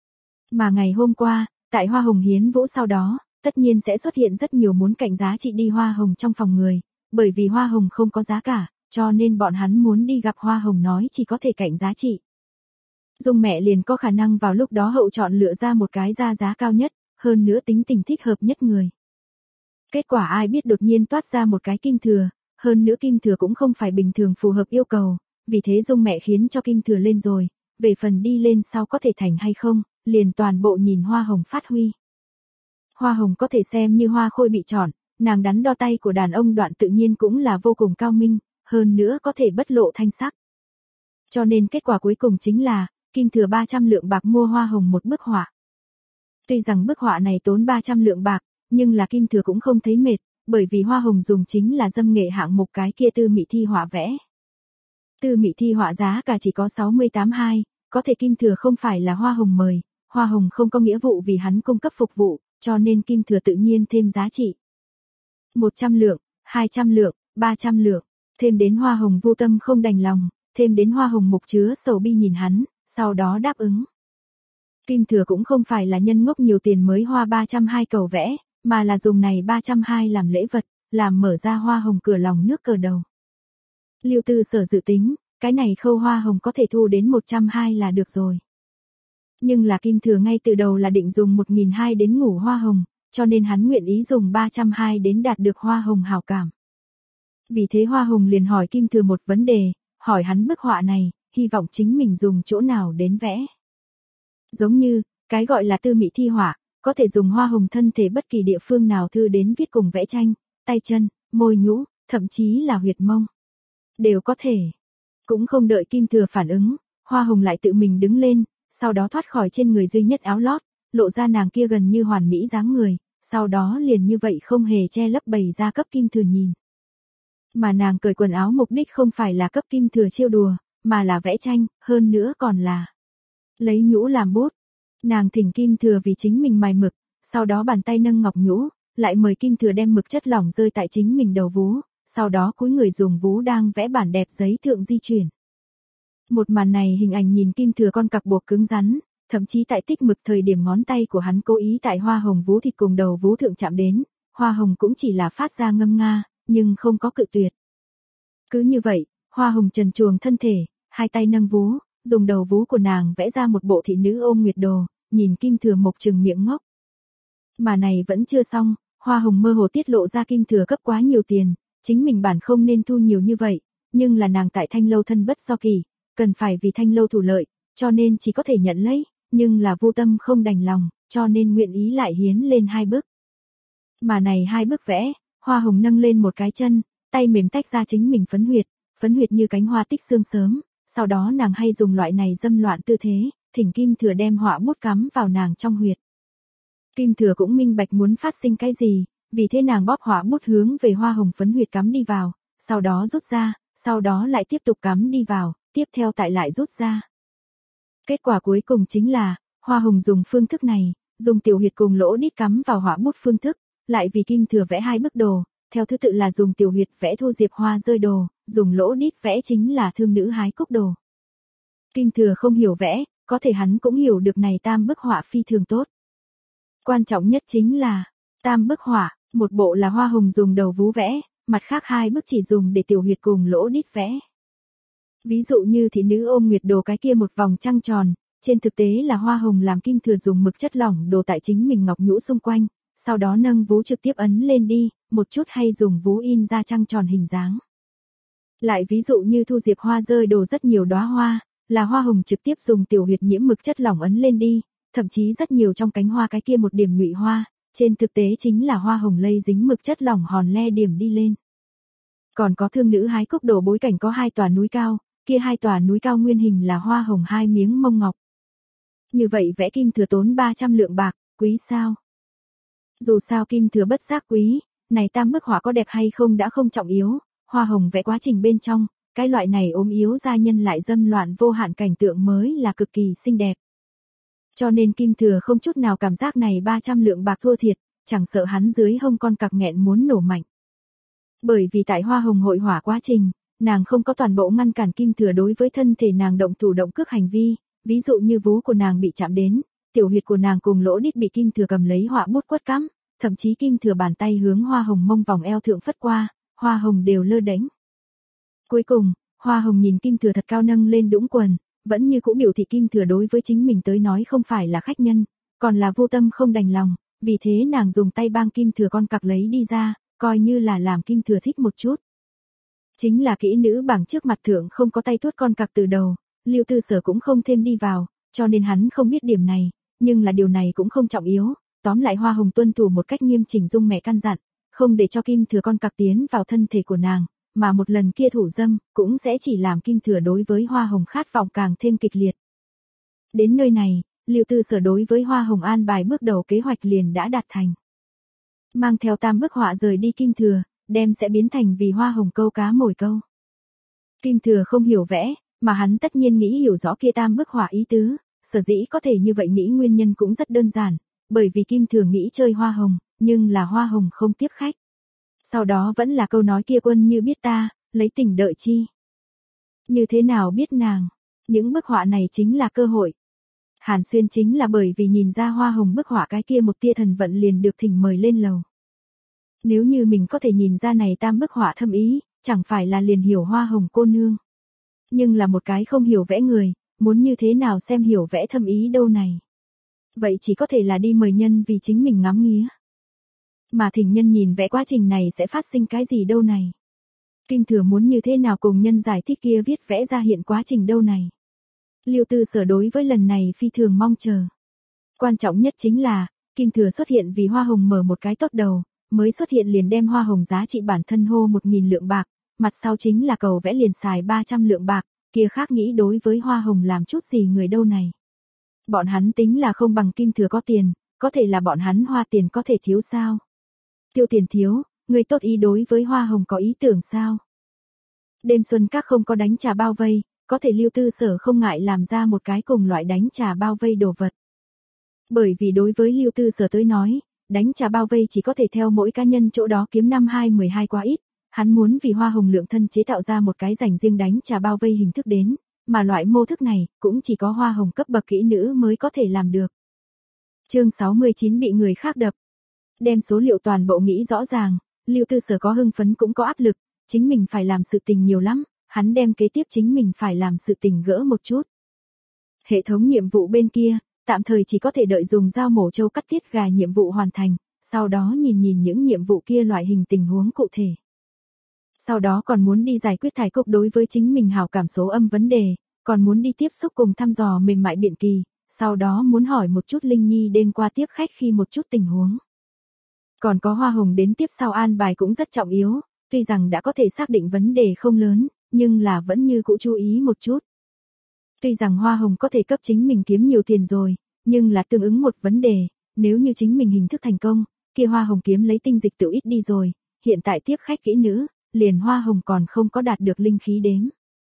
Mà ngày hôm qua, tại hoa hồng hiến vũ sau đó, tất nhiên sẽ xuất hiện rất nhiều muốn cạnh giá trị đi hoa hồng trong phòng người, bởi vì hoa hồng không có giá cả, cho nên bọn hắn muốn đi gặp hoa hồng nói chỉ có thể cạnh giá trị. Dung mẹ liền có khả năng vào lúc đó hậu chọn lựa ra một cái ra giá cao nhất, hơn nữa tính tình thích hợp nhất người. Kết quả ai biết đột nhiên toát ra một cái Kim Thừa, hơn nữa Kim Thừa cũng không phải bình thường phù hợp yêu cầu, vì thế Dung mẹ khiến cho Kim Thừa lên rồi, về phần đi lên sau có thể thành hay không, liền toàn bộ nhìn hoa hồng phát huy. Hoa hồng có thể xem như hoa khôi bị chọn, nàng đắn đo tay của đàn ông đoạn tự nhiên cũng là vô cùng cao minh, hơn nữa có thể bất lộ thanh sắc. Cho nên kết quả cuối cùng chính là, Kim Thừa ba trăm lượng bạc mua hoa hồng một bức họa. Tuy rằng bức họa này tốn ba trăm lượng bạc, nhưng là Kim Thừa cũng không thấy mệt, bởi vì hoa hồng dùng chính là dâm nghệ hạng mục cái kia Tư Mị Thi họa vẽ. Tư Mị Thi họa giá cả chỉ có sáu mươi tám hai, có thể Kim Thừa không phải là hoa hồng mời, hoa hồng không có nghĩa vụ vì hắn cung cấp phục vụ, cho nên Kim Thừa tự nhiên thêm giá trị. một trăm lượng, hai trăm lượng, ba trăm lượng, thêm đến hoa hồng vô tâm không đành lòng, thêm đến hoa hồng mục chứa sầu bi nhìn hắn, sau đó đáp ứng. Kim Thừa cũng không phải là nhân ngốc nhiều tiền mới hoa ba trăm hai cầu vẽ, mà là dùng này ba trăm hai làm lễ vật, làm mở ra hoa hồng cửa lòng nước cờ đầu. Lưu Tư Sở dự tính, cái này khâu hoa hồng có thể thu đến một trăm hai là được rồi. Nhưng là Kim Thừa ngay từ đầu là định dùng một nghìn hai đến ngủ hoa hồng, cho nên hắn nguyện ý dùng ba trăm hai đến đạt được hoa hồng hảo cảm. Vì thế hoa hồng liền hỏi Kim Thừa một vấn đề, hỏi hắn bức họa này, hy vọng chính mình dùng chỗ nào đến vẽ. Giống như, cái gọi là Tư Mị Thi họa, có thể dùng hoa hồng thân thể bất kỳ địa phương nào thư đến viết cùng vẽ tranh, tay chân, môi nhũ, thậm chí là huyệt mông. Đều có thể. Cũng không đợi Kim Thừa phản ứng, hoa hồng lại tự mình đứng lên, sau đó thoát khỏi trên người duy nhất áo lót, lộ ra nàng kia gần như hoàn mỹ dáng người, sau đó liền như vậy không hề che lấp bày ra cấp Kim Thừa nhìn. Mà nàng cởi quần áo mục đích không phải là cấp Kim Thừa trêu đùa, mà là vẽ tranh, hơn nữa còn là lấy nhũ làm bút. Nàng thỉnh Kim Thừa vì chính mình mài mực, sau đó bàn tay nâng ngọc nhũ, lại mời Kim Thừa đem mực chất lỏng rơi tại chính mình đầu vú, sau đó cúi người dùng vú đang vẽ bản đẹp giấy thượng di chuyển. Một màn này hình ảnh nhìn Kim Thừa con cặc buộc cứng rắn, thậm chí tại tích mực thời điểm ngón tay của hắn cố ý tại hoa hồng vú thịt cùng đầu vú thượng chạm đến, hoa hồng cũng chỉ là phát ra ngâm nga, nhưng không có cự tuyệt. Cứ như vậy, hoa hồng trần truồng thân thể, hai tay nâng vú, dùng đầu vú của nàng vẽ ra một bộ thị nữ ôm nguyệt đồ, nhìn Kim Thừa mộc trừng miệng ngốc. Mà này vẫn chưa xong, hoa hồng mơ hồ tiết lộ ra Kim Thừa cấp quá nhiều tiền, chính mình bản không nên thu nhiều như vậy, nhưng là nàng tại Thanh Lâu thân bất do kỳ, cần phải vì Thanh Lâu thủ lợi, cho nên chỉ có thể nhận lấy, nhưng là vô tâm không đành lòng, cho nên nguyện ý lại hiến lên hai bức. Mà này hai bức vẽ, hoa hồng nâng lên một cái chân, tay mềm tách ra chính mình phấn huyệt, phấn huyệt như cánh hoa tích xương sớm, sau đó nàng hay dùng loại này dâm loạn tư thế, thỉnh Kim Thừa đem họa bút cắm vào nàng trong huyệt. Kim Thừa cũng minh bạch muốn phát sinh cái gì, vì thế nàng bóp họa bút hướng về hoa hồng phấn huyệt cắm đi vào, sau đó rút ra, sau đó lại tiếp tục cắm đi vào, tiếp theo tại lại rút ra. Kết quả cuối cùng chính là, hoa hồng dùng phương thức này, dùng tiểu huyệt cùng lỗ đít cắm vào họa bút phương thức, lại vì Kim Thừa vẽ hai bức đồ, theo thứ tự là dùng tiểu huyệt vẽ Thu Diệp Hoa rơi đồ, dùng lỗ đít vẽ chính là thương nữ hái cúc đồ. Kim Thừa không hiểu vẽ, có thể hắn cũng hiểu được này tam bức họa phi thường tốt. Quan trọng nhất chính là, tam bức họa, một bộ là hoa hồng dùng đầu vú vẽ, mặt khác hai bức chỉ dùng để tiểu huyệt cùng lỗ đít vẽ. Ví dụ như thị nữ ôm nguyệt đồ cái kia một vòng trăng tròn, trên thực tế là hoa hồng làm Kim Thừa dùng mực chất lỏng đồ tại chính mình ngọc nhũ xung quanh, sau đó nâng vú trực tiếp ấn lên đi, một chút hay dùng vú in ra trăng tròn hình dáng. Lại ví dụ như Thu Diệp Hoa rơi đồ rất nhiều đóa hoa, là hoa hồng trực tiếp dùng tiểu huyệt nhiễm mực chất lỏng ấn lên đi, thậm chí rất nhiều trong cánh hoa cái kia một điểm nhụy hoa, trên thực tế chính là hoa hồng lây dính mực chất lỏng hòn le điểm đi lên. Còn có thương nữ hái cúc đồ bối cảnh có hai tòa núi cao, kia hai tòa núi cao nguyên hình là hoa hồng hai miếng mông ngọc. Như vậy vẽ Kim Thừa tốn ba trăm lượng bạc, quý sao? Dù sao Kim Thừa bất giác quý, này tam bức họa có đẹp hay không đã không trọng yếu, hoa hồng vẽ quá trình bên trong, cái loại này ốm yếu gia nhân lại dâm loạn vô hạn cảnh tượng mới là cực kỳ xinh đẹp. Cho nên Kim Thừa không chút nào cảm giác này ba trăm lượng bạc thua thiệt, chẳng sợ hắn dưới hông con cặc nghẹn muốn nổ mạnh. Bởi vì tại hoa hồng hội hỏa quá trình, nàng không có toàn bộ ngăn cản Kim Thừa đối với thân thể nàng động thủ động cước hành vi, ví dụ như vú của nàng bị chạm đến, tiểu huyệt của nàng cùng lỗ đít bị Kim Thừa cầm lấy họa bút quất cắm, thậm chí Kim Thừa bàn tay hướng hoa hồng mông vòng eo thượng phất qua, hoa hồng đều lơ đánh. Cuối cùng, hoa hồng nhìn Kim Thừa thật cao nâng lên đũng quần, vẫn như cũ biểu thị Kim Thừa đối với chính mình tới nói không phải là khách nhân, còn là vô tâm không đành lòng, vì thế nàng dùng tay bang Kim Thừa con cặc lấy đi ra, coi như là làm Kim Thừa thích một chút. Chính là kỹ nữ bảng trước mặt thượng không có tay tuốt con cặc từ đầu, Lưu Tư Sở cũng không thêm đi vào, cho nên hắn không biết điểm này, nhưng là điều này cũng không trọng yếu, tóm lại hoa hồng tuân thủ một cách nghiêm chỉnh dung mẹ căn dặn, không để cho Kim Thừa con cặc tiến vào thân thể của nàng, mà một lần kia thủ dâm, cũng sẽ chỉ làm Kim Thừa đối với hoa hồng khát vọng càng thêm kịch liệt. Đến nơi này, Lưu Tư Sở đối với Hoa Hồng an bài bước đầu kế hoạch liền đã đạt thành. Mang theo tam bức họa rời đi Kim Thừa, đem sẽ biến thành vì Hoa Hồng câu cá mồi câu. Kim Thừa không hiểu vẽ, mà hắn tất nhiên nghĩ hiểu rõ kia tam bức họa ý tứ, sở dĩ có thể như vậy nghĩ nguyên nhân cũng rất đơn giản, bởi vì Kim Thừa nghĩ chơi Hoa Hồng, nhưng là Hoa Hồng không tiếp khách. Sau đó vẫn là câu nói kia quân như biết ta, lấy tình đợi chi. Như thế nào biết nàng, những bức họa này chính là cơ hội. Hàn Xuyên chính là bởi vì nhìn ra Hoa Hồng bức họa cái kia một tia thần vận liền được thỉnh mời lên lầu. Nếu như mình có thể nhìn ra này tam bức họa thâm ý, chẳng phải là liền hiểu Hoa Hồng cô nương. Nhưng là một cái không hiểu vẽ người, muốn như thế nào xem hiểu vẽ thâm ý đâu này. Vậy chỉ có thể là đi mời nhân vì chính mình ngắm nghía. Mà thỉnh nhân nhìn vẽ quá trình này sẽ phát sinh cái gì đâu này. Kim Thừa muốn như thế nào cùng nhân giải thích kia viết vẽ ra hiện quá trình đâu này. Lưu Tư Sở đối với lần này phi thường mong chờ. Quan trọng nhất chính là, Kim Thừa xuất hiện vì Hoa Hồng mở một cái tốt đầu, mới xuất hiện liền đem Hoa Hồng giá trị bản thân hô một nghìn lượng bạc, mặt sau chính là cầu vẽ liền xài ba trăm lượng bạc, kia khác nghĩ đối với Hoa Hồng làm chút gì người đâu này. Bọn hắn tính là không bằng Kim Thừa có tiền, có thể là bọn hắn hoa tiền có thể thiếu sao. Tiêu tiền thiếu, người tốt ý đối với Hoa Hồng có ý tưởng sao. Đêm xuân các không có đánh trà bao vây, có thể Lưu Tư Sở không ngại làm ra một cái cùng loại đánh trà bao vây đồ vật. Bởi vì đối với Lưu Tư Sở tới nói, đánh trà bao vây chỉ có thể theo mỗi cá nhân chỗ đó kiếm năm hai mười hai quá ít, hắn muốn vì Hoa Hồng lượng thân chế tạo ra một cái dành riêng đánh trà bao vây hình thức đến, mà loại mô thức này cũng chỉ có Hoa Hồng cấp bậc kỹ nữ mới có thể làm được. Chương sáu mươi chín bị người khác đập. Đem số liệu toàn bộ nghĩ rõ ràng, Lưu Tư Sở có hưng phấn cũng có áp lực, chính mình phải làm sự tình nhiều lắm, hắn đem kế tiếp chính mình phải làm sự tình gỡ một chút. Hệ thống nhiệm vụ bên kia, tạm thời chỉ có thể đợi dùng dao mổ trâu cắt tiết gà nhiệm vụ hoàn thành, sau đó nhìn nhìn những nhiệm vụ kia loại hình tình huống cụ thể. Sau đó còn muốn đi giải quyết thải cục đối với chính mình hảo cảm số âm vấn đề, còn muốn đi tiếp xúc cùng thăm dò mềm mại biện kỳ, sau đó muốn hỏi một chút Linh Nhi đêm qua tiếp khách khi một chút tình huống. Còn có Hoa Hồng đến tiếp sau an bài cũng rất trọng yếu, tuy rằng đã có thể xác định vấn đề không lớn, nhưng là vẫn như cũ chú ý một chút. Tuy rằng Hoa Hồng có thể cấp chính mình kiếm nhiều tiền rồi, nhưng là tương ứng một vấn đề, nếu như chính mình hình thức thành công, kia Hoa Hồng kiếm lấy tinh dịch tự ít đi rồi, hiện tại tiếp khách kỹ nữ, liền Hoa Hồng còn không có đạt được linh khí đếm.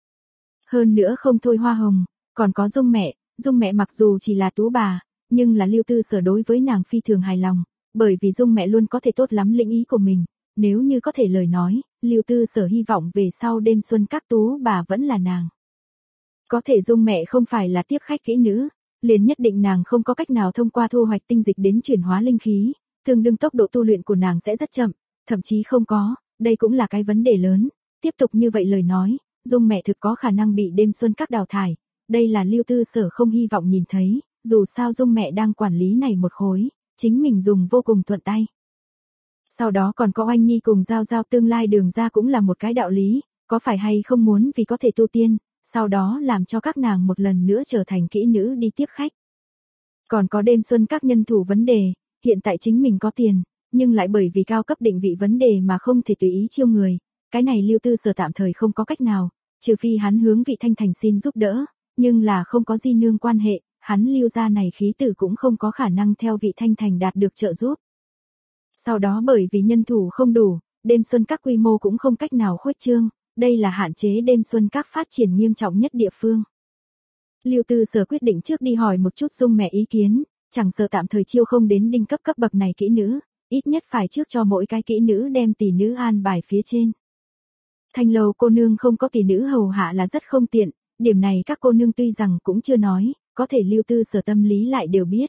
Hơn nữa không thôi Hoa Hồng, còn có Dung mẹ, Dung mẹ mặc dù chỉ là tú bà, nhưng là Lưu Tư Sở đối với nàng phi thường hài lòng, bởi vì Dung mẹ luôn có thể tốt lắm lĩnh ý của mình, nếu như có thể lời nói, Lưu Tư Sở hy vọng về sau đêm xuân các tú bà vẫn là nàng. Có thể Dung mẹ không phải là tiếp khách kỹ nữ, liền nhất định nàng không có cách nào thông qua thu hoạch tinh dịch đến chuyển hóa linh khí, tương đương tốc độ tu luyện của nàng sẽ rất chậm, thậm chí không có, đây cũng là cái vấn đề lớn, tiếp tục như vậy lời nói, Dung mẹ thực có khả năng bị đêm xuân các đào thải, đây là Lưu Tư Sở không hy vọng nhìn thấy, dù sao Dung mẹ đang quản lý này một khối, chính mình dùng vô cùng thuận tay. Sau đó còn có Oanh Nhi cùng Giao Giao tương lai đường ra cũng là một cái đạo lý, có phải hay không muốn vì có thể tu tiên, sau đó làm cho các nàng một lần nữa trở thành kỹ nữ đi tiếp khách. Còn có đêm xuân các nhân thủ vấn đề, hiện tại chính mình có tiền, nhưng lại bởi vì cao cấp định vị vấn đề mà không thể tùy ý chiêu người, cái này Lưu Tư Sở tạm thời không có cách nào, trừ phi hắn hướng Vị Thanh Thành xin giúp đỡ, nhưng là không có di nương quan hệ, hắn Lưu gia này khí tử cũng không có khả năng theo Vị Thanh Thành đạt được trợ giúp. Sau đó bởi vì nhân thủ không đủ, đêm xuân các quy mô cũng không cách nào khuếch trương, đây là hạn chế đêm xuân các phát triển nghiêm trọng nhất địa phương. Lưu Tư Sở quyết định trước đi hỏi một chút Dung mẹ ý kiến, chẳng sợ tạm thời chiêu không đến đinh cấp cấp bậc này kỹ nữ, ít nhất phải trước cho mỗi cái kỹ nữ đem tỷ nữ an bài phía trên. Thanh Lầu cô nương không có tỷ nữ hầu hạ là rất không tiện, điểm này các cô nương tuy rằng cũng chưa nói, có thể Lưu Tư Sở tâm lý lại đều biết.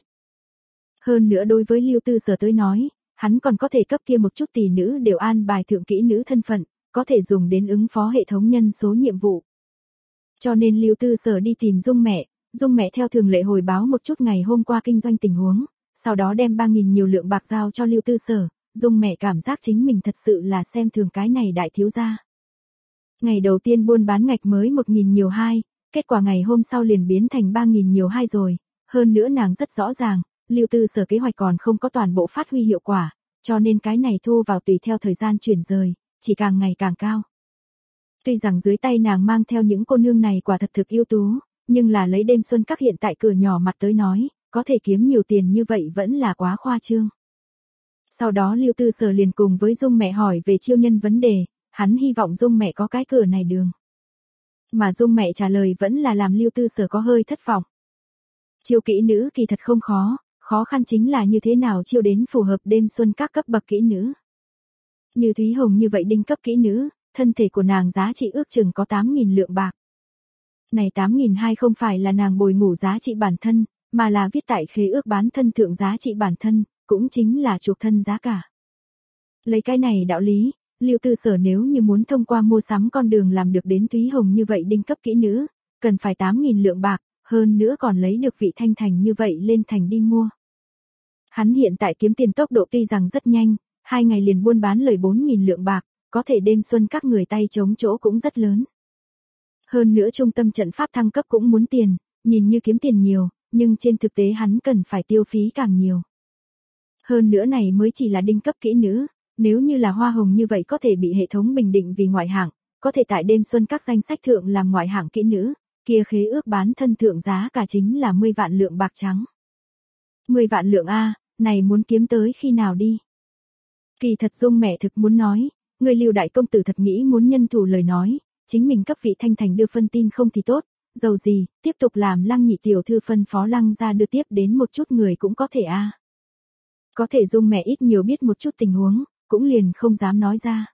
Hơn nữa đối với Lưu Tư Sở tới nói, hắn còn có thể cấp kia một chút tỷ nữ đều an bài thượng kỹ nữ thân phận, có thể dùng đến ứng phó hệ thống nhân số nhiệm vụ. Cho nên Lưu Tư Sở đi tìm Dung mẹ, Dung mẹ theo thường lệ hồi báo một chút ngày hôm qua kinh doanh tình huống, sau đó đem ba nghìn nhiều lượng bạc giao cho Lưu Tư Sở, Dung mẹ cảm giác chính mình thật sự là xem thường cái này đại thiếu gia. Ngày đầu tiên buôn bán ngạch mới một nghìn nhiều hai, kết quả ngày hôm sau liền biến thành ba nghìn nhiều hai rồi, hơn nữa nàng rất rõ ràng, Lưu Tư Sở kế hoạch còn không có toàn bộ phát huy hiệu quả, cho nên cái này thu vào tùy theo thời gian chuyển rời, chỉ càng ngày càng cao. Tuy rằng dưới tay nàng mang theo những cô nương này quả thật thực ưu tú, nhưng là lấy đêm xuân các hiện tại cửa nhỏ mặt tới nói, có thể kiếm nhiều tiền như vậy vẫn là quá khoa trương. Sau đó Lưu Tư Sở liền cùng với Dung mẹ hỏi về chiêu nhân vấn đề, hắn hy vọng Dung mẹ có cái cửa này đường. Mà Dung mẹ trả lời vẫn là làm Lưu Tư Sở có hơi thất vọng. Chiêu kỹ nữ kỳ thật không khó, khó khăn chính là như thế nào chiêu đến phù hợp đêm xuân các cấp bậc kỹ nữ. Như Thúy Hồng như vậy đinh cấp kỹ nữ, thân thể của nàng giá trị ước chừng có tám nghìn lượng bạc. Này tám nghìn hai không phải là nàng bồi ngủ giá trị bản thân, mà là viết tại khế ước bán thân thượng giá trị bản thân, cũng chính là chuộc thân giá cả. Lấy cái này đạo lý, Lưu Tư Sở nếu như muốn thông qua mua sắm con đường làm được đến Thúy Hồng như vậy đinh cấp kỹ nữ, cần phải tám nghìn lượng bạc, hơn nữa còn lấy được vị thanh thành như vậy lên thành đi mua. Hắn hiện tại kiếm tiền tốc độ tuy rằng rất nhanh, hai ngày liền buôn bán lời bốn nghìn lượng bạc, có thể đêm xuân các người tay trống chỗ cũng rất lớn. Hơn nữa trung tâm trận pháp thăng cấp cũng muốn tiền, nhìn như kiếm tiền nhiều, nhưng trên thực tế hắn cần phải tiêu phí càng nhiều. Hơn nữa này mới chỉ là đinh cấp kỹ nữ, nếu như là hoa hồng như vậy có thể bị hệ thống bình định vì ngoại hạng, có thể tại đêm xuân các danh sách thượng làm ngoại hạng kỹ nữ, kia khế ước bán thân thượng giá cả chính là mười vạn lượng bạc trắng. mười vạn lượng A, này muốn kiếm tới khi nào đi? Kỳ thật Dung mẹ thực muốn nói, người Lưu đại công tử thật nghĩ muốn nhân thủ lời nói, chính mình cấp vị thanh thành đưa phân tin không thì tốt, dầu gì, tiếp tục làm Lăng nhị tiểu thư phân phó Lăng ra đưa tiếp đến một chút người cũng có thể a. Có thể Dung mẹ ít nhiều biết một chút tình huống, cũng liền không dám nói ra.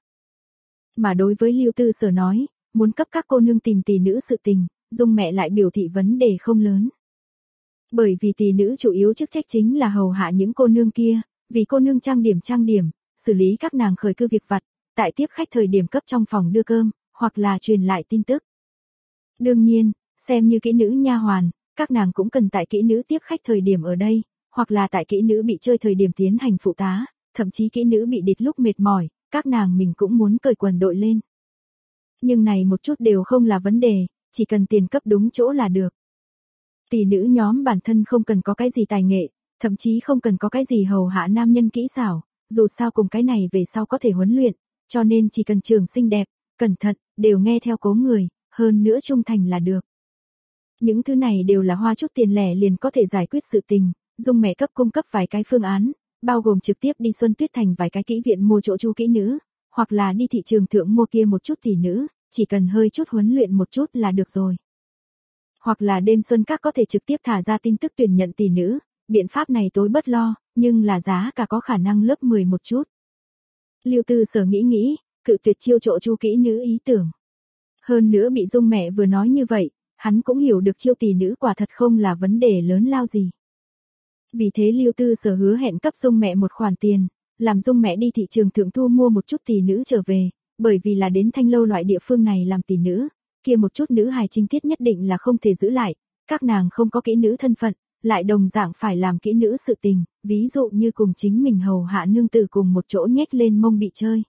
Mà đối với Lưu Tư Sở nói, muốn cấp các cô nương tìm tỷ nữ sự tình, Dung mẹ lại biểu thị vấn đề không lớn. Bởi vì tỷ nữ chủ yếu chức trách chính là hầu hạ những cô nương kia, vì cô nương trang điểm trang điểm, xử lý các nàng khởi cư việc vặt, tại tiếp khách thời điểm cấp trong phòng đưa cơm, hoặc là truyền lại tin tức. Đương nhiên, xem như kỹ nữ nha hoàn, các nàng cũng cần tại kỹ nữ tiếp khách thời điểm ở đây, hoặc là tại kỹ nữ bị chơi thời điểm tiến hành phụ tá, thậm chí kỹ nữ bị địch lúc mệt mỏi, các nàng mình cũng muốn cởi quần đội lên. Nhưng này một chút đều không là vấn đề, chỉ cần tiền cấp đúng chỗ là được. Tỷ nữ nhóm bản thân không cần có cái gì tài nghệ, thậm chí không cần có cái gì hầu hạ nam nhân kỹ xảo, dù sao cùng cái này về sau có thể huấn luyện, cho nên chỉ cần trường xinh đẹp, cẩn thận, đều nghe theo cố người, hơn nữa trung thành là được. Những thứ này đều là hoa chút tiền lẻ liền có thể giải quyết sự tình, Dung mẹ cấp cung cấp vài cái phương án, bao gồm trực tiếp đi Xuân Tuyết Thành vài cái kỹ viện mua chỗ chu kỹ nữ, hoặc là đi thị trường thượng mua kia một chút tỷ nữ, chỉ cần hơi chút huấn luyện một chút là được rồi. Hoặc là đêm xuân các có thể trực tiếp thả ra tin tức tuyển nhận tỷ nữ, biện pháp này tối bất lo, nhưng là giá cả có khả năng lớp mười một chút. Lưu Tư Sở nghĩ nghĩ, cự tuyệt chiêu chỗ chu kỹ nữ ý tưởng. Hơn nữa bị Dung mẹ vừa nói như vậy, hắn cũng hiểu được chiêu tỷ nữ quả thật không là vấn đề lớn lao gì. Vì thế Lưu Tư Sở hứa hẹn cấp Dung mẹ một khoản tiền, làm Dung mẹ đi thị trường thượng thu mua một chút tỷ nữ trở về, bởi vì là đến Thanh Lâu loại địa phương này làm tỷ nữ, kia một chút nữ hài trinh tiết nhất định là không thể giữ lại, các nàng không có kỹ nữ thân phận, lại đồng dạng phải làm kỹ nữ sự tình, ví dụ như cùng chính mình hầu hạ nương tử cùng một chỗ nhếch lên mông bị chơi.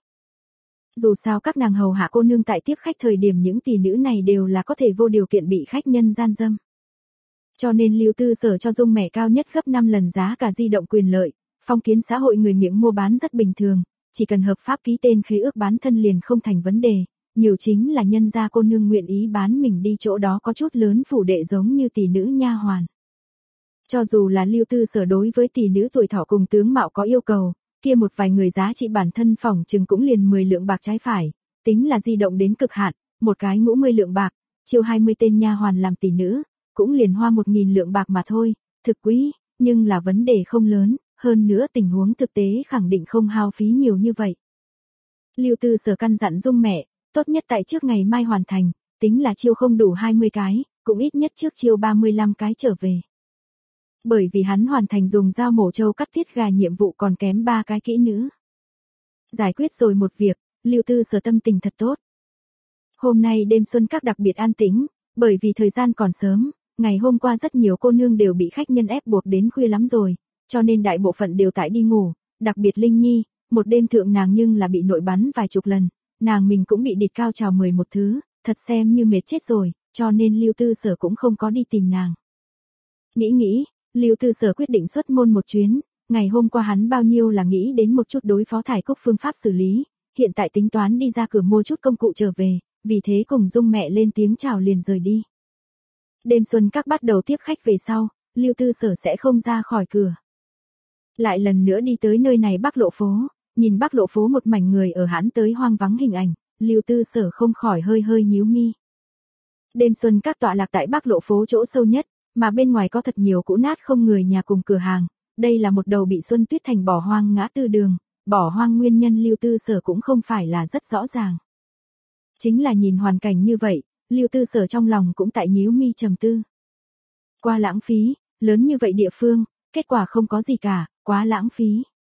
Dù sao các nàng hầu hạ cô nương tại tiếp khách thời điểm những tỷ nữ này đều là có thể vô điều kiện bị khách nhân gian dâm. Cho nên Lưu Tư Sở cho Dung mẹ cao nhất gấp năm lần giá cả di động quyền lợi, phong kiến xã hội người miệng mua bán rất bình thường, chỉ cần hợp pháp ký tên khế ước bán thân liền không thành vấn đề, nhiều chính là nhân gia cô nương nguyện ý bán mình đi chỗ đó có chút lớn phủ đệ giống như tỷ nữ nha hoàn. Cho dù là Lưu Tư Sở đối với tỷ nữ tuổi thọ cùng tướng mạo có yêu cầu, kia một vài người giá trị bản thân phòng chừng cũng liền mười lượng bạc trái phải, tính là di động đến cực hạn, một cái ngũ mươi lượng bạc, chiêu hai mươi tên nha hoàn làm tỷ nữ, cũng liền hoa một nghìn lượng bạc mà thôi, thực quý, nhưng là vấn đề không lớn, hơn nữa tình huống thực tế khẳng định không hao phí nhiều như vậy. Lưu Tư Sở căn dặn Dung mẹ, tốt nhất tại trước ngày mai hoàn thành, tính là chiêu không đủ hai mươi cái, cũng ít nhất trước chiêu ba mươi lăm cái trở về. Bởi vì hắn hoàn thành dùng dao mổ trâu cắt tiết gà nhiệm vụ còn kém ba cái kỹ nữ. Giải quyết rồi một việc, Lưu Tư Sở tâm tình thật tốt. Hôm nay đêm xuân các đặc biệt an tĩnh, bởi vì thời gian còn sớm, ngày hôm qua rất nhiều cô nương đều bị khách nhân ép buộc đến khuya lắm rồi, cho nên đại bộ phận đều tại đi ngủ, đặc biệt Linh Nhi, một đêm thượng nàng nhưng là bị nội bắn vài chục lần, nàng mình cũng bị địt cao trào mười một thứ, thật xem như mệt chết rồi, cho nên Lưu Tư Sở cũng không có đi tìm nàng. Nghĩ nghĩ, Lưu Tư Sở quyết định xuất môn một chuyến, ngày hôm qua hắn bao nhiêu là nghĩ đến một chút đối phó Thải Cúc phương pháp xử lý, hiện tại tính toán đi ra cửa mua chút công cụ trở về, vì thế cùng Dung mẹ lên tiếng chào liền rời đi. Đêm xuân các bắt đầu tiếp khách về sau, Lưu Tư Sở sẽ không ra khỏi cửa. Lại lần nữa đi tới nơi này Bắc Lộ phố, nhìn Bắc Lộ phố một mảnh người ở hãn tới hoang vắng hình ảnh, Lưu Tư Sở không khỏi hơi hơi nhíu mi. Đêm xuân các tọa lạc tại Bắc Lộ phố chỗ sâu nhất, mà bên ngoài có thật nhiều cũ nát không người nhà cùng cửa hàng, đây là một đầu bị Xuân Tuyết Thành bỏ hoang ngã tư đường, bỏ hoang nguyên nhân Lưu Tư Sở cũng không phải là rất rõ ràng. Chính là nhìn hoàn cảnh như vậy, Lưu Tư Sở trong lòng cũng tại nhíu mi trầm tư. Quá lãng phí, lớn như vậy địa phương, kết quả không có gì cả, quá lãng phí.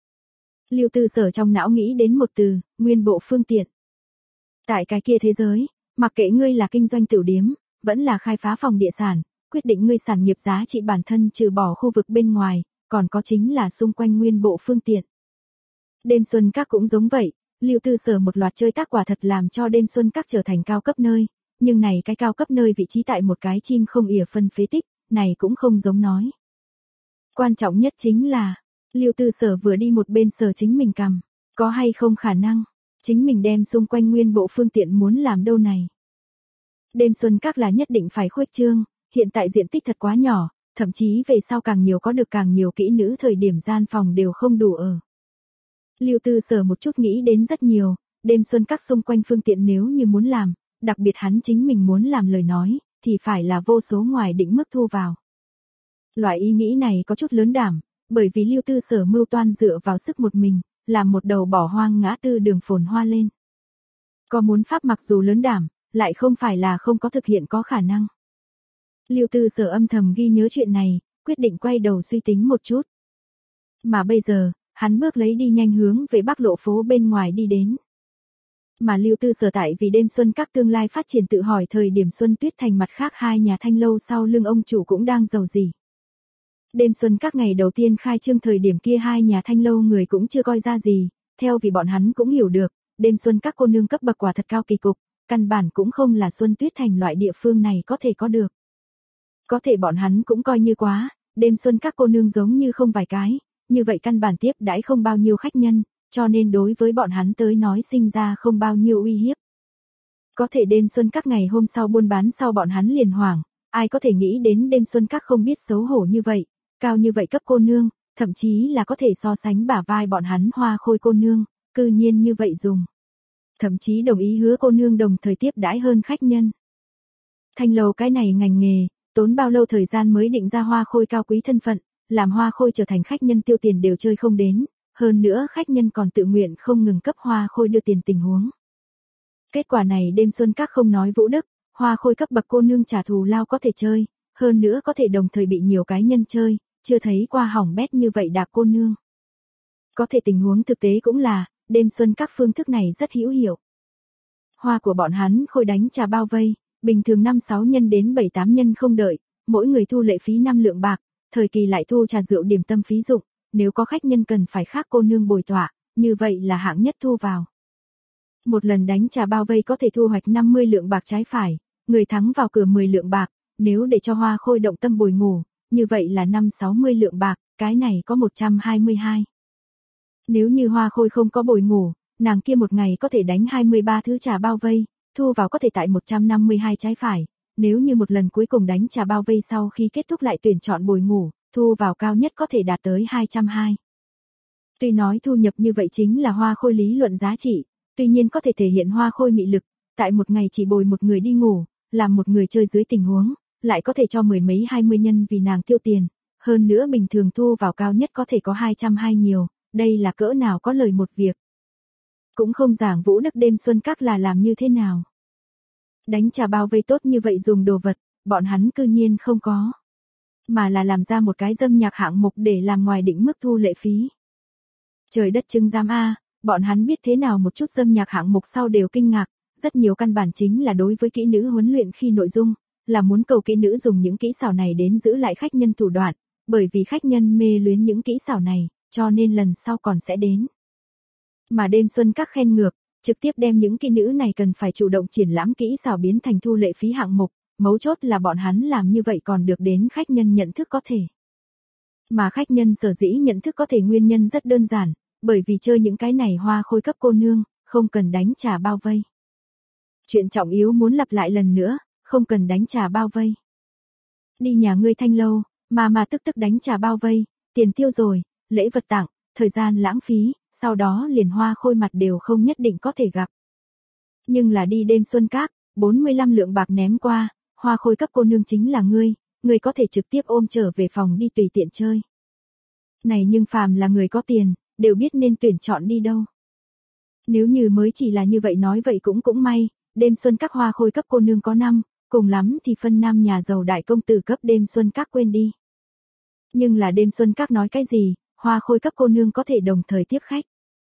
Lưu Tư Sở trong não nghĩ đến một từ, nguyên bộ phương tiện. Tại cái kia thế giới, mặc kệ ngươi là kinh doanh tiểu điếm, vẫn là khai phá phòng địa sản, quyết định ngươi sản nghiệp giá trị bản thân trừ bỏ khu vực bên ngoài, còn có chính là xung quanh nguyên bộ phương tiện. Đêm xuân các cũng giống vậy, Lưu Tư Sở một loạt chơi tác quả thật làm cho đêm xuân các trở thành cao cấp nơi, nhưng này cái cao cấp nơi vị trí tại một cái chim không ỉa phân phế tích, này cũng không giống nói. Quan trọng nhất chính là, Lưu Tư Sở vừa đi một bên sờ chính mình cằm, có hay không khả năng, chính mình đem xung quanh nguyên bộ phương tiện muốn làm đâu này. Đêm xuân các là nhất định phải khuếch trương, hiện tại diện tích thật quá nhỏ, thậm chí về sau càng nhiều có được càng nhiều kỹ nữ thời điểm gian phòng đều không đủ ở. Lưu Tư Sở một chút nghĩ đến rất nhiều, đêm xuân các xung quanh phương tiện nếu như muốn làm, đặc biệt hắn chính mình muốn làm lời nói, thì phải là vô số ngoài định mức thu vào. Loại ý nghĩ này có chút lớn đảm, bởi vì Lưu Tư Sở mưu toan dựa vào sức một mình, làm một đầu bỏ hoang ngã tư đường phồn hoa lên. Có muốn pháp mặc dù lớn đảm, lại không phải là không có thực hiện có khả năng. Lưu Tư Sở âm thầm ghi nhớ chuyện này, quyết định quay đầu suy tính một chút. Mà bây giờ, hắn bước lấy đi nhanh hướng về Bắc Lộ phố bên ngoài đi đến. Mà Lưu Tư Sở tại vì đêm xuân các tương lai phát triển tự hỏi thời điểm Xuân Tuyết Thành mặt khác hai nhà thanh lâu sau lưng ông chủ cũng đang giàu gì. Đêm xuân các ngày đầu tiên khai trương thời điểm kia hai nhà thanh lâu người cũng chưa coi ra gì, theo vì bọn hắn cũng hiểu được, đêm xuân các cô nương cấp bậc quả thật cao kỳ cục, căn bản cũng không là Xuân Tuyết Thành loại địa phương này có thể có được. Có thể bọn hắn cũng coi như quá, đêm xuân các cô nương giống như không vài cái, như vậy căn bản tiếp đãi không bao nhiêu khách nhân, cho nên đối với bọn hắn tới nói sinh ra không bao nhiêu uy hiếp. Có thể đêm xuân các ngày hôm sau buôn bán sau bọn hắn liền hoảng, ai có thể nghĩ đến đêm xuân các không biết xấu hổ như vậy, cao như vậy cấp cô nương, thậm chí là có thể so sánh bả vai bọn hắn Hoa Khôi cô nương, cư nhiên như vậy dùng. Thậm chí đồng ý hứa cô nương đồng thời tiếp đãi hơn khách nhân. Thanh lâu cái này ngành nghề, tốn bao lâu thời gian mới định ra Hoa Khôi cao quý thân phận, làm Hoa Khôi trở thành khách nhân tiêu tiền đều chơi không đến, hơn nữa khách nhân còn tự nguyện không ngừng cấp Hoa Khôi đưa tiền tình huống. Kết quả này đêm xuân các không nói Vũ Đức, Hoa Khôi cấp bậc cô nương trả thù lao có thể chơi, hơn nữa có thể đồng thời bị nhiều cái nhân chơi, chưa thấy qua hỏng bét như vậy đạp cô nương. Có thể tình huống thực tế cũng là, đêm xuân các phương thức này rất hữu hiệu. Hoa của bọn hắn Khôi đánh trà bao vây, bình thường năm sáu nhân đến bảy tám nhân không đợi, mỗi người thu lệ phí năm lượng bạc, thời kỳ lại thu trà rượu điểm tâm phí dụng, nếu có khách nhân cần phải khác cô nương bồi tọa, như vậy là hạng nhất thu vào. Một lần đánh trà bao vây có thể thu hoạch năm mươi lượng bạc trái phải, người thắng vào cửa mười lượng bạc, nếu để cho Hoa Khôi động tâm bồi ngủ, như vậy là năm sáu mươi lượng bạc, cái này có một trăm hai mươi hai. Nếu như Hoa Khôi không có bồi ngủ, nàng kia một ngày có thể đánh hai mươi ba thứ trà bao vây, thu vào có thể tại một trăm năm mươi hai trái phải, nếu như một lần cuối cùng đánh trà bao vây sau khi kết thúc lại tuyển chọn bồi ngủ, thu vào cao nhất có thể đạt tới hai trăm hai. Tuy nói thu nhập như vậy chính là Hoa Khôi lý luận giá trị, tuy nhiên có thể thể hiện Hoa Khôi mị lực, tại một ngày chỉ bồi một người đi ngủ, làm một người chơi dưới tình huống, lại có thể cho mười mấy hai mươi nhân vì nàng tiêu tiền, hơn nữa bình thường thu vào cao nhất có thể có hai trăm hai nhiều, đây là cỡ nào có lời một việc. Cũng không giảng Vũ Đức đêm xuân các là làm như thế nào. Đánh trà bao vây tốt như vậy dùng đồ vật, bọn hắn cư nhiên không có. Mà là làm ra một cái dâm nhạc hạng mục để làm ngoài định mức thu lệ phí. Trời đất chứng giám A, bọn hắn biết thế nào một chút dâm nhạc hạng mục sau đều kinh ngạc, rất nhiều căn bản chính là đối với kỹ nữ huấn luyện khi nội dung, là muốn cầu kỹ nữ dùng những kỹ xảo này đến giữ lại khách nhân thủ đoạn, bởi vì khách nhân mê luyến những kỹ xảo này, cho nên lần sau còn sẽ đến. Mà đêm xuân các khen ngược, trực tiếp đem những kỹ nữ này cần phải chủ động triển lãm kỹ xảo biến thành thu lệ phí hạng mục, mấu chốt là bọn hắn làm như vậy còn được đến khách nhân nhận thức có thể. Mà khách nhân sở dĩ nhận thức có thể nguyên nhân rất đơn giản, bởi vì chơi những cái này Hoa Khôi cấp cô nương, không cần đánh trà bao vây. Chuyện trọng yếu muốn lặp lại lần nữa, không cần đánh trà bao vây. Đi nhà ngươi thanh lâu, mà mà tức tức đánh trả bao vây, tiền tiêu rồi, lễ vật tặng, thời gian lãng phí, sau đó liền Hoa Khôi mặt đều không nhất định có thể gặp. Nhưng là đi đêm xuân các, bốn mươi lăm lượng bạc ném qua, Hoa Khôi cấp cô nương chính là ngươi, ngươi có thể trực tiếp ôm trở về phòng đi tùy tiện chơi. Này nhưng phàm là người có tiền, đều biết nên tuyển chọn đi đâu. Nếu như mới chỉ là như vậy nói vậy cũng cũng may, đêm xuân các Hoa Khôi cấp cô nương có năm, cùng lắm thì phân nam nhà giàu đại công tử cấp đêm xuân các quên đi. Nhưng là đêm xuân các nói cái gì, Hoa Khôi cấp cô nương có thể đồng thời tiếp khách.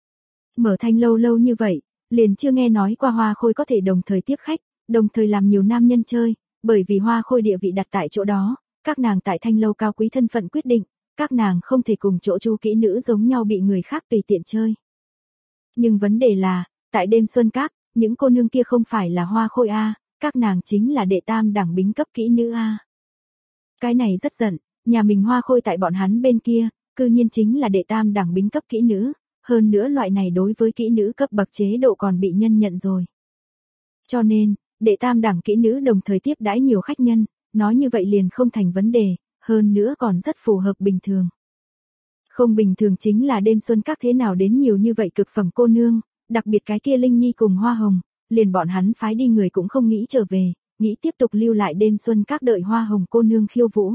Mở thanh lâu lâu như vậy, liền chưa nghe nói qua Hoa Khôi có thể đồng thời tiếp khách, đồng thời làm nhiều nam nhân chơi, bởi vì Hoa Khôi địa vị đặt tại chỗ đó, các nàng tại thanh lâu cao quý thân phận quyết định, các nàng không thể cùng chỗ chu kỹ nữ giống nhau bị người khác tùy tiện chơi. Nhưng vấn đề là, tại đêm xuân các, những cô nương kia không phải là Hoa Khôi A, các nàng chính là đệ tam đẳng bính cấp kỹ nữ A. Cái này rất giận, nhà mình Hoa Khôi tại bọn hắn bên kia, cư nhiên chính là đệ tam đẳng bính cấp kỹ nữ, hơn nữa loại này đối với kỹ nữ cấp bậc chế độ còn bị nhân nhận rồi. Cho nên, đệ tam đẳng kỹ nữ đồng thời tiếp đãi nhiều khách nhân, nói như vậy liền không thành vấn đề, hơn nữa còn rất phù hợp bình thường. Không bình thường chính là đêm xuân các thế nào đến nhiều như vậy cực phẩm cô nương, đặc biệt cái kia Linh Nhi cùng Hoa Hồng, liền bọn hắn phái đi người cũng không nghĩ trở về, nghĩ tiếp tục lưu lại đêm xuân các đợi Hoa Hồng cô nương khiêu vũ.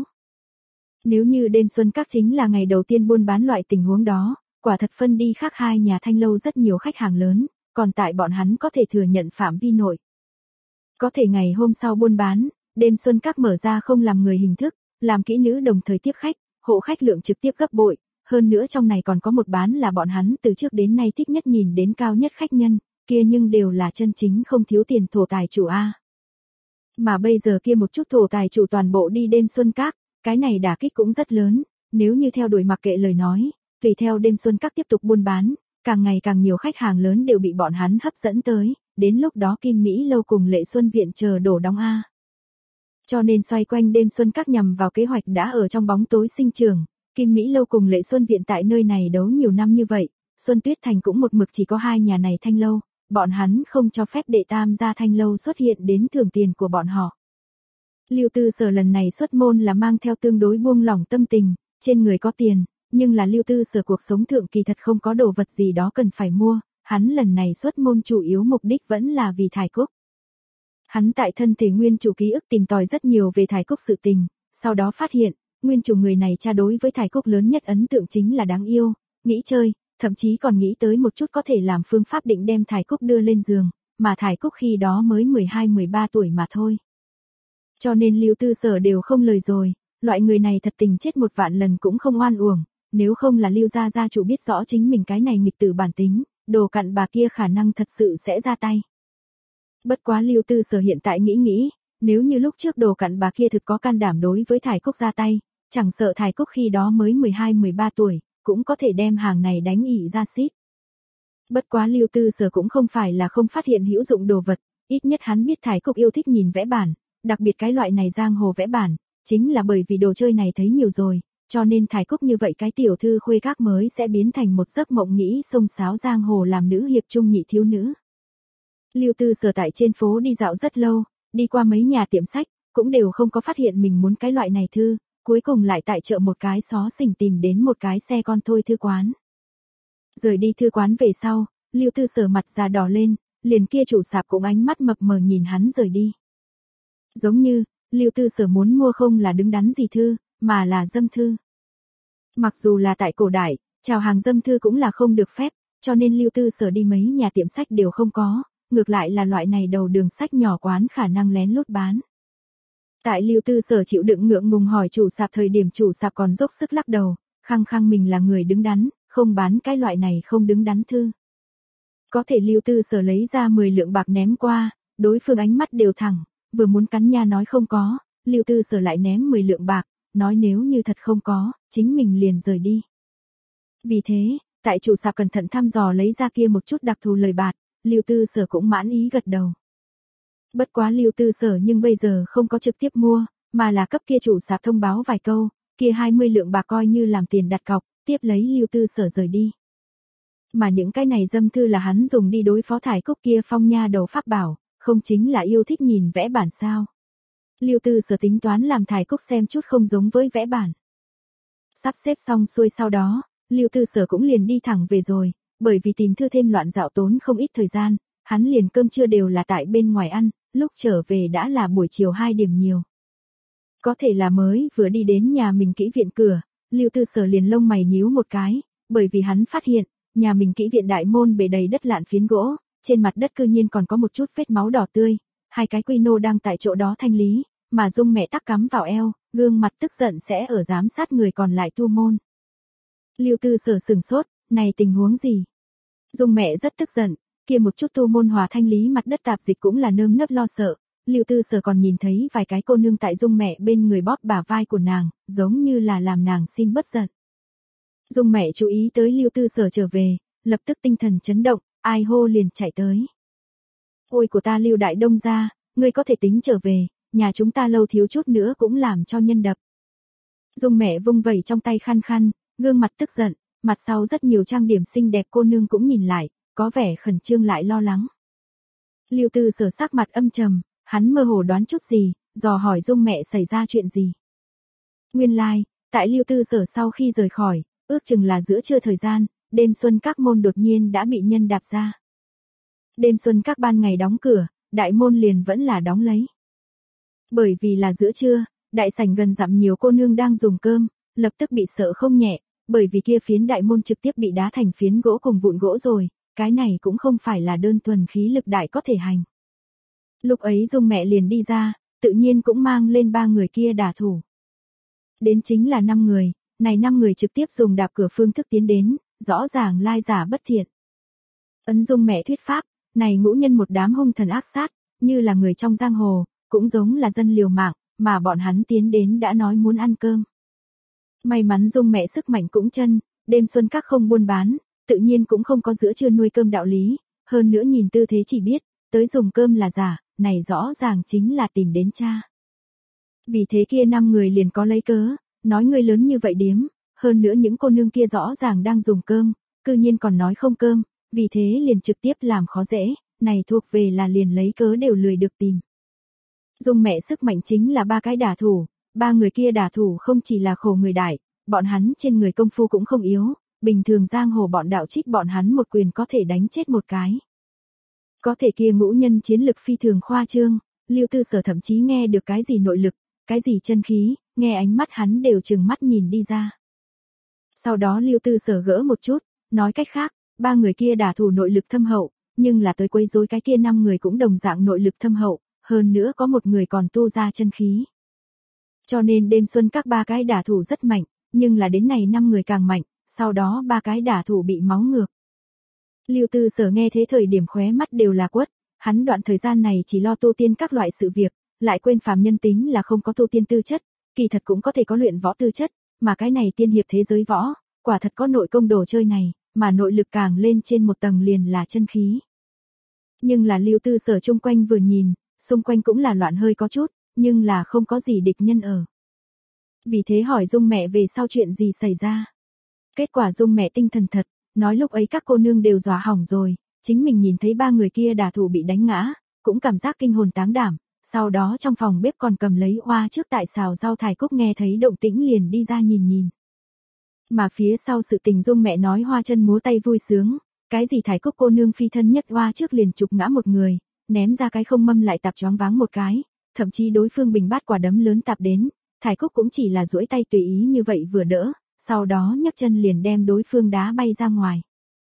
Nếu như đêm xuân các chính là ngày đầu tiên buôn bán loại tình huống đó, quả thật phân đi khác hai nhà thanh lâu rất nhiều khách hàng lớn, còn tại bọn hắn có thể thừa nhận phạm vi nội. Có thể ngày hôm sau buôn bán, đêm xuân các mở ra không làm người hình thức, làm kỹ nữ đồng thời tiếp khách, hộ khách lượng trực tiếp gấp bội, hơn nữa trong này còn có một bán là bọn hắn từ trước đến nay thích nhất nhìn đến cao nhất khách nhân, kia nhưng đều là chân chính không thiếu tiền thổ tài chủ A. Mà bây giờ kia một chút thổ tài chủ toàn bộ đi đêm xuân các, cái này đả kích cũng rất lớn, nếu như theo đuổi mặc kệ lời nói, tùy theo đêm xuân các tiếp tục buôn bán, càng ngày càng nhiều khách hàng lớn đều bị bọn hắn hấp dẫn tới, đến lúc đó Kim Mỹ lâu cùng Lệ Xuân viện chờ đổ đóng A. Cho nên xoay quanh đêm xuân các nhằm vào kế hoạch đã ở trong bóng tối sinh trưởng, Kim Mỹ lâu cùng Lệ Xuân viện tại nơi này đấu nhiều năm như vậy, Xuân Tuyết Thành cũng một mực chỉ có hai nhà này thanh lâu, bọn hắn không cho phép đệ tam gia thanh lâu xuất hiện đến thưởng tiền của bọn họ. Lưu Tư Sở lần này xuất môn là mang theo tương đối buông lỏng tâm tình, trên người có tiền, nhưng là Lưu Tư Sở cuộc sống thượng kỳ thật không có đồ vật gì đó cần phải mua, hắn lần này xuất môn chủ yếu mục đích vẫn là vì Thải Cúc. Hắn tại thân thể nguyên chủ ký ức tìm tòi rất nhiều về Thải Cúc sự tình, sau đó phát hiện, nguyên chủ người này cha đối với Thải Cúc lớn nhất ấn tượng chính là đáng yêu, nghĩ chơi, thậm chí còn nghĩ tới một chút có thể làm phương pháp định đem Thải Cúc đưa lên giường, mà Thải Cúc khi đó mới mười hai mười ba tuổi mà thôi. Cho nên Lưu Tư Sở đều không lời rồi, loại người này thật tình chết một vạn lần cũng không oan uổng, nếu không là Lưu gia gia chủ biết rõ chính mình cái này nghịch tử bản tính, đồ cặn bà kia khả năng thật sự sẽ ra tay. Bất quá Lưu Tư Sở hiện tại nghĩ nghĩ, nếu như lúc trước đồ cặn bà kia thực có can đảm đối với Thải Cúc ra tay, chẳng sợ Thải Cúc khi đó mới mười hai mười ba tuổi, cũng có thể đem hàng này đánh ỉ ra xít. Bất quá Lưu Tư Sở cũng không phải là không phát hiện hữu dụng đồ vật, ít nhất hắn biết Thải Cúc yêu thích nhìn vẽ bản, đặc biệt cái loại này giang hồ vẽ bản, chính là bởi vì đồ chơi này thấy nhiều rồi, cho nên Thải Cúc như vậy cái tiểu thư khuê các mới sẽ biến thành một giấc mộng nghĩ xông xáo giang hồ làm nữ hiệp trung nhị thiếu nữ. Lưu Tư Sở tại trên phố đi dạo rất lâu, đi qua mấy nhà tiệm sách, cũng đều không có phát hiện mình muốn cái loại này thư, cuối cùng lại tại chợ một cái xó xỉnh tìm đến một cái xe con thôi thư quán. Rời đi thư quán về sau, Lưu Tư Sở mặt già đỏ lên, liền kia chủ sạp cũng ánh mắt mập mờ nhìn hắn rời đi. Giống như, Lưu Tư Sở muốn mua không là đứng đắn gì thư, mà là dâm thư. Mặc dù là tại cổ đại, chào hàng dâm thư cũng là không được phép, cho nên Lưu Tư Sở đi mấy nhà tiệm sách đều không có, ngược lại là loại này đầu đường sách nhỏ quán khả năng lén lút bán. Tại Lưu Tư Sở chịu đựng ngượng ngùng hỏi chủ sạp thời điểm chủ sạp còn dốc sức lắc đầu, khăng khăng mình là người đứng đắn, không bán cái loại này không đứng đắn thư. Có thể Lưu Tư Sở lấy ra mười lượng bạc ném qua, đối phương ánh mắt đều thẳng, vừa muốn cắn nha nói không có, Lưu Tư Sở lại ném mười lượng bạc, nói nếu như thật không có, chính mình liền rời đi. Vì thế, tại chủ sạp cẩn thận thăm dò lấy ra kia một chút đặc thù lời bạt, Lưu Tư Sở cũng mãn ý gật đầu. Bất quá Lưu Tư Sở nhưng bây giờ không có trực tiếp mua, mà là cấp kia chủ sạp thông báo vài câu, kia hai mươi lượng bạc coi như làm tiền đặt cọc, tiếp lấy Lưu Tư Sở rời đi. Mà những cái này dâm thư là hắn dùng đi đối phó Thải Cúc kia phong nha đầu pháp bảo, không chính là yêu thích nhìn vẽ bản sao. Lưu Tư Sở tính toán làm Thải Cúc xem chút không giống với vẽ bản. Sắp xếp xong xuôi sau đó, Lưu Tư Sở cũng liền đi thẳng về rồi, bởi vì tìm thư thêm loạn dạo tốn không ít thời gian, hắn liền cơm trưa đều là tại bên ngoài ăn, lúc trở về đã là buổi chiều hai điểm nhiều. Có thể là mới vừa đi đến nhà mình kỹ viện cửa, Lưu Tư Sở liền lông mày nhíu một cái, bởi vì hắn phát hiện, nhà mình kỹ viện đại môn bề đầy đất lạn phiến gỗ, trên mặt đất cư nhiên còn có một chút vết máu đỏ tươi, hai cái quy nô đang tại chỗ đó thanh lý, mà Dung mẹ tắc cắm vào eo, gương mặt tức giận sẽ ở giám sát người còn lại tu môn. Lưu Tư Sở sừng sốt, này tình huống gì? Dung mẹ rất tức giận, kia một chút tu môn hòa thanh lý mặt đất tạp dịch cũng là nơm nớp lo sợ. Lưu Tư Sở còn nhìn thấy vài cái cô nương tại Dung mẹ bên người bóp bả vai của nàng, giống như là làm nàng xin bất giận. Dung mẹ chú ý tới Lưu Tư Sở trở về, lập tức tinh thần chấn động, ai hô liền chạy tới. Ôi của ta Lưu Đại Đông gia, ngươi có thể tính trở về, nhà chúng ta lâu thiếu chút nữa cũng làm cho nhân đập. Dung mẹ vung vẩy trong tay khăn khăn, gương mặt tức giận, mặt sau rất nhiều trang điểm xinh đẹp cô nương cũng nhìn lại, có vẻ khẩn trương lại lo lắng. Lưu Tư Sở sắc mặt âm trầm, hắn mơ hồ đoán chút gì, dò hỏi Dung mẹ xảy ra chuyện gì. Nguyên lai, like, tại Lưu Tư Sở sau khi rời khỏi, ước chừng là giữa trưa thời gian, đêm xuân các môn đột nhiên đã bị nhân đạp ra. Đêm xuân các ban ngày đóng cửa, đại môn liền vẫn là đóng lấy. Bởi vì là giữa trưa, đại sảnh gần dặm nhiều cô nương đang dùng cơm, lập tức bị sợ không nhẹ, bởi vì kia phiến đại môn trực tiếp bị đá thành phiến gỗ cùng vụn gỗ rồi, cái này cũng không phải là đơn thuần khí lực đại có thể hành. Lúc ấy Dung mẹ liền đi ra, tự nhiên cũng mang lên ba người kia đả thủ. Đến chính là năm người, này năm người trực tiếp dùng đạp cửa phương thức tiến đến, rõ ràng lai giả bất thiện. Ấn Dung mẹ thuyết pháp, này ngũ nhân một đám hung thần ác sát, như là người trong giang hồ, cũng giống là dân liều mạng, mà bọn hắn tiến đến đã nói muốn ăn cơm. May mắn Dung mẹ sức mạnh cũng chân, đêm xuân các không buôn bán, tự nhiên cũng không có giữa trưa nuôi cơm đạo lý, hơn nữa nhìn tư thế chỉ biết, tới dùng cơm là giả, này rõ ràng chính là tìm đến cha. Vì thế kia năm người liền có lấy cớ, nói người lớn như vậy điếm, hơn nữa những cô nương kia rõ ràng đang dùng cơm, cư nhiên còn nói không cơm, vì thế liền trực tiếp làm khó dễ, này thuộc về là liền lấy cớ đều lười được tìm. Dung mẹ sức mạnh chính là ba cái đả thủ, ba người kia đả thủ không chỉ là khổ người đại, bọn hắn trên người công phu cũng không yếu, bình thường giang hồ bọn đạo trích bọn hắn một quyền có thể đánh chết một cái. Có thể kia ngũ nhân chiến lực phi thường khoa trương, Lưu Tư Sở thậm chí nghe được cái gì nội lực, cái gì chân khí, nghe ánh mắt hắn đều trừng mắt nhìn đi ra. Sau đó Lưu Tư Sở gỡ một chút, nói cách khác, ba người kia đả thủ nội lực thâm hậu, nhưng là tới quấy rối cái kia năm người cũng đồng dạng nội lực thâm hậu, hơn nữa có một người còn tu ra chân khí. Cho nên đêm xuân các ba cái đả thủ rất mạnh, nhưng là đến này năm người càng mạnh, sau đó ba cái đả thủ bị máu ngược. Lưu Tư Sở nghe thế thời điểm khóe mắt đều là quất, hắn đoạn thời gian này chỉ lo tu tiên các loại sự việc, lại quên phàm nhân tính là không có tu tiên tư chất, kỳ thật cũng có thể có luyện võ tư chất, mà cái này tiên hiệp thế giới võ, quả thật có nội công đồ chơi này, mà nội lực càng lên trên một tầng liền là chân khí. Nhưng là Lưu Tư Sở chung quanh vừa nhìn, xung quanh cũng là loạn hơi có chút, nhưng là không có gì địch nhân ở. Vì thế hỏi Dung mẹ về sau chuyện gì xảy ra. Kết quả Dung mẹ tinh thần thật, nói lúc ấy các cô nương đều dọa hỏng rồi, chính mình nhìn thấy ba người kia đả thủ bị đánh ngã, cũng cảm giác kinh hồn táng đảm, sau đó trong phòng bếp còn cầm lấy oa trước tại xào rau Thải Cúc nghe thấy động tĩnh liền đi ra nhìn nhìn. Mà phía sau sự tình Dung mẹ nói hoa chân múa tay vui sướng, cái gì Thải Cúc cô nương phi thân nhất oa trước liền chụp ngã một người, ném ra cái không mâm lại tạp choáng váng một cái, thậm chí đối phương bình bát quả đấm lớn tạp đến, Thải Cúc cũng chỉ là duỗi tay tùy ý như vậy vừa đỡ, sau đó nhấc chân liền đem đối phương đá bay ra ngoài.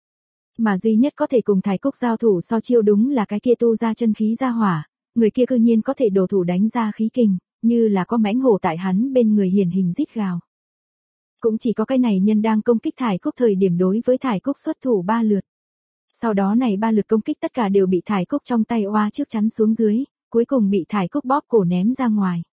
Mà duy nhất có thể cùng Thải Cúc giao thủ so chiêu đúng là cái kia tu ra chân khí ra hỏa, người kia cư nhiên có thể đổ thủ đánh ra khí kình, như là có mãnh hổ tại hắn bên người hiển hình rít gào. Cũng chỉ có cái này nhân đang công kích Thải Cúc thời điểm đối với Thải Cúc xuất thủ ba lượt. Sau đó này ba lượt công kích tất cả đều bị Thải Cúc trong tay oa trước chắn xuống dưới, cuối cùng bị Thải Cúc bóp cổ ném ra ngoài.